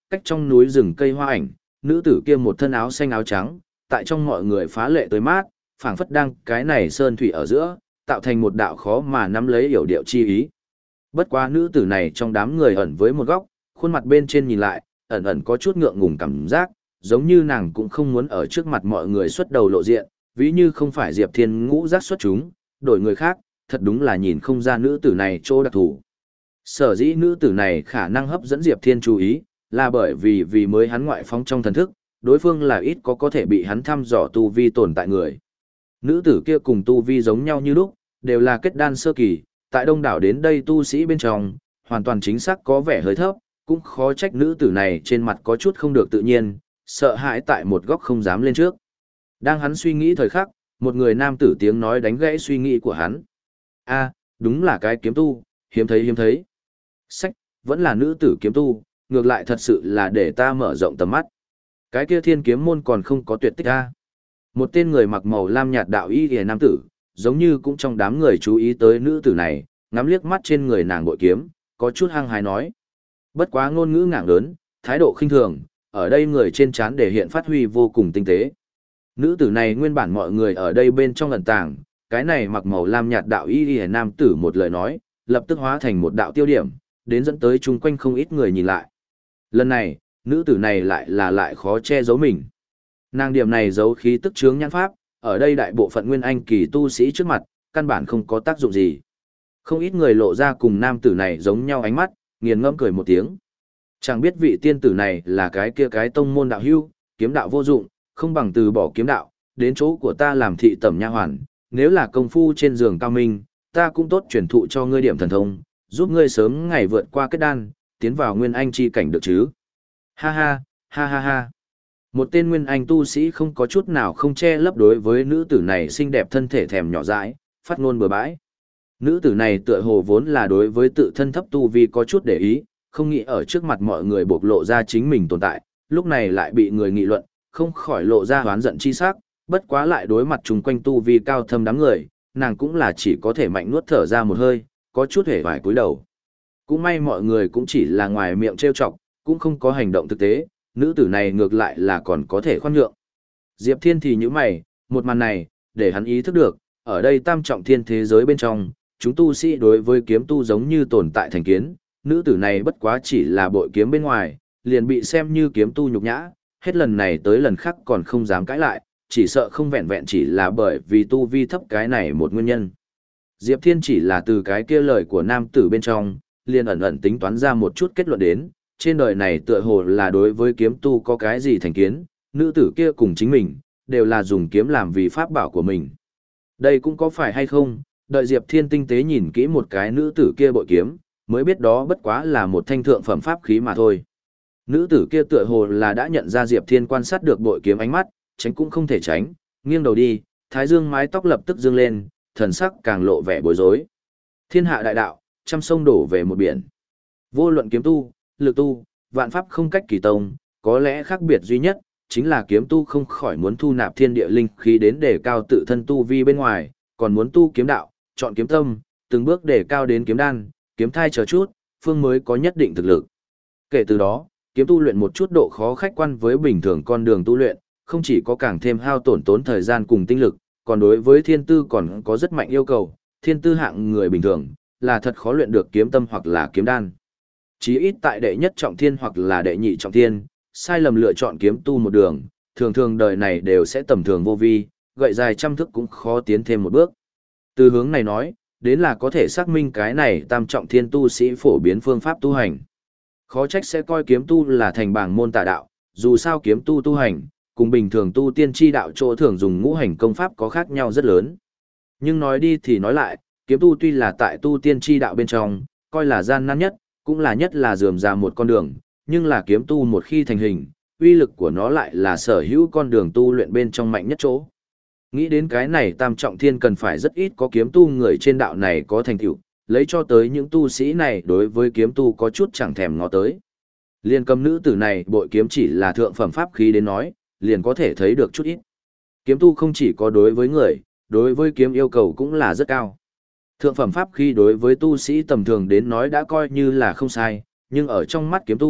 cách trong núi rừng cây hoa ảnh, nữ tử kia một thân áo xanh áo trắng, tại trong mọi người phá lệ tới mát, phảng phất đang cái này sơn thủy ở giữa, tạo thành một đạo khó mà nắm lấy hiểu điệu chi ý. Bất quá nữ tử này trong đám người ẩn với một góc, khuôn mặt bên trên nhìn lại, ẩn ẩn có chút ngượng ngùng cảm giác, giống như nàng cũng không muốn ở trước mặt mọi người xuất đầu lộ diện, ví như không phải Diệp Thiên ngũ giác xuất chúng, đổi người khác, thật đúng là nhìn không ra nữ tử này chỗ đặc thù. Sở dĩ nữ tử này khả năng hấp dẫn Diệp Thiên chú ý, là bởi vì vì mới hắn ngoại phóng trong thần thức, đối phương là ít có có thể bị hắn thăm dò tu vi tồn tại người. Nữ tử kia cùng tu vi giống nhau như lúc, đều là kết đan sơ kỳ, tại đông đảo đến đây tu sĩ bên trong, hoàn toàn chính xác có vẻ hơi thấp, cũng khó trách nữ tử này trên mặt có chút không được tự nhiên, sợ hãi tại một góc không dám lên trước. Đang hắn suy nghĩ thời khắc, một người nam tử tiếng nói đánh gãy suy nghĩ của hắn. A, đúng là cái kiếm tu, hiếm thấy hiếm thấy. Sách, vẫn là nữ tử kiếm tu, ngược lại thật sự là để ta mở rộng tầm mắt. Cái kia thiên kiếm môn còn không có tuyệt tích a. Một tên người mặc màu lam nhạt đạo y hề nam tử, giống như cũng trong đám người chú ý tới nữ tử này, ngắm liếc mắt trên người nàng bội kiếm, có chút hăng hái nói. Bất quá ngôn ngữ ngạng lớn, thái độ khinh thường, ở đây người trên trán để hiện phát huy vô cùng tinh tế. Nữ tử này nguyên bản mọi người ở đây bên trong ẩn tàng, cái này mặc màu lam nhạt đạo y hề nam tử một lời nói, lập tức hóa thành một đạo tiêu điểm, đến dẫn tới chung quanh không ít người nhìn lại. Lần này, nữ tử này lại là lại khó che giấu mình. Nàng điểm này giấu khí tức chướng nhãn pháp, ở đây đại bộ phận nguyên anh kỳ tu sĩ trước mặt, căn bản không có tác dụng gì. Không ít người lộ ra cùng nam tử này giống nhau ánh mắt, nghiền ngẫm cười một tiếng. Chẳng biết vị tiên tử này là cái kia cái tông môn đạo hưu, kiếm đạo vô dụng, không bằng từ bỏ kiếm đạo, đến chỗ của ta làm thị tẩm nha hoàn, nếu là công phu trên giường cao minh, ta cũng tốt truyền thụ cho ngươi điểm thần thông, giúp ngươi sớm ngày vượt qua kết đan, tiến vào nguyên anh chi cảnh được chứ. Ha ha, ha ha ha. Một tên nguyên anh tu sĩ không có chút nào không che lấp đối với nữ tử này xinh đẹp thân thể thèm nhỏ dãi, phát ngôn bừa bãi. Nữ tử này tựa hồ vốn là đối với tự thân thấp tu vi có chút để ý, không nghĩ ở trước mặt mọi người bộc lộ ra chính mình tồn tại, lúc này lại bị người nghị luận, không khỏi lộ ra hoán giận chi sắc, bất quá lại đối mặt chung quanh tu vi cao thâm đám người, nàng cũng là chỉ có thể mạnh nuốt thở ra một hơi, có chút hề vải cúi đầu. Cũng may mọi người cũng chỉ là ngoài miệng trêu chọc, cũng không có hành động thực tế, nữ tử này ngược lại là còn có thể khoan nhượng. Diệp Thiên thì như mày, một màn này, để hắn ý thức được, ở đây tam trọng thiên thế giới bên trong, chúng tu sĩ đối với kiếm tu giống như tồn tại thành kiến, nữ tử này bất quá chỉ là bội kiếm bên ngoài, liền bị xem như kiếm tu nhục nhã, hết lần này tới lần khác còn không dám cãi lại, chỉ sợ không vẹn vẹn chỉ là bởi vì tu vi thấp cái này một nguyên nhân. Diệp Thiên chỉ là từ cái kia lời của nam tử bên trong, liền ẩn ẩn tính toán ra một chút kết luận đến, trên đời này tựa hồ là đối với kiếm tu có cái gì thành kiến, nữ tử kia cùng chính mình, đều là dùng kiếm làm vì pháp bảo của mình. Đây cũng có phải hay không, đợi Diệp Thiên tinh tế nhìn kỹ một cái nữ tử kia bội kiếm, mới biết đó bất quá là một thanh thượng phẩm pháp khí mà thôi. Nữ tử kia tựa hồ là đã nhận ra Diệp Thiên quan sát được bội kiếm ánh mắt, tránh cũng không thể tránh, nghiêng đầu đi, thái dương mái tóc lập tức dương lên, thần sắc càng lộ vẻ bối rối. Thiên hạ đại đạo, trăm sông đổ về một biển. Vô luận kiếm tu, lực tu, vạn pháp không cách kỳ tông, có lẽ khác biệt duy nhất, chính là kiếm tu không khỏi muốn thu nạp thiên địa linh khí đến để cao tự thân tu vi bên ngoài, còn muốn tu kiếm đạo, chọn kiếm tâm, từng bước để cao đến kiếm đan, kiếm thai chờ chút, phương mới có nhất định thực lực. Kể từ đó, kiếm tu luyện một chút độ khó khách quan với bình thường con đường tu luyện, không chỉ có càng thêm hao tổn tốn thời gian cùng tinh lực, còn đối với thiên tư còn có rất mạnh yêu cầu, thiên tư hạng người bình thường, là thật khó luyện được kiếm tâm hoặc là kiếm đan. Chí ít tại đệ nhất trọng thiên hoặc là đệ nhị trọng thiên, sai lầm lựa chọn kiếm tu một đường, thường thường đời này đều sẽ tầm thường vô vi, gậy dài trăm thức cũng khó tiến thêm một bước. Từ hướng này nói, đến là có thể xác minh cái này tam trọng thiên tu sĩ phổ biến phương pháp tu hành. Khó trách sẽ coi kiếm tu là thành bảng môn tà đạo, dù sao kiếm tu tu hành, cùng bình thường tu tiên chi đạo chỗ thường dùng ngũ hành công pháp có khác nhau rất lớn. Nhưng nói đi thì nói lại, kiếm tu tuy là tại tu tiên chi đạo bên trong, coi là gian nan nhất, cũng là nhất là rườm rà một con đường, nhưng là kiếm tu một khi thành hình, uy lực của nó lại là sở hữu con đường tu luyện bên trong mạnh nhất chỗ. Nghĩ đến cái này tam trọng thiên cần phải rất ít có kiếm tu người trên đạo này có thành tựu, lấy cho tới những tu sĩ này đối với kiếm tu có chút chẳng thèm ngó tới. Liên cầm nữ tử này bội kiếm chỉ là thượng phẩm pháp khí đến nói, liền có thể thấy được chút ít. Kiếm tu không chỉ có đối với người, đối với kiếm yêu cầu cũng là rất cao. Thượng phẩm pháp khí đối với tu sĩ tầm thường đến nói đã coi như là không sai, nhưng ở trong mắt kiếm tu,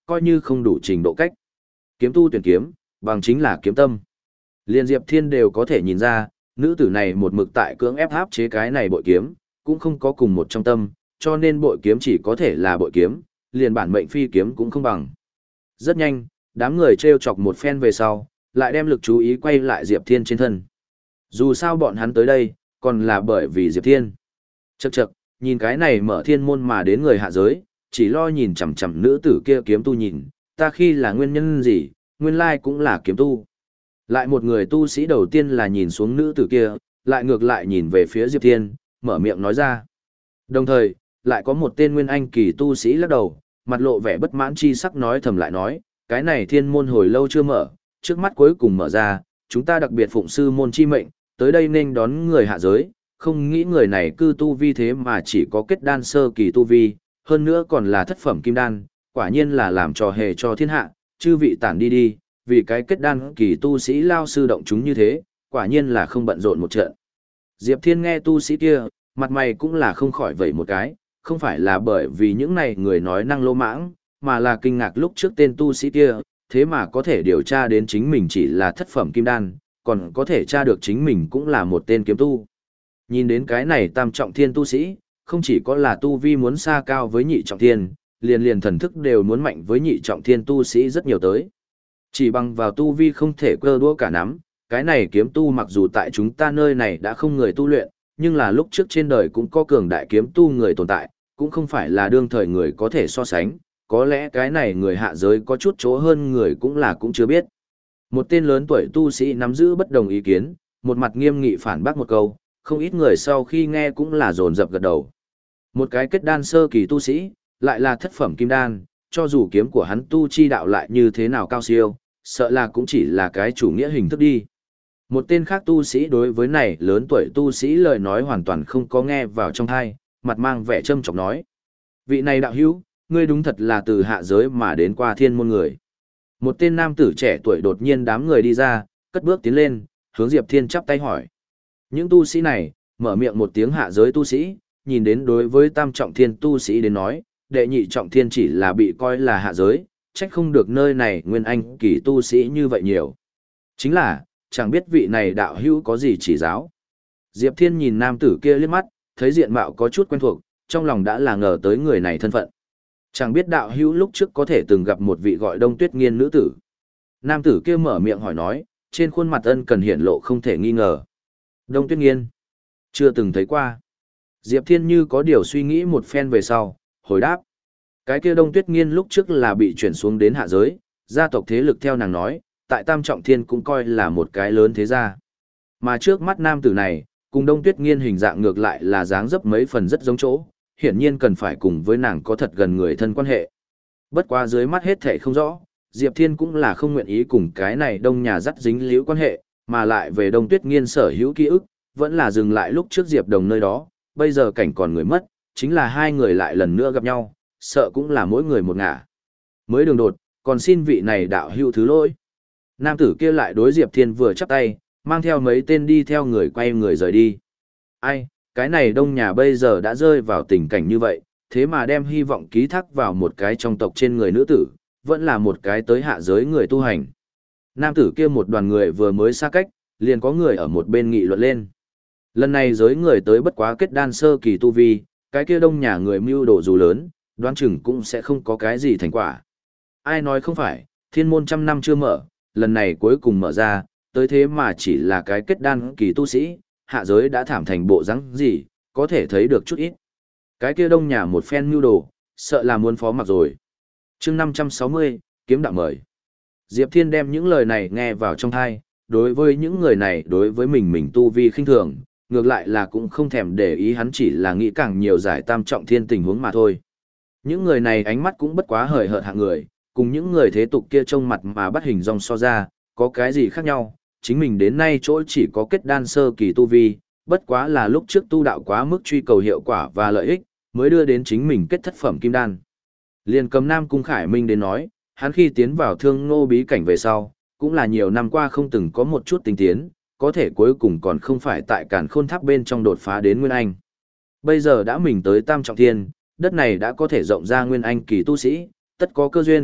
coi như không đủ trình độ cách. Kiếm tu tuyển kiếm, bằng chính là kiếm tâm. Liên Diệp Thiên đều có thể nhìn ra, nữ tử này một mực tại cưỡng ép áp chế cái này bội kiếm, cũng không có cùng một trong tâm, cho nên bội kiếm chỉ có thể là bội kiếm, liền bản mệnh phi kiếm cũng không bằng. Rất nhanh, đám người trêu chọc một phen về sau, lại đem lực chú ý quay lại Diệp Thiên trên thân. Dù sao bọn hắn tới đây, còn là bởi vì Diệp Thiên. Chậc chậc, nhìn cái này mở thiên môn mà đến người hạ giới, chỉ lo nhìn chằm chằm nữ tử kia kiếm tu nhìn, ta khi là nguyên nhân gì, nguyên lai cũng là kiếm tu. Lại một người tu sĩ đầu tiên là nhìn xuống nữ tử kia, lại ngược lại nhìn về phía Diệp Thiên, mở miệng nói ra. Đồng thời, lại có một tên nguyên anh kỳ tu sĩ lắc đầu, mặt lộ vẻ bất mãn chi sắc nói thầm lại nói, cái này thiên môn hồi lâu chưa mở, trước mắt cuối cùng mở ra, chúng ta đặc biệt phụng sư môn chi mệnh, tới đây nên đón người hạ giới, không nghĩ người này cư tu vi thế mà chỉ có kết đan sơ kỳ tu vi, hơn nữa còn là thất phẩm kim đan, quả nhiên là làm trò hề cho thiên hạ, chư vị tản đi đi, vì cái kết đan kỳ tu sĩ lao sư động chúng như thế, quả nhiên là không bận rộn một trận. Diệp Thiên nghe tu sĩ kia, mặt mày cũng là không khỏi vẩy một cái, không phải là bởi vì những này người nói năng lô mãng, mà là kinh ngạc lúc trước tên tu sĩ kia, thế mà có thể điều tra đến chính mình chỉ là thất phẩm kim đan, còn có thể tra được chính mình cũng là một tên kiếm tu. Nhìn đến cái này tam trọng thiên tu sĩ, không chỉ có là tu vi muốn xa cao với nhị trọng thiên, liền liền thần thức đều muốn mạnh với nhị trọng thiên tu sĩ rất nhiều tới. Chỉ bằng vào tu vi không thể cơ đũa cả nắm, cái này kiếm tu mặc dù tại chúng ta nơi này đã không người tu luyện, nhưng là lúc trước trên đời cũng có cường đại kiếm tu người tồn tại, cũng không phải là đương thời người có thể so sánh, có lẽ cái này người hạ giới có chút chỗ hơn người cũng là cũng chưa biết. Một tên lớn tuổi tu sĩ nắm giữ bất đồng ý kiến, một mặt nghiêm nghị phản bác một câu, không ít người sau khi nghe cũng là dồn dập gật đầu. Một cái kết đan sơ kỳ tu sĩ, lại là thất phẩm kim đan, cho dù kiếm của hắn tu chi đạo lại như thế nào cao siêu, sợ là cũng chỉ là cái chủ nghĩa hình thức đi. Một tên khác tu sĩ đối với này lớn tuổi tu sĩ lời nói hoàn toàn không có nghe vào trong tai, mặt mang vẻ châm chọc nói. Vị này đạo hữu, ngươi đúng thật là từ hạ giới mà đến qua thiên môn người. Một tên nam tử trẻ tuổi đột nhiên đám người đi ra, cất bước tiến lên, hướng Diệp Thiên chắp tay hỏi. Những tu sĩ này, mở miệng một tiếng hạ giới tu sĩ, nhìn đến đối với tam trọng thiên tu sĩ đến nói, đệ nhị trọng thiên chỉ là bị coi là hạ giới, trách không được nơi này nguyên anh kỳ tu sĩ như vậy nhiều. Chính là, chẳng biết vị này đạo hữu có gì chỉ giáo. Diệp Thiên nhìn nam tử kia liếc mắt, thấy diện mạo có chút quen thuộc, trong lòng đã là ngờ tới người này thân phận. Chẳng biết đạo hữu lúc trước có thể từng gặp một vị gọi Đông Tuyết Nghiên nữ tử. Nam tử kia mở miệng hỏi nói, trên khuôn mặt ân cần hiển lộ không thể nghi ngờ. Đông Tuyết Nghiên, chưa từng thấy qua. Diệp Thiên như có điều suy nghĩ một phen về sau, hồi đáp. Cái kia Đông Tuyết Nghiên lúc trước là bị chuyển xuống đến hạ giới, gia tộc thế lực theo nàng nói, tại Tam Trọng Thiên cũng coi là một cái lớn thế gia. Mà trước mắt nam tử này, cùng Đông Tuyết Nghiên hình dạng ngược lại là dáng dấp mấy phần rất giống chỗ, hiển nhiên cần phải cùng với nàng có thật gần người thân quan hệ. Bất quá dưới mắt hết thảy không rõ, Diệp Thiên cũng là không nguyện ý cùng cái này đông nhà dắt dính liễu quan hệ, mà lại về Đông Tuyết Nghiên sở hữu ký ức, vẫn là dừng lại lúc trước Diệp Đồng nơi đó, bây giờ cảnh còn người mất, chính là hai người lại lần nữa gặp nhau, sợ cũng là mỗi người một ngả. Mới đường đột, còn xin vị này đạo hữu thứ lỗi. Nam tử kia lại đối Diệp Thiên vừa chắp tay, mang theo mấy tên đi theo người quay người rời đi. Ai, cái này đông nhà bây giờ đã rơi vào tình cảnh như vậy, thế mà đem hy vọng ký thác vào một cái trong tộc trên người nữ tử, vẫn là một cái tới hạ giới người tu hành. Nam tử kia một đoàn người vừa mới xa cách, liền có người ở một bên nghị luận lên. Lần này giới người tới bất quá kết đan sơ kỳ tu vi, cái kia đông nhà người mưu đồ dù lớn, đoán chừng cũng sẽ không có cái gì thành quả. Ai nói không phải, thiên môn trăm năm chưa mở, lần này cuối cùng mở ra, tới thế mà chỉ là cái kết đan kỳ tu sĩ, hạ giới đã thảm thành bộ rắn gì, có thể thấy được chút ít. Cái kia đông nhà một phen mưu đồ, sợ là muốn phó mặc rồi. chương năm trăm sáu mươi, kiếm đạo mời. Diệp Thiên đem những lời này nghe vào trong thai, đối với những người này đối với mình mình tu vi khinh thường, ngược lại là cũng không thèm để ý, hắn chỉ là nghĩ càng nhiều giải tam trọng thiên tình huống mà thôi. Những người này ánh mắt cũng bất quá hời hợt hạng người, cùng những người thế tục kia trông mặt mà bắt hình dong so ra, có cái gì khác nhau, chính mình đến nay chỗ chỉ có kết đan sơ kỳ tu vi, bất quá là lúc trước tu đạo quá mức truy cầu hiệu quả và lợi ích, mới đưa đến chính mình kết thất phẩm kim đan. Liền cầm Nam Cung Khải Minh đến nói, hắn khi tiến vào thương ngô bí cảnh về sau, cũng là nhiều năm qua không từng có một chút tinh tiến, có thể cuối cùng còn không phải tại càn khôn tháp bên trong đột phá đến Nguyên Anh. Bây giờ đã mình tới Tam Trọng Thiên, đất này đã có thể rộng ra Nguyên Anh kỳ tu sĩ, tất có cơ duyên,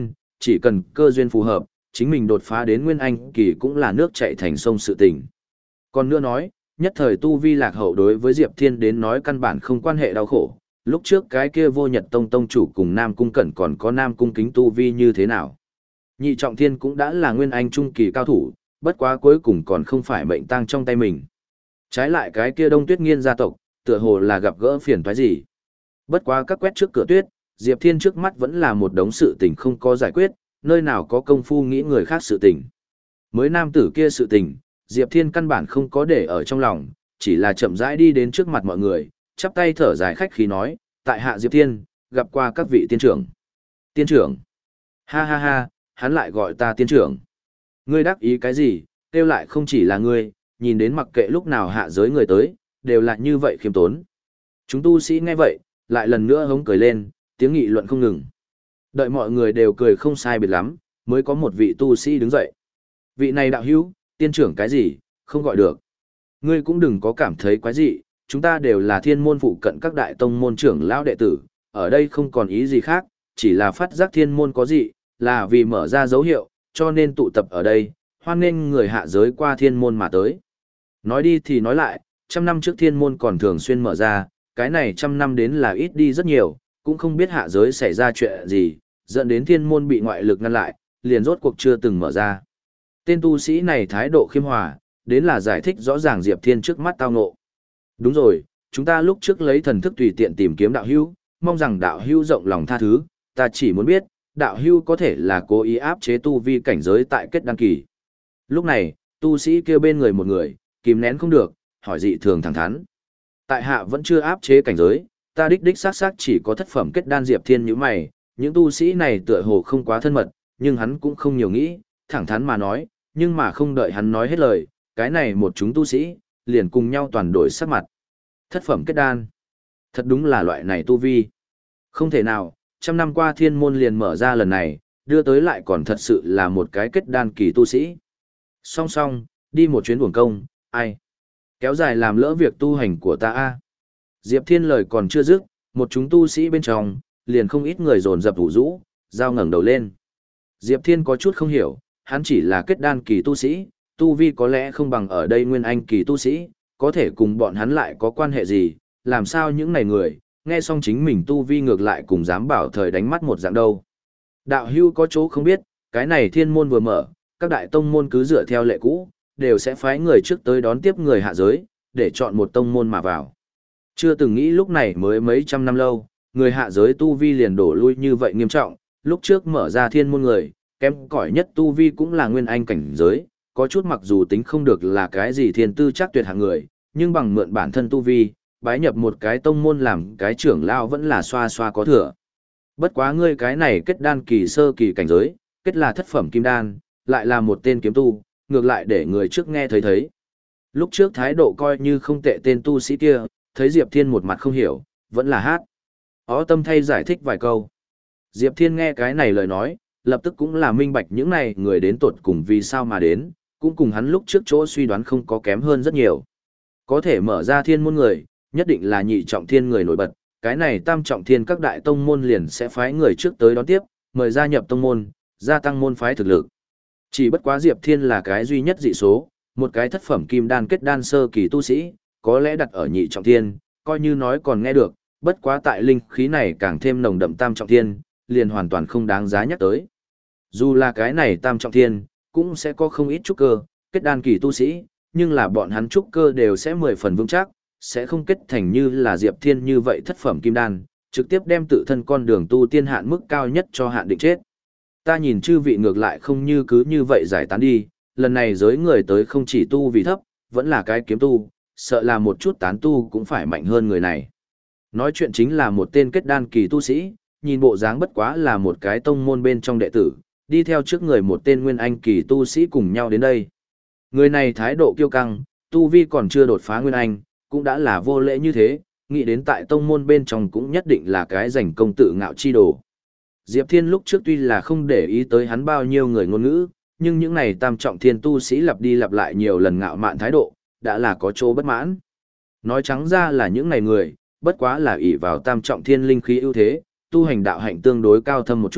chỉ cần cơ duyên phù hợp, chính mình đột phá đến Nguyên Anh kỳ cũng là nước chảy thành sông sự tình. Còn nữa nói, nhất thời tu vi lạc hậu đối với Diệp Thiên đến nói căn bản không quan hệ đau khổ, lúc trước cái kia vô nhật tông tông chủ cùng Nam Cung Cẩn còn có Nam Cung Kính tu vi như thế nào. Nhị trọng thiên cũng đã là Nguyên Anh trung kỳ cao thủ, bất quá cuối cùng còn không phải mệnh tang trong tay mình. Trái lại cái kia Đông Tuyết Nghiên gia tộc, tựa hồ là gặp gỡ phiền toái gì. Bất quá các quét trước cửa tuyết, Diệp Thiên trước mắt vẫn là một đống sự tình không có giải quyết, nơi nào có công phu nghĩ người khác sự tình. Mới nam tử kia sự tình, Diệp Thiên căn bản không có để ở trong lòng, chỉ là chậm rãi đi đến trước mặt mọi người, chắp tay thở dài khách khí nói, tại hạ Diệp Thiên, gặp qua các vị tiên trưởng. Tiên trưởng? Ha ha ha, hắn lại gọi ta tiên trưởng. Ngươi đắc ý cái gì, kêu lại không chỉ là ngươi, nhìn đến mặc kệ lúc nào hạ giới người tới, đều là như vậy khiêm tốn. Chúng tu sĩ nghe vậy, lại lần nữa hống cười lên, tiếng nghị luận không ngừng. Đợi mọi người đều cười không sai biệt lắm, mới có một vị tu sĩ đứng dậy. Vị này đạo hữu, tiên trưởng cái gì, không gọi được. Ngươi cũng đừng có cảm thấy quái dị, chúng ta đều là thiên môn phụ cận các đại tông môn trưởng lão đệ tử, ở đây không còn ý gì khác, chỉ là phát giác thiên môn có dị, là vì mở ra dấu hiệu, cho nên tụ tập ở đây, hoan nghênh người hạ giới qua thiên môn mà tới. Nói đi thì nói lại, trăm năm trước thiên môn còn thường xuyên mở ra, cái này trăm năm đến là ít đi rất nhiều, cũng không biết hạ giới xảy ra chuyện gì, dẫn đến thiên môn bị ngoại lực ngăn lại, liền rốt cuộc chưa từng mở ra. Tên tu sĩ này thái độ khiêm hòa, đến là giải thích rõ ràng Diệp Thiên trước mắt tao ngộ. Đúng rồi, chúng ta lúc trước lấy thần thức tùy tiện tìm kiếm đạo hữu, mong rằng đạo hữu rộng lòng tha thứ, ta chỉ muốn biết, đạo hữu có thể là cố ý áp chế tu vi cảnh giới tại kết đăng kỳ. Lúc này, tu sĩ kêu bên người một người, kìm nén không được, hỏi dị thường thẳng thắn. Tại hạ vẫn chưa áp chế cảnh giới, ta đích đích xác xác chỉ có thất phẩm kết đan. Diệp Thiên như mày, những tu sĩ này tựa hồ không quá thân mật, nhưng hắn cũng không nhiều nghĩ, thẳng thắn mà nói, nhưng mà không đợi hắn nói hết lời, cái này một chúng tu sĩ, liền cùng nhau toàn đổi sắc mặt. Thất phẩm kết đan. Thật đúng là loại này tu vi. Không thể nào, trăm năm qua thiên môn liền mở ra lần này, đưa tới lại còn thật sự là một cái kết đan kỳ tu sĩ. Song song, đi một chuyến uổng công, ai? Kéo dài làm lỡ việc tu hành của ta a. Diệp Thiên lời còn chưa dứt, một chúng tu sĩ bên trong, liền không ít người dồn dập thủ rũ, dao ngẩng đầu lên. Diệp Thiên có chút không hiểu, hắn chỉ là kết đan kỳ tu sĩ, tu vi có lẽ không bằng ở đây nguyên anh kỳ tu sĩ, có thể cùng bọn hắn lại có quan hệ gì, làm sao những này người, nghe xong chính mình tu vi ngược lại cùng dám bảo thời đánh mắt một dạng đâu. Đạo hưu có chỗ không biết, cái này thiên môn vừa mở, các đại tông môn cứ dựa theo lệ cũ, đều sẽ phái người trước tới đón tiếp người hạ giới, để chọn một tông môn mà vào. Chưa từng nghĩ lúc này mới mấy trăm năm lâu, người hạ giới tu vi liền đổ lui như vậy nghiêm trọng, lúc trước mở ra thiên môn người, kém cỏi nhất tu vi cũng là nguyên anh cảnh giới, có chút mặc dù tính không được là cái gì thiên tư chắc tuyệt hạng người, nhưng bằng mượn bản thân tu vi, bái nhập một cái tông môn làm cái trưởng lao vẫn là xoa xoa có thừa. Bất quá ngươi cái này kết đan kỳ sơ kỳ cảnh giới, kết là thất phẩm kim đan, lại là một tên kiếm tu, ngược lại để người trước nghe thấy thấy. Lúc trước thái độ coi như không tệ tên tu sĩ kia, thấy Diệp Thiên một mặt không hiểu, vẫn là hát. Ó tâm thay giải thích vài câu. Diệp Thiên nghe cái này lời nói, lập tức cũng là minh bạch những này người đến tột cùng vì sao mà đến, cũng cùng hắn lúc trước chỗ suy đoán không có kém hơn rất nhiều. Có thể mở ra thiên môn người, nhất định là nhị trọng thiên người nổi bật, cái này tam trọng thiên các đại tông môn liền sẽ phái người trước tới đón tiếp, mời gia nhập tông môn, gia tăng môn phái thực lực. Chỉ bất quá Diệp Thiên là cái duy nhất dị số, một cái thất phẩm kim đan kết đan sơ kỳ tu sĩ, có lẽ đặt ở nhị trọng thiên, coi như nói còn nghe được, bất quá tại linh khí này càng thêm nồng đậm tam trọng thiên, liền hoàn toàn không đáng giá nhắc tới. Dù là cái này tam trọng thiên, cũng sẽ có không ít trúc cơ, kết đan kỳ tu sĩ, nhưng là bọn hắn trúc cơ đều sẽ mười phần vững chắc, sẽ không kết thành như là Diệp Thiên như vậy thất phẩm kim đan, trực tiếp đem tự thân con đường tu tiên hạn mức cao nhất cho hạn định chết. Ta nhìn chư vị ngược lại không như cứ như vậy giải tán đi, lần này giới người tới không chỉ tu vì thấp, vẫn là cái kiếm tu, sợ là một chút tán tu cũng phải mạnh hơn người này. Nói chuyện chính là một tên kết đan kỳ tu sĩ, nhìn bộ dáng bất quá là một cái tông môn bên trong đệ tử, đi theo trước người một tên nguyên anh kỳ tu sĩ cùng nhau đến đây. Người này thái độ kiêu căng, tu vi còn chưa đột phá nguyên anh, cũng đã là vô lễ như thế, nghĩ đến tại tông môn bên trong cũng nhất định là cái giành công tự ngạo chi đồ. Diệp Thiên lúc trước tuy là không để ý tới hắn bao nhiêu người ngôn ngữ, nhưng những này tam trọng thiên tu sĩ lặp đi lặp lại nhiều lần ngạo mạn thái độ, đã là có chỗ bất mãn. Nói trắng ra là những này người, bất quá là ỷ vào tam trọng thiên linh khí ưu thế, tu hành đạo hạnh tương đối cao thâm một chút,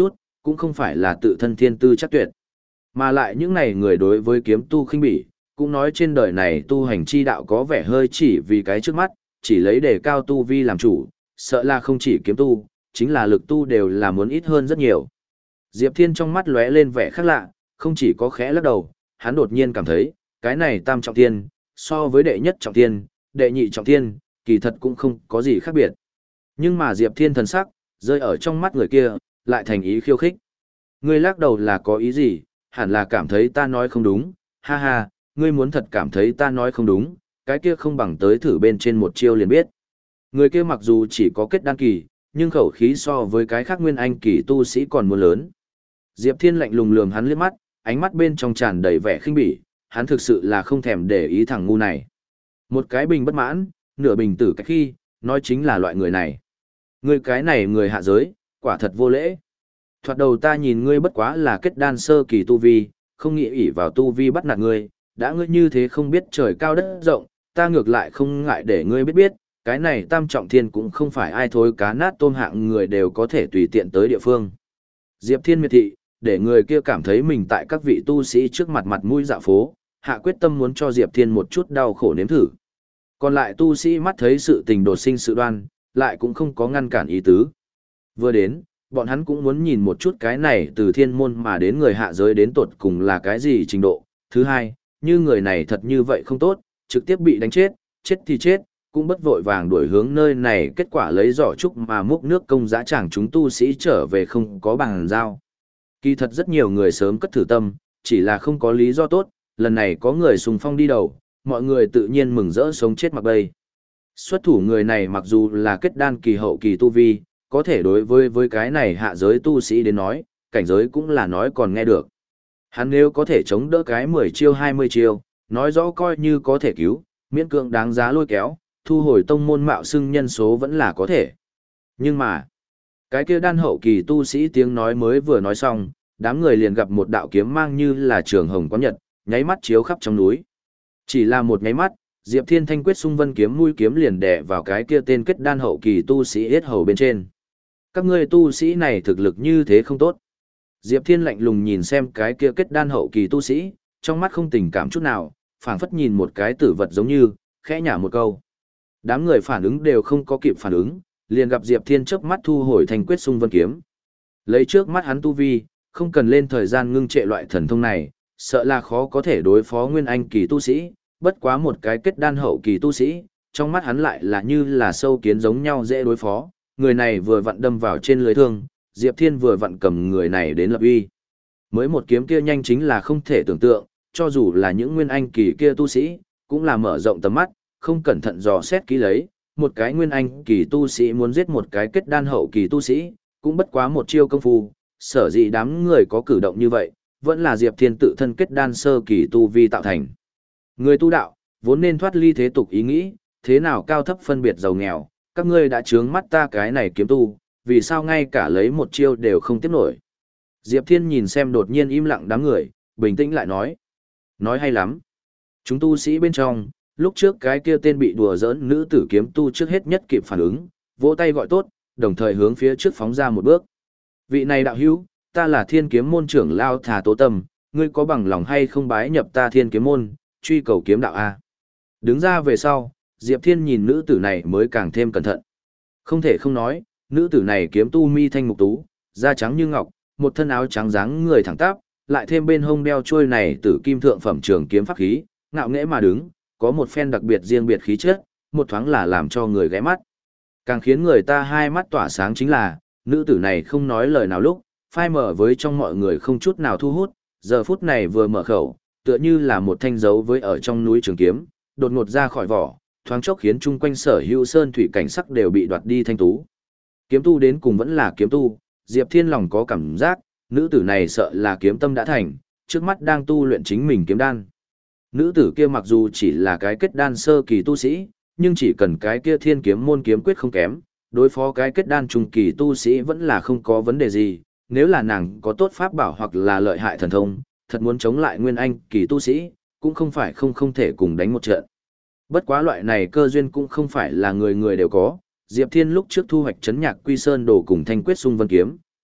cũng không phải là tự thân thiên tư chắc tuyệt. Mà lại những này người đối với kiếm tu khinh bỉ, cũng nói trên đời này tu hành chi đạo có vẻ hơi chỉ vì cái trước mắt, chỉ lấy đề cao tu vi làm chủ, sợ là không chỉ kiếm tu, chính là lực tu đều là muốn ít hơn rất nhiều. Diệp Thiên trong mắt lóe lên vẻ khác lạ, không chỉ có khẽ lắc đầu, hắn đột nhiên cảm thấy, cái này tam trọng thiên, so với đệ nhất trọng thiên, đệ nhị trọng thiên, kỳ thật cũng không có gì khác biệt. Nhưng mà Diệp Thiên thần sắc, rơi ở trong mắt người kia, lại thành ý khiêu khích. Ngươi lắc đầu là có ý gì, hẳn là cảm thấy ta nói không đúng, ha ha, ngươi muốn thật cảm thấy ta nói không đúng, cái kia không bằng tới thử bên trên một chiêu liền biết. Người kia mặc dù chỉ có kết đan kỳ, nhưng khẩu khí so với cái khác nguyên anh kỳ tu sĩ còn muốn lớn. Diệp Thiên lạnh lùng lườm hắn liếc mắt, ánh mắt bên trong tràn đầy vẻ khinh bỉ, hắn thực sự là không thèm để ý thằng ngu này. Một cái bình bất mãn, nửa bình tử cách khi, nói chính là loại người này. Ngươi cái này người hạ giới, quả thật vô lễ. Thoạt đầu ta nhìn ngươi bất quá là kết đan sơ kỳ tu vi, không nghĩ ỷ vào tu vi bắt nạt ngươi, đã ngươi như thế không biết trời cao đất rộng, ta ngược lại không ngại để ngươi biết biết, cái này tam trọng thiên cũng không phải ai thối cá nát tôm hạng người đều có thể tùy tiện tới địa phương. Diệp Thiên miệt thị, để người kia cảm thấy mình tại các vị tu sĩ trước mặt mặt mũi dạ phố, hạ quyết tâm muốn cho Diệp Thiên một chút đau khổ nếm thử. Còn lại tu sĩ mắt thấy sự tình đột sinh sự đoan, lại cũng không có ngăn cản ý tứ. Vừa đến, bọn hắn cũng muốn nhìn một chút cái này từ thiên môn mà đến người hạ giới đến tột cùng là cái gì trình độ. Thứ hai, như người này thật như vậy không tốt, trực tiếp bị đánh chết, chết thì chết, cũng bất vội vàng đuổi hướng nơi này, kết quả lấy giỏ trúc mà múc nước công dã chẳng chúng tu sĩ trở về không có bằng giao. Kỳ thật rất nhiều người sớm cất thử tâm, chỉ là không có lý do tốt, lần này có người xung phong đi đầu, mọi người tự nhiên mừng rỡ sống chết mặc bay. Xuất thủ người này mặc dù là kết đan kỳ hậu kỳ tu vi, có thể đối với với cái này hạ giới tu sĩ đến nói, cảnh giới cũng là nói còn nghe được. Hắn nếu có thể chống đỡ cái mười chiêu hai mươi chiêu, nói rõ coi như có thể cứu, miễn cưỡng đáng giá lôi kéo, thu hồi tông môn mạo xưng nhân số vẫn là có thể. Nhưng mà, cái kia đan hậu kỳ tu sĩ tiếng nói mới vừa nói xong, đám người liền gặp một đạo kiếm mang như là trường hồng quán nhật, nháy mắt chiếu khắp trong núi. Chỉ là một nháy mắt, Diệp Thiên thanh quyết xung vân kiếm mũi kiếm liền đè vào cái kia tên kết đan hậu kỳ tu sĩ yết hầu bên trên. Các ngươi tu sĩ này thực lực như thế không tốt. Diệp Thiên lạnh lùng nhìn xem cái kia kết đan hậu kỳ tu sĩ, trong mắt không tình cảm chút nào, phảng phất nhìn một cái tử vật giống như, khẽ nhả một câu. Đám người phản ứng đều không có kịp phản ứng, liền gặp Diệp Thiên chớp mắt thu hồi thanh quyết xung vân kiếm. Lấy trước mắt hắn tu vi, không cần lên thời gian ngưng trệ loại thần thông này, sợ là khó có thể đối phó nguyên anh kỳ tu sĩ, bất quá một cái kết đan hậu kỳ tu sĩ, trong mắt hắn lại là như là sâu kiến giống nhau dễ đối phó, người này vừa vặn đâm vào trên lưới thương, Diệp Thiên vừa vặn cầm người này đến lập uy. Mới một kiếm kia nhanh chính là không thể tưởng tượng, cho dù là những nguyên anh kỳ kia tu sĩ, cũng là mở rộng tầm mắt, không cẩn thận dò xét kỹ lấy, một cái nguyên anh kỳ tu sĩ muốn giết một cái kết đan hậu kỳ tu sĩ, cũng bất quá một chiêu công phu, sở dĩ đám người có cử động như vậy, vẫn là Diệp Thiên tự thân kết đan sơ kỳ tu vi tạo thành. Người tu đạo, vốn nên thoát ly thế tục ý nghĩ, thế nào cao thấp phân biệt giàu nghèo, các ngươi đã trướng mắt ta cái này kiếm tu, vì sao ngay cả lấy một chiêu đều không tiếp nổi. Diệp Thiên nhìn xem đột nhiên im lặng đám người, bình tĩnh lại nói. Nói hay lắm. Chúng tu sĩ bên trong, lúc trước cái kia tên bị đùa giỡn nữ tử kiếm tu trước hết nhất kịp phản ứng, vỗ tay gọi tốt, đồng thời hướng phía trước phóng ra một bước. Vị này đạo hữu, ta là Thiên Kiếm môn trưởng lao Thà Tố Tâm, ngươi có bằng lòng hay không bái nhập ta Thiên Kiếm môn, truy cầu kiếm đạo a? Đứng ra về sau, Diệp Thiên nhìn nữ tử này mới càng thêm cẩn thận. Không thể không nói, nữ tử này kiếm tu mi thanh mục tú, da trắng như ngọc, một thân áo trắng dáng người thẳng tắp, lại thêm bên hông đeo trôi này tử kim thượng phẩm trường kiếm pháp khí, ngạo nghễ mà đứng, có một phen đặc biệt riêng biệt khí chất, một thoáng là làm cho người ghé mắt. Càng khiến người ta hai mắt tỏa sáng chính là, nữ tử này không nói lời nào lúc, phai mở với trong mọi người không chút nào thu hút, giờ phút này vừa mở khẩu, tựa như là một thanh dấu với ở trong núi trường kiếm, đột ngột ra khỏi vỏ, thoáng chốc khiến chung quanh sở hữu sơn thủy cảnh sắc đều bị đoạt đi thanh tú. Kiếm tu đến cùng vẫn là kiếm tu, Diệp Thiên lòng có cảm giác, nữ tử này sợ là kiếm tâm đã thành, trước mắt đang tu luyện chính mình kiếm đan. Nữ tử kia mặc dù chỉ là cái kết đan sơ kỳ tu sĩ, nhưng chỉ cần cái kia Thiên Kiếm môn kiếm quyết không kém, đối phó cái kết đan trung kỳ tu sĩ vẫn là không có vấn đề gì, nếu là nàng có tốt pháp bảo hoặc là lợi hại thần thông, thật muốn chống lại nguyên anh kỳ tu sĩ, cũng không phải không không thể cùng đánh một trận. Bất quá loại này cơ duyên cũng không phải là người người đều có, Diệp Thiên lúc trước thu hoạch chấn nhạc quy sơn đồ cùng thanh quyết xung vân kiếm,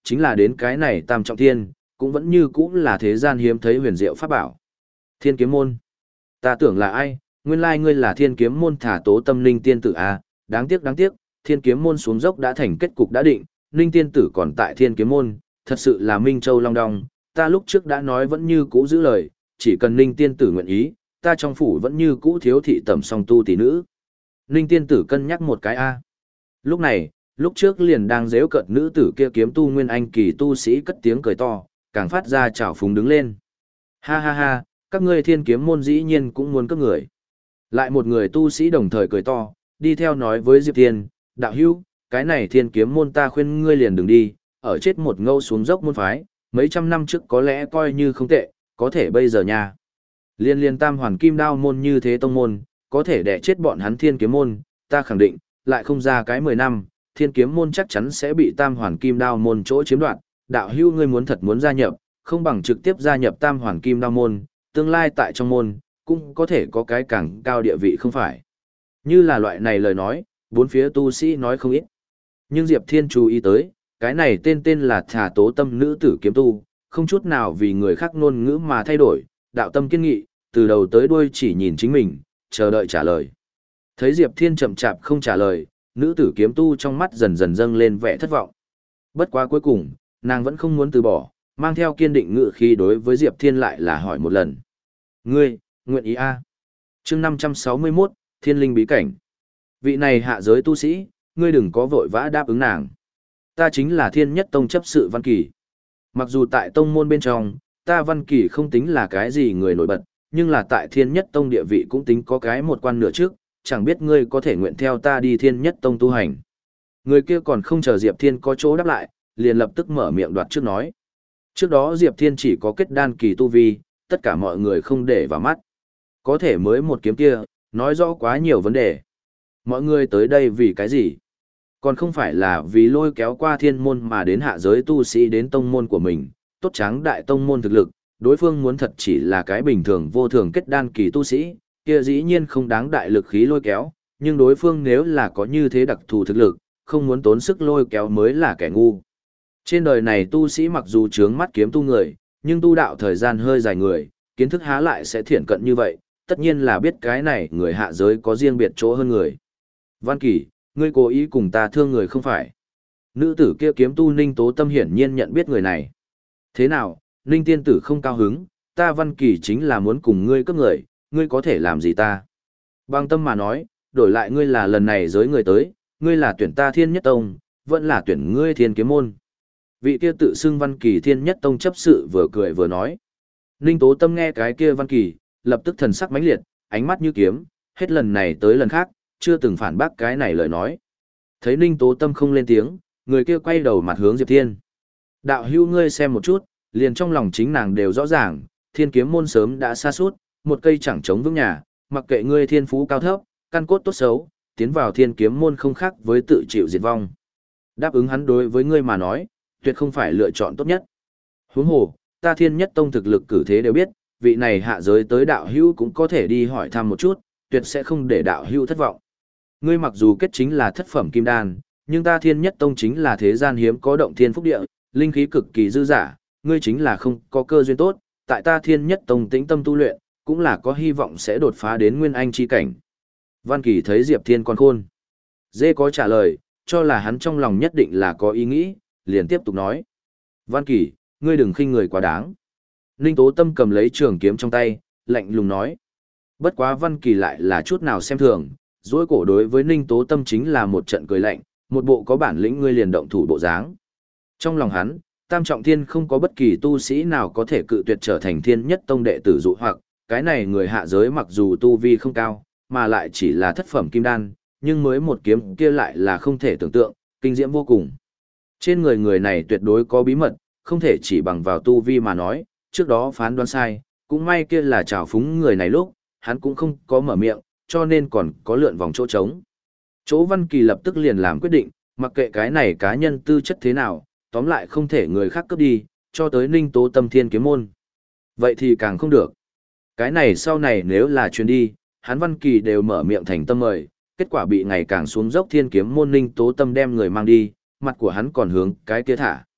chính là đến cái này tam trọng thiên, cũng vẫn như cũng là thế gian hiếm thấy huyền diệu pháp bảo. Thiên kiếm môn. Ta tưởng là ai, nguyên lai ngươi là thiên kiếm môn thả tố tâm linh tiên tử à, đáng tiếc đáng tiếc, thiên kiếm môn xuống dốc đã thành kết cục đã định, linh tiên tử còn tại thiên kiếm môn, thật sự là Minh Châu long đong, ta lúc trước đã nói vẫn như cũ giữ lời, chỉ cần linh tiên tử nguyện ý, ta trong phủ vẫn như cũ thiếu thị tẩm song tu tỷ nữ. Linh tiên tử cân nhắc một cái a. Lúc này, lúc trước liền đang giễu cợt nữ tử kia kiếm tu nguyên anh kỳ tu sĩ cất tiếng cười to, càng phát ra trào phúng đứng lên. Ha ha ha, các ngươi thiên kiếm môn dĩ nhiên cũng muốn cướp người. Lại một người tu sĩ đồng thời cười to, đi theo nói với Diệp Thiên, đạo hữu, cái này thiên kiếm môn ta khuyên ngươi liền đừng đi, ở chết một ngâu xuống dốc môn phái, mấy trăm năm trước có lẽ coi như không tệ, có thể bây giờ nha. Liên liên tam hoàn kim đao môn như thế tông môn, có thể đẻ chết bọn hắn thiên kiếm môn, ta khẳng định, lại không ra cái mười năm, thiên kiếm môn chắc chắn sẽ bị tam hoàn kim đao môn chỗ chiếm đoạt. Đạo hữu ngươi muốn thật muốn gia nhập, không bằng trực tiếp gia nhập tam hoàn kim đao môn, tương lai tại trong môn, cũng có thể có cái càng cao địa vị không phải. Như là loại này lời nói, bốn phía tu sĩ nói không ít. Nhưng Diệp Thiên chú ý tới, cái này tên tên là thả tố tâm nữ tử kiếm tu, không chút nào vì người khác ngôn ngữ mà thay đổi, đạo tâm kiên nghị, từ đầu tới đuôi chỉ nhìn chính mình, chờ đợi trả lời. Thấy Diệp Thiên chậm chạp không trả lời, nữ tử kiếm tu trong mắt dần dần dâng lên vẻ thất vọng. Bất quá cuối cùng, nàng vẫn không muốn từ bỏ, mang theo kiên định ngự khí đối với Diệp Thiên lại là hỏi một lần. Ngươi, nguyện ý a? À? Chương năm trăm sáu mươi mốt, Thiên linh bí cảnh. Vị này hạ giới tu sĩ, ngươi đừng có vội vã đáp ứng nàng. Ta chính là Thiên Nhất Tông chấp sự Văn Kỳ. Mặc dù tại tông môn bên trong, ta Văn Kỳ không tính là cái gì người nổi bật, nhưng là tại Thiên Nhất Tông địa vị cũng tính có cái một quan nửa trước, chẳng biết ngươi có thể nguyện theo ta đi Thiên Nhất Tông tu hành. Người kia còn không chờ Diệp Thiên có chỗ đáp lại, liền lập tức mở miệng đoạt trước nói. Trước đó Diệp Thiên chỉ có kết đan kỳ tu vi, tất cả mọi người không để vào mắt. Có thể mới một kiếm kia, nói rõ quá nhiều vấn đề. Mọi người tới đây vì cái gì? Còn không phải là vì lôi kéo qua thiên môn mà đến hạ giới tu sĩ đến tông môn của mình, tốt tráng đại tông môn thực lực, đối phương muốn thật chỉ là cái bình thường vô thường kết đan kỳ tu sĩ, kia dĩ nhiên không đáng đại lực khí lôi kéo, nhưng đối phương nếu là có như thế đặc thù thực lực, không muốn tốn sức lôi kéo mới là kẻ ngu. Trên đời này tu sĩ mặc dù trướng mắt kiếm tu người, nhưng tu đạo thời gian hơi dài người, kiến thức há lại sẽ thiển cận như vậy, tất nhiên là biết cái này người hạ giới có riêng biệt chỗ hơn người. Văn Kỳ, ngươi cố ý cùng ta thương người không phải. Nữ tử kia kiếm tu Ninh Tố Tâm hiển nhiên nhận biết người này. Thế nào, Ninh tiên tử không cao hứng, ta Văn Kỳ chính là muốn cùng ngươi cướp người, ngươi có thể làm gì ta? Bằng tâm mà nói, đổi lại ngươi là lần này giới người tới, ngươi là tuyển ta Thiên Nhất Tông, vẫn là tuyển ngươi Thiên Kiếm Môn. Vị kia tự xưng Văn Kỳ Thiên Nhất Tông chấp sự vừa cười vừa nói. Ninh Tố Tâm nghe cái kia Văn Kỳ, lập tức thần sắc mãnh liệt, ánh mắt như kiếm, hết lần này tới lần khác, chưa từng phản bác cái này lời nói. Thấy Ninh Tố Tâm không lên tiếng, người kia quay đầu mặt hướng Diệp Thiên. Đạo hữu ngươi xem một chút, liền trong lòng chính nàng đều rõ ràng, Thiên Kiếm Môn sớm đã xa suốt, một cây chẳng chống vững nhà, mặc kệ ngươi thiên phú cao thấp, căn cốt tốt xấu, tiến vào Thiên Kiếm Môn không khác với tự chịu diệt vong. Đáp ứng hắn đối với ngươi mà nói, tuyệt không phải lựa chọn tốt nhất. Huống hồ, ta Thiên Nhất Tông thực lực cử thế đều biết, vị này hạ giới tới đạo hữu cũng có thể đi hỏi thăm một chút, tuyệt sẽ không để đạo hữu thất vọng. Ngươi mặc dù kết chính là thất phẩm kim đan, nhưng ta Thiên Nhất Tông chính là thế gian hiếm có động thiên phúc địa, linh khí cực kỳ dư dả, ngươi chính là không có cơ duyên tốt, tại ta Thiên Nhất Tông tĩnh tâm tu luyện, cũng là có hy vọng sẽ đột phá đến nguyên anh chi cảnh. Văn Kỳ thấy Diệp Thiên còn khôn. Dê có trả lời, cho là hắn trong lòng nhất định là có ý nghĩ, liền tiếp tục nói. Văn Kỳ, ngươi đừng khinh người quá đáng. Ninh Tố Tâm cầm lấy trường kiếm trong tay, lạnh lùng nói. Bất quá Văn Kỳ lại là chút nào xem thường, dối cổ đối với Ninh Tố Tâm chính là một trận cười lạnh, một bộ có bản lĩnh ngươi liền động thủ bộ dáng. Trong lòng hắn, Tam Trọng Thiên không có bất kỳ tu sĩ nào có thể cự tuyệt trở thành Thiên Nhất Tông đệ tử dụ hoặc, cái này người hạ giới mặc dù tu vi không cao, mà lại chỉ là thất phẩm kim đan, nhưng mới một kiếm kia lại là không thể tưởng tượng, kinh diễm vô cùng. Trên người người này tuyệt đối có bí mật, không thể chỉ bằng vào tu vi mà nói, trước đó phán đoán sai, cũng may kia là trào phúng người này lúc, hắn cũng không có mở miệng, cho nên còn có lượn vòng chỗ trống. Chỗ Văn Kỳ lập tức liền làm quyết định, mặc kệ cái này cá nhân tư chất thế nào, tóm lại không thể người khác cướp đi, cho tới Ninh Tố Tâm Thiên Kiếm Môn. Vậy thì càng không được. Cái này sau này nếu là truyền đi, hắn Văn Kỳ đều mở miệng thành tâm mời, kết quả bị ngày càng xuống dốc Thiên Kiếm Môn Ninh Tố Tâm đem người mang đi, mặt của hắn còn hướng cái kia thả.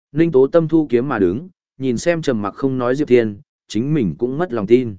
Ninh Tố Tâm thu kiếm mà đứng, nhìn xem trầm mặc không nói Diệp Thiên, chính mình cũng mất lòng tin.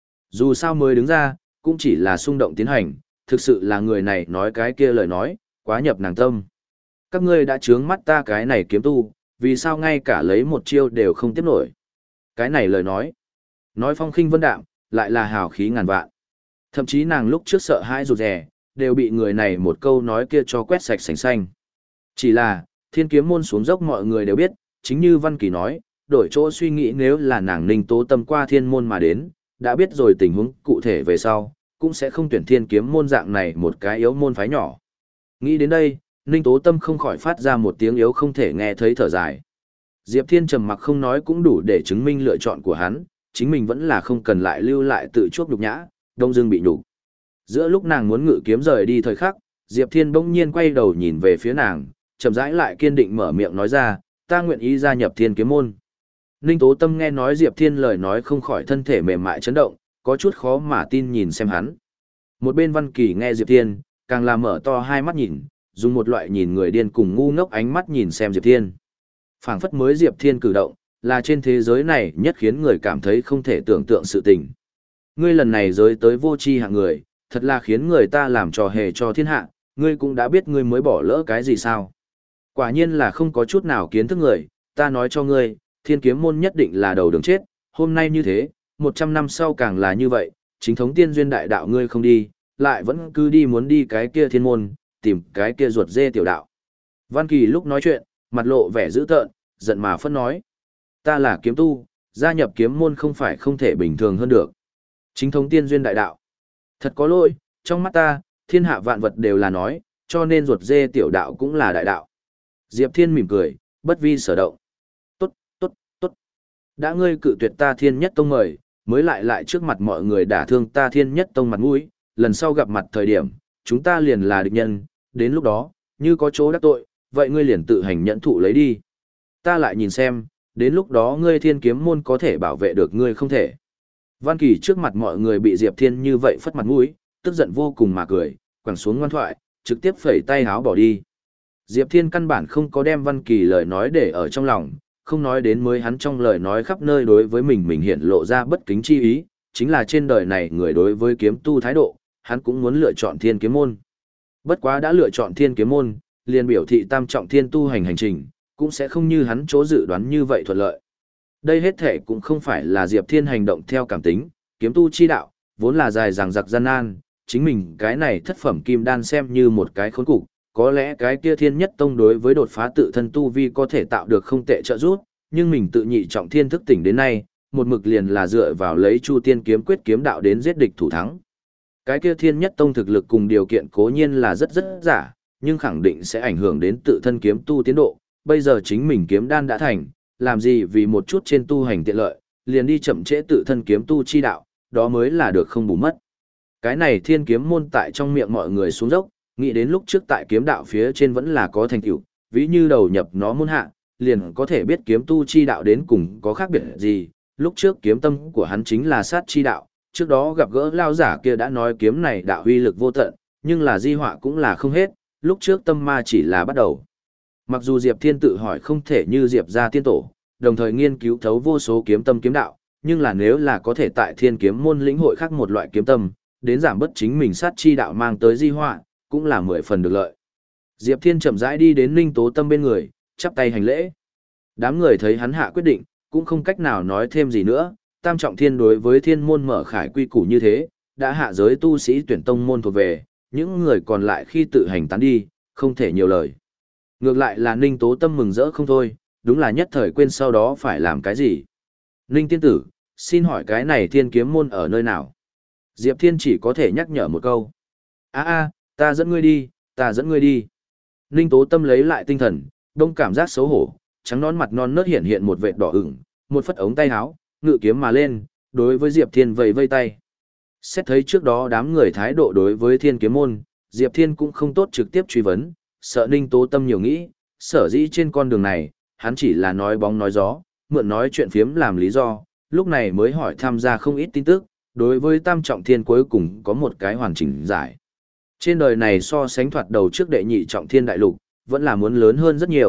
Dù sao mới đứng ra, cũng chỉ là xung động tiến hành, thực sự là người này nói cái kia lời nói, quá nhập nàng tâm. Các ngươi đã trướng mắt ta cái này kiếm tu, vì sao ngay cả lấy một chiêu đều không tiếp nổi. Cái này lời nói, nói phong khinh vân đạm, lại là hào khí ngàn vạn. Thậm chí nàng lúc trước sợ hãi rụt rè, đều bị người này một câu nói kia cho quét sạch sành xanh. Chỉ là, thiên kiếm môn xuống dốc mọi người đều biết, chính như Văn Kỳ nói, đổi chỗ suy nghĩ nếu là nàng Ninh Tố Tâm qua thiên môn mà đến, đã biết rồi tình huống cụ thể về sau, cũng sẽ không tuyển thiên kiếm môn dạng này một cái yếu môn phái nhỏ. Nghĩ đến đây, Ninh Tố Tâm không khỏi phát ra một tiếng yếu không thể nghe thấy thở dài. Diệp Thiên trầm mặc không nói cũng đủ để chứng minh lựa chọn của hắn, chính mình vẫn là không cần lại lưu lại tự chuốc nhục nhã, đông dương bị nhục. Giữa lúc nàng muốn ngự kiếm rời đi thời khắc, Diệp Thiên bỗng nhiên quay đầu nhìn về phía nàng, chậm rãi lại kiên định mở miệng nói ra, ta nguyện ý gia nhập thiên kiếm môn. Ninh Tố Tâm nghe nói Diệp Thiên lời nói không khỏi thân thể mềm mại chấn động, có chút khó mà tin nhìn xem hắn. Một bên Văn Kỳ nghe Diệp Thiên, càng là mở to hai mắt nhìn, dùng một loại nhìn người điên cùng ngu ngốc ánh mắt nhìn xem Diệp Thiên. Phảng phất mới Diệp Thiên cử động, là trên thế giới này nhất khiến người cảm thấy không thể tưởng tượng sự tình. Ngươi lần này giới tới vô tri hạng người, thật là khiến người ta làm trò hề cho thiên hạ, ngươi cũng đã biết ngươi mới bỏ lỡ cái gì sao. Quả nhiên là không có chút nào kiến thức người, ta nói cho ngươi, thiên kiếm môn nhất định là đầu đường chết, hôm nay như thế, một trăm năm sau càng là như vậy, chính thống tiên duyên đại đạo ngươi không đi, lại vẫn cứ đi muốn đi cái kia thiên môn, tìm cái kia ruột dê tiểu đạo. Văn Kỳ lúc nói chuyện, mặt lộ vẻ dữ tợn, giận mà phẫn nói. Ta là kiếm tu, gia nhập kiếm môn không phải không thể bình thường hơn được. Chính thống tiên duyên đại đạo. Thật có lỗi, trong mắt ta, thiên hạ vạn vật đều là nói, cho nên ruột dê tiểu đạo cũng là đại đạo. Diệp Thiên mỉm cười, bất vi sở động. Tốt, tốt, tốt. Đã ngươi cự tuyệt ta thiên nhất tông mời, mới lại lại trước mặt mọi người đả thương ta thiên nhất tông mặt mũi, lần sau gặp mặt thời điểm, chúng ta liền là địch nhân, đến lúc đó, như có chỗ đắc tội, vậy ngươi liền tự hành nhẫn thụ lấy đi. Ta lại nhìn xem, đến lúc đó ngươi thiên kiếm môn có thể bảo vệ được ngươi không thể. Văn Kỳ trước mặt mọi người bị Diệp Thiên như vậy phất mặt mũi, tức giận vô cùng mà cười, quẳng xuống ngoan thoại, trực tiếp phẩy tay háo bỏ đi. Diệp Thiên căn bản không có đem Văn Kỳ lời nói để ở trong lòng, không nói đến mới hắn trong lời nói khắp nơi đối với mình mình hiện lộ ra bất kính chi ý, chính là trên đời này người đối với kiếm tu thái độ, hắn cũng muốn lựa chọn thiên kiếm môn. Bất quá đã lựa chọn thiên kiếm môn, liền biểu thị tam trọng thiên tu hành hành trình, cũng sẽ không như hắn chỗ dự đoán như vậy thuận lợi. Đây hết thể cũng không phải là Diệp Thiên hành động theo cảm tính, kiếm tu chi đạo, vốn là dài dằng dặc gian nan, chính mình cái này thất phẩm kim đan xem như một cái khốn cục, có lẽ cái kia thiên nhất tông đối với đột phá tự thân tu vi có thể tạo được không tệ trợ giúp, nhưng mình tự nhị trọng thiên thức tỉnh đến nay, một mực liền là dựa vào lấy Chu Tiên kiếm quyết kiếm đạo đến giết địch thủ thắng. Cái kia thiên nhất tông thực lực cùng điều kiện cố nhiên là rất rất giả, nhưng khẳng định sẽ ảnh hưởng đến tự thân kiếm tu tiến độ, bây giờ chính mình kiếm đan đã thành, làm gì vì một chút trên tu hành tiện lợi, liền đi chậm trễ tự thân kiếm tu chi đạo, đó mới là được không bù mất. Cái này thiên kiếm môn tại trong miệng mọi người xuống dốc, nghĩ đến lúc trước tại kiếm đạo phía trên vẫn là có thành tựu, ví như đầu nhập nó môn hạ, liền có thể biết kiếm tu chi đạo đến cùng có khác biệt gì. Lúc trước kiếm tâm của hắn chính là sát chi đạo, trước đó gặp gỡ lao giả kia đã nói kiếm này đạo huy lực vô tận, nhưng là di họa cũng là không hết, lúc trước tâm ma chỉ là bắt đầu. Mặc dù Diệp Thiên tự hỏi không thể như Diệp gia tiên tổ, đồng thời nghiên cứu thấu vô số kiếm tâm kiếm đạo, nhưng là nếu là có thể tại thiên kiếm môn lĩnh hội khác một loại kiếm tâm, đến giảm bất chính mình sát chi đạo mang tới di họa, cũng là mười phần được lợi. Diệp Thiên chậm rãi đi đến Ninh Tố Tâm bên người, chắp tay hành lễ. Đám người thấy hắn hạ quyết định, cũng không cách nào nói thêm gì nữa, tam trọng thiên đối với thiên môn mở khải quy củ như thế, đã hạ giới tu sĩ tuyển tông môn thuộc về, những người còn lại khi tự hành tán đi, không thể nhiều lời. Ngược lại là Ninh Tố Tâm mừng rỡ không thôi, đúng là nhất thời quên sau đó phải làm cái gì. Ninh tiên tử, xin hỏi cái này thiên kiếm môn ở nơi nào? Diệp Thiên chỉ có thể nhắc nhở một câu. a a ta dẫn ngươi đi, ta dẫn ngươi đi. Ninh Tố Tâm lấy lại tinh thần, đông cảm giác xấu hổ, trắng nón mặt non nớt hiện hiện một vệt đỏ ửng, một phất ống tay áo, ngự kiếm mà lên, đối với Diệp Thiên vẫy vây tay. Xét thấy trước đó đám người thái độ đối với thiên kiếm môn, Diệp Thiên cũng không tốt trực tiếp truy vấn, sợ Ninh Tố Tâm nhiều nghĩ, sở dĩ trên con đường này, hắn chỉ là nói bóng nói gió, mượn nói chuyện phiếm làm lý do, lúc này mới hỏi tham gia không ít tin tức, đối với tam trọng thiên cuối cùng có một cái hoàn chỉnh giải. Trên đời này so sánh thoạt đầu trước đệ nhị trọng thiên đại lục, vẫn là muốn lớn hơn rất nhiều,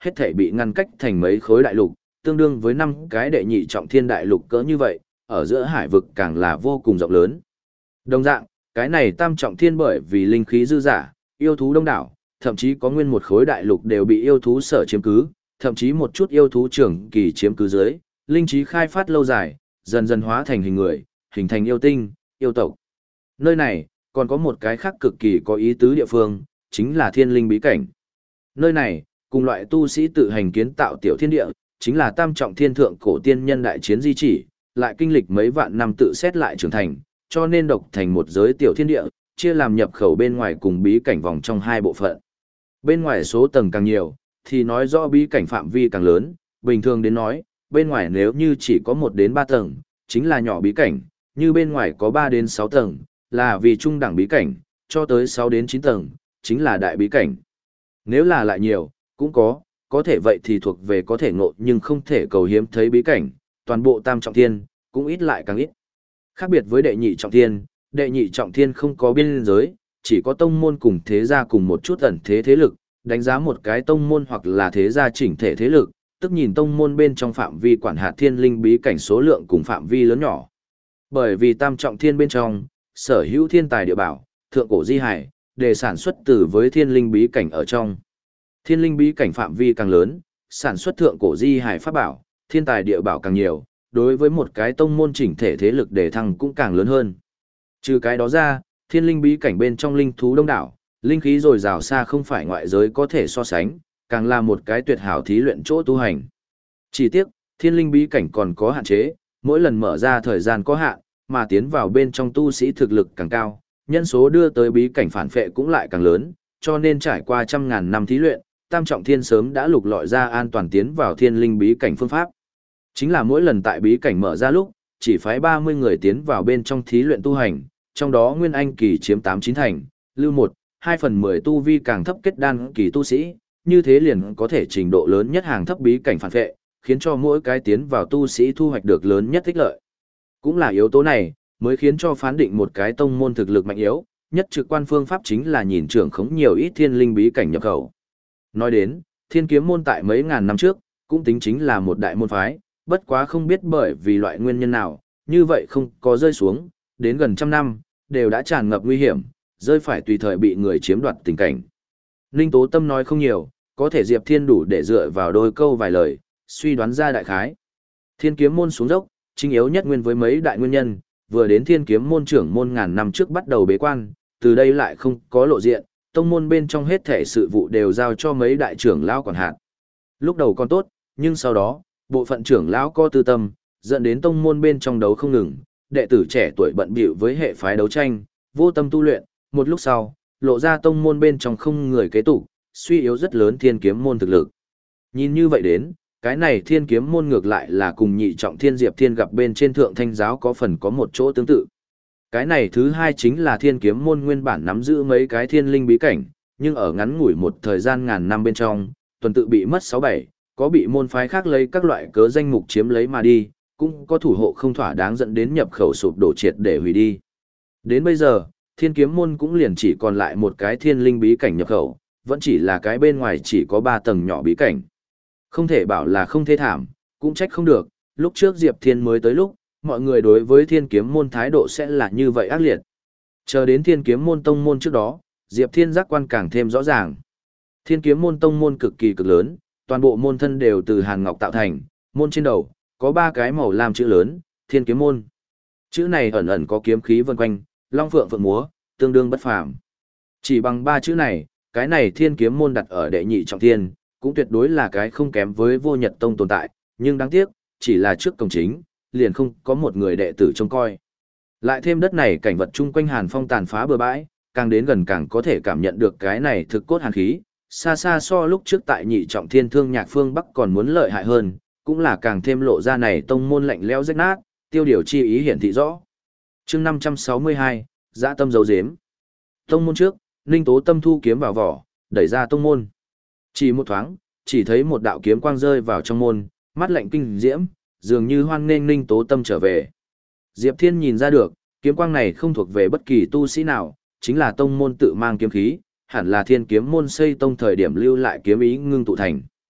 hết thảy bị ngăn cách thành mấy khối đại lục, tương đương với năm cái đệ nhị trọng thiên đại lục cỡ như vậy, ở giữa hải vực càng là vô cùng rộng lớn. Đồng dạng, cái này tam trọng thiên bởi vì linh khí dư dả, yêu thú đông đảo, thậm chí có nguyên một khối đại lục đều bị yêu thú sở chiếm cứ, thậm chí một chút yêu thú trưởng kỳ chiếm cứ dưới, linh trí khai phát lâu dài, dần dần hóa thành hình người, hình thành yêu tinh, yêu tộc. Nơi này, còn có một cái khác cực kỳ có ý tứ địa phương, chính là thiên linh bí cảnh. Nơi này, cùng loại tu sĩ tự hành kiến tạo tiểu thiên địa, chính là tam trọng thiên thượng cổ tiên nhân đại chiến di chỉ, lại kinh lịch mấy vạn năm tự xét lại trưởng thành, cho nên độc thành một giới tiểu thiên địa, chia làm nhập khẩu bên ngoài cùng bí cảnh vòng trong hai bộ phận. Bên ngoài số tầng càng nhiều, thì nói rõ bí cảnh phạm vi càng lớn, bình thường đến nói, bên ngoài nếu như chỉ có một đến ba tầng, chính là nhỏ bí cảnh, như bên ngoài có ba đến sáu tầng, là vì trung đẳng bí cảnh, cho tới sáu đến chín tầng, chính là đại bí cảnh. Nếu là lại nhiều, cũng có, có thể vậy thì thuộc về có thể ngộ nhưng không thể cầu hiếm thấy bí cảnh, toàn bộ tam trọng thiên, cũng ít lại càng ít. Khác biệt với đệ nhị trọng thiên, đệ nhị trọng thiên không có biên giới, chỉ có tông môn cùng thế gia cùng một chút ẩn thế thế lực, đánh giá một cái tông môn hoặc là thế gia chỉnh thể thế lực, tức nhìn tông môn bên trong phạm vi quản hạt thiên linh bí cảnh số lượng cùng phạm vi lớn nhỏ. Bởi vì tam trọng thiên bên trong, sở hữu thiên tài địa bảo, thượng cổ di hải, để sản xuất từ với thiên linh bí cảnh ở trong. Thiên linh bí cảnh phạm vi càng lớn, sản xuất thượng cổ di hải pháp bảo, thiên tài địa bảo càng nhiều, đối với một cái tông môn chỉnh thể thế lực đề thăng cũng càng lớn hơn. Trừ cái đó ra, thiên linh bí cảnh bên trong linh thú đông đảo, linh khí dồi dào xa không phải ngoại giới có thể so sánh, càng là một cái tuyệt hảo thí luyện chỗ tu hành. Chỉ tiếc, thiên linh bí cảnh còn có hạn chế, mỗi lần mở ra thời gian có hạn, mà tiến vào bên trong tu sĩ thực lực càng cao, nhân số đưa tới bí cảnh phản phệ cũng lại càng lớn, cho nên trải qua trăm ngàn năm thí luyện, tam trọng thiên sớm đã lục lọi ra an toàn tiến vào thiên linh bí cảnh phương pháp. Chính là mỗi lần tại bí cảnh mở ra lúc, chỉ phái ba mươi người tiến vào bên trong thí luyện tu hành, trong đó Nguyên Anh kỳ chiếm tám chín thành, lưu một, hai phần mười tu vi càng thấp kết đan kỳ tu sĩ, như thế liền có thể trình độ lớn nhất hàng thấp bí cảnh phản vệ, khiến cho mỗi cái tiến vào tu sĩ thu hoạch được lớn nhất ích lợi. Cũng là yếu tố này, mới khiến cho phán định một cái tông môn thực lực mạnh yếu, nhất trực quan phương pháp chính là nhìn trưởng khống nhiều ít thiên linh bí cảnh nhập khẩu. Nói đến, thiên kiếm môn tại mấy ngàn năm trước, cũng tính chính là một đại môn phái, bất quá không biết bởi vì loại nguyên nhân nào, như vậy không có rơi xuống, đến gần trăm năm, đều đã tràn ngập nguy hiểm, rơi phải tùy thời bị người chiếm đoạt tình cảnh. Ninh Tố Tâm nói không nhiều, có thể Diệp Thiên đủ để dựa vào đôi câu vài lời, suy đoán ra đại khái. Thiên kiếm môn xuống dốc, chính yếu nhất nguyên với mấy đại nguyên nhân, vừa đến thiên kiếm môn trưởng môn ngàn năm trước bắt đầu bế quan, từ đây lại không có lộ diện, tông môn bên trong hết thể sự vụ đều giao cho mấy đại trưởng lão quản hạt. Lúc đầu còn tốt, nhưng sau đó, bộ phận trưởng lão có tư tâm, dẫn đến tông môn bên trong đấu không ngừng, đệ tử trẻ tuổi bận bịu với hệ phái đấu tranh, vô tâm tu luyện, một lúc sau, lộ ra tông môn bên trong không người kế tục, suy yếu rất lớn thiên kiếm môn thực lực. Nhìn như vậy đến, cái này thiên kiếm môn ngược lại là cùng nhị trọng thiên diệp thiên gặp bên trên thượng thanh giáo có phần có một chỗ tương tự. Cái này thứ hai chính là thiên kiếm môn nguyên bản nắm giữ mấy cái thiên linh bí cảnh, nhưng ở ngắn ngủi một thời gian ngàn năm bên trong, tuần tự bị mất sáu bảy, có bị môn phái khác lấy các loại cớ danh mục chiếm lấy mà đi, cũng có thủ hộ không thỏa đáng dẫn đến nhập khẩu sụp đổ triệt để hủy đi. Đến bây giờ, thiên kiếm môn cũng liền chỉ còn lại một cái thiên linh bí cảnh nhập khẩu, vẫn chỉ là cái bên ngoài chỉ có ba tầng nhỏ bí cảnh. Không thể bảo là không thế thảm, cũng trách không được, lúc trước Diệp Thiên mới tới lúc, mọi người đối với thiên kiếm môn thái độ sẽ là như vậy ác liệt. Chờ đến thiên kiếm môn tông môn trước đó, Diệp Thiên giác quan càng thêm rõ ràng. Thiên kiếm môn tông môn cực kỳ cực lớn, toàn bộ môn thân đều từ hàn ngọc tạo thành, môn trên đầu, có ba cái màu lam chữ lớn, thiên kiếm môn. Chữ này ẩn ẩn có kiếm khí vần quanh, long phượng phượng múa, tương đương bất phàm. Chỉ bằng ba chữ này, cái này thiên kiếm môn đặt ở đệ nhị trọng thiên, cũng tuyệt đối là cái không kém với vô nhật tông tồn tại, nhưng đáng tiếc, chỉ là trước cổng chính, liền không có một người đệ tử trông coi. Lại thêm đất này cảnh vật chung quanh hàn phong tàn phá bừa bãi, càng đến gần càng có thể cảm nhận được cái này thực cốt hàn khí, xa xa so lúc trước tại nhị trọng thiên thương nhạc phương Bắc còn muốn lợi hại hơn, cũng là càng thêm lộ ra này tông môn lạnh lẽo rách nát, tiêu điều chi ý hiển thị rõ. Chương năm trăm sáu mươi hai, Dã tâm dấu giếm. Tông môn trước, Ninh Tố Tâm thu kiếm vào vỏ, đẩy ra tông môn. Chỉ một thoáng, chỉ thấy một đạo kiếm quang rơi vào trong môn, mắt lạnh kinh diễm, dường như hoan nghênh Ninh Tố Tâm trở về. Diệp Thiên nhìn ra được, kiếm quang này không thuộc về bất kỳ tu sĩ nào, chính là tông môn tự mang kiếm khí, hẳn là Thiên Kiếm môn xây tông thời điểm lưu lại kiếm ý ngưng tụ thành.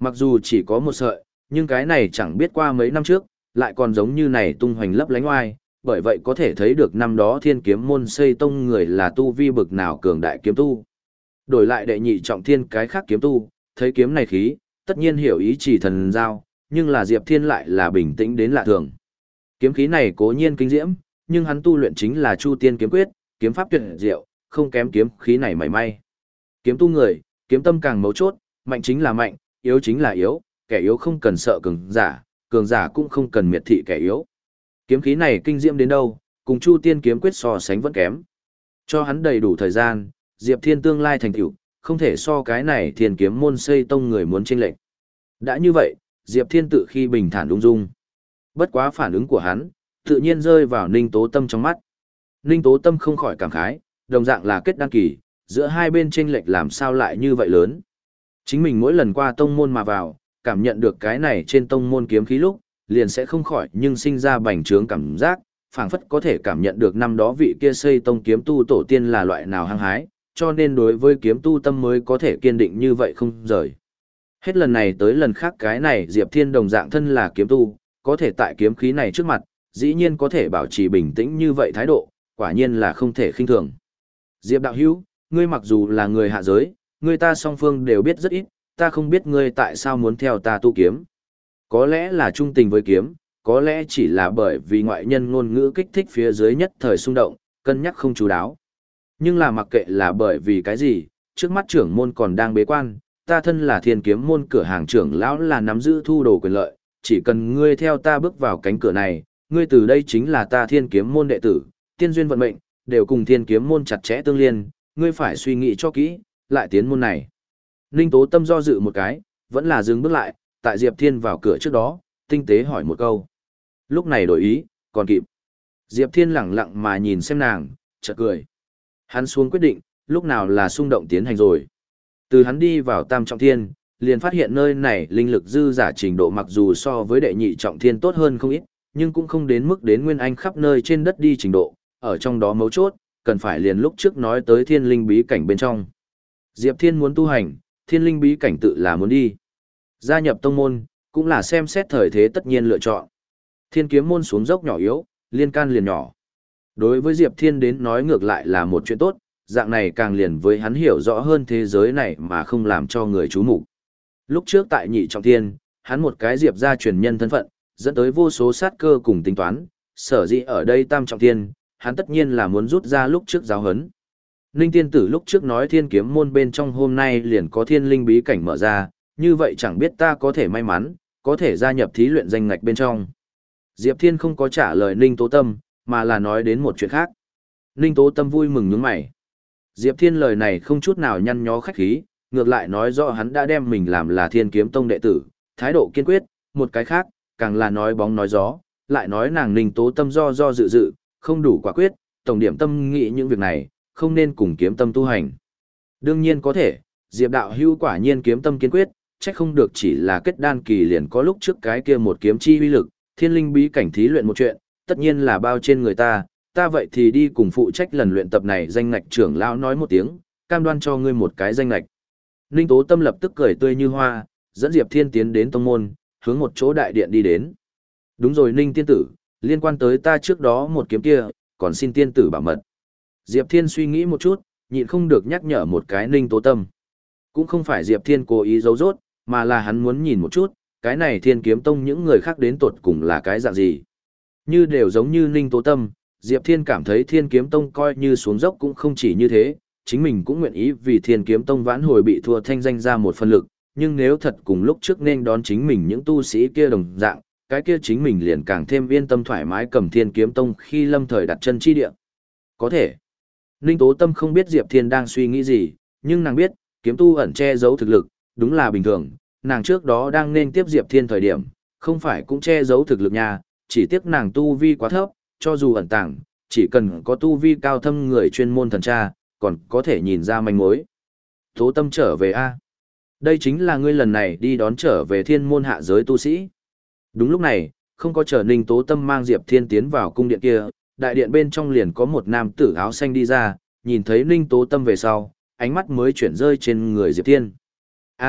Mặc dù chỉ có một sợi, nhưng cái này chẳng biết qua mấy năm trước, lại còn giống như này tung hoành lấp lánh oai, bởi vậy có thể thấy được năm đó thiên kiếm môn xây tông người là tu vi bực nào cường đại kiếm tu. Đổi lại đệ nhị trọng thiên cái khác kiếm tu, thấy kiếm này khí, tất nhiên hiểu ý chỉ thần giao, nhưng là Diệp Thiên lại là bình tĩnh đến lạ thường. Kiếm khí này cố nhiên kinh diễm, nhưng hắn tu luyện chính là Chu Tiên kiếm quyết, kiếm pháp tuyệt diệu, không kém kiếm khí này mảy may. Kiếm tu người, kiếm tâm càng mấu chốt, mạnh chính là mạnh, yếu chính là yếu, kẻ yếu không cần sợ cường giả, cường giả cũng không cần miệt thị kẻ yếu. Kiếm khí này kinh diễm đến đâu, cùng Chu Tiên kiếm quyết so sánh vẫn kém. Cho hắn đầy đủ thời gian, Diệp Thiên tương lai thành tựu, không thể so cái này Thiên kiếm môn xây tông người muốn chênh lệch. Đã như vậy, Diệp Thiên tự khi bình thản ung dung. Bất quá phản ứng của hắn, tự nhiên rơi vào Ninh Tố Tâm trong mắt. Ninh Tố Tâm không khỏi cảm khái, đồng dạng là kết đăng kỳ, giữa hai bên chênh lệch làm sao lại như vậy lớn. Chính mình mỗi lần qua tông môn mà vào, cảm nhận được cái này trên tông môn kiếm khí lúc, liền sẽ không khỏi nhưng sinh ra bành trướng cảm giác, phảng phất có thể cảm nhận được năm đó vị kia xây tông kiếm tu tổ tiên là loại nào hăng hái, cho nên đối với kiếm tu tâm mới có thể kiên định như vậy không rời. Hết lần này tới lần khác cái này Diệp Thiên đồng dạng thân là kiếm tu, có thể tại kiếm khí này trước mặt, dĩ nhiên có thể bảo trì bình tĩnh như vậy thái độ, quả nhiên là không thể khinh thường. Diệp đạo hữu, ngươi mặc dù là người hạ giới, ngươi ta song phương đều biết rất ít, ta không biết ngươi tại sao muốn theo ta tu kiếm. Có lẽ là trung tình với kiếm, có lẽ chỉ là bởi vì ngoại nhân ngôn ngữ kích thích phía dưới nhất thời xung động, cân nhắc không chú đáo. Nhưng là mặc kệ là bởi vì cái gì, trước mắt trưởng môn còn đang bế quan, ta thân là Thiên kiếm môn cửa hàng trưởng lão là nắm giữ thu đồ quyền lợi, chỉ cần ngươi theo ta bước vào cánh cửa này, ngươi từ đây chính là ta Thiên kiếm môn đệ tử, tiên duyên vận mệnh, đều cùng Thiên kiếm môn chặt chẽ tương liên, ngươi phải suy nghĩ cho kỹ, lại tiến môn này. Ninh Tố Tâm do dự một cái, vẫn là dừng bước lại, tại Diệp Thiên vào cửa trước đó, tinh tế hỏi một câu. Lúc này đổi ý, còn kịp. Diệp Thiên lẳng lặng mà nhìn xem nàng, chợt cười. Hắn xuống quyết định, lúc nào là xung động tiến hành rồi. Từ hắn đi vào Tam Trọng Thiên, liền phát hiện nơi này linh lực dư giả trình độ mặc dù so với đệ nhị Trọng Thiên tốt hơn không ít, nhưng cũng không đến mức đến nguyên anh khắp nơi trên đất đi trình độ, ở trong đó mấu chốt, cần phải liền lúc trước nói tới thiên linh bí cảnh bên trong. Diệp Thiên muốn tu hành, thiên linh bí cảnh tự là muốn đi. Gia nhập tông môn, cũng là xem xét thời thế tất nhiên lựa chọn. Thiên kiếm môn xuống dốc nhỏ yếu, liên can liền nhỏ. Đối với Diệp Thiên đến nói ngược lại là một chuyện tốt, dạng này càng liền với hắn hiểu rõ hơn thế giới này mà không làm cho người chú mục. Lúc trước tại nhị trọng thiên, hắn một cái Diệp gia truyền nhân thân phận, dẫn tới vô số sát cơ cùng tính toán, sở dĩ ở đây tam trọng thiên, hắn tất nhiên là muốn rút ra lúc trước giáo huấn. Ninh tiên tử lúc trước nói thiên kiếm môn bên trong hôm nay liền có thiên linh bí cảnh mở ra, như vậy chẳng biết ta có thể may mắn, có thể gia nhập thí luyện danh ngạch bên trong. Diệp Thiên không có trả lời Ninh Tố Tâm, mà là nói đến một chuyện khác. Ninh Tố Tâm vui mừng nhướng mày. Diệp Thiên lời này không chút nào nhăn nhó khách khí, ngược lại nói rõ hắn đã đem mình làm là Thiên Kiếm Tông đệ tử, thái độ kiên quyết, một cái khác, càng là nói bóng nói gió, lại nói nàng Ninh Tố Tâm do do dự dự, không đủ quả quyết, tổng điểm tâm nghĩ những việc này, không nên cùng kiếm tâm tu hành. Đương nhiên có thể, Diệp đạo hữu quả nhiên kiếm tâm kiên quyết, chắc không được chỉ là kết đan kỳ liền có lúc trước cái kia một kiếm chi uy lực, thiên linh bí cảnh thí luyện một chuyện, tất nhiên là bao trên người ta, ta vậy thì đi cùng phụ trách lần luyện tập này danh ngạch trưởng lão nói một tiếng, cam đoan cho ngươi một cái danh ngạch. Ninh Tố Tâm lập tức cười tươi như hoa, dẫn Diệp Thiên tiến đến tông môn, hướng một chỗ đại điện đi đến. Đúng rồi Ninh tiên tử, liên quan tới ta trước đó một kiếm kia, còn xin tiên tử bảo mật. Diệp Thiên suy nghĩ một chút, nhịn không được nhắc nhở một cái Ninh Tố Tâm. Cũng không phải Diệp Thiên cố ý giấu rốt, mà là hắn muốn nhìn một chút, cái này Thiên Kiếm Tông những người khác đến tột cùng là cái dạng gì. Như đều giống như Ninh Tố Tâm, Diệp Thiên cảm thấy Thiên Kiếm Tông coi như xuống dốc cũng không chỉ như thế, chính mình cũng nguyện ý vì Thiên Kiếm Tông vãn hồi bị thua thanh danh ra một phần lực, nhưng nếu thật cùng lúc trước nên đón chính mình những tu sĩ kia đồng dạng, cái kia chính mình liền càng thêm yên tâm thoải mái cầm Thiên Kiếm Tông khi lâm thời đặt chân chi địa. Có thể. Ninh Tố Tâm không biết Diệp Thiên đang suy nghĩ gì, nhưng nàng biết, kiếm tu ẩn che giấu thực lực, đúng là bình thường, nàng trước đó đang nên tiếp Diệp Thiên thời điểm, không phải cũng che giấu thực lực nha, chỉ tiếc nàng tu vi quá thấp, cho dù ẩn tàng, chỉ cần có tu vi cao thâm người chuyên môn thần tra, còn có thể nhìn ra manh mối. Tố Tâm trở về a. Đây chính là ngươi lần này đi đón trở về thiên môn hạ giới tu sĩ. Đúng lúc này, không có chờ Ninh Tố Tâm mang Diệp Thiên tiến vào cung điện kia, đại điện bên trong liền có một nam tử áo xanh đi ra, nhìn thấy Ninh Tố Tâm về sau, ánh mắt mới chuyển rơi trên người Diệp Thiên. A,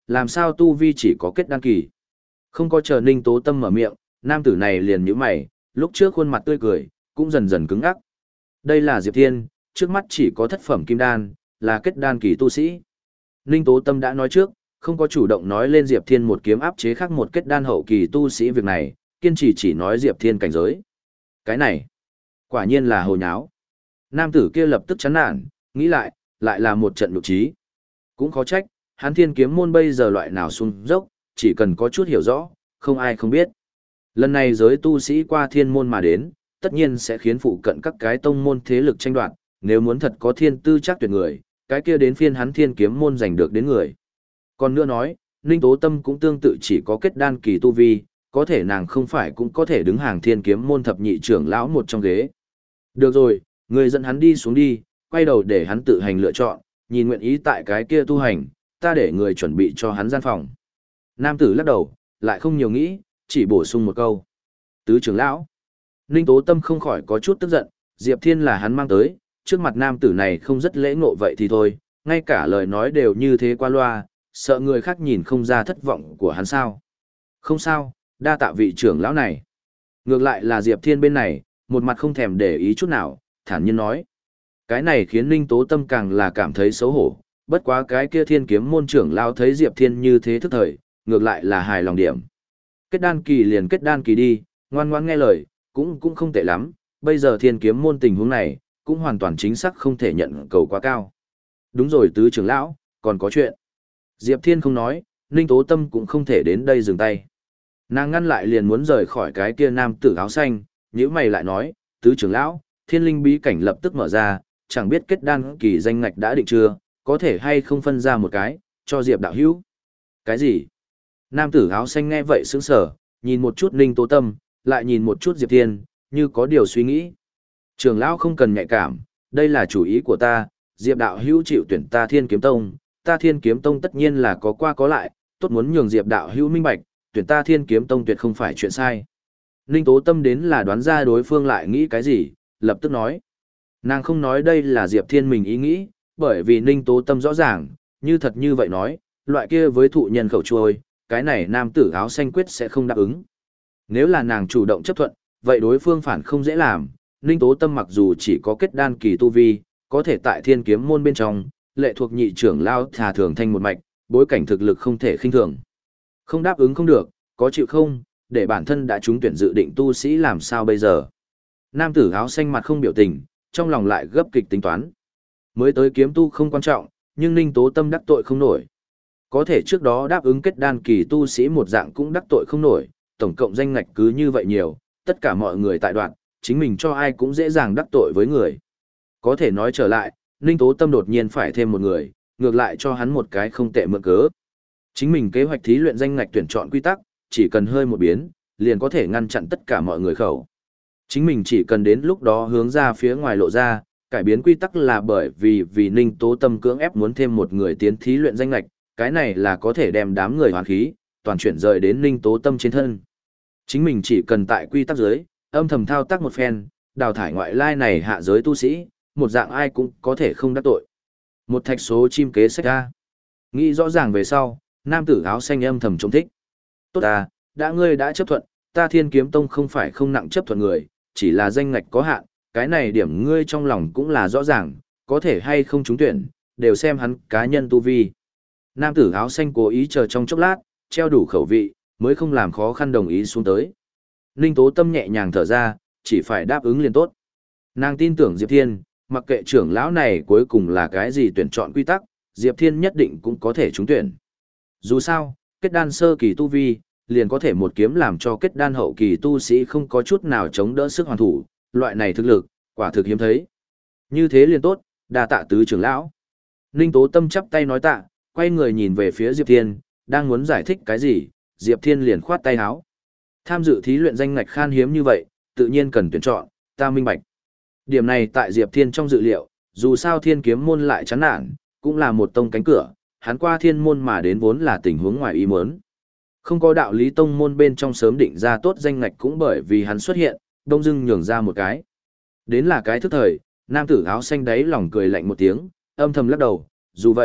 Làm sao tu vi chỉ có kết đan kỳ? Không có chờ Ninh Tố Tâm mở miệng, nam tử này liền nhíu mày, lúc trước khuôn mặt tươi cười, cũng dần dần cứng ngắc. Đây là Diệp Thiên, trước mắt chỉ có thất phẩm kim đan, là kết đan kỳ tu sĩ. Ninh Tố Tâm đã nói trước, không có chủ động nói lên Diệp Thiên một kiếm áp chế khác một kết đan hậu kỳ tu sĩ việc này, kiên trì chỉ nói Diệp Thiên cảnh giới. Cái này, quả nhiên là hồ nháo. Nam tử kia lập tức chán nản, nghĩ lại, lại là một trận nhục trí. Cũng khó trách, hắn Thiên kiếm môn bây giờ loại nào xuống dốc, chỉ cần có chút hiểu rõ, không ai không biết. Lần này giới tu sĩ qua thiên môn mà đến, tất nhiên sẽ khiến phụ cận các cái tông môn thế lực tranh đoạt, nếu muốn thật có thiên tư chắc tuyệt người, cái kia đến phiên hắn Thiên kiếm môn giành được đến người. Còn nữa nói, Ninh Tố Tâm cũng tương tự chỉ có kết đan kỳ tu vi, có thể nàng không phải cũng có thể đứng hàng Thiên kiếm môn thập nhị trưởng lão một trong ghế. Được rồi, người dẫn hắn đi xuống đi, quay đầu để hắn tự hành lựa chọn, nhìn nguyện ý tại cái kia tu hành, ta để người chuẩn bị cho hắn gian phòng. Nam tử lắc đầu, lại không nhiều nghĩ, chỉ bổ sung một câu. Tứ trưởng lão. Ninh Tố Tâm không khỏi có chút tức giận, Diệp Thiên là hắn mang tới, trước mặt nam tử này không rất lễ ngộ vậy thì thôi, ngay cả lời nói đều như thế qua loa, sợ người khác nhìn không ra thất vọng của hắn sao. Không sao, đa tạ vị trưởng lão này. Ngược lại là Diệp Thiên bên này, một mặt không thèm để ý chút nào, thản nhiên nói. Cái này khiến Ninh Tố Tâm càng là cảm thấy xấu hổ, bất quá cái kia Thiên kiếm môn trưởng lão thấy Diệp Thiên như thế thức thời, ngược lại là hài lòng điểm. Kết đan kỳ liền kết đan kỳ đi, ngoan ngoan nghe lời, cũng cũng không tệ lắm, bây giờ Thiên kiếm môn tình huống này, cũng hoàn toàn chính xác không thể nhận cầu quá cao. Đúng rồi tứ trưởng lão, còn có chuyện. Diệp Thiên không nói, Ninh Tố Tâm cũng không thể đến đây dừng tay. Nàng ngăn lại liền muốn rời khỏi cái kia nam tử áo xanh, nhíu mày lại nói, tứ trưởng lão, thiên linh bí cảnh lập tức mở ra, chẳng biết kết đan kỳ danh ngạch đã định chưa, có thể hay không phân ra một cái, cho Diệp đạo hữu. Cái gì? Nam tử áo xanh nghe vậy sững sờ, nhìn một chút Ninh Tố Tâm, lại nhìn một chút Diệp Thiên, như có điều suy nghĩ. Trưởng lão không cần nhạy cảm, đây là chủ ý của ta, Diệp đạo hữu chịu tuyển ta Thiên kiếm tông, ta Thiên kiếm tông tất nhiên là có qua có lại, tốt muốn nhường Diệp đạo hữu minh bạch, tuyển ta Thiên kiếm tông tuyệt không phải chuyện sai. Ninh Tố Tâm đến là đoán ra đối phương lại nghĩ cái gì, lập tức nói. Nàng không nói đây là Diệp Thiên mình ý nghĩ, bởi vì Ninh Tố Tâm rõ ràng, như thật như vậy nói, loại kia với thụ nhân khẩu trôi, cái này nam tử áo xanh quyết sẽ không đáp ứng. Nếu là nàng chủ động chấp thuận, vậy đối phương phản không dễ làm, Ninh Tố Tâm mặc dù chỉ có kết đan kỳ tu vi, có thể tại Thiên kiếm môn bên trong, lệ thuộc nhị trưởng lao thà thường thanh một mạch, bối cảnh thực lực không thể khinh thường. Không đáp ứng không được, có chịu không, để bản thân đã trúng tuyển dự định tu sĩ làm sao bây giờ. Nam tử áo xanh mặt không biểu tình, trong lòng lại gấp kịch tính toán. Mới tới kiếm tu không quan trọng, nhưng Ninh Tố Tâm đắc tội không nổi. Có thể trước đó đáp ứng kết đan kỳ tu sĩ một dạng cũng đắc tội không nổi, tổng cộng danh ngạch cứ như vậy nhiều, tất cả mọi người tại đoạn, chính mình cho ai cũng dễ dàng đắc tội với người. Có thể nói trở lại, Ninh Tố Tâm đột nhiên phải thêm một người, ngược lại cho hắn một cái không tệ mượn cớ. Chính mình kế hoạch thí luyện danh ngạch tuyển chọn quy tắc, chỉ cần hơi một biến, liền có thể ngăn chặn tất cả mọi người khẩu. Chính mình chỉ cần đến lúc đó hướng ra phía ngoài lộ ra, cải biến quy tắc là bởi vì vì Ninh Tố Tâm cưỡng ép muốn thêm một người tiến thí luyện danh ngạch, cái này là có thể đem đám người hoàn khí, toàn chuyển rời đến Ninh Tố Tâm trên thân. Chính mình chỉ cần tại quy tắc dưới, âm thầm thao tác một phen, đào thải ngoại lai này hạ giới tu sĩ, một dạng ai cũng có thể không đắc tội. Một thạch số chim kế sách ra. Nghĩ rõ ràng về sau, nam tử áo xanh âm thầm trông thích. Tốt à, đã ngươi đã chấp thuận, ta Thiên kiếm tông không phải không nặng chấp thuận người, chỉ là danh ngạch có hạn, cái này điểm ngươi trong lòng cũng là rõ ràng, có thể hay không trúng tuyển, đều xem hắn cá nhân tu vi. Nam tử áo xanh cố ý chờ trong chốc lát, treo đủ khẩu vị, mới không làm khó khăn đồng ý xuống tới. Ninh Tố Tâm nhẹ nhàng thở ra, chỉ phải đáp ứng liền tốt. Nàng tin tưởng Diệp Thiên, mặc kệ trưởng lão này cuối cùng là cái gì tuyển chọn quy tắc, Diệp Thiên nhất định cũng có thể trúng tuyển. Dù sao, kết đan sơ kỳ tu vi, liền có thể một kiếm làm cho kết đan hậu kỳ tu sĩ không có chút nào chống đỡ sức hoàn thủ, loại này thực lực, quả thực hiếm thấy. Như thế liền tốt, đa tạ tứ trưởng lão. Ninh Tố Tâm chắp tay nói tạ, quay người nhìn về phía Diệp Thiên, đang muốn giải thích cái gì, Diệp Thiên liền khoát tay áo. Tham dự thí luyện danh ngạch khan hiếm như vậy, tự nhiên cần tuyển chọn, ta minh bạch. Điểm này tại Diệp Thiên trong dự liệu, dù sao Thiên kiếm môn lại chán nản, cũng là một tông cánh cửa, hắn qua thiên môn mà đến vốn là tình huống ngoài ý muốn. Không có đạo lý tông môn bên trong sớm định ra tốt danh ngạch cũng bởi vì hắn xuất hiện, đông dưng nhường ra một cái. Đến là cái thức thời, nam tử áo xanh đấy lòng cười lạnh một tiếng, âm thầm lắc đầu, dù vậy,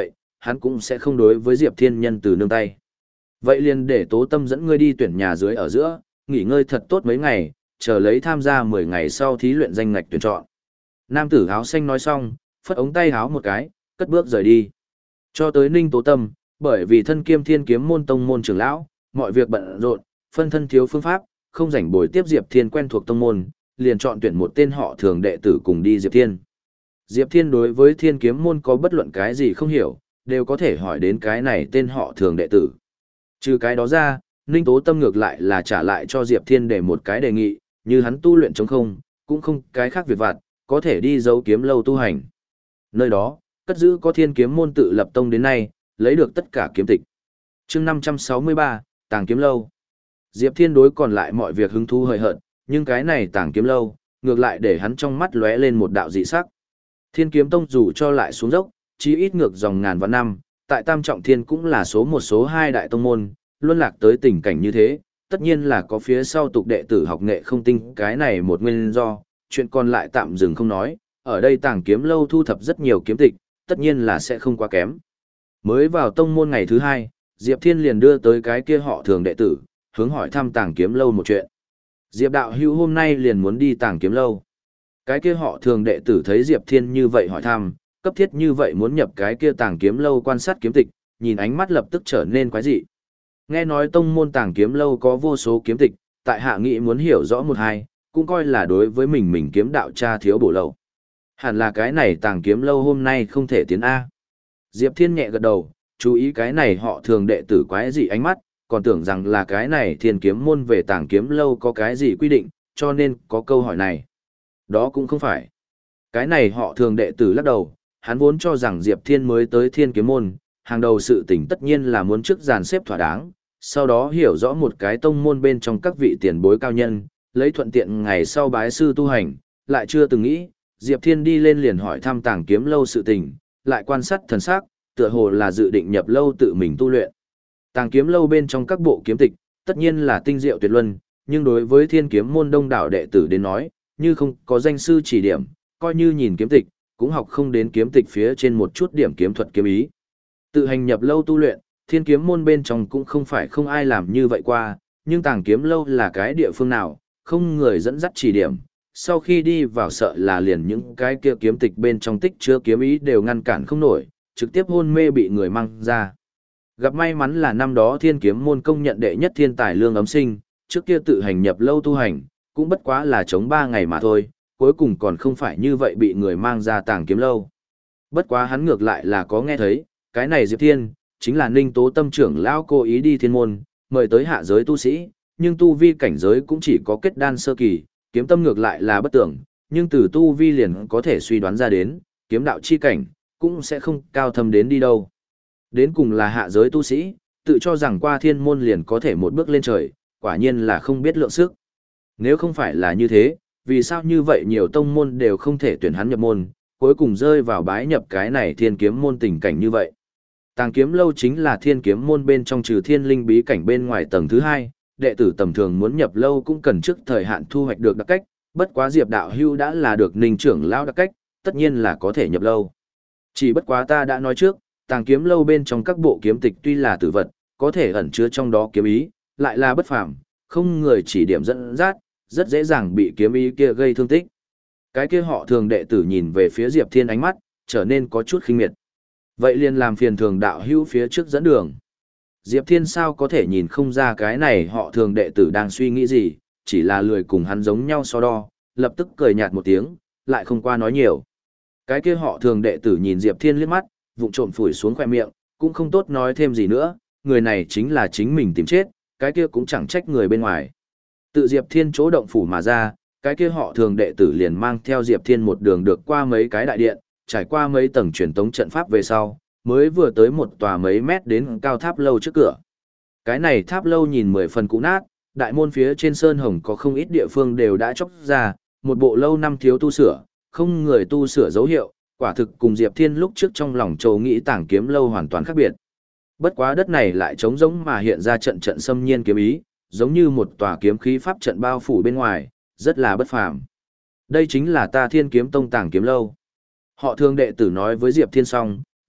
hắn cũng sẽ không đối với Diệp Thiên nhân từ nương tay. Vậy liền để Tố Tâm dẫn ngươi đi tuyển nhà dưới ở giữa, nghỉ ngơi thật tốt mấy ngày, chờ lấy tham gia mười ngày sau thí luyện danh ngạch tuyển chọn. Nam tử áo xanh nói xong, phất ống tay áo một cái, cất bước rời đi. Cho tới Ninh Tố Tâm, bởi vì thân kiêm Thiên Kiếm môn tông môn trưởng lão, mọi việc bận rộn, phân thân thiếu phương pháp, không rảnh bồi tiếp Diệp Thiên quen thuộc tông môn, liền chọn tuyển một tên họ thường đệ tử cùng đi Diệp Thiên. Diệp Thiên đối với Thiên Kiếm môn có bất luận cái gì không hiểu, đều có thể hỏi đến cái này tên họ thường đệ tử. Trừ cái đó ra, Ninh Tố Tâm ngược lại là trả lại cho Diệp Thiên để một cái đề nghị, như hắn tu luyện chống không, cũng không cái khác việc vặt, có thể đi dấu kiếm lâu tu hành. Nơi đó, cất giữ có Thiên Kiếm môn tự lập tông đến nay, lấy được tất cả kiếm tịch. Chương năm trăm sáu mươi ba, Tàng Kiếm lâu. Diệp Thiên đối còn lại mọi việc hứng thú hời hợt, nhưng cái này Tàng Kiếm lâu, ngược lại để hắn trong mắt lóe lên một đạo dị sắc. Thiên Kiếm tông dù cho lại xuống dốc, chí ít ngược dòng ngàn vạn năm, tại Tam Trọng Thiên cũng là số một số hai đại tông môn, luân lạc tới tình cảnh như thế, tất nhiên là có phía sau tục đệ tử học nghệ không tinh cái này một nguyên do, chuyện còn lại tạm dừng không nói, ở đây Tàng Kiếm lâu thu thập rất nhiều kiếm tịch, tất nhiên là sẽ không quá kém. Mới vào tông môn ngày thứ hai, Diệp Thiên liền đưa tới cái kia họ thường đệ tử, hướng hỏi thăm Tàng Kiếm lâu một chuyện. Diệp đạo hữu hôm nay liền muốn đi Tàng Kiếm lâu. Cái kia họ thường đệ tử thấy Diệp Thiên như vậy hỏi thăm, cấp thiết như vậy muốn nhập cái kia Tàng Kiếm lâu quan sát kiếm tịch, nhìn ánh mắt lập tức trở nên quái dị. Nghe nói tông môn Tàng Kiếm lâu có vô số kiếm tịch, tại hạ nghĩ muốn hiểu rõ một hai, cũng coi là đối với mình mình kiếm đạo cha thiếu bổ lậu. Hẳn là cái này Tàng Kiếm lâu hôm nay không thể tiến A. Diệp Thiên nhẹ gật đầu, chú ý cái này họ thường đệ tử quái dị ánh mắt, còn tưởng rằng là cái này Thiên Kiếm môn về Tàng Kiếm lâu có cái gì quy định, cho nên có câu hỏi này. Đó cũng không phải. Cái này họ thường đệ tử lắc đầu, hắn vốn cho rằng Diệp Thiên mới tới Thiên Kiếm môn, hàng đầu sự tình tất nhiên là muốn trước dàn xếp thỏa đáng, sau đó hiểu rõ một cái tông môn bên trong các vị tiền bối cao nhân, lấy thuận tiện ngày sau bái sư tu hành, lại chưa từng nghĩ, Diệp Thiên đi lên liền hỏi thăm Tàng Kiếm lâu sự tình, lại quan sát thần sắc, tựa hồ là dự định nhập lâu tự mình tu luyện. Tàng Kiếm lâu bên trong các bộ kiếm tịch, tất nhiên là tinh diệu tuyệt luân, nhưng đối với Thiên Kiếm môn đông đảo đệ tử đến nói, như không có danh sư chỉ điểm, coi như nhìn kiếm tịch, cũng học không đến kiếm tịch phía trên một chút điểm kiếm thuật kiếm ý. Tự hành nhập lâu tu luyện, Thiên Kiếm môn bên trong cũng không phải không ai làm như vậy qua, nhưng Tàng Kiếm lâu là cái địa phương nào, không người dẫn dắt chỉ điểm, sau khi đi vào sợ là liền những cái kia kiếm tịch bên trong tích chứa kiếm ý đều ngăn cản không nổi, trực tiếp hôn mê bị người mang ra. Gặp may mắn là năm đó Thiên Kiếm môn công nhận đệ nhất thiên tài Lương Ấm Sinh, trước kia tự hành nhập lâu tu hành, cũng bất quá là chống ba ngày mà thôi, cuối cùng còn không phải như vậy bị người mang ra Tàng Kiếm lâu. Bất quá hắn ngược lại là có nghe thấy, cái này Diệp Thiên, chính là Ninh Tố Tâm trưởng lão cố ý đi thiên môn, mời tới hạ giới tu sĩ, nhưng tu vi cảnh giới cũng chỉ có kết đan sơ kỳ, kiếm tâm ngược lại là bất tưởng, nhưng từ tu vi liền có thể suy đoán ra đến, kiếm đạo chi cảnh, cũng sẽ không cao thâm đến đi đâu. Đến cùng là hạ giới tu sĩ, tự cho rằng qua thiên môn liền có thể một bước lên trời, quả nhiên là không biết lượng sức. Nếu không phải là như thế, vì sao như vậy nhiều tông môn đều không thể tuyển hắn nhập môn, cuối cùng rơi vào bái nhập cái này Thiên Kiếm môn tình cảnh như vậy. Tàng Kiếm lâu chính là Thiên Kiếm môn bên trong trừ thiên linh bí cảnh bên ngoài tầng thứ hai, đệ tử tầm thường muốn nhập lâu cũng cần trước thời hạn thu hoạch được đặc cách, bất quá Diệp đạo hưu đã là được Ninh trưởng lão đặc cách, tất nhiên là có thể nhập lâu. Chỉ bất quá ta đã nói trước, Tàng Kiếm lâu bên trong các bộ kiếm tịch tuy là tử vật, có thể ẩn chứa trong đó kiếm ý, lại là bất phàm, không người chỉ điểm dẫn dắt, rất dễ dàng bị kiếm ý kia gây thương tích. Cái kia họ thường đệ tử nhìn về phía Diệp Thiên ánh mắt, trở nên có chút khinh miệt. Vậy liền làm phiền thường đạo hữu phía trước dẫn đường. Diệp Thiên sao có thể nhìn không ra cái này họ thường đệ tử đang suy nghĩ gì, chỉ là lười cùng hắn giống nhau so đo, lập tức cười nhạt một tiếng, lại không qua nói nhiều. Cái kia họ thường đệ tử nhìn Diệp Thiên liếc mắt, vụng trộm phủi xuống khóe miệng, cũng không tốt nói thêm gì nữa, người này chính là chính mình tìm chết, cái kia cũng chẳng trách người bên ngoài. Tự Diệp Thiên chỗ động phủ mà ra, cái kia họ thường đệ tử liền mang theo Diệp Thiên một đường được qua mấy cái đại điện, trải qua mấy tầng truyền tống trận pháp về sau, mới vừa tới một tòa mấy mét đến cao tháp lâu trước cửa. Cái này tháp lâu nhìn mười phần cũ nát, đại môn phía trên sơn hồng có không ít địa phương đều đã chóc ra, một bộ lâu năm thiếu tu sửa, không người tu sửa dấu hiệu, quả thực cùng Diệp Thiên lúc trước trong lòng trầu nghĩ Tàng Kiếm lâu hoàn toàn khác biệt. Bất quá đất này lại trống rỗng mà hiện ra trận trận xâm nhiên kiếm ý, giống như một tòa kiếm khí pháp trận bao phủ bên ngoài, rất là bất phàm. Đây chính là ta Thiên Kiếm tông Tàng Kiếm lâu. Họ thường đệ tử nói với Diệp Thiên xong,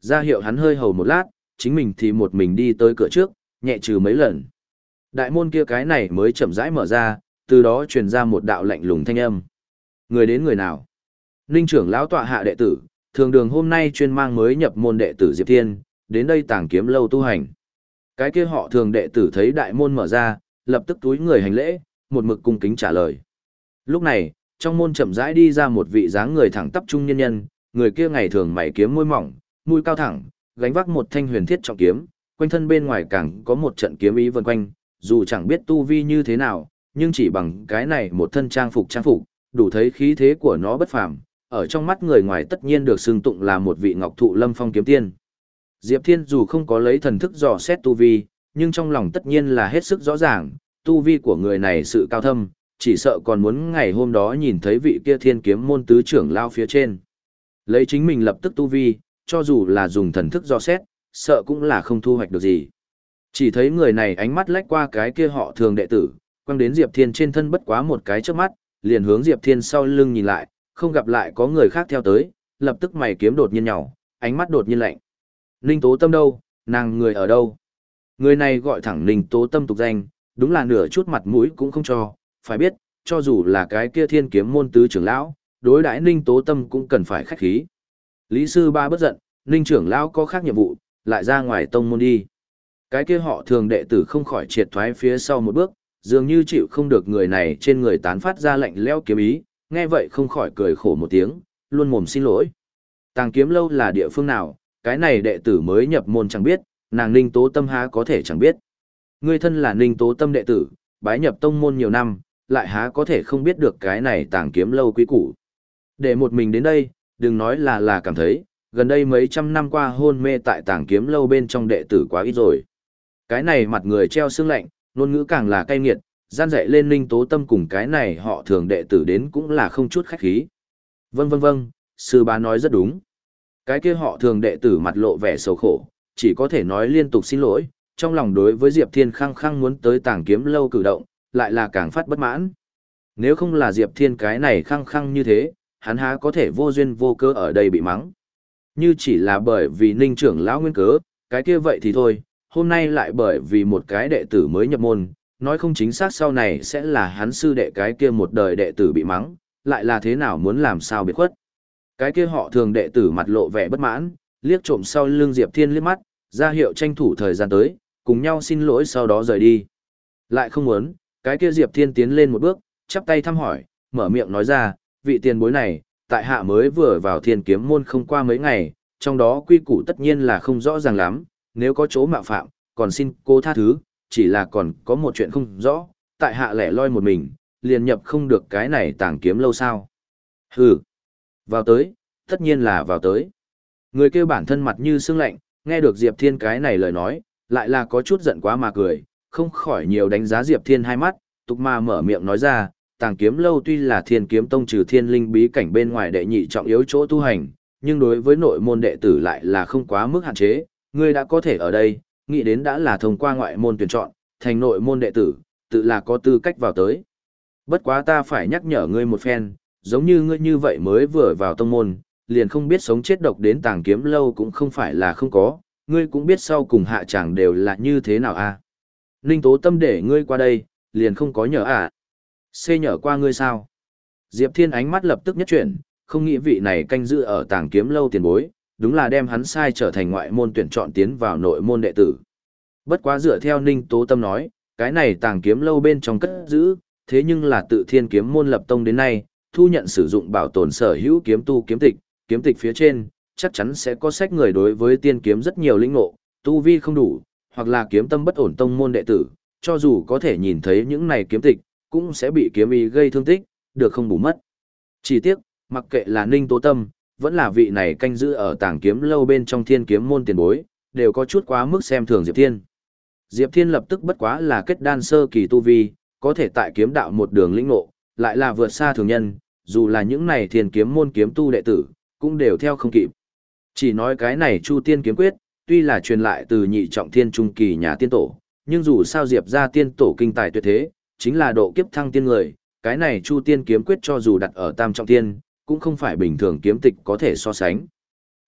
Ra hiệu hắn hơi hầu một lát, chính mình thì một mình đi tới cửa trước, nhẹ trừ mấy lần. Đại môn kia cái này mới chậm rãi mở ra, từ đó truyền ra một đạo lạnh lùng thanh âm. Người đến người nào? Ninh trưởng lão tọa hạ đệ tử, thường đường hôm nay chuyên mang mới nhập môn đệ tử Diệp Thiên, đến đây Tàng Kiếm lâu tu hành. Cái kia họ thường đệ tử thấy đại môn mở ra, lập tức túi người hành lễ, một mực cung kính trả lời. Lúc này, trong môn chậm rãi đi ra một vị dáng người thẳng tắp trung nhân nhân, người kia ngày thường mày kiếm môi mỏng, mũi cao thẳng, gánh vác một thanh huyền thiết trọng kiếm, quanh thân bên ngoài càng có một trận kiếm ý vần quanh, dù chẳng biết tu vi như thế nào, nhưng chỉ bằng cái này một thân trang phục trang phục, đủ thấy khí thế của nó bất phàm, ở trong mắt người ngoài tất nhiên được xưng tụng là một vị ngọc thụ lâm phong kiếm tiên. Diệp Thiên dù không có lấy thần thức dò xét tu vi, nhưng trong lòng tất nhiên là hết sức rõ ràng, tu vi của người này sự cao thâm, chỉ sợ còn muốn ngày hôm đó nhìn thấy vị kia thiên kiếm môn tứ trưởng lao phía trên. Lấy chính mình lập tức tu vi, cho dù là dùng thần thức dò xét, sợ cũng là không thu hoạch được gì. Chỉ thấy người này ánh mắt lách qua cái kia họ thường đệ tử, quăng đến Diệp Thiên trên thân bất quá một cái trước mắt, liền hướng Diệp Thiên sau lưng nhìn lại, không gặp lại có người khác theo tới, lập tức mày kiếm đột nhiên nhàu, ánh mắt đột nhiên lạnh. Ninh Tố Tâm đâu, nàng người ở đâu? Người này gọi thẳng Ninh Tố Tâm tục danh, đúng là nửa chút mặt mũi cũng không cho, phải biết, cho dù là cái kia thiên kiếm môn tứ trưởng lão, đối đãi Ninh Tố Tâm cũng cần phải khách khí. Lý sư ba bất giận, Ninh trưởng lão có khác nhiệm vụ, lại ra ngoài tông môn đi. Cái kia họ thường đệ tử không khỏi triệt thoái phía sau một bước, dường như chịu không được người này trên người tán phát ra lạnh lẽo kiếm ý, nghe vậy không khỏi cười khổ một tiếng, luôn mồm xin lỗi. Tàng Kiếm lâu là địa phương nào, cái này đệ tử mới nhập môn chẳng biết, nàng Ninh Tố Tâm há có thể chẳng biết. Ngươi thân là Ninh Tố Tâm đệ tử, bái nhập tông môn nhiều năm, lại há có thể không biết được cái này Tàng Kiếm lâu quý củ. Để một mình đến đây, đừng nói là là cảm thấy, gần đây mấy trăm năm qua hôn mê tại Tàng Kiếm lâu bên trong đệ tử quá ít rồi. Cái này mặt người treo xương lạnh, ngôn ngữ càng là cay nghiệt, gian dạy lên Ninh Tố Tâm cùng cái này họ thường đệ tử đến cũng là không chút khách khí. Vâng vâng vâng, sư bá nói rất đúng. Cái kia họ thường đệ tử mặt lộ vẻ sầu khổ, chỉ có thể nói liên tục xin lỗi, trong lòng đối với Diệp Thiên khăng khăng muốn tới Tàng Kiếm lâu cử động, lại là càng phát bất mãn. Nếu không là Diệp Thiên cái này khăng khăng như thế, hắn há có thể vô duyên vô cớ ở đây bị mắng. Như chỉ là bởi vì Ninh trưởng lão nguyên cớ, cái kia vậy thì thôi, hôm nay lại bởi vì một cái đệ tử mới nhập môn, nói không chính xác sau này sẽ là hắn sư đệ cái kia một đời đệ tử bị mắng, lại là thế nào muốn làm sao biệt khuất. Cái kia họ thường đệ tử mặt lộ vẻ bất mãn, liếc trộm sau lưng Diệp Thiên liếc mắt, ra hiệu tranh thủ thời gian tới, cùng nhau xin lỗi sau đó rời đi. Lại không muốn, cái kia Diệp Thiên tiến lên một bước, chắp tay thăm hỏi, mở miệng nói ra, vị tiền bối này, tại hạ mới vừa vào thiên kiếm môn không qua mấy ngày, trong đó quy củ tất nhiên là không rõ ràng lắm, nếu có chỗ mạo phạm, còn xin cô tha thứ, chỉ là còn có một chuyện không rõ, tại hạ lẻ loi một mình, liền nhập không được cái này Tàng Kiếm lâu sao. Hừ, vào tới, tất nhiên là vào tới. Người kêu bản thân mặt như sương lạnh, nghe được Diệp Thiên cái này lời nói, lại là có chút giận quá mà cười, không khỏi nhiều đánh giá Diệp Thiên hai mắt, tục mà mở miệng nói ra, Tàng Kiếm lâu tuy là Thiên Kiếm tông trừ thiên linh bí cảnh bên ngoài đệ nhị trọng yếu chỗ tu hành, nhưng đối với nội môn đệ tử lại là không quá mức hạn chế, ngươi đã có thể ở đây, nghĩ đến đã là thông qua ngoại môn tuyển chọn, thành nội môn đệ tử, tự là có tư cách vào tới. Bất quá ta phải nhắc nhở ngươi một phen, giống như ngươi như vậy mới vừa vào tông môn, liền không biết sống chết độc đến Tàng Kiếm lâu cũng không phải là không có, ngươi cũng biết sau cùng hạ chẳng đều là như thế nào à. Ninh Tố Tâm để ngươi qua đây, liền không có nhờ à. Xê nhờ qua ngươi sao? Diệp Thiên ánh mắt lập tức nhất chuyển, không nghĩ vị này canh giữ ở Tàng Kiếm lâu tiền bối, đúng là đem hắn sai trở thành ngoại môn tuyển chọn tiến vào nội môn đệ tử. Bất quá dựa theo Ninh Tố Tâm nói, cái này Tàng Kiếm lâu bên trong cất giữ, thế nhưng là tự thiên kiếm môn lập tông đến nay, thu nhận sử dụng bảo tồn sở hữu kiếm tu kiếm tịch, kiếm tịch phía trên, chắc chắn sẽ có sách người đối với tiên kiếm rất nhiều lĩnh ngộ, tu vi không đủ, hoặc là kiếm tâm bất ổn tông môn đệ tử, cho dù có thể nhìn thấy những này kiếm tịch, cũng sẽ bị kiếm ý gây thương tích, được không bù mất. Chỉ tiếc, mặc kệ là Ninh Tố Tâm, vẫn là vị này canh giữ ở Tàng Kiếm lâu bên trong thiên kiếm môn tiền bối, đều có chút quá mức xem thường Diệp Thiên. Diệp Thiên lập tức bất quá là kết đan sơ kỳ tu vi, có thể tại kiếm đạo một đường lĩnh ngộ, lại là vượt xa thường nhân, dù là những này thiên kiếm môn kiếm tu đệ tử, cũng đều theo không kịp. Chỉ nói cái này Chu Tiên kiếm quyết, tuy là truyền lại từ nhị trọng thiên trung kỳ nhà tiên tổ, nhưng dù sao Diệp ra tiên tổ kinh tài tuyệt thế, chính là độ kiếp thăng tiên người, cái này Chu Tiên kiếm quyết cho dù đặt ở tam trọng thiên, cũng không phải bình thường kiếm tịch có thể so sánh.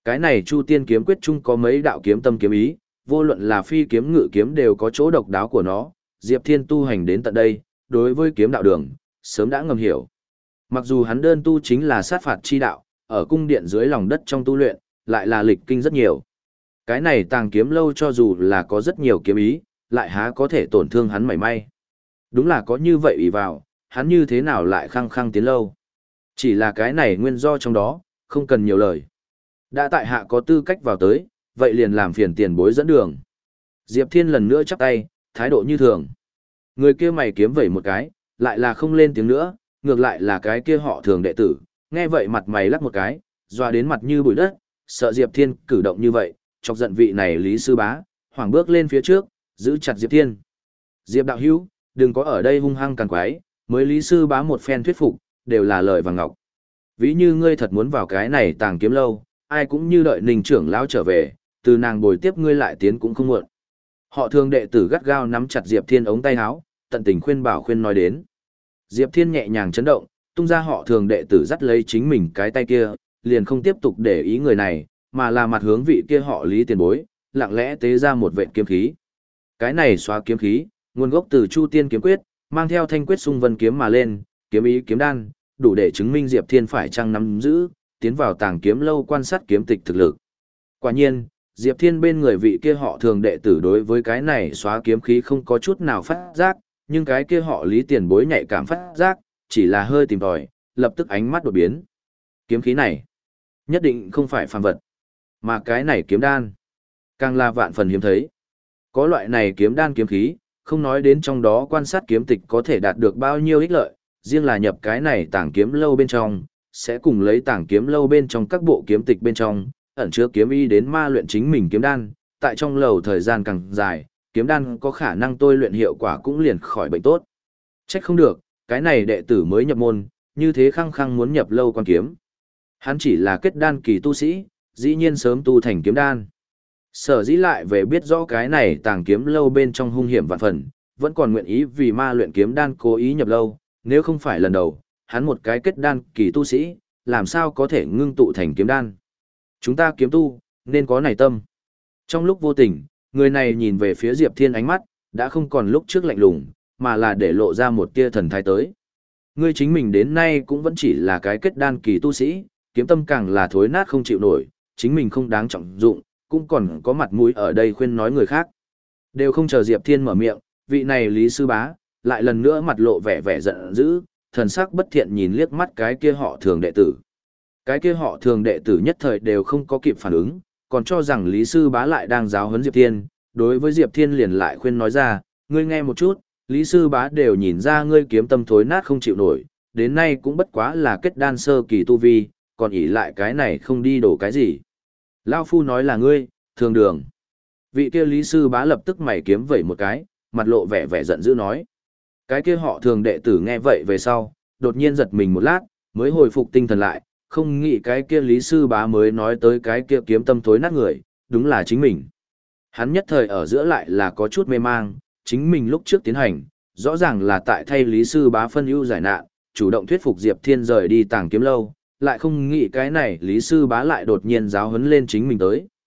Cái này Chu Tiên kiếm quyết chung có mấy đạo kiếm tâm kiếm ý, vô luận là phi kiếm ngự kiếm đều có chỗ độc đáo của nó, Diệp Thiên tu hành đến tận đây, đối với kiếm đạo đường, sớm đã ngầm hiểu. Mặc dù hắn đơn tu chính là sát phạt chi đạo, ở cung điện dưới lòng đất trong tu luyện, lại là lịch kinh rất nhiều. Cái này tàng kiếm lâu cho dù là có rất nhiều kiếm ý, lại há có thể tổn thương hắn mảy may. Đúng là có như vậy ý vào, hắn như thế nào lại khăng khăng tiến lâu. Chỉ là cái này nguyên do trong đó, không cần nhiều lời. Đã tại hạ có tư cách vào tới, vậy liền làm phiền tiền bối dẫn đường. Diệp Thiên lần nữa chắp tay, thái độ như thường. Người kia mày kiếm vẩy một cái, lại là không lên tiếng nữa, ngược lại là cái kia họ thường đệ tử, nghe vậy mặt mày lắc một cái, doa đến mặt như bụi đất, sợ Diệp Thiên cử động như vậy, chọc giận vị này Lý Sư Bá, hoảng bước lên phía trước, giữ chặt Diệp Thiên. Diệp đạo hữu, đừng có ở đây hung hăng càn quái, mới Lý Sư Bá một phen thuyết phục, đều là lời vàng ngọc. Ví như ngươi thật muốn vào cái này tàng kiếm lâu, ai cũng như đợi Ninh trưởng lão trở về, từ nàng bồi tiếp ngươi lại tiến cũng không muộn. Họ thường đệ tử gắt gao nắm chặt Diệp Thiên ống tay áo, tận tình khuyên bảo khuyên nói đến. Diệp Thiên nhẹ nhàng chấn động, tung ra họ thường đệ tử dắt lấy chính mình cái tay kia, liền không tiếp tục để ý người này, mà là mặt hướng vị kia họ Lý tiền bối, lặng lẽ tế ra một vệt kiếm khí. Cái này xóa kiếm khí, nguồn gốc từ Chu Tiên kiếm quyết, mang theo thanh quyết xung vân kiếm mà lên, kiếm ý kiếm đan, đủ để chứng minh Diệp Thiên phải chăng nắm giữ, tiến vào tàng kiếm lâu quan sát kiếm tịch thực lực. Quả nhiên, Diệp Thiên bên người vị kia họ thường đệ tử đối với cái này xóa kiếm khí không có chút nào phát giác, nhưng cái kia họ Lý tiền bối nhạy cảm phát giác, chỉ là hơi tìm tòi, lập tức ánh mắt đột biến. Kiếm khí này, nhất định không phải phàm vật, mà cái này kiếm đan, càng là vạn phần hiếm thấy. Có loại này kiếm đan kiếm khí, không nói đến trong đó quan sát kiếm tịch có thể đạt được bao nhiêu ích lợi, riêng là nhập cái này tàng kiếm lâu bên trong, sẽ cùng lấy tàng kiếm lâu bên trong các bộ kiếm tịch bên trong, ẩn chứa kiếm ý đến ma luyện chính mình kiếm đan, tại trong lầu thời gian càng dài, kiếm đan có khả năng tôi luyện hiệu quả cũng liền khỏi bệnh tốt. Trách không được, cái này đệ tử mới nhập môn, như thế khăng khăng muốn nhập lâu quan kiếm. Hắn chỉ là kết đan kỳ tu sĩ, dĩ nhiên sớm tu thành kiếm đan. Sở dĩ lại về biết rõ cái này tàng kiếm lâu bên trong hung hiểm vạn phần, vẫn còn nguyện ý vì ma luyện kiếm đan cố ý nhập lâu, nếu không phải lần đầu, hắn một cái kết đan kỳ tu sĩ, làm sao có thể ngưng tụ thành kiếm đan. Chúng ta kiếm tu, nên có này tâm. Trong lúc vô tình, người này nhìn về phía Diệp Thiên ánh mắt, đã không còn lúc trước lạnh lùng, mà là để lộ ra một tia thần thái tới. Ngươi chính mình đến nay cũng vẫn chỉ là cái kết đan kỳ tu sĩ, kiếm tâm càng là thối nát không chịu nổi, chính mình không đáng trọng dụng, cũng còn có mặt mũi ở đây khuyên nói người khác. Đều không chờ Diệp Thiên mở miệng, vị này Lý Sư Bá, lại lần nữa mặt lộ vẻ vẻ giận dữ, thần sắc bất thiện nhìn liếc mắt cái kia họ thường đệ tử. Cái kia họ thường đệ tử nhất thời đều không có kịp phản ứng, còn cho rằng Lý Sư Bá lại đang giáo huấn Diệp Thiên, đối với Diệp Thiên liền lại khuyên nói ra, ngươi nghe một chút, Lý Sư Bá đều nhìn ra ngươi kiếm tâm thối nát không chịu nổi, đến nay cũng bất quá là kết đan sơ kỳ tu vi, còn ỷ lại cái này không đi đổ cái gì. Lao Phu nói là ngươi, thường đường. Vị kia Lý Sư Bá lập tức mày kiếm vẩy một cái, mặt lộ vẻ vẻ giận dữ nói. Cái kia họ thường đệ tử nghe vậy về sau, đột nhiên giật mình một lát, mới hồi phục tinh thần lại, không nghĩ cái kia Lý Sư Bá mới nói tới cái kia kiếm tâm thối nát người, đúng là chính mình. Hắn nhất thời ở giữa lại là có chút mê mang, chính mình lúc trước tiến hành, rõ ràng là tại thay Lý Sư Bá phân ưu giải nạn, chủ động thuyết phục Diệp Thiên rời đi tàng kiếm lâu, lại không nghĩ cái này Lý Sư Bá lại đột nhiên giáo huấn lên chính mình tới.